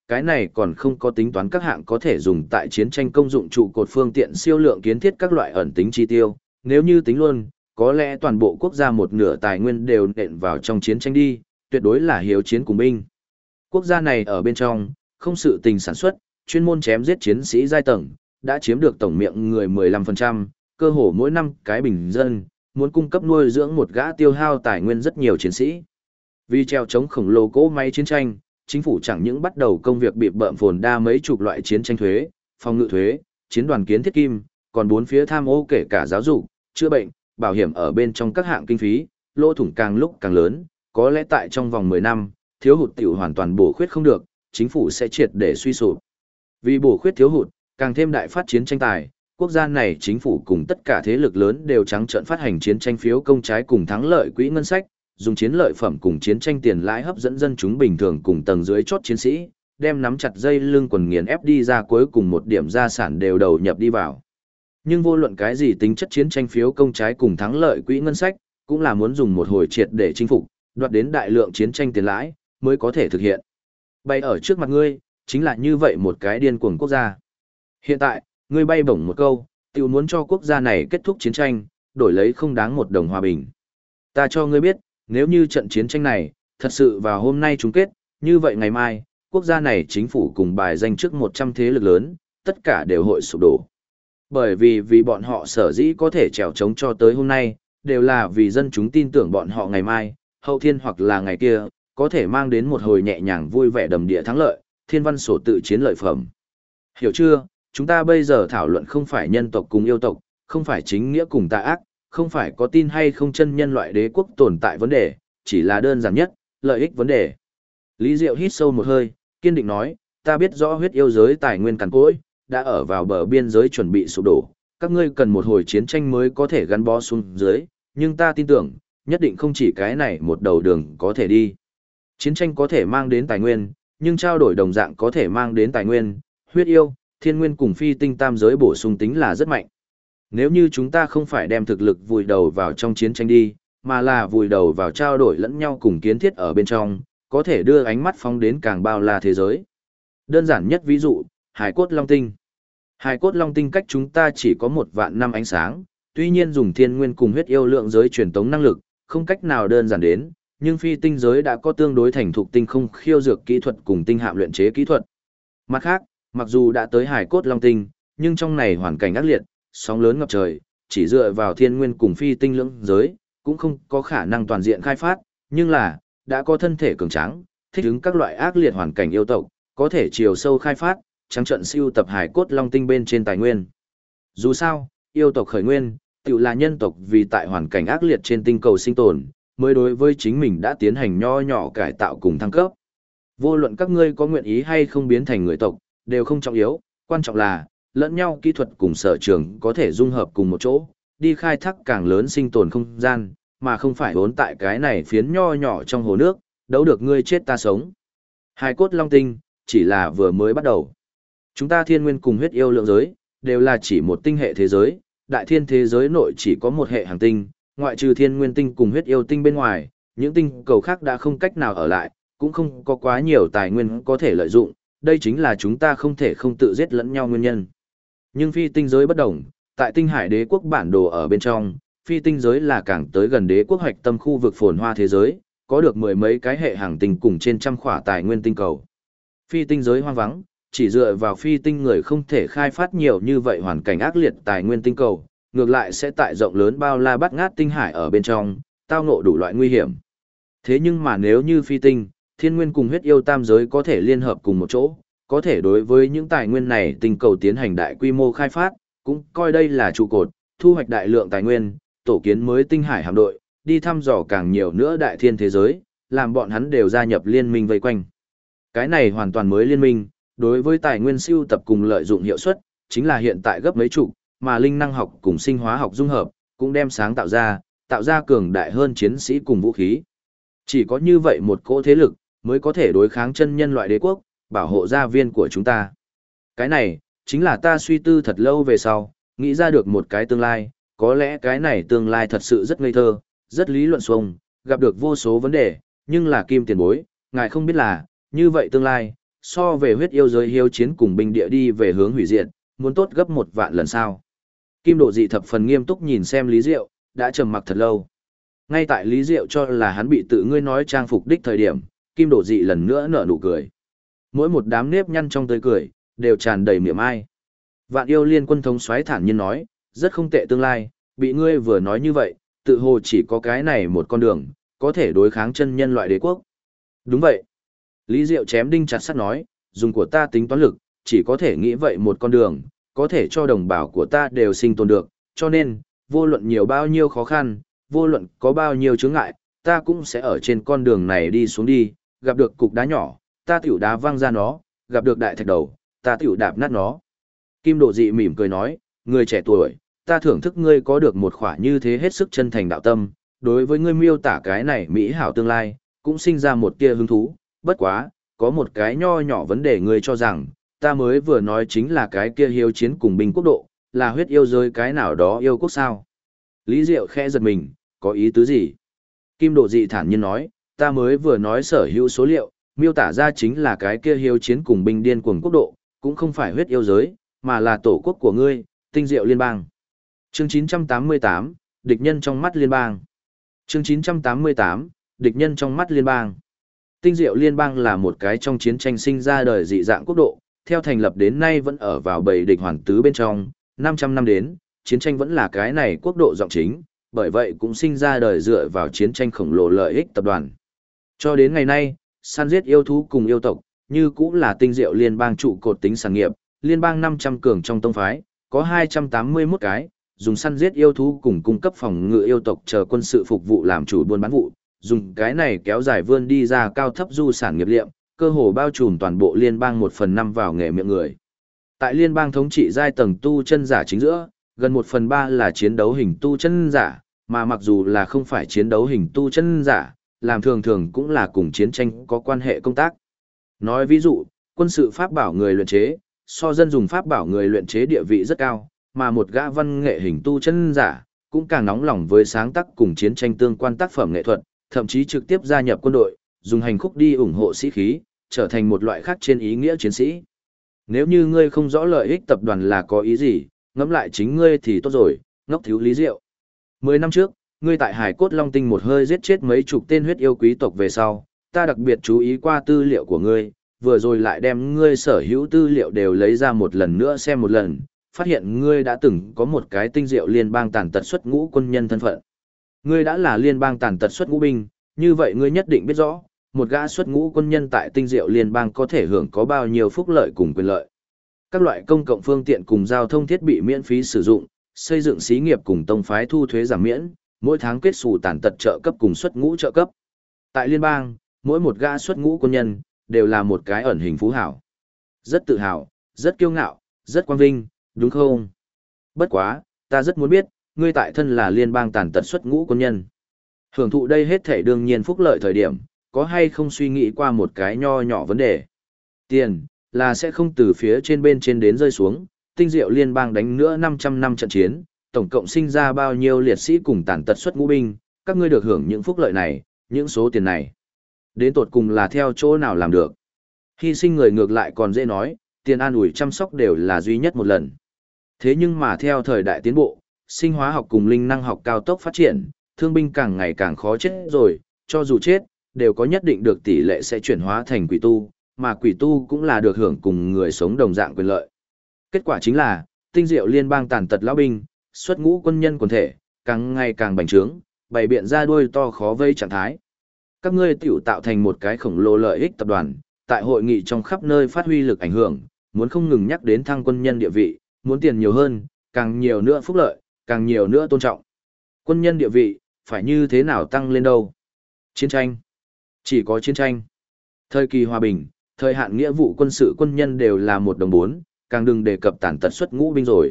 Cái này còn không có tính toán các hạng có thể dùng tại chiến tranh công dụng trụ cột phương tiện siêu lượng kiến thiết các loại ẩn tính chi tiêu, nếu như tính luôn, có lẽ toàn bộ quốc gia một nửa tài nguyên đều nện vào trong chiến tranh đi, tuyệt đối là hiếu chiến cùng binh. Quốc gia này ở bên trong, không sự tình sản xuất, chuyên môn chém giết chiến sĩ giai tầng, đã chiếm được tổng miệng người 15%, cơ hồ mỗi năm cái bình dân, muốn cung cấp nuôi dưỡng một gã tiêu hao tài nguyên rất nhiều chiến sĩ. Vì treo chống khổng lồ cỗ máy chiến tranh, chính phủ chẳng những bắt đầu công việc bị bợm phồn đa mấy chục loại chiến tranh thuế, phòng ngự thuế, chiến đoàn kiến thiết kim, còn bốn phía tham ô kể cả giáo dục, chữa bệnh, bảo hiểm ở bên trong các hạng kinh phí, lỗ thủng càng lúc càng lớn, có lẽ tại trong vòng 10 năm, thiếu hụt tiểu hoàn toàn bổ khuyết không được, chính phủ sẽ triệt để suy sụp. Vì bổ khuyết thiếu hụt, càng thêm đại phát chiến tranh tài, quốc gia này chính phủ cùng tất cả thế lực lớn đều trắng trợn phát hành chiến tranh phiếu công trái cùng thắng lợi quỹ ngân sách, dùng chiến lợi phẩm cùng chiến tranh tiền lãi hấp dẫn dân chúng bình thường cùng tầng dưới chốt chiến sĩ, đem nắm chặt dây lưng quần nghiền ép đi ra cuối cùng một điểm gia sản đều đầu nhập đi vào. Nhưng vô luận cái gì tính chất chiến tranh phiếu công trái cùng thắng lợi quỹ ngân sách, cũng là muốn dùng một hồi triệt để chinh phục, đoạt đến đại lượng chiến tranh tiền lãi, mới có thể thực hiện. Bay ở trước mặt ngươi, chính là như vậy một cái điên cuồng quốc gia. Hiện tại, ngươi bay bổng một câu, tiểu muốn cho quốc gia này kết thúc chiến tranh, đổi lấy không đáng một đồng hòa bình. Ta cho ngươi biết, nếu như trận chiến tranh này, thật sự vào hôm nay chung kết, như vậy ngày mai, quốc gia này chính phủ cùng bài danh trước 100 thế lực lớn, tất cả đều hội sụp đổ. Bởi vì bọn họ sở dĩ có thể trèo chống cho tới hôm nay, đều là vì dân chúng tin tưởng bọn họ ngày mai, hậu thiên hoặc là ngày kia, có thể mang đến một hồi nhẹ nhàng vui vẻ đầm địa thắng lợi, thiên văn sổ tự chiến lợi phẩm. Hiểu chưa, chúng ta bây giờ thảo luận không phải nhân tộc cùng yêu tộc, không phải chính nghĩa cùng tà ác, không phải có tin hay không chân nhân loại đế quốc tồn tại vấn đề, chỉ là đơn giản nhất, lợi ích vấn đề. Lý Diệu hít sâu một hơi, kiên định nói, ta biết rõ huyết yêu giới tài nguyên cằn cỗi, đã ở vào bờ biên giới chuẩn bị sụp đổ, các ngươi cần một hồi chiến tranh mới có thể gắn bó xuống dưới, nhưng ta tin tưởng, nhất định không chỉ cái này một đầu đường có thể đi. Chiến tranh có thể mang đến tài nguyên, nhưng trao đổi đồng dạng có thể mang đến tài nguyên, huyết yêu, thiên nguyên cùng phi tinh tam giới bổ sung tính là rất mạnh. Nếu như chúng ta không phải đem thực lực vùi đầu vào trong chiến tranh đi, mà là vùi đầu vào trao đổi lẫn nhau cùng kiến thiết ở bên trong, có thể đưa ánh mắt phóng đến càng bao la thế giới. Đơn giản nhất ví dụ, Hải cốt Long Tinh. Hải cốt Long Tinh cách chúng ta chỉ có 1 vạn năm ánh sáng, tuy nhiên dùng thiên nguyên cùng huyết yêu lượng giới truyền tống năng lực, không cách nào đơn giản đến, nhưng phi tinh giới đã có tương đối thành thục tinh không khiêu dược kỹ thuật cùng tinh hạm luyện chế kỹ thuật. Mặt khác, mặc dù đã tới Hải cốt Long Tinh, nhưng trong này hoàn cảnh ác liệt, sóng lớn ngập trời, chỉ dựa vào thiên nguyên cùng phi tinh lưỡng giới, cũng không có khả năng toàn diện khai phát, nhưng là, đã có thân thể cường tráng, thích ứng các loại ác liệt hoàn cảnh yêu tộc, có thể chiều sâu khai phát, trắng trận siêu tập Hải cốt Long Tinh bên trên tài nguyên. Dù sao, yêu tộc khởi nguyên, tự là nhân tộc vì tại hoàn cảnh ác liệt trên tinh cầu sinh tồn, mới đối với chính mình đã tiến hành nho nhỏ cải tạo cùng thăng cấp. Vô luận các ngươi có nguyện ý hay không biến thành người tộc, đều không trọng yếu, quan trọng là, lẫn nhau kỹ thuật cùng sở trường có thể dung hợp cùng một chỗ, đi khai thác càng lớn sinh tồn không gian, mà không phải vốn tại cái này phiến nho nhỏ trong hồ nước, đấu được ngươi chết ta sống. Hải cốt Long Tinh, chỉ là vừa mới bắt đầu. Chúng ta thiên nguyên cùng huyết yêu lượng giới, đều là chỉ một tinh hệ thế giới, đại thiên thế giới nội chỉ có một hệ hành tinh, ngoại trừ thiên nguyên tinh cùng huyết yêu tinh bên ngoài, những tinh cầu khác đã không cách nào ở lại, cũng không có quá nhiều tài nguyên có thể lợi dụng, đây chính là chúng ta không thể không tự giết lẫn nhau nguyên nhân. Nhưng phi tinh giới bất đồng, tại tinh hải đế quốc bản đồ ở bên trong, phi tinh giới là càng tới gần đế quốc hoạch tâm khu vực phồn hoa thế giới, có được 10 mấy cái hệ hành tinh cùng trên trăm khỏa tài nguyên tinh cầu. Phi tinh giới hoang vắng, chỉ dựa vào phi tinh người không thể khai phát nhiều như vậy hoàn cảnh ác liệt tài nguyên tinh cầu, ngược lại sẽ tại rộng lớn bao la bát ngát tinh hải ở bên trong, tao ngộ đủ loại nguy hiểm. Thế nhưng mà nếu như phi tinh, thiên nguyên cùng huyết yêu tam giới có thể liên hợp cùng một chỗ, có thể đối với những tài nguyên này tinh cầu tiến hành đại quy mô khai phát, cũng coi đây là trụ cột, thu hoạch đại lượng tài nguyên, tổ kiến mới tinh hải hạm đội, đi thăm dò càng nhiều nữa đại thiên thế giới, làm bọn hắn đều gia nhập liên minh vây quanh. Cái này hoàn toàn mới liên minh, đối với tài nguyên siêu tập cùng lợi dụng hiệu suất, chính là hiện tại gấp mấy chục, mà linh năng học cùng sinh hóa học dung hợp, cũng đem sáng tạo ra cường đại hơn chiến sĩ cùng vũ khí. Chỉ có như vậy một cỗ thế lực, mới có thể đối kháng chân nhân loại đế quốc, bảo hộ gia viên của chúng ta. Cái này, chính là ta suy tư thật lâu về sau, nghĩ ra được một cái tương lai, có lẽ cái này tương lai thật sự rất ngây thơ, rất lý luận xuông, gặp được vô số vấn đề, nhưng là Kim tiền bối, ngài không biết là, như vậy tương lai, so về huyết yêu giới hiếu chiến cùng binh địa đi về hướng hủy diệt, muốn tốt gấp 1 vạn lần sao. Kim Độ Dị thập phần nghiêm túc nhìn xem Lý Diệu, đã trầm mặc thật lâu. Ngay tại Lý Diệu cho là hắn bị tự ngươi nói trang phục đích thời điểm, Kim Độ Dị lần nữa nở nụ cười. Mỗi một đám nếp nhăn trong tươi cười, đều tràn đầy miệng ai. Vạn yêu liên quân thống soái thản nhiên nói, rất không tệ tương lai, bị ngươi vừa nói như vậy, tự hồ chỉ có cái này một con đường, có thể đối kháng chân nhân loại đế quốc. Đúng vậy. Lý Diệu chém đinh chặt sắt nói, dùng của ta tính toán lực, chỉ có thể nghĩ vậy một con đường, có thể cho đồng bào của ta đều sinh tồn được, cho nên, vô luận nhiều bao nhiêu khó khăn, vô luận có bao nhiêu chướng ngại, ta cũng sẽ ở trên con đường này đi xuống đi, gặp được cục đá nhỏ, ta tiểu đá văng ra nó, gặp được đại thạch đầu, ta tiểu đạp nát nó. Kim Độ Dị mỉm cười nói, người trẻ tuổi, ta thưởng thức ngươi có được một khỏa như thế hết sức chân thành đạo tâm, đối với ngươi miêu tả cái này mỹ hảo tương lai, cũng sinh ra một tia hứng thú, bất quá, có một cái nho nhỏ vấn đề ngươi cho rằng, ta mới vừa nói chính là cái kia hiếu chiến cùng binh quốc độ, là huyết yêu giới cái nào đó yêu quốc sao. Lý Diệu khẽ giật mình, có ý tứ gì? Kim Độ Dị thản nhiên nói, ta mới vừa nói sở hữu số liệu, miêu tả ra chính là cái kia hiếu chiến cùng binh điên cuồng quốc độ, cũng không phải huyết yêu giới, mà là tổ quốc của ngươi, Tinh Diệu Liên bang. Chương 988, địch nhân trong mắt liên bang. Chương 988, địch nhân trong mắt liên bang. Tinh Diệu Liên bang là một cái trong chiến tranh sinh ra đời dị dạng quốc độ, theo thành lập đến nay vẫn ở vào bầy địch hoàn tứ bên trong, 500 năm đến, chiến tranh vẫn là cái này quốc độ giọng chính, bởi vậy cũng sinh ra đời dựa vào chiến tranh khổng lồ lợi ích tập đoàn. Cho đến ngày nay, săn giết yêu thú cùng yêu tộc, như cũng là Tinh Diệu Liên bang trụ cột tính sản nghiệp, liên bang 500 cường trong tông phái, có 281 cái, dùng săn giết yêu thú cùng cung cấp phòng ngự yêu tộc chờ quân sự phục vụ làm chủ buôn bán vụ, dùng cái này kéo dài vươn đi ra cao thấp du sản nghiệp liệm, cơ hồ bao trùm toàn bộ liên bang 1/5 vào nghề miệng người. Tại liên bang thống trị giai tầng tu chân giả chính giữa, gần 1/3 là chiến đấu hình tu chân giả, mà mặc dù là không phải chiến đấu hình tu chân giả, làm thường thường cũng là cùng chiến tranh có quan hệ công tác. Nói ví dụ, quân sự pháp bảo người luyện chế, so dân dùng pháp bảo người luyện chế địa vị rất cao, mà một gã văn nghệ hình tu chân giả, cũng càng nóng lòng với sáng tác cùng chiến tranh tương quan tác phẩm nghệ thuật, thậm chí trực tiếp gia nhập quân đội, dùng hành khúc đi ủng hộ sĩ khí, trở thành một loại khác trên ý nghĩa chiến sĩ. Nếu như ngươi không rõ lợi ích tập đoàn là có ý gì, ngẫm lại chính ngươi thì tốt rồi, ngốc thiếu Lý Diệu. 10 năm trước, ngươi tại Hải Cốt Long Tinh một hơi giết chết mấy chục tên huyết yêu quý tộc về sau, ta đặc biệt chú ý qua tư liệu của ngươi, vừa rồi lại đem ngươi sở hữu tư liệu đều lấy ra một lần nữa xem một lần, phát hiện ngươi đã từng có một cái Tinh Diệu Liên bang tàn tật xuất ngũ quân nhân thân phận. Ngươi đã là liên bang tàn tật xuất ngũ binh, như vậy ngươi nhất định biết rõ, một gã xuất ngũ quân nhân tại Tinh Diệu Liên bang có thể hưởng có bao nhiêu phúc lợi cùng quyền lợi. Các loại công cộng phương tiện cùng giao thông thiết bị miễn phí sử dụng, xây dựng xí nghiệp cùng tông phái thu thuế giảm miễn, mỗi tháng kết xù tàn tật trợ cấp cùng xuất ngũ trợ cấp. Tại liên bang, mỗi một gã xuất ngũ quân nhân đều là một cái ẩn hình phú hảo. Rất tự hào, rất kiêu ngạo, rất quang vinh, đúng không? Bất quá, ta rất muốn biết, ngươi tại thân là liên bang tàn tật xuất ngũ quân nhân. Hưởng thụ đây hết thể đương nhiên phúc lợi thời điểm, có hay không suy nghĩ qua một cái nho nhỏ vấn đề. Tiền, là sẽ không từ phía trên bên trên đến rơi xuống, Tinh Diệu Liên bang đánh nữa 500 năm trận chiến, tổng cộng sinh ra bao nhiêu liệt sĩ cùng tàn tật xuất ngũ binh, các ngươi được hưởng những phúc lợi này, những số tiền này. Đến tột cùng là theo chỗ nào làm được. Hy sinh người ngược lại còn dễ nói, tiền an ủi chăm sóc đều là duy nhất một lần. Thế nhưng mà theo thời đại tiến bộ, sinh hóa học cùng linh năng học cao tốc phát triển, thương binh càng ngày càng khó chết rồi, cho dù chết, đều có nhất định được tỷ lệ sẽ chuyển hóa thành quỷ tu, mà quỷ tu cũng là được hưởng cùng người sống đồng dạng quyền lợi. Kết quả chính là, Tinh Diệu Liên bang tàn tật lão binh, xuất ngũ quân nhân quần thể, càng ngày càng bành trướng, bày biện ra đuôi to khó vây trạng thái. Các ngươi tiểu tạo thành một cái khổng lồ lợi ích tập đoàn, tại hội nghị trong khắp nơi phát huy lực ảnh hưởng, muốn không ngừng nhắc đến thăng quân nhân địa vị, muốn tiền nhiều hơn, càng nhiều nữa phúc lợi, càng nhiều nữa tôn trọng. Quân nhân địa vị, phải như thế nào tăng lên đâu? Chiến tranh. Chỉ có chiến tranh. Thời kỳ hòa bình, thời hạn nghĩa vụ quân sự quân nhân đều là 1/4, càng đừng đề cập tàn tật xuất ngũ binh rồi.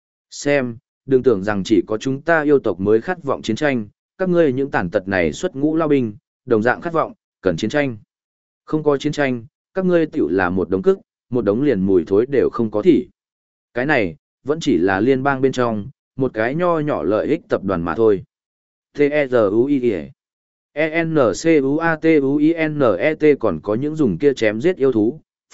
Xem, đừng tưởng rằng chỉ có chúng ta yêu tộc mới khát vọng chiến tranh, các ngươi những tàn tật này xuất ngũ lao binh, đồng dạng khát vọng, cần chiến tranh. Không có chiến tranh, các ngươi tiểu là một đống cức, một đống liền mùi thối đều không có thỉ. Cái này, vẫn chỉ là liên bang bên trong, một cái nho nhỏ lợi ích tập đoàn mà thôi. T-E-Z-U-I-E E-N-C-U-A-T-U-I-N-E-T còn có những dùng kia chém giết yêu thú,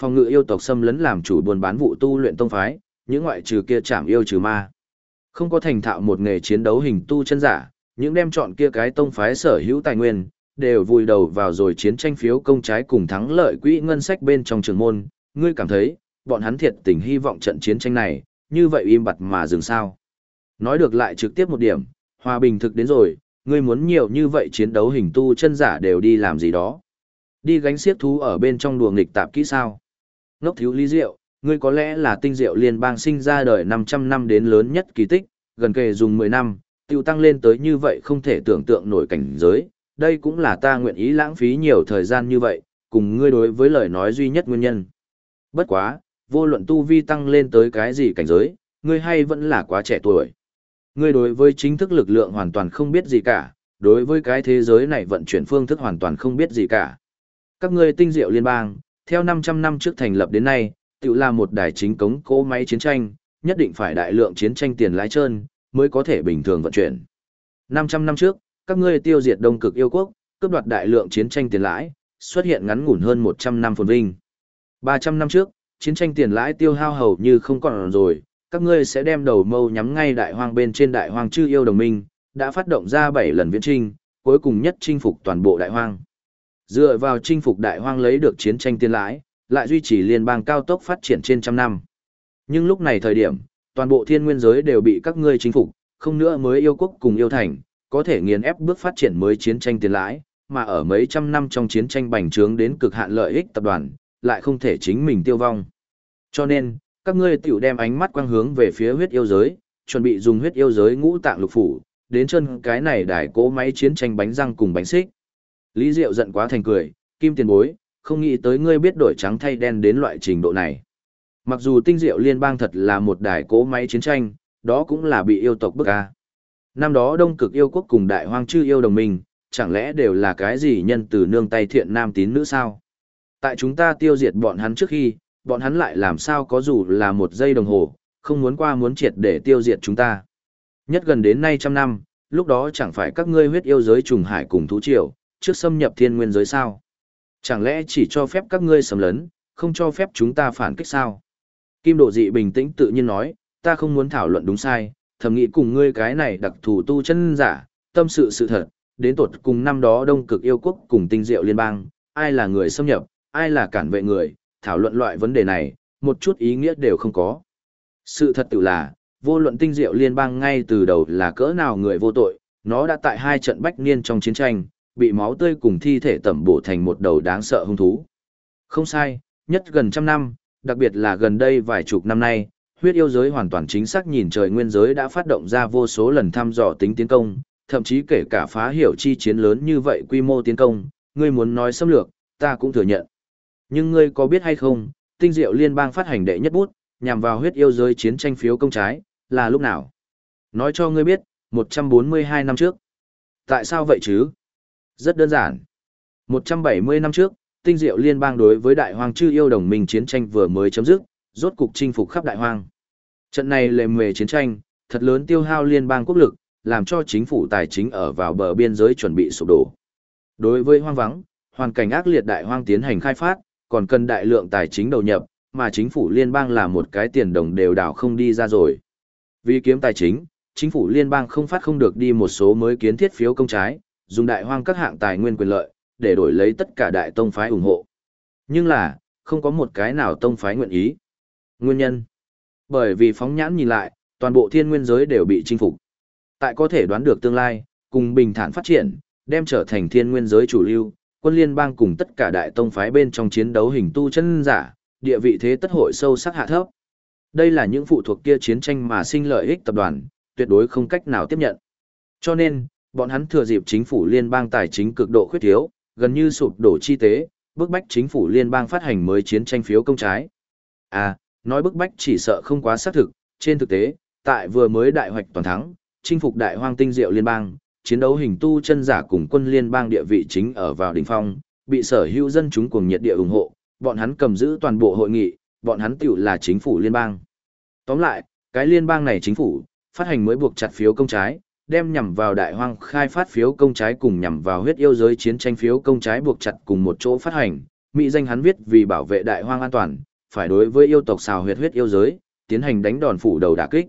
phòng ngự yêu tộc xâm lấn làm chủ buôn bán vụ tu luyện tông phái, những ngoại trừ kia chạm yêu trừ ma. Không có thành thạo một nghề chiến đấu hình tu chân giả, những đem chọn kia cái tông phái sở hữu tài nguyên, đều vùi đầu vào rồi chiến tranh phiếu công trái cùng thắng lợi quỹ ngân sách bên trong trường môn, ngươi cảm thấy, bọn hắn thiệt tình hy vọng trận chiến tranh này, như vậy im bặt mà dừng sao. Nói được lại trực tiếp một điểm, hòa bình thực đến rồi, ngươi muốn nhiều như vậy chiến đấu hình tu chân giả đều đi làm gì đó. Đi gánh xiếc thú ở bên trong đùa nghịch tạp kỹ sao. Ngốc thiếu lý diệu, ngươi có lẽ là tinh diệu liên bang sinh ra đời 500 năm đến lớn nhất kỳ tích, gần kề dùng 10 năm, tiêu tăng lên tới như vậy không thể tưởng tượng nổi cảnh giới, đây cũng là ta nguyện ý lãng phí nhiều thời gian như vậy, cùng ngươi đối với lời nói duy nhất nguyên nhân. Bất quá, vô luận tu vi tăng lên tới cái gì cảnh giới, ngươi hay vẫn là quá trẻ tuổi. Ngươi đối với chính thức lực lượng hoàn toàn không biết gì cả, đối với cái thế giới này vận chuyển phương thức hoàn toàn không biết gì cả. Các ngươi tinh diệu liên bang, theo 500 năm trước thành lập đến nay, tự là một đài chính cống cỗ máy chiến tranh, nhất định phải đại lượng chiến tranh tiền lãi trơn, mới có thể bình thường vận chuyển. 500 năm trước, các ngươi tiêu diệt Đông Cực yêu quốc, cướp đoạt đại lượng chiến tranh tiền lãi, xuất hiện ngắn ngủn hơn 100 năm phồn vinh. 300 năm trước, chiến tranh tiền lãi tiêu hao hầu như không còn rồi, các ngươi sẽ đem đầu mâu nhắm ngay đại hoang bên trên đại hoang chư yêu đồng minh, đã phát động ra 7 lần viễn trinh, cuối cùng nhất chinh phục toàn bộ đại hoang. Dựa vào chinh phục đại hoang lấy được chiến tranh tiền lãi, lại duy trì liên bang cao tốc phát triển trên trăm năm. Nhưng lúc này thời điểm, toàn bộ thiên nguyên giới đều bị các ngươi chinh phục, không nữa mới yêu quốc cùng yêu thành, có thể nghiền ép bước phát triển mới chiến tranh tiền lãi, mà ở mấy trăm năm trong chiến tranh bành trướng đến cực hạn lợi ích tập đoàn, lại không thể chính mình tiêu vong. Cho nên, các ngươi tiểu đem ánh mắt quang hướng về phía huyết yêu giới, chuẩn bị dùng huyết yêu giới ngũ tạng lục phủ, đến chân cái này đài cỗ máy chiến tranh bánh răng cùng bánh xích. Lý Diệu giận quá thành cười, Kim tiền bối, không nghĩ tới ngươi biết đổi trắng thay đen đến loại trình độ này. Mặc dù tinh diệu liên bang thật là một đài cỗ máy chiến tranh, đó cũng là bị yêu tộc bức a. Năm đó Đông Cực yêu quốc cùng Đại Hoang chư yêu đồng minh, chẳng lẽ đều là cái gì nhân từ nương tay thiện nam tín nữ sao? Tại chúng ta tiêu diệt bọn hắn trước khi, bọn hắn lại làm sao có dù là một giây đồng hồ, không muốn qua muốn triệt để tiêu diệt chúng ta. Nhất gần đến nay trăm năm, lúc đó chẳng phải các ngươi huyết yêu giới trùng hải cùng thú triều, trước xâm nhập thiên nguyên giới sao? Chẳng lẽ chỉ cho phép các ngươi xâm lấn, không cho phép chúng ta phản kích sao? Kim Độ Dị bình tĩnh tự nhiên nói, ta không muốn thảo luận đúng sai, thầm nghĩ cùng ngươi cái này đặc thù tu chân giả, tâm sự sự thật, đến tột cùng năm đó Đông Cực yêu quốc cùng tinh diệu liên bang, ai là người xâm nhập, ai là cản vệ người, thảo luận loại vấn đề này, một chút ý nghĩa đều không có. Sự thật tự là, vô luận tinh diệu liên bang ngay từ đầu là cỡ nào người vô tội, nó đã tại 2 trận bách niên trong chiến tranh, bị máu tươi cùng thi thể tẩm bổ thành một đầu đáng sợ hung thú. Không sai, nhất gần trăm năm, đặc biệt là gần đây vài chục năm nay, huyết yêu giới hoàn toàn chính xác nhìn trời nguyên giới đã phát động ra vô số lần thăm dò tính tiến công, thậm chí kể cả phá hiểu chi chiến lớn như vậy quy mô tiến công, ngươi muốn nói xâm lược, ta cũng thừa nhận. Nhưng ngươi có biết hay không, tinh diệu liên bang phát hành đệ nhất bút, nhằm vào huyết yêu giới chiến tranh phiếu công trái, là lúc nào? Nói cho ngươi biết, 142 năm trước. Tại sao vậy chứ? Rất đơn giản. 170 năm trước, tinh diệu liên bang đối với đại hoang chư yêu đồng minh chiến tranh vừa mới chấm dứt, rốt cục chinh phục khắp đại hoang. Trận này lề mề chiến tranh, thật lớn tiêu hao liên bang quốc lực, làm cho chính phủ tài chính ở vào bờ biên giới chuẩn bị sụp đổ. Đối với hoang vắng, hoàn cảnh ác liệt đại hoang tiến hành khai phát, còn cần đại lượng tài chính đầu nhập, mà chính phủ liên bang là một cái tiền đồng đều đảo không đi ra rồi. Vì kiếm tài chính, chính phủ liên bang không phát không được đi một số mới kiến thiết phiếu công trái, dùng đại hoang các hạng tài nguyên quyền lợi, để đổi lấy tất cả đại tông phái ủng hộ. Nhưng là, không có một cái nào tông phái nguyện ý. Nguyên nhân? Bởi vì phóng nhãn nhìn lại, toàn bộ thiên nguyên giới đều bị chinh phục. Tại có thể đoán được tương lai, cùng bình thản phát triển, đem trở thành thiên nguyên giới chủ lưu, quân liên bang cùng tất cả đại tông phái bên trong chiến đấu hình tu chân giả, địa vị thế tất hội sâu sắc hạ thấp. Đây là những phụ thuộc kia chiến tranh mà sinh lợi ích tập đoàn, tuyệt đối không cách nào tiếp nhận. Cho nên, bọn hắn thừa dịp chính phủ liên bang tài chính cực độ khuyết thiếu, gần như sụp đổ chi tế, bức bách chính phủ liên bang phát hành mới chiến tranh phiếu công trái. À, nói bức bách chỉ sợ không quá xác thực, trên thực tế, tại vừa mới đại hoạch toàn thắng, chinh phục đại hoang tinh diệu liên bang, chiến đấu hình tu chân giả cùng quân liên bang địa vị chính ở vào đỉnh phong, bị sở hữu dân chúng cuồng nhiệt địa ủng hộ, bọn hắn cầm giữ toàn bộ hội nghị, bọn hắn tiểu là chính phủ liên bang. Tóm lại, cái liên bang này chính phủ, phát hành mới buộc chặt phiếu công trái, đem nhằm vào đại hoang khai phát phiếu công trái cùng nhằm vào huyết yêu giới chiến tranh phiếu công trái buộc chặt cùng một chỗ phát hành, mỹ danh hắn viết vì bảo vệ đại hoang an toàn, phải đối với yêu tộc xào huyết yêu giới, tiến hành đánh đòn phủ đầu đả kích.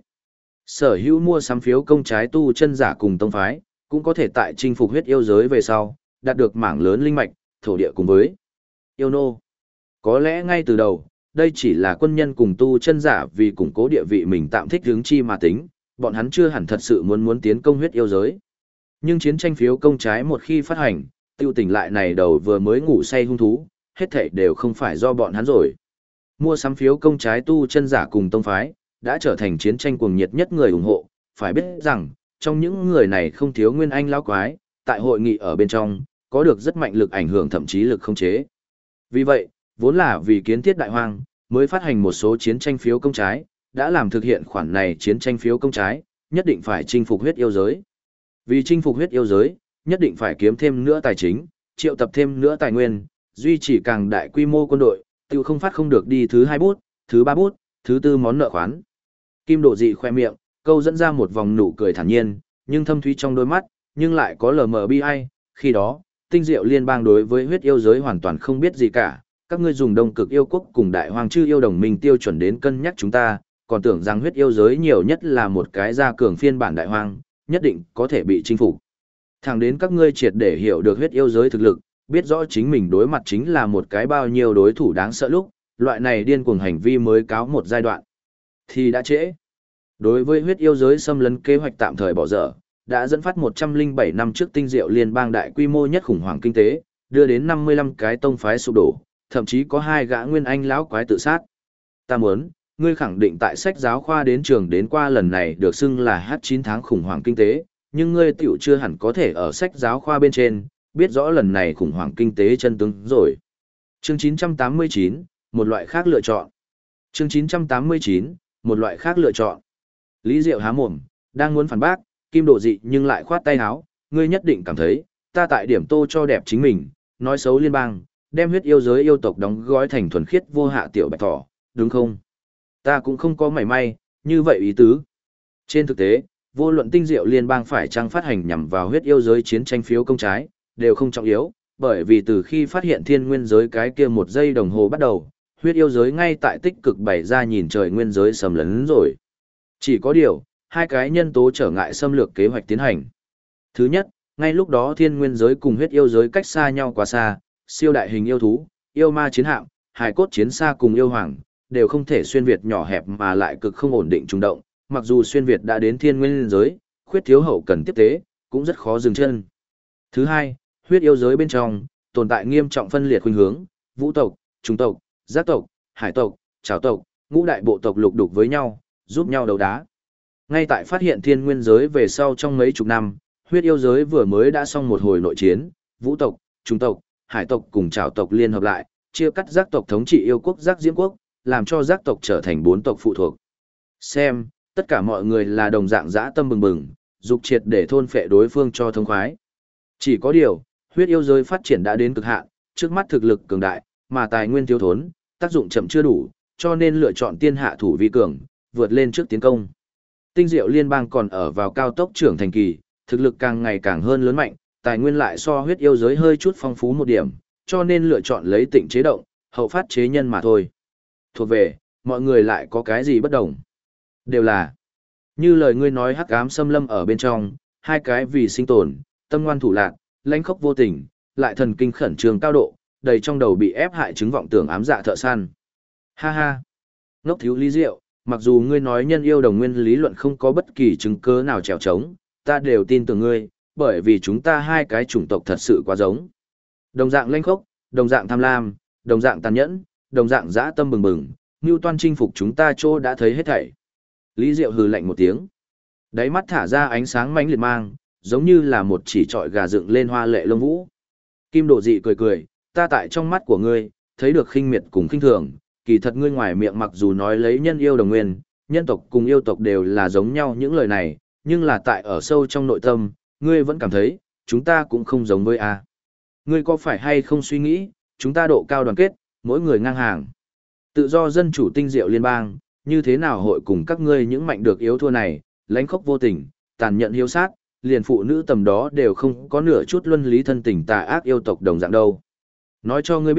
Sở hữu mua sắm phiếu công trái tu chân giả cùng tông phái, cũng có thể tại chinh phục huyết yêu giới về sau, đạt được mảng lớn linh mạch, thổ địa cùng với yêu nô. Có lẽ ngay từ đầu, đây chỉ là quân nhân cùng tu chân giả vì củng cố địa vị mình tạm thích hướng chi mà tính, bọn hắn chưa hẳn thật sự muốn tiến công huyết yêu giới. Nhưng chiến tranh phiếu công trái một khi phát hành, tiêu tỉnh lại này đầu vừa mới ngủ say hung thú, hết thảy đều không phải do bọn hắn rồi. Mua sắm phiếu công trái tu chân giả cùng tông phái, đã trở thành chiến tranh cuồng nhiệt nhất người ủng hộ, phải biết rằng, trong những người này không thiếu nguyên anh lão quái, tại hội nghị ở bên trong, có được rất mạnh lực ảnh hưởng thậm chí lực khống chế. Vì vậy, vốn là vì kiến thiết đại hoang, mới phát hành một số chiến tranh phiếu công trái, đã làm thực hiện khoản này chiến tranh phiếu công trái, nhất định phải chinh phục huyết yêu giới. Vì chinh phục huyết yêu giới, nhất định phải kiếm thêm nữa tài chính, triệu tập thêm nữa tài nguyên, duy trì càng đại quy mô quân đội, tiêu không phát không được đi thứ 2 bút, thứ 3 bút, thứ 4 món nợ khoán. Kim Độ Dị khoe miệng, câu dẫn ra một vòng nụ cười thản nhiên, nhưng thâm thúy trong đôi mắt, nhưng lại có lờ mờ bi ai, khi đó, tinh diệu liên bang đối với huyết yêu giới hoàn toàn không biết gì cả, các ngươi dùng đông cực yêu quốc cùng đại hoàng chư yêu đồng minh tiêu chuẩn đến cân nhắc chúng ta, còn tưởng rằng huyết yêu giới nhiều nhất là một cái gia cường phiên bản đại hoang, nhất định có thể bị chinh phục. Thẳng đến các ngươi triệt để hiểu được huyết yêu giới thực lực, biết rõ chính mình đối mặt chính là một cái bao nhiêu đối thủ đáng sợ lúc, loại này điên cuồng hành vi mới cáo một giai đoạn. Thì đã trễ. Đối với huyết yêu giới xâm lấn kế hoạch tạm thời bỏ dở, đã dẫn phát 107 năm trước tinh diệu liên bang đại quy mô nhất khủng hoảng kinh tế, đưa đến 55 cái tông phái sụp đổ, thậm chí có 2 gã nguyên anh lão quái tự sát. Ta muốn, ngươi khẳng định tại sách giáo khoa đến trường đến qua lần này được xưng là H9 tháng khủng hoảng kinh tế, nhưng ngươi tiểu chưa hẳn có thể ở sách giáo khoa bên trên, biết rõ lần này khủng hoảng kinh tế chân tướng rồi. Chương 989, một loại khác lựa chọn. Chương 989, một loại khác lựa chọn. Lý Diệu há mồm, đang muốn phản bác, Kim Độ Dị nhưng lại khoát tay áo, ngươi nhất định cảm thấy, ta tại điểm tô cho đẹp chính mình, nói xấu liên bang, đem huyết yêu giới yêu tộc đóng gói thành thuần khiết vô hạ tiểu bạch thỏ, đúng không? Ta cũng không có mảy may, như vậy ý tứ. Trên thực tế, vô luận tinh diệu liên bang phải trang phát hành nhằm vào huyết yêu giới chiến tranh phiếu công trái, đều không trọng yếu, bởi vì từ khi phát hiện thiên nguyên giới cái kia 1 giây đồng hồ bắt đầu, huyết yêu giới ngay tại tích cực bày ra nhìn trời nguyên giới sầm lấn rồi. Chỉ có điều, 2 cái nhân tố trở ngại xâm lược kế hoạch tiến hành. Thứ nhất, ngay lúc đó thiên nguyên giới cùng huyết yêu giới cách xa nhau quá xa, siêu đại hình yêu thú, yêu ma chiến hạm, hải cốt chiến xa cùng yêu hoàng, đều không thể xuyên việt nhỏ hẹp mà lại cực không ổn định trùng động, mặc dù xuyên việt đã đến thiên nguyên giới, khuyết thiếu hậu cần tiếp tế, cũng rất khó dừng chân. Thứ hai, huyết yêu giới bên trong, tồn tại nghiêm trọng phân liệt khuynh hướng, vũ tộc, trùng tộc, giác tộc, hải tộc, trảo tộc, ngũ đại bộ tộc lục đục với nhau, giúp nhau đấu đá. Ngay tại phát hiện thiên nguyên giới về sau trong mấy chục năm, huyết yêu giới vừa mới đã xong một hồi nội chiến, vũ tộc, trùng tộc, hải tộc cùng trảo tộc liên hợp lại, chia cắt giác tộc thống trị yêu quốc giác diễm quốc, làm cho giác tộc trở thành 4 tộc phụ thuộc. Xem, tất cả mọi người là đồng dạng dã tâm bừng bừng, dục triệt để thôn phệ đối phương cho thông khoái. Chỉ có điều, huyết yêu giới phát triển đã đến cực hạn, trước mắt thực lực cường đại, mà tài nguyên thiếu thốn, tác dụng chậm chưa đủ, cho nên lựa chọn tiên hạ thủ vi cường, vượt lên trước tiến công. Tinh diệu liên bang còn ở vào cao tốc trưởng thành kỳ, thực lực càng ngày càng hơn lớn mạnh, tài nguyên lại so huyết yêu giới hơi chút phong phú một điểm, cho nên lựa chọn lấy tịnh chế động, hậu phát chế nhân mà thôi. Thuộc về, mọi người lại có cái gì bất đồng? Đều là, như lời ngươi nói hắc ám xâm lâm ở bên trong, 2 cái vì sinh tồn, tâm ngoan thủ lạc, lãnh khốc vô tình, lại thần kinh khẩn trương cao độ, đầy trong đầu bị ép hại chứng vọng tưởng ám dạ thợ săn. Ha ha, ngốc thiếu Lý Diệu, mặc dù ngươi nói nhân yêu đồng nguyên lý luận không có bất kỳ chứng cứ nào trèo trống, ta đều tin tưởng ngươi, bởi vì chúng ta 2 cái chủng tộc thật sự quá giống. Đồng dạng lãnh khốc, đồng dạng tham lam, đồng dạng tàn nhẫn, đồng dạng dã tâm bừng bừng, Ngưu Toan chinh phục chúng ta chỗ đã thấy hết thảy. Lý Diệu hừ lạnh một tiếng. Đáy mắt thả ra ánh sáng mãnh liệt mang, giống như là một chỉ trọi gà dựng lên hoa lệ lông vũ. Kim Độ Dị cười cười, ta tại trong mắt của ngươi, thấy được khinh miệt cùng khinh thường, kỳ thật ngươi ngoài miệng mặc dù nói lấy nhân yêu đồng nguyên, nhân tộc cùng yêu tộc đều là giống nhau những lời này, nhưng là tại ở sâu trong nội tâm, ngươi vẫn cảm thấy, chúng ta cũng không giống với A. Ngươi có phải hay không suy nghĩ, chúng ta độ cao đoàn kết, mỗi người ngang hàng. Tự do dân chủ tinh diệu liên bang, như thế nào hội cùng các ngươi những mạnh được yếu thua này, lãnh khốc vô tình, tàn nhẫn hiếu sát, liền phụ nữ tầm đó đều không có nửa chút luân lý thân tình tà ác yêu tộc đồng dạng đâu. Nói cho ngươi biết,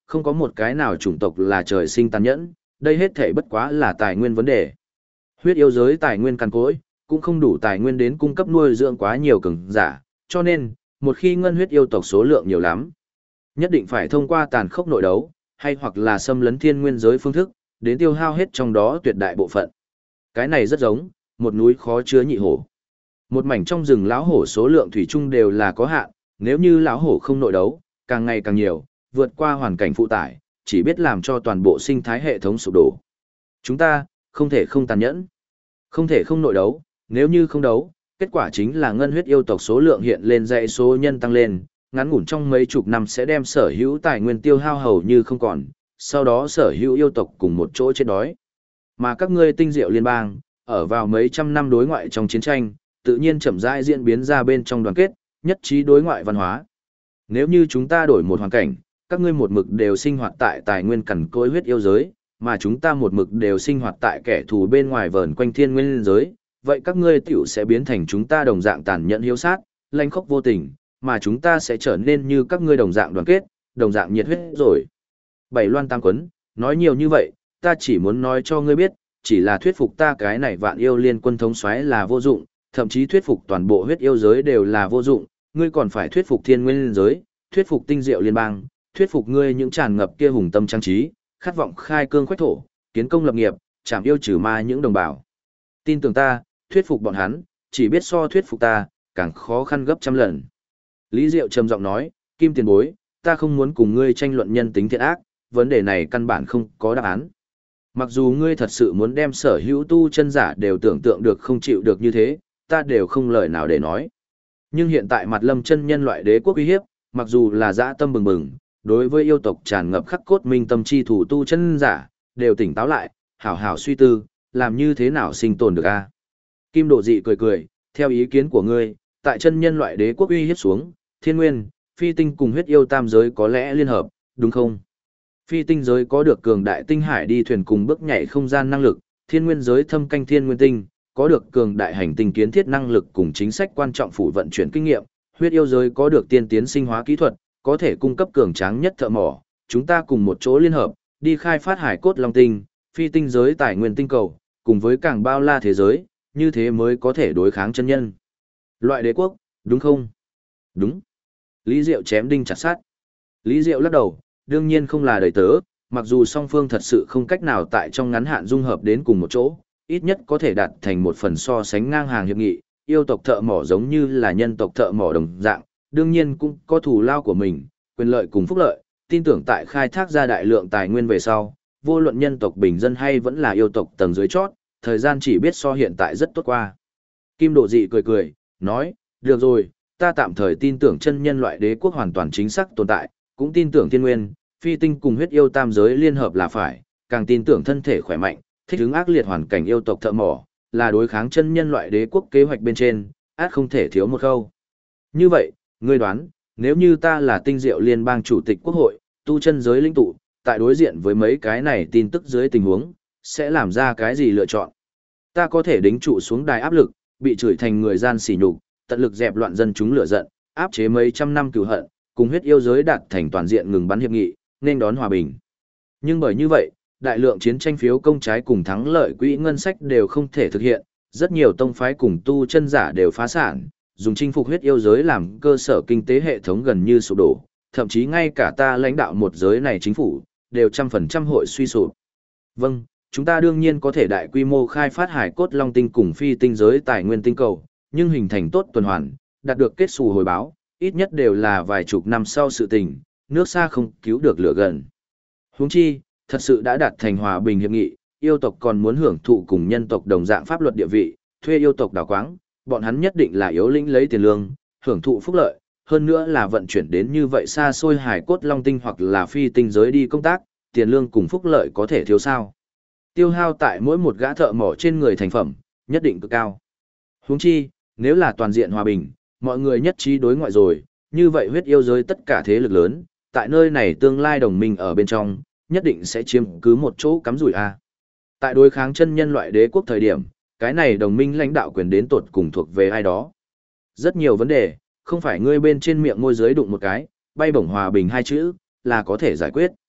không có một cái nào chủng tộc là trời sinh tàn nhẫn, đây hết thể bất quá là tài nguyên vấn đề. Huyết yêu giới tài nguyên cằn cỗi, cũng không đủ tài nguyên đến cung cấp nuôi dưỡng quá nhiều cường giả, cho nên, một khi ngân huyết yêu tộc số lượng nhiều lắm, nhất định phải thông qua tàn khốc nội đấu, hay hoặc là xâm lấn thiên nguyên giới phương thức, đến tiêu hao hết trong đó tuyệt đại bộ phận. Cái này rất giống, một núi khó chứa nhị hổ. Một mảnh trong rừng lão hổ số lượng thủy chung đều là có hạn, nếu như lão hổ không nội đấu, càng ngày càng nhiều, vượt qua hoàn cảnh phụ tải, chỉ biết làm cho toàn bộ sinh thái hệ thống sụp đổ. Chúng ta, không thể không tàn nhẫn, không thể không nội đấu, nếu như không đấu, kết quả chính là ngân huyết yêu tộc số lượng hiện lên dãy số nhân tăng lên, ngắn ngủn trong mấy chục năm sẽ đem sở hữu tài nguyên tiêu hao hầu như không còn, sau đó sở hữu yêu tộc cùng một chỗ chết đói. Mà các ngươi tinh diệu liên bang, ở vào mấy trăm năm đối ngoại trong chiến tranh, tự nhiên chậm rãi diễn biến ra bên trong đoàn kết, nhất trí đối ngoại văn hóa. Nếu như chúng ta đổi một hoàn cảnh, các ngươi một mực đều sinh hoạt tại tài nguyên cằn cỗi huyết yêu giới, mà chúng ta một mực đều sinh hoạt tại kẻ thù bên ngoài vờn quanh thiên nguyên giới, vậy các ngươi tiểu sẽ biến thành chúng ta đồng dạng tàn nhẫn hiếu sát, lanh khốc vô tình, mà chúng ta sẽ trở nên như các ngươi đồng dạng đoàn kết, đồng dạng nhiệt huyết rồi. Bảy loan tam quấn, nói nhiều như vậy, ta chỉ muốn nói cho ngươi biết, chỉ là thuyết phục ta cái này vạn yêu liên quân thống soái là vô dụng, thậm chí thuyết phục toàn bộ huyết yêu giới đều là vô dụng, ngươi còn phải thuyết phục thiên nguyên giới, thuyết phục tinh diệu liên bang, thuyết phục ngươi những tràn ngập kia hùng tâm trang trí, khát vọng khai cương khoách thổ, kiến công lập nghiệp, chạm yêu trừ ma những đồng bào. Tin tưởng ta, thuyết phục bọn hắn, chỉ biết so thuyết phục ta, càng khó khăn gấp trăm lần. Lý Diệu trầm giọng nói, Kim tiền bối, ta không muốn cùng ngươi tranh luận nhân tính thiện ác, vấn đề này căn bản không có đáp án. Mặc dù ngươi thật sự muốn đem sở hữu tu chân giả đều tưởng tượng được không chịu được như thế, ta đều không lời nào để nói. Nhưng hiện tại mặt lâm chân nhân loại đế quốc uy hiếp, mặc dù là dã tâm bừng bừng, đối với yêu tộc tràn ngập khắc cốt minh tâm chi thủ tu chân giả, đều tỉnh táo lại, hảo hảo suy tư, làm như thế nào sinh tồn được a? Kim Độ Dị cười cười, theo ý kiến của ngươi, tại chân nhân loại đế quốc uy hiếp xuống, thiên nguyên, phi tinh cùng huyết yêu tam giới có lẽ liên hợp, đúng không? Phi tinh giới có được cường đại tinh hải đi thuyền cùng bước nhảy không gian năng lực, thiên nguyên giới thâm canh thiên nguyên tinh, có được cường đại hành tinh kiến thiết năng lực cùng chính sách quan trọng phủ vận chuyển kinh nghiệm, huyết yêu giới có được tiên tiến sinh hóa kỹ thuật, có thể cung cấp cường tráng nhất thợ mỏ, chúng ta cùng một chỗ liên hợp, đi khai phát hải cốt long tinh, phi tinh giới tài nguyên tinh cầu, cùng với càng bao la thế giới, như thế mới có thể đối kháng chân nhân. Loại đế quốc, đúng không? Đúng. Lý Diệu chém đinh chặt sát. Lý Diệu lắc đầu, đương nhiên không là đầy tớ, mặc dù song phương thật sự không cách nào tại trong ngắn hạn dung hợp đến cùng một chỗ, ít nhất có thể đạt thành một phần so sánh ngang hàng hiệp nghị, yêu tộc thợ mỏ giống như là nhân tộc thợ mỏ đồng dạng, đương nhiên cũng có thù lao của mình, quyền lợi cùng phúc lợi, tin tưởng tại khai thác ra đại lượng tài nguyên về sau, vô luận nhân tộc bình dân hay vẫn là yêu tộc tầng dưới chót, thời gian chỉ biết so hiện tại rất tốt qua. Kim Độ Dị cười cười, nói, được rồi, ta tạm thời tin tưởng chân nhân loại đế quốc hoàn toàn chính xác tồn tại, cũng tin tưởng thiên nguyên, phi tinh cùng huyết yêu tam giới liên hợp là phải, càng tin tưởng thân thể khỏe mạnh, thích ứng ác liệt hoàn cảnh yêu tộc thợ mỏ, là đối kháng chân nhân loại đế quốc kế hoạch bên trên, át không thể thiếu một khâu. Như vậy, ngươi đoán, nếu như ta là tinh diệu liên bang chủ tịch quốc hội, tu chân giới linh tụ, tại đối diện với mấy cái này tin tức dưới tình huống, sẽ làm ra cái gì lựa chọn? Ta có thể đính trụ xuống đài áp lực, bị chửi thành người gian sỉ nhục, tận lực dẹp loạn dân chúng lửa giận, áp chế mấy trăm năm cừu hận, cùng huyết yêu giới đạt thành toàn diện ngừng bắn hiệp nghị, nên đón hòa bình. Nhưng bởi như vậy, đại lượng chiến tranh phiếu công trái cùng thắng lợi quỹ ngân sách đều không thể thực hiện, rất nhiều tông phái cùng tu chân giả đều phá sản, dùng chinh phục huyết yêu giới làm cơ sở kinh tế hệ thống gần như sụp đổ, thậm chí ngay cả ta lãnh đạo một giới này chính phủ, đều 100% hội suy sụp. Vâng, chúng ta đương nhiên có thể đại quy mô khai phát hải cốt long tinh cùng phi tinh giới tài nguyên tinh cầu, nhưng hình thành tốt tuần hoàn, đạt được kết xù hồi báo, ít nhất đều là vài chục năm sau sự tình, nước xa không cứu được lửa gần. Huống chi, thật sự đã đạt thành hòa bình hiệp nghị, yêu tộc còn muốn hưởng thụ cùng nhân tộc đồng dạng pháp luật địa vị, thuê yêu tộc đào quáng, bọn hắn nhất định là yếu lĩnh lấy tiền lương, hưởng thụ phúc lợi, hơn nữa là vận chuyển đến như vậy xa xôi hải cốt long tinh hoặc là phi tinh giới đi công tác, tiền lương cùng phúc lợi có thể thiếu sao. Tiêu hao tại mỗi một gã thợ mỏ trên người thành phẩm, nhất định cực cao. Huống chi, nếu là toàn diện hòa bình, mọi người nhất trí đối ngoại rồi, như vậy huyết yêu giới tất cả thế lực lớn, tại nơi này tương lai đồng minh ở bên trong, nhất định sẽ chiếm cứ một chỗ cắm rủi a. Tại đối kháng chân nhân loại đế quốc thời điểm, cái này đồng minh lãnh đạo quyền đến tột cùng thuộc về ai đó. Rất nhiều vấn đề, không phải ngươi bên trên miệng môi giới đụng một cái, bay bổng hòa bình hai chữ, là có thể giải quyết.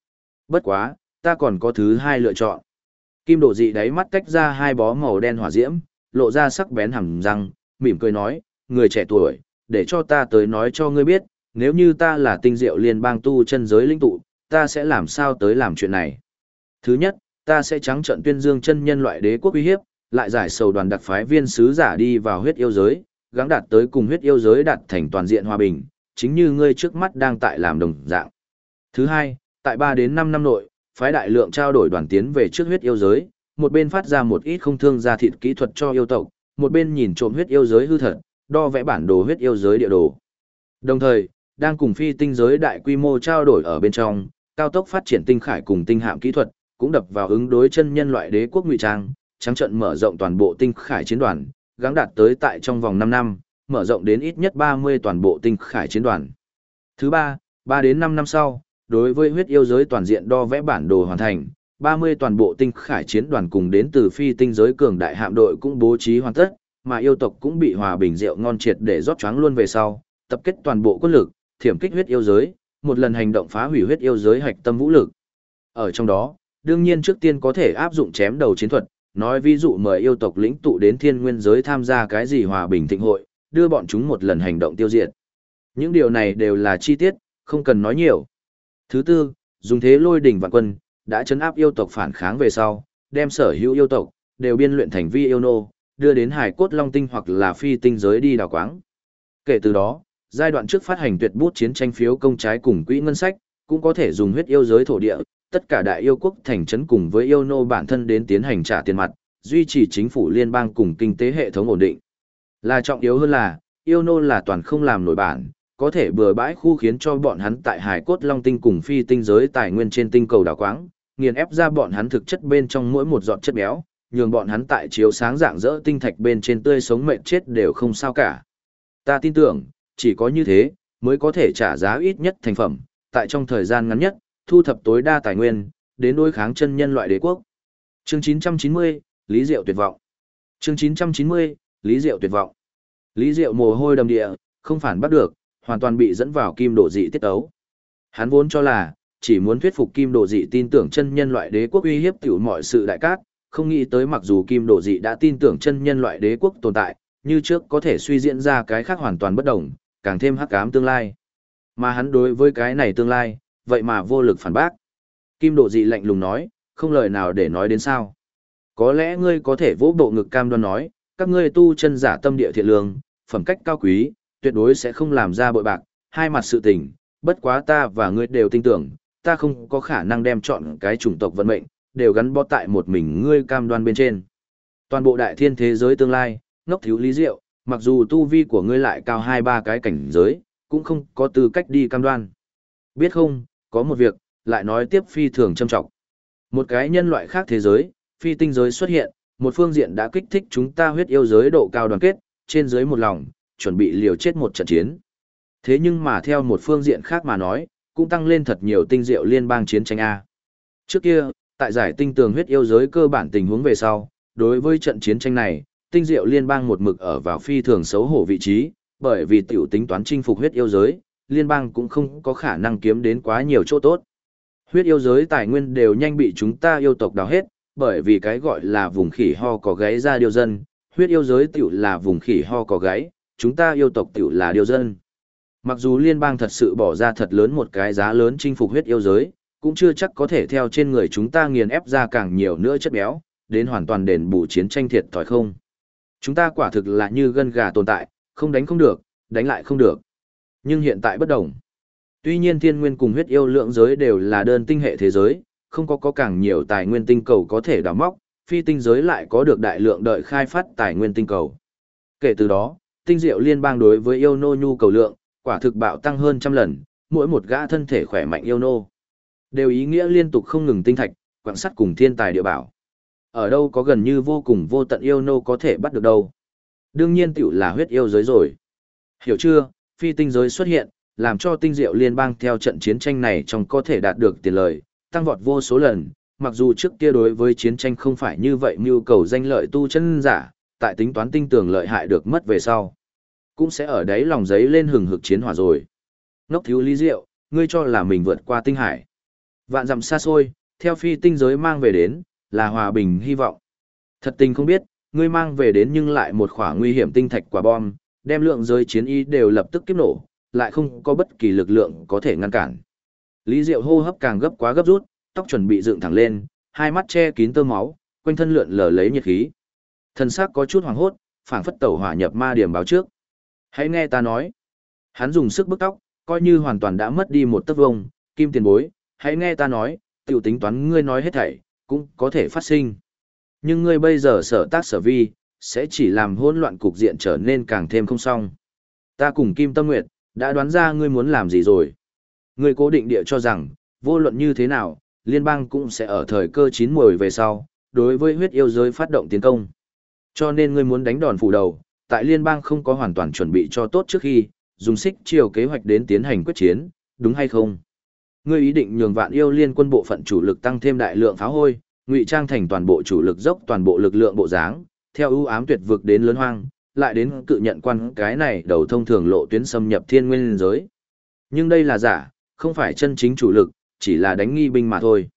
Bất quá, ta còn có thứ hai lựa chọn. Kim Độ Dị đáy mắt tách ra hai bó màu đen hỏa diễm, lộ ra sắc bén hàm răng, mỉm cười nói, người trẻ tuổi, để cho ta tới nói cho ngươi biết, nếu như ta là Tinh Diệu Liên bang tu chân giới lĩnh tụ, ta sẽ làm sao tới làm chuyện này. Thứ nhất, ta sẽ trắng trợn tuyên dương chân nhân loại đế quốc uy hiếp, lại giải sầu đoàn đặc phái viên sứ giả đi vào huyết yêu giới, gắng đạt tới cùng huyết yêu giới đạt thành toàn diện hòa bình, chính như ngươi trước mắt đang tại làm đồng dạng. Thứ hai, tại 3 đến 5 năm nội, phái đại lượng trao đổi đoàn tiến về trước huyết yêu giới, một bên phát ra một ít không thương gia thịt kỹ thuật cho yêu tộc, một bên nhìn trộm huyết yêu giới hư thật, đo vẽ bản đồ huyết yêu giới địa đồ. Đồng thời, đang cùng phi tinh giới đại quy mô trao đổi ở bên trong, cao tốc phát triển tinh khải cùng tinh hạm kỹ thuật, cũng đập vào ứng đối chân nhân loại đế quốc ngụy trang, trắng trận mở rộng toàn bộ tinh khải chiến đoàn, gắng đạt tới tại trong vòng 5 năm, mở rộng đến ít nhất 30 toàn bộ tinh khải chiến đoàn. Thứ ba, 3 đến 5 năm sau, đối với huyết yêu giới toàn diện đo vẽ bản đồ hoàn thành, 30 toàn bộ tinh khải chiến đoàn cùng đến từ phi tinh giới cường đại hạm đội cũng bố trí hoàn tất, mà yêu tộc cũng bị hòa bình rượu ngon triệt để rót choáng luôn về sau, tập kết toàn bộ quân lực, thiểm kích huyết yêu giới, một lần hành động phá hủy huyết yêu giới hạch tâm vũ lực. Ở trong đó, đương nhiên trước tiên có thể áp dụng chém đầu chiến thuật, nói ví dụ mời yêu tộc lĩnh tụ đến thiên nguyên giới tham gia cái gì hòa bình thịnh hội, đưa bọn chúng một lần hành động tiêu diệt. Những điều này đều là chi tiết, không cần nói nhiều. Thứ tư, dùng thế lôi đỉnh vạn quân, đã chấn áp yêu tộc phản kháng về sau, đem sở hữu yêu tộc, đều biên luyện thành vi yêu nô, đưa đến hải cốt long tinh hoặc là phi tinh giới đi đào quáng. Kể từ đó, giai đoạn trước phát hành tuyệt bút chiến tranh phiếu công trái cùng quỹ ngân sách, cũng có thể dùng huyết yêu giới thổ địa, tất cả đại yêu quốc thành trấn cùng với yêu nô bản thân đến tiến hành trả tiền mặt, duy trì chính phủ liên bang cùng kinh tế hệ thống ổn định. Là trọng yếu hơn là, yêu nô là toàn không làm nổi bản, có thể bừa bãi khu khiến cho bọn hắn tại hải cốt long tinh cùng phi tinh giới tài nguyên trên tinh cầu đào quáng, nghiền ép ra bọn hắn thực chất bên trong mỗi một giọt chất béo, nhường bọn hắn tại chiếu sáng dạng dỡ tinh thạch bên trên tươi sống mệnh chết đều không sao cả. Ta tin tưởng, chỉ có như thế, mới có thể trả giá ít nhất thành phẩm, tại trong thời gian ngắn nhất, thu thập tối đa tài nguyên, đến đối kháng chân nhân loại đế quốc. Chương 990, Lý Diệu tuyệt vọng. Chương 990, Lý Diệu tuyệt vọng. Lý Diệu mồ hôi đầm địa, không phản bắt được, hoàn toàn bị dẫn vào Kim Độ Dị tiết ấu. Hắn vốn cho là, chỉ muốn thuyết phục Kim Độ Dị tin tưởng chân nhân loại đế quốc uy hiếp tiểu mọi sự đại cát, không nghĩ tới mặc dù Kim Độ Dị đã tin tưởng chân nhân loại đế quốc tồn tại, như trước có thể suy diễn ra cái khác hoàn toàn bất đồng, càng thêm hắc ám tương lai. Mà hắn đối với cái này tương lai, vậy mà vô lực phản bác. Kim Độ Dị lạnh lùng nói, không lời nào để nói đến sao. Có lẽ ngươi có thể vỗ bộ ngực cam đoan nói, các ngươi tu chân giả tâm địa thiện lương, phẩm cách cao quý, tuyệt đối sẽ không làm ra bội bạc, hai mặt sự tình, bất quá ta và ngươi đều tin tưởng, ta không có khả năng đem chọn cái chủng tộc vận mệnh, đều gắn bó tại một mình ngươi cam đoan bên trên. Toàn bộ đại thiên thế giới tương lai, ngốc thiếu Lý Diệu, mặc dù tu vi của ngươi lại cao 2-3 cái cảnh giới, cũng không có tư cách đi cam đoan. Biết không, có một việc, lại nói tiếp phi thường trâm trọng. Một cái nhân loại khác thế giới, phi tinh giới xuất hiện, một phương diện đã kích thích chúng ta huyết yêu giới độ cao đoàn kết, trên dưới một lòng, chuẩn bị liều chết một trận chiến. Thế nhưng mà theo một phương diện khác mà nói, cũng tăng lên thật nhiều tinh diệu liên bang chiến tranh A. Trước kia, tại giải tinh tường huyết yêu giới cơ bản tình huống về sau, đối với trận chiến tranh này, tinh diệu liên bang một mực ở vào phi thường xấu hổ vị trí, bởi vì tiểu tính toán chinh phục huyết yêu giới, liên bang cũng không có khả năng kiếm đến quá nhiều chỗ tốt. Huyết yêu giới tài nguyên đều nhanh bị chúng ta yêu tộc đào hết, bởi vì cái gọi là vùng khỉ ho có gáy ra điều dân, huyết yêu giới tiểu là vùng khỉ ho có gáy, chúng ta yêu tộc tiểu là điều dân. Mặc dù liên bang thật sự bỏ ra thật lớn một cái giá lớn chinh phục huyết yêu giới, cũng chưa chắc có thể theo trên người chúng ta nghiền ép ra càng nhiều nữa chất béo, đến hoàn toàn đền bù chiến tranh thiệt thòi không. Chúng ta quả thực là như gân gà tồn tại, không đánh không được, đánh lại không được. Nhưng hiện tại bất đồng. Tuy nhiên thiên nguyên cùng huyết yêu lượng giới đều là đơn tinh hệ thế giới, không có càng nhiều tài nguyên tinh cầu có thể đào móc, phi tinh giới lại có được đại lượng đợi khai phát tài nguyên tinh cầu. Kể từ đó, tinh diệu liên bang đối với yêu nô nhu cầu lượng, quả thực bạo tăng hơn trăm lần, mỗi một gã thân thể khỏe mạnh yêu nô. Đều ý nghĩa liên tục không ngừng tinh thạch, quặng sắt cùng thiên tài địa bảo. Ở đâu có gần như vô cùng vô tận yêu nô có thể bắt được đâu. Đương nhiên tiểu là huyết yêu giới rồi. Hiểu chưa, phi tinh giới xuất hiện, làm cho tinh diệu liên bang theo trận chiến tranh này trong có thể đạt được tiền lời, tăng vọt vô số lần, mặc dù trước kia đối với chiến tranh không phải như vậy mưu cầu danh lợi tu chân giả, tại tính toán tinh tường lợi hại được mất về sau. Cũng sẽ ở đấy lòng giấy lên hừng hực chiến hỏa rồi. Ngốc thiếu Lý Diệu, ngươi cho là mình vượt qua tinh hải. Vạn dặm xa xôi, theo phi tinh giới mang về đến, là hòa bình hy vọng. Thật tình không biết, ngươi mang về đến nhưng lại một khỏa nguy hiểm tinh thạch quả bom, đem lượng giới chiến y đều lập tức kiếp nổ, lại không có bất kỳ lực lượng có thể ngăn cản. Lý Diệu hô hấp càng gấp quá gấp rút, tóc chuẩn bị dựng thẳng lên, hai mắt che kín tơ máu, quanh thân lượn lờ lấy nhiệt khí. Thân xác có chút hoảng hốt, phảng phất tẩu hỏa nhập ma điểm báo trước. Hãy nghe ta nói. Hắn dùng sức bức tóc, coi như hoàn toàn đã mất đi một tấc vông, Kim tiền bối, hãy nghe ta nói, tiểu tính toán ngươi nói hết thảy, cũng có thể phát sinh. Nhưng ngươi bây giờ sở tác sở vi, sẽ chỉ làm hỗn loạn cục diện trở nên càng thêm không xong. Ta cùng Kim Tâm Nguyệt, đã đoán ra ngươi muốn làm gì rồi. Ngươi cố định địa cho rằng, vô luận như thế nào, liên bang cũng sẽ ở thời cơ chín muồi về sau, đối với huyết yêu giới phát động tiến công. Cho nên ngươi muốn đánh đòn phủ đầu, tại liên bang không có hoàn toàn chuẩn bị cho tốt trước khi, dùng xích chiều kế hoạch đến tiến hành quyết chiến, đúng hay không? Ngươi ý định nhường Vạn Yêu Liên quân bộ phận chủ lực tăng thêm đại lượng pháo hôi, ngụy trang thành toàn bộ chủ lực dốc toàn bộ lực lượng bộ dáng, theo ưu ám tuyệt vực đến lớn hoang, lại đến cự nhận quan cái này đầu thông thường lộ tuyến xâm nhập thiên nguyên giới. Nhưng đây là giả, không phải chân chính chủ lực, chỉ là đánh nghi binh mà thôi.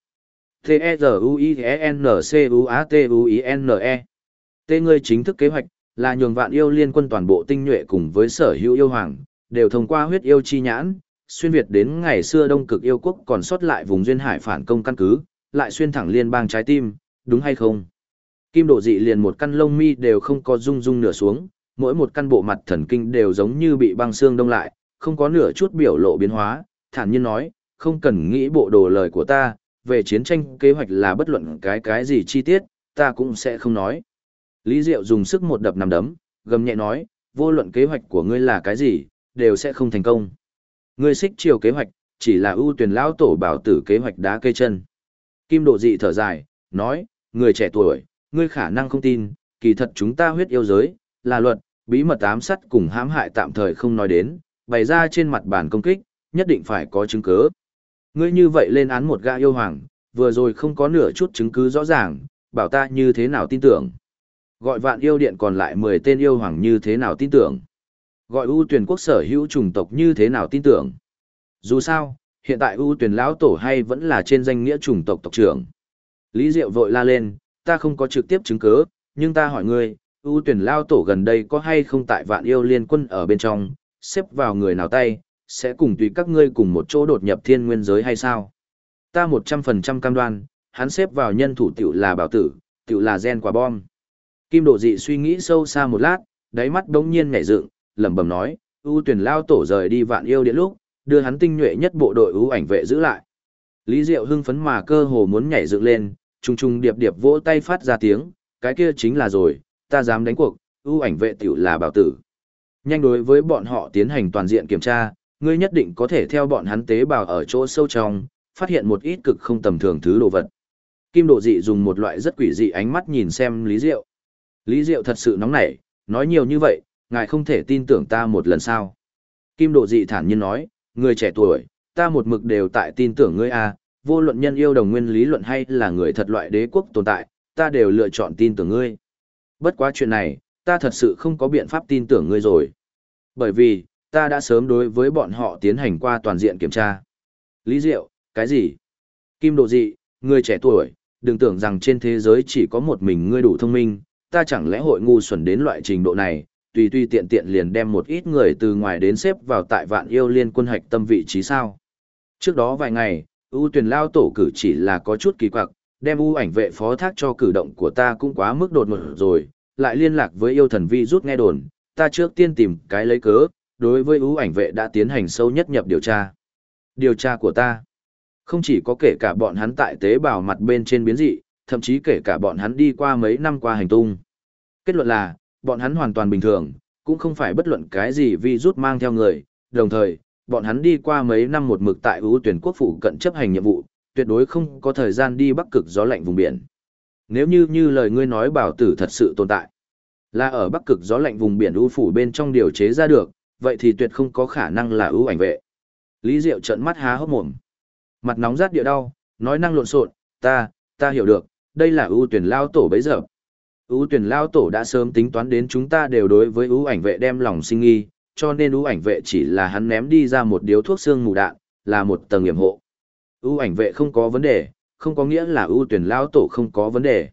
T-E-Z-U-I-E-N-C-U-A-T-U-I-N-E T ngươi chính thức kế hoạch là nhường Vạn Yêu Liên quân toàn bộ tinh nhuệ cùng với sở hữu yêu hoàng, đều thông qua huyết yêu chi nhãn, xuyên việt đến ngày xưa Đông Cực yêu quốc còn sót lại vùng duyên hải phản công căn cứ, lại xuyên thẳng liên bang trái tim, đúng hay không? Kim Độ Dị liền một căn lông mi đều không có rung rung nửa xuống, mỗi một căn bộ mặt thần kinh đều giống như bị băng xương đông lại, không có nửa chút biểu lộ biến hóa, thản nhiên nói, không cần nghĩ bộ đồ lời của ta, về chiến tranh kế hoạch là bất luận cái gì chi tiết, ta cũng sẽ không nói. Lý Diệu dùng sức một đập nằm đấm, gầm nhẹ nói, vô luận kế hoạch của ngươi là cái gì, đều sẽ không thành công. Ngươi xích chiều kế hoạch, chỉ là ưu tuyển lão tổ bảo tử kế hoạch đá cây chân. Kim Độ Dị thở dài, nói, người trẻ tuổi, ngươi khả năng không tin, kỳ thật chúng ta huyết yêu giới, là luật, bí mật ám sát cùng hãm hại tạm thời không nói đến, bày ra trên mặt bàn công kích, nhất định phải có chứng cứ. Ngươi như vậy lên án một gã yêu hoàng, vừa rồi không có nửa chút chứng cứ rõ ràng, bảo ta như thế nào tin tưởng. Gọi Vạn Yêu Điện còn lại 10 tên yêu hoàng như thế nào tin tưởng. Gọi ưu tuyển quốc sở hữu chủng tộc như thế nào tin tưởng. Dù sao, hiện tại ưu tuyển lão tổ hay vẫn là trên danh nghĩa chủng tộc tộc trưởng. Lý Diệu vội la lên, ta không có trực tiếp chứng cứ, nhưng ta hỏi ngươi, ưu tuyển lão tổ gần đây có hay không tại Vạn Yêu Liên quân ở bên trong, xếp vào người nào tay, sẽ cùng tùy các ngươi cùng một chỗ đột nhập thiên nguyên giới hay sao? Ta 100% cam đoan, hắn xếp vào nhân thủ tiểu là bảo tử, tiểu là gen quả bom. Kim Độ Dị suy nghĩ sâu xa một lát, đáy mắt đống nhiên nhảy dựng, lẩm bẩm nói, ưu tuyển lao tổ rời đi Vạn Yêu Điện lúc, đưa hắn tinh nhuệ nhất bộ đội ưu ảnh vệ giữ lại. Lý Diệu hưng phấn mà cơ hồ muốn nhảy dựng lên, trùng trùng điệp điệp vỗ tay phát ra tiếng, cái kia chính là rồi, ta dám đánh cuộc, ưu ảnh vệ tiểu là bảo tử. Nhanh đối với bọn họ tiến hành toàn diện kiểm tra, ngươi nhất định có thể theo bọn hắn tế bào ở chỗ sâu trong, phát hiện một ít cực không tầm thường thứ đồ vật. Kim Độ Dị dùng một loại rất quỷ dị ánh mắt nhìn xem Lý Diệu. Lý Diệu thật sự nóng nảy, nói nhiều như vậy, ngài không thể tin tưởng ta một lần sao. Kim Độ Dị thản nhiên nói, người trẻ tuổi, ta một mực đều tại tin tưởng ngươi a, vô luận nhân yêu đồng nguyên lý luận hay là người thật loại đế quốc tồn tại, ta đều lựa chọn tin tưởng ngươi. Bất quá chuyện này, ta thật sự không có biện pháp tin tưởng ngươi rồi. Bởi vì, ta đã sớm đối với bọn họ tiến hành qua toàn diện kiểm tra. Lý Diệu, cái gì? Kim Độ Dị, người trẻ tuổi, đừng tưởng rằng trên thế giới chỉ có một mình ngươi đủ thông minh, ta chẳng lẽ hội ngu xuẩn đến loại trình độ này, tùy tùy tiện tiện liền đem một ít người từ ngoài đến xếp vào tại Vạn Yêu Liên quân hạch tâm vị trí sao. Trước đó vài ngày, ưu tuyển lao tổ cử chỉ là có chút kỳ quặc, đem ưu ảnh vệ phó thác cho cử động của ta cũng quá mức đột ngột rồi, lại liên lạc với yêu thần vi rút nghe đồn, ta trước tiên tìm cái lấy cớ, đối với ưu ảnh vệ đã tiến hành sâu nhất nhập điều tra. Điều tra của ta, không chỉ có kể cả bọn hắn tại tế bào mặt bên trên biến dị, thậm chí kể cả bọn hắn đi qua mấy năm qua hành tung. Kết luận là, bọn hắn hoàn toàn bình thường, cũng không phải bất luận cái gì virus mang theo người, đồng thời, bọn hắn đi qua mấy năm một mực tại ưu tuyển quốc phủ cận chấp hành nhiệm vụ, tuyệt đối không có thời gian đi bắc cực gió lạnh vùng biển. Nếu như lời ngươi nói bảo tử thật sự tồn tại, là ở bắc cực gió lạnh vùng biển ưu phủ bên trong điều chế ra được, vậy thì tuyệt không có khả năng là ưu ảnh vệ. Lý Diệu trợn mắt há hốc mồm. Mặt nóng rát địa đau, nói năng lộn xộn, ta hiểu được, đây là ưu tuyển lao tổ bấy giờ. Ưu tuyển lao tổ đã sớm tính toán đến chúng ta đều đối với ưu ảnh vệ đem lòng sinh nghi, cho nên ưu ảnh vệ chỉ là hắn ném đi ra một điếu thuốc xương mù đạn, là một tầng yểm hộ. ưu ảnh vệ không có vấn đề, không có nghĩa là ưu tuyển lão tổ không có vấn đề.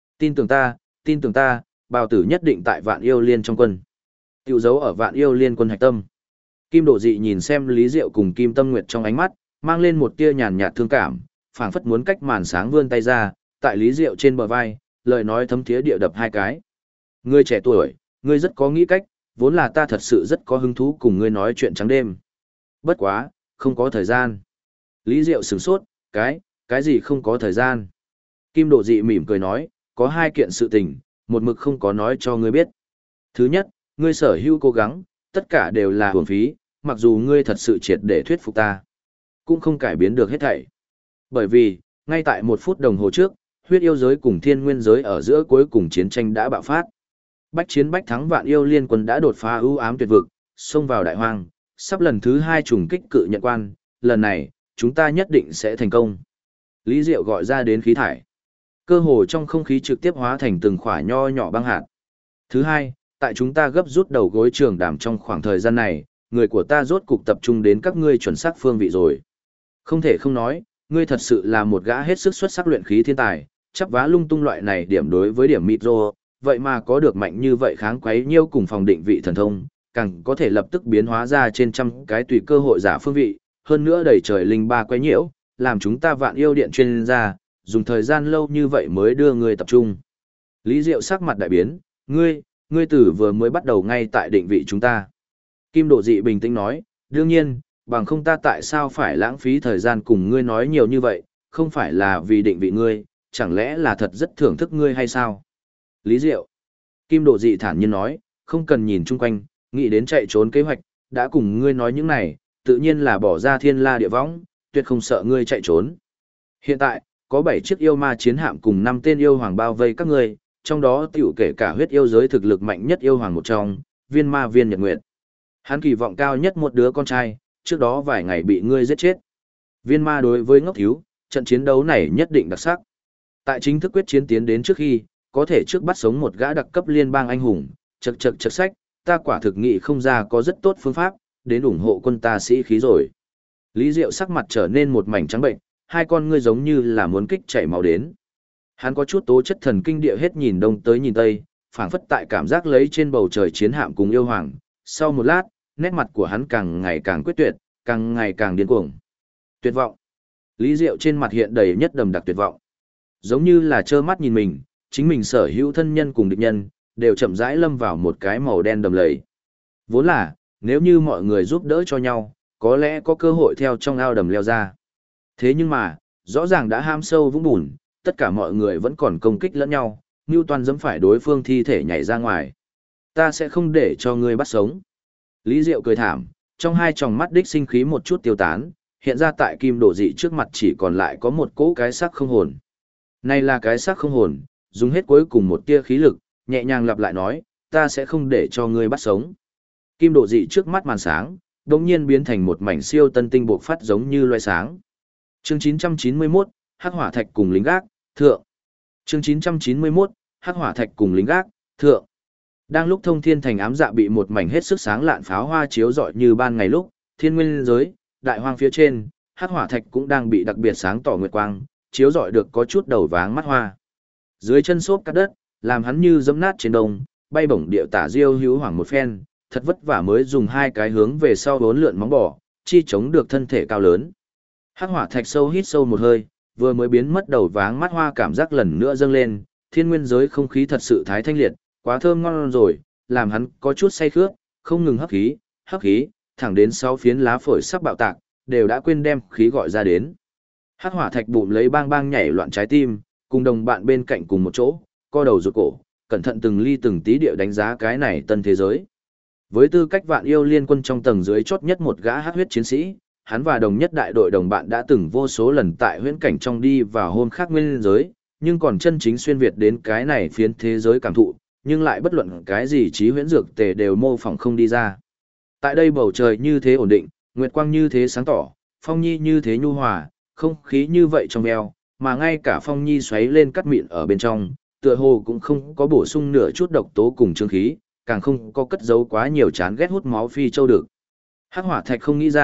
Tin tưởng ta, bào tử nhất định tại Vạn Yêu Liên trong quân. Tiểu dấu ở Vạn Yêu Liên quân hạch tâm. Kim Độ Dị nhìn xem Lý Diệu cùng Kim Tâm Nguyệt trong ánh mắt, mang lên một tia nhàn nhạt thương cảm, phảng phất muốn cách màn sáng vươn tay ra, tại Lý Diệu trên bờ vai, lời nói thấm thía địa đập hai cái. Ngươi trẻ tuổi, ngươi rất có nghĩ cách, vốn là ta thật sự rất có hứng thú cùng ngươi nói chuyện trắng đêm. Bất quá, không có thời gian. Lý Diệu sửng sốt, cái gì không có thời gian? Kim Độ Dị mỉm cười nói, có hai kiện sự tình, một mực không có nói cho ngươi biết. Thứ nhất, ngươi sở hữu cố gắng, tất cả đều là hưởng phí, mặc dù ngươi thật sự triệt để thuyết phục ta, cũng không cải biến được hết thảy. Bởi vì, ngay tại 1 phút đồng hồ trước, huyết yêu giới cùng thiên nguyên giới ở giữa cuối cùng chiến tranh đã bạo phát. Bách chiến bách thắng Vạn Yêu Liên quân đã đột phá ưu ám tuyệt vực, xông vào đại hoang, sắp lần thứ 2 trùng kích cự nhận quan, lần này, chúng ta nhất định sẽ thành công. Lý Diệu gọi ra đến khí thải. Cơ hồ trong không khí trực tiếp hóa thành từng khỏa nho nhỏ băng hạt. Thứ hai, tại chúng ta gấp rút đầu gối trường đàm trong khoảng thời gian này, người của ta rốt cục tập trung đến các ngươi chuẩn xác phương vị rồi. Không thể không nói, ngươi thật sự là một gã hết sức xuất sắc luyện khí thiên tài, chắp vá lung tung loại này điểm đối với điểm micro, vậy mà có được mạnh như vậy kháng quấy nhiêu cùng phòng định vị thần thông, càng có thể lập tức biến hóa ra trên trăm cái tùy cơ hội giả phương vị, hơn nữa đầy trời linh ba quấy nhiễu, làm chúng ta Vạn Yêu Điện chuyên gia, dùng thời gian lâu như vậy mới đưa ngươi tập trung. Lý Diệu sắc mặt đại biến, ngươi tử vừa mới bắt đầu ngay tại định vị chúng ta. Kim Độ Dị bình tĩnh nói, đương nhiên, bằng không ta tại sao phải lãng phí thời gian cùng ngươi nói nhiều như vậy, không phải là vì định vị ngươi, chẳng lẽ là thật rất thưởng thức ngươi hay sao? Lý Diệu. Kim Độ Dị thản nhiên nói, không cần nhìn chung quanh, nghĩ đến chạy trốn kế hoạch, đã cùng ngươi nói những này, tự nhiên là bỏ ra thiên la địa võng, tuyệt không sợ ngươi chạy trốn. Hiện tại, có 7 chiếc yêu ma chiến hạm cùng 5 tên yêu hoàng bao vây các ngươi, trong đó tiểu kể cả huyết yêu giới thực lực mạnh nhất yêu hoàng một trong, Viên Ma Viên Nhật Nguyệt. Hắn kỳ vọng cao nhất một đứa con trai, trước đó vài ngày bị ngươi giết chết. Viên Ma đối với ngốc thiếu, trận chiến đấu này nhất định đặc sắc. Tại chính thức quyết chiến tiến đến trước khi, có thể trước bắt sống một gã đặc cấp liên bang anh hùng, chật sách, ta quả thực nghị không ra có rất tốt phương pháp, đến ủng hộ quân ta sĩ khí rồi. Lý Diệu sắc mặt trở nên một mảnh trắng bệnh, hai con ngươi giống như là muốn kích chảy máu đến. Hắn có chút tố chất thần kinh địa hết nhìn đông tới nhìn tây, phảng phất tại cảm giác lấy trên bầu trời chiến hạm cùng yêu hoàng. Sau một lát, nét mặt của hắn càng ngày càng quyết tuyệt, càng ngày càng điên cuồng. Tuyệt vọng. Lý Diệu trên mặt hiện đầy nhất đầm đặc tuyệt vọng. Giống như là trơ mắt nhìn mình, chính mình sở hữu thân nhân cùng địch nhân, đều chậm rãi lâm vào một cái màu đen đầm lầy. Vốn là, nếu như mọi người giúp đỡ cho nhau, có lẽ có cơ hội theo trong ao đầm leo ra. Thế nhưng mà, rõ ràng đã ham sâu vũng bùn, tất cả mọi người vẫn còn công kích lẫn nhau, Newton dẫm phải đối phương thi thể nhảy ra ngoài. Ta sẽ không để cho ngươi bắt sống. Lý Diệu cười thảm, trong hai tròng mắt đích sinh khí một chút tiêu tán, hiện ra tại Kim Độ Dị trước mặt chỉ còn lại có một cỗ cái xác không hồn. Này là cái xác không hồn, dùng hết cuối cùng một tia khí lực, nhẹ nhàng lặp lại nói, ta sẽ không để cho ngươi bắt sống. Kim Độ Dị trước mắt màn sáng, đột nhiên biến thành một mảnh siêu tân tinh bộc phát giống như loé sáng. Chương 991, Hắc Hỏa Thạch cùng lính gác, thượng. Chương 991, Hắc Hỏa Thạch cùng lính gác, thượng. Đang lúc Thông Thiên Thành ám dạ bị một mảnh hết sức sáng lạn pháo hoa chiếu rọi như ban ngày lúc, thiên nguyên giới, đại hoang phía trên, Hắc Hỏa Thạch cũng đang bị đặc biệt sáng tỏ nguyệt quang, chiếu rọi được có chút đầu váng mắt hoa. Dưới chân xốp cắt đất, làm hắn như giẫm nát trên đồng, bay bổng điệu tả diêu hữu hoàng một phen, thật vất vả mới dùng hai cái hướng về sau bốn lượn móng bò, chi chống được thân thể cao lớn. Hắc Hỏa Thạch sâu hít sâu một hơi, vừa mới biến mất đầu váng mắt hoa cảm giác lần nữa dâng lên, thiên nguyên giới không khí thật sự thái thanh liệt, quá thơm ngon rồi, làm hắn có chút say khướt, không ngừng hấp khí, thẳng đến 6 phiến lá phổi sắp bạo tạc, đều đã quên đem khí gọi ra đến. Hắc Hỏa Thạch bụng lấy bang bang nhảy loạn trái tim, cùng đồng bạn bên cạnh cùng một chỗ, co đầu rụt cổ, cẩn thận từng ly từng tí điệu đánh giá cái này tân thế giới. Với tư cách Vạn Yêu Liên quân trong tầng dưới chót nhất một gã hắc huyết chiến sĩ, hắn và đồng nhất đại đội đồng bạn đã từng vô số lần tại huyễn cảnh trong đi vào hôn khác nguyên giới, nhưng còn chân chính xuyên việt đến cái này phiến thế giới cảm thụ, nhưng lại bất luận cái gì trí huyễn dược tề đều mô phỏng không đi ra. Tại đây bầu trời như thế ổn định, nguyệt quang như thế sáng tỏ, phong nhi như thế nhu hòa, không khí như vậy trong veo, mà ngay cả phong nhi xoáy lên cắt mịn ở bên trong, tựa hồ cũng không có bổ sung nửa chút độc tố cùng chương khí, càng không có cất giấu quá nhiều chán ghét hút máu phi châu được. Hắc Hỏa Thạch không nghĩ ra,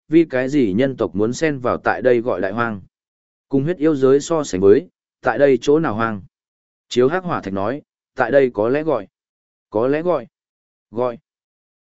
vì cái gì nhân tộc muốn xen vào tại đây gọi đại hoang. Cùng huyết yêu giới so sánh với, tại đây chỗ nào hoang. Chiếu hắc hỏa thạch nói, tại đây có lẽ gọi. Có lẽ gọi. Gọi.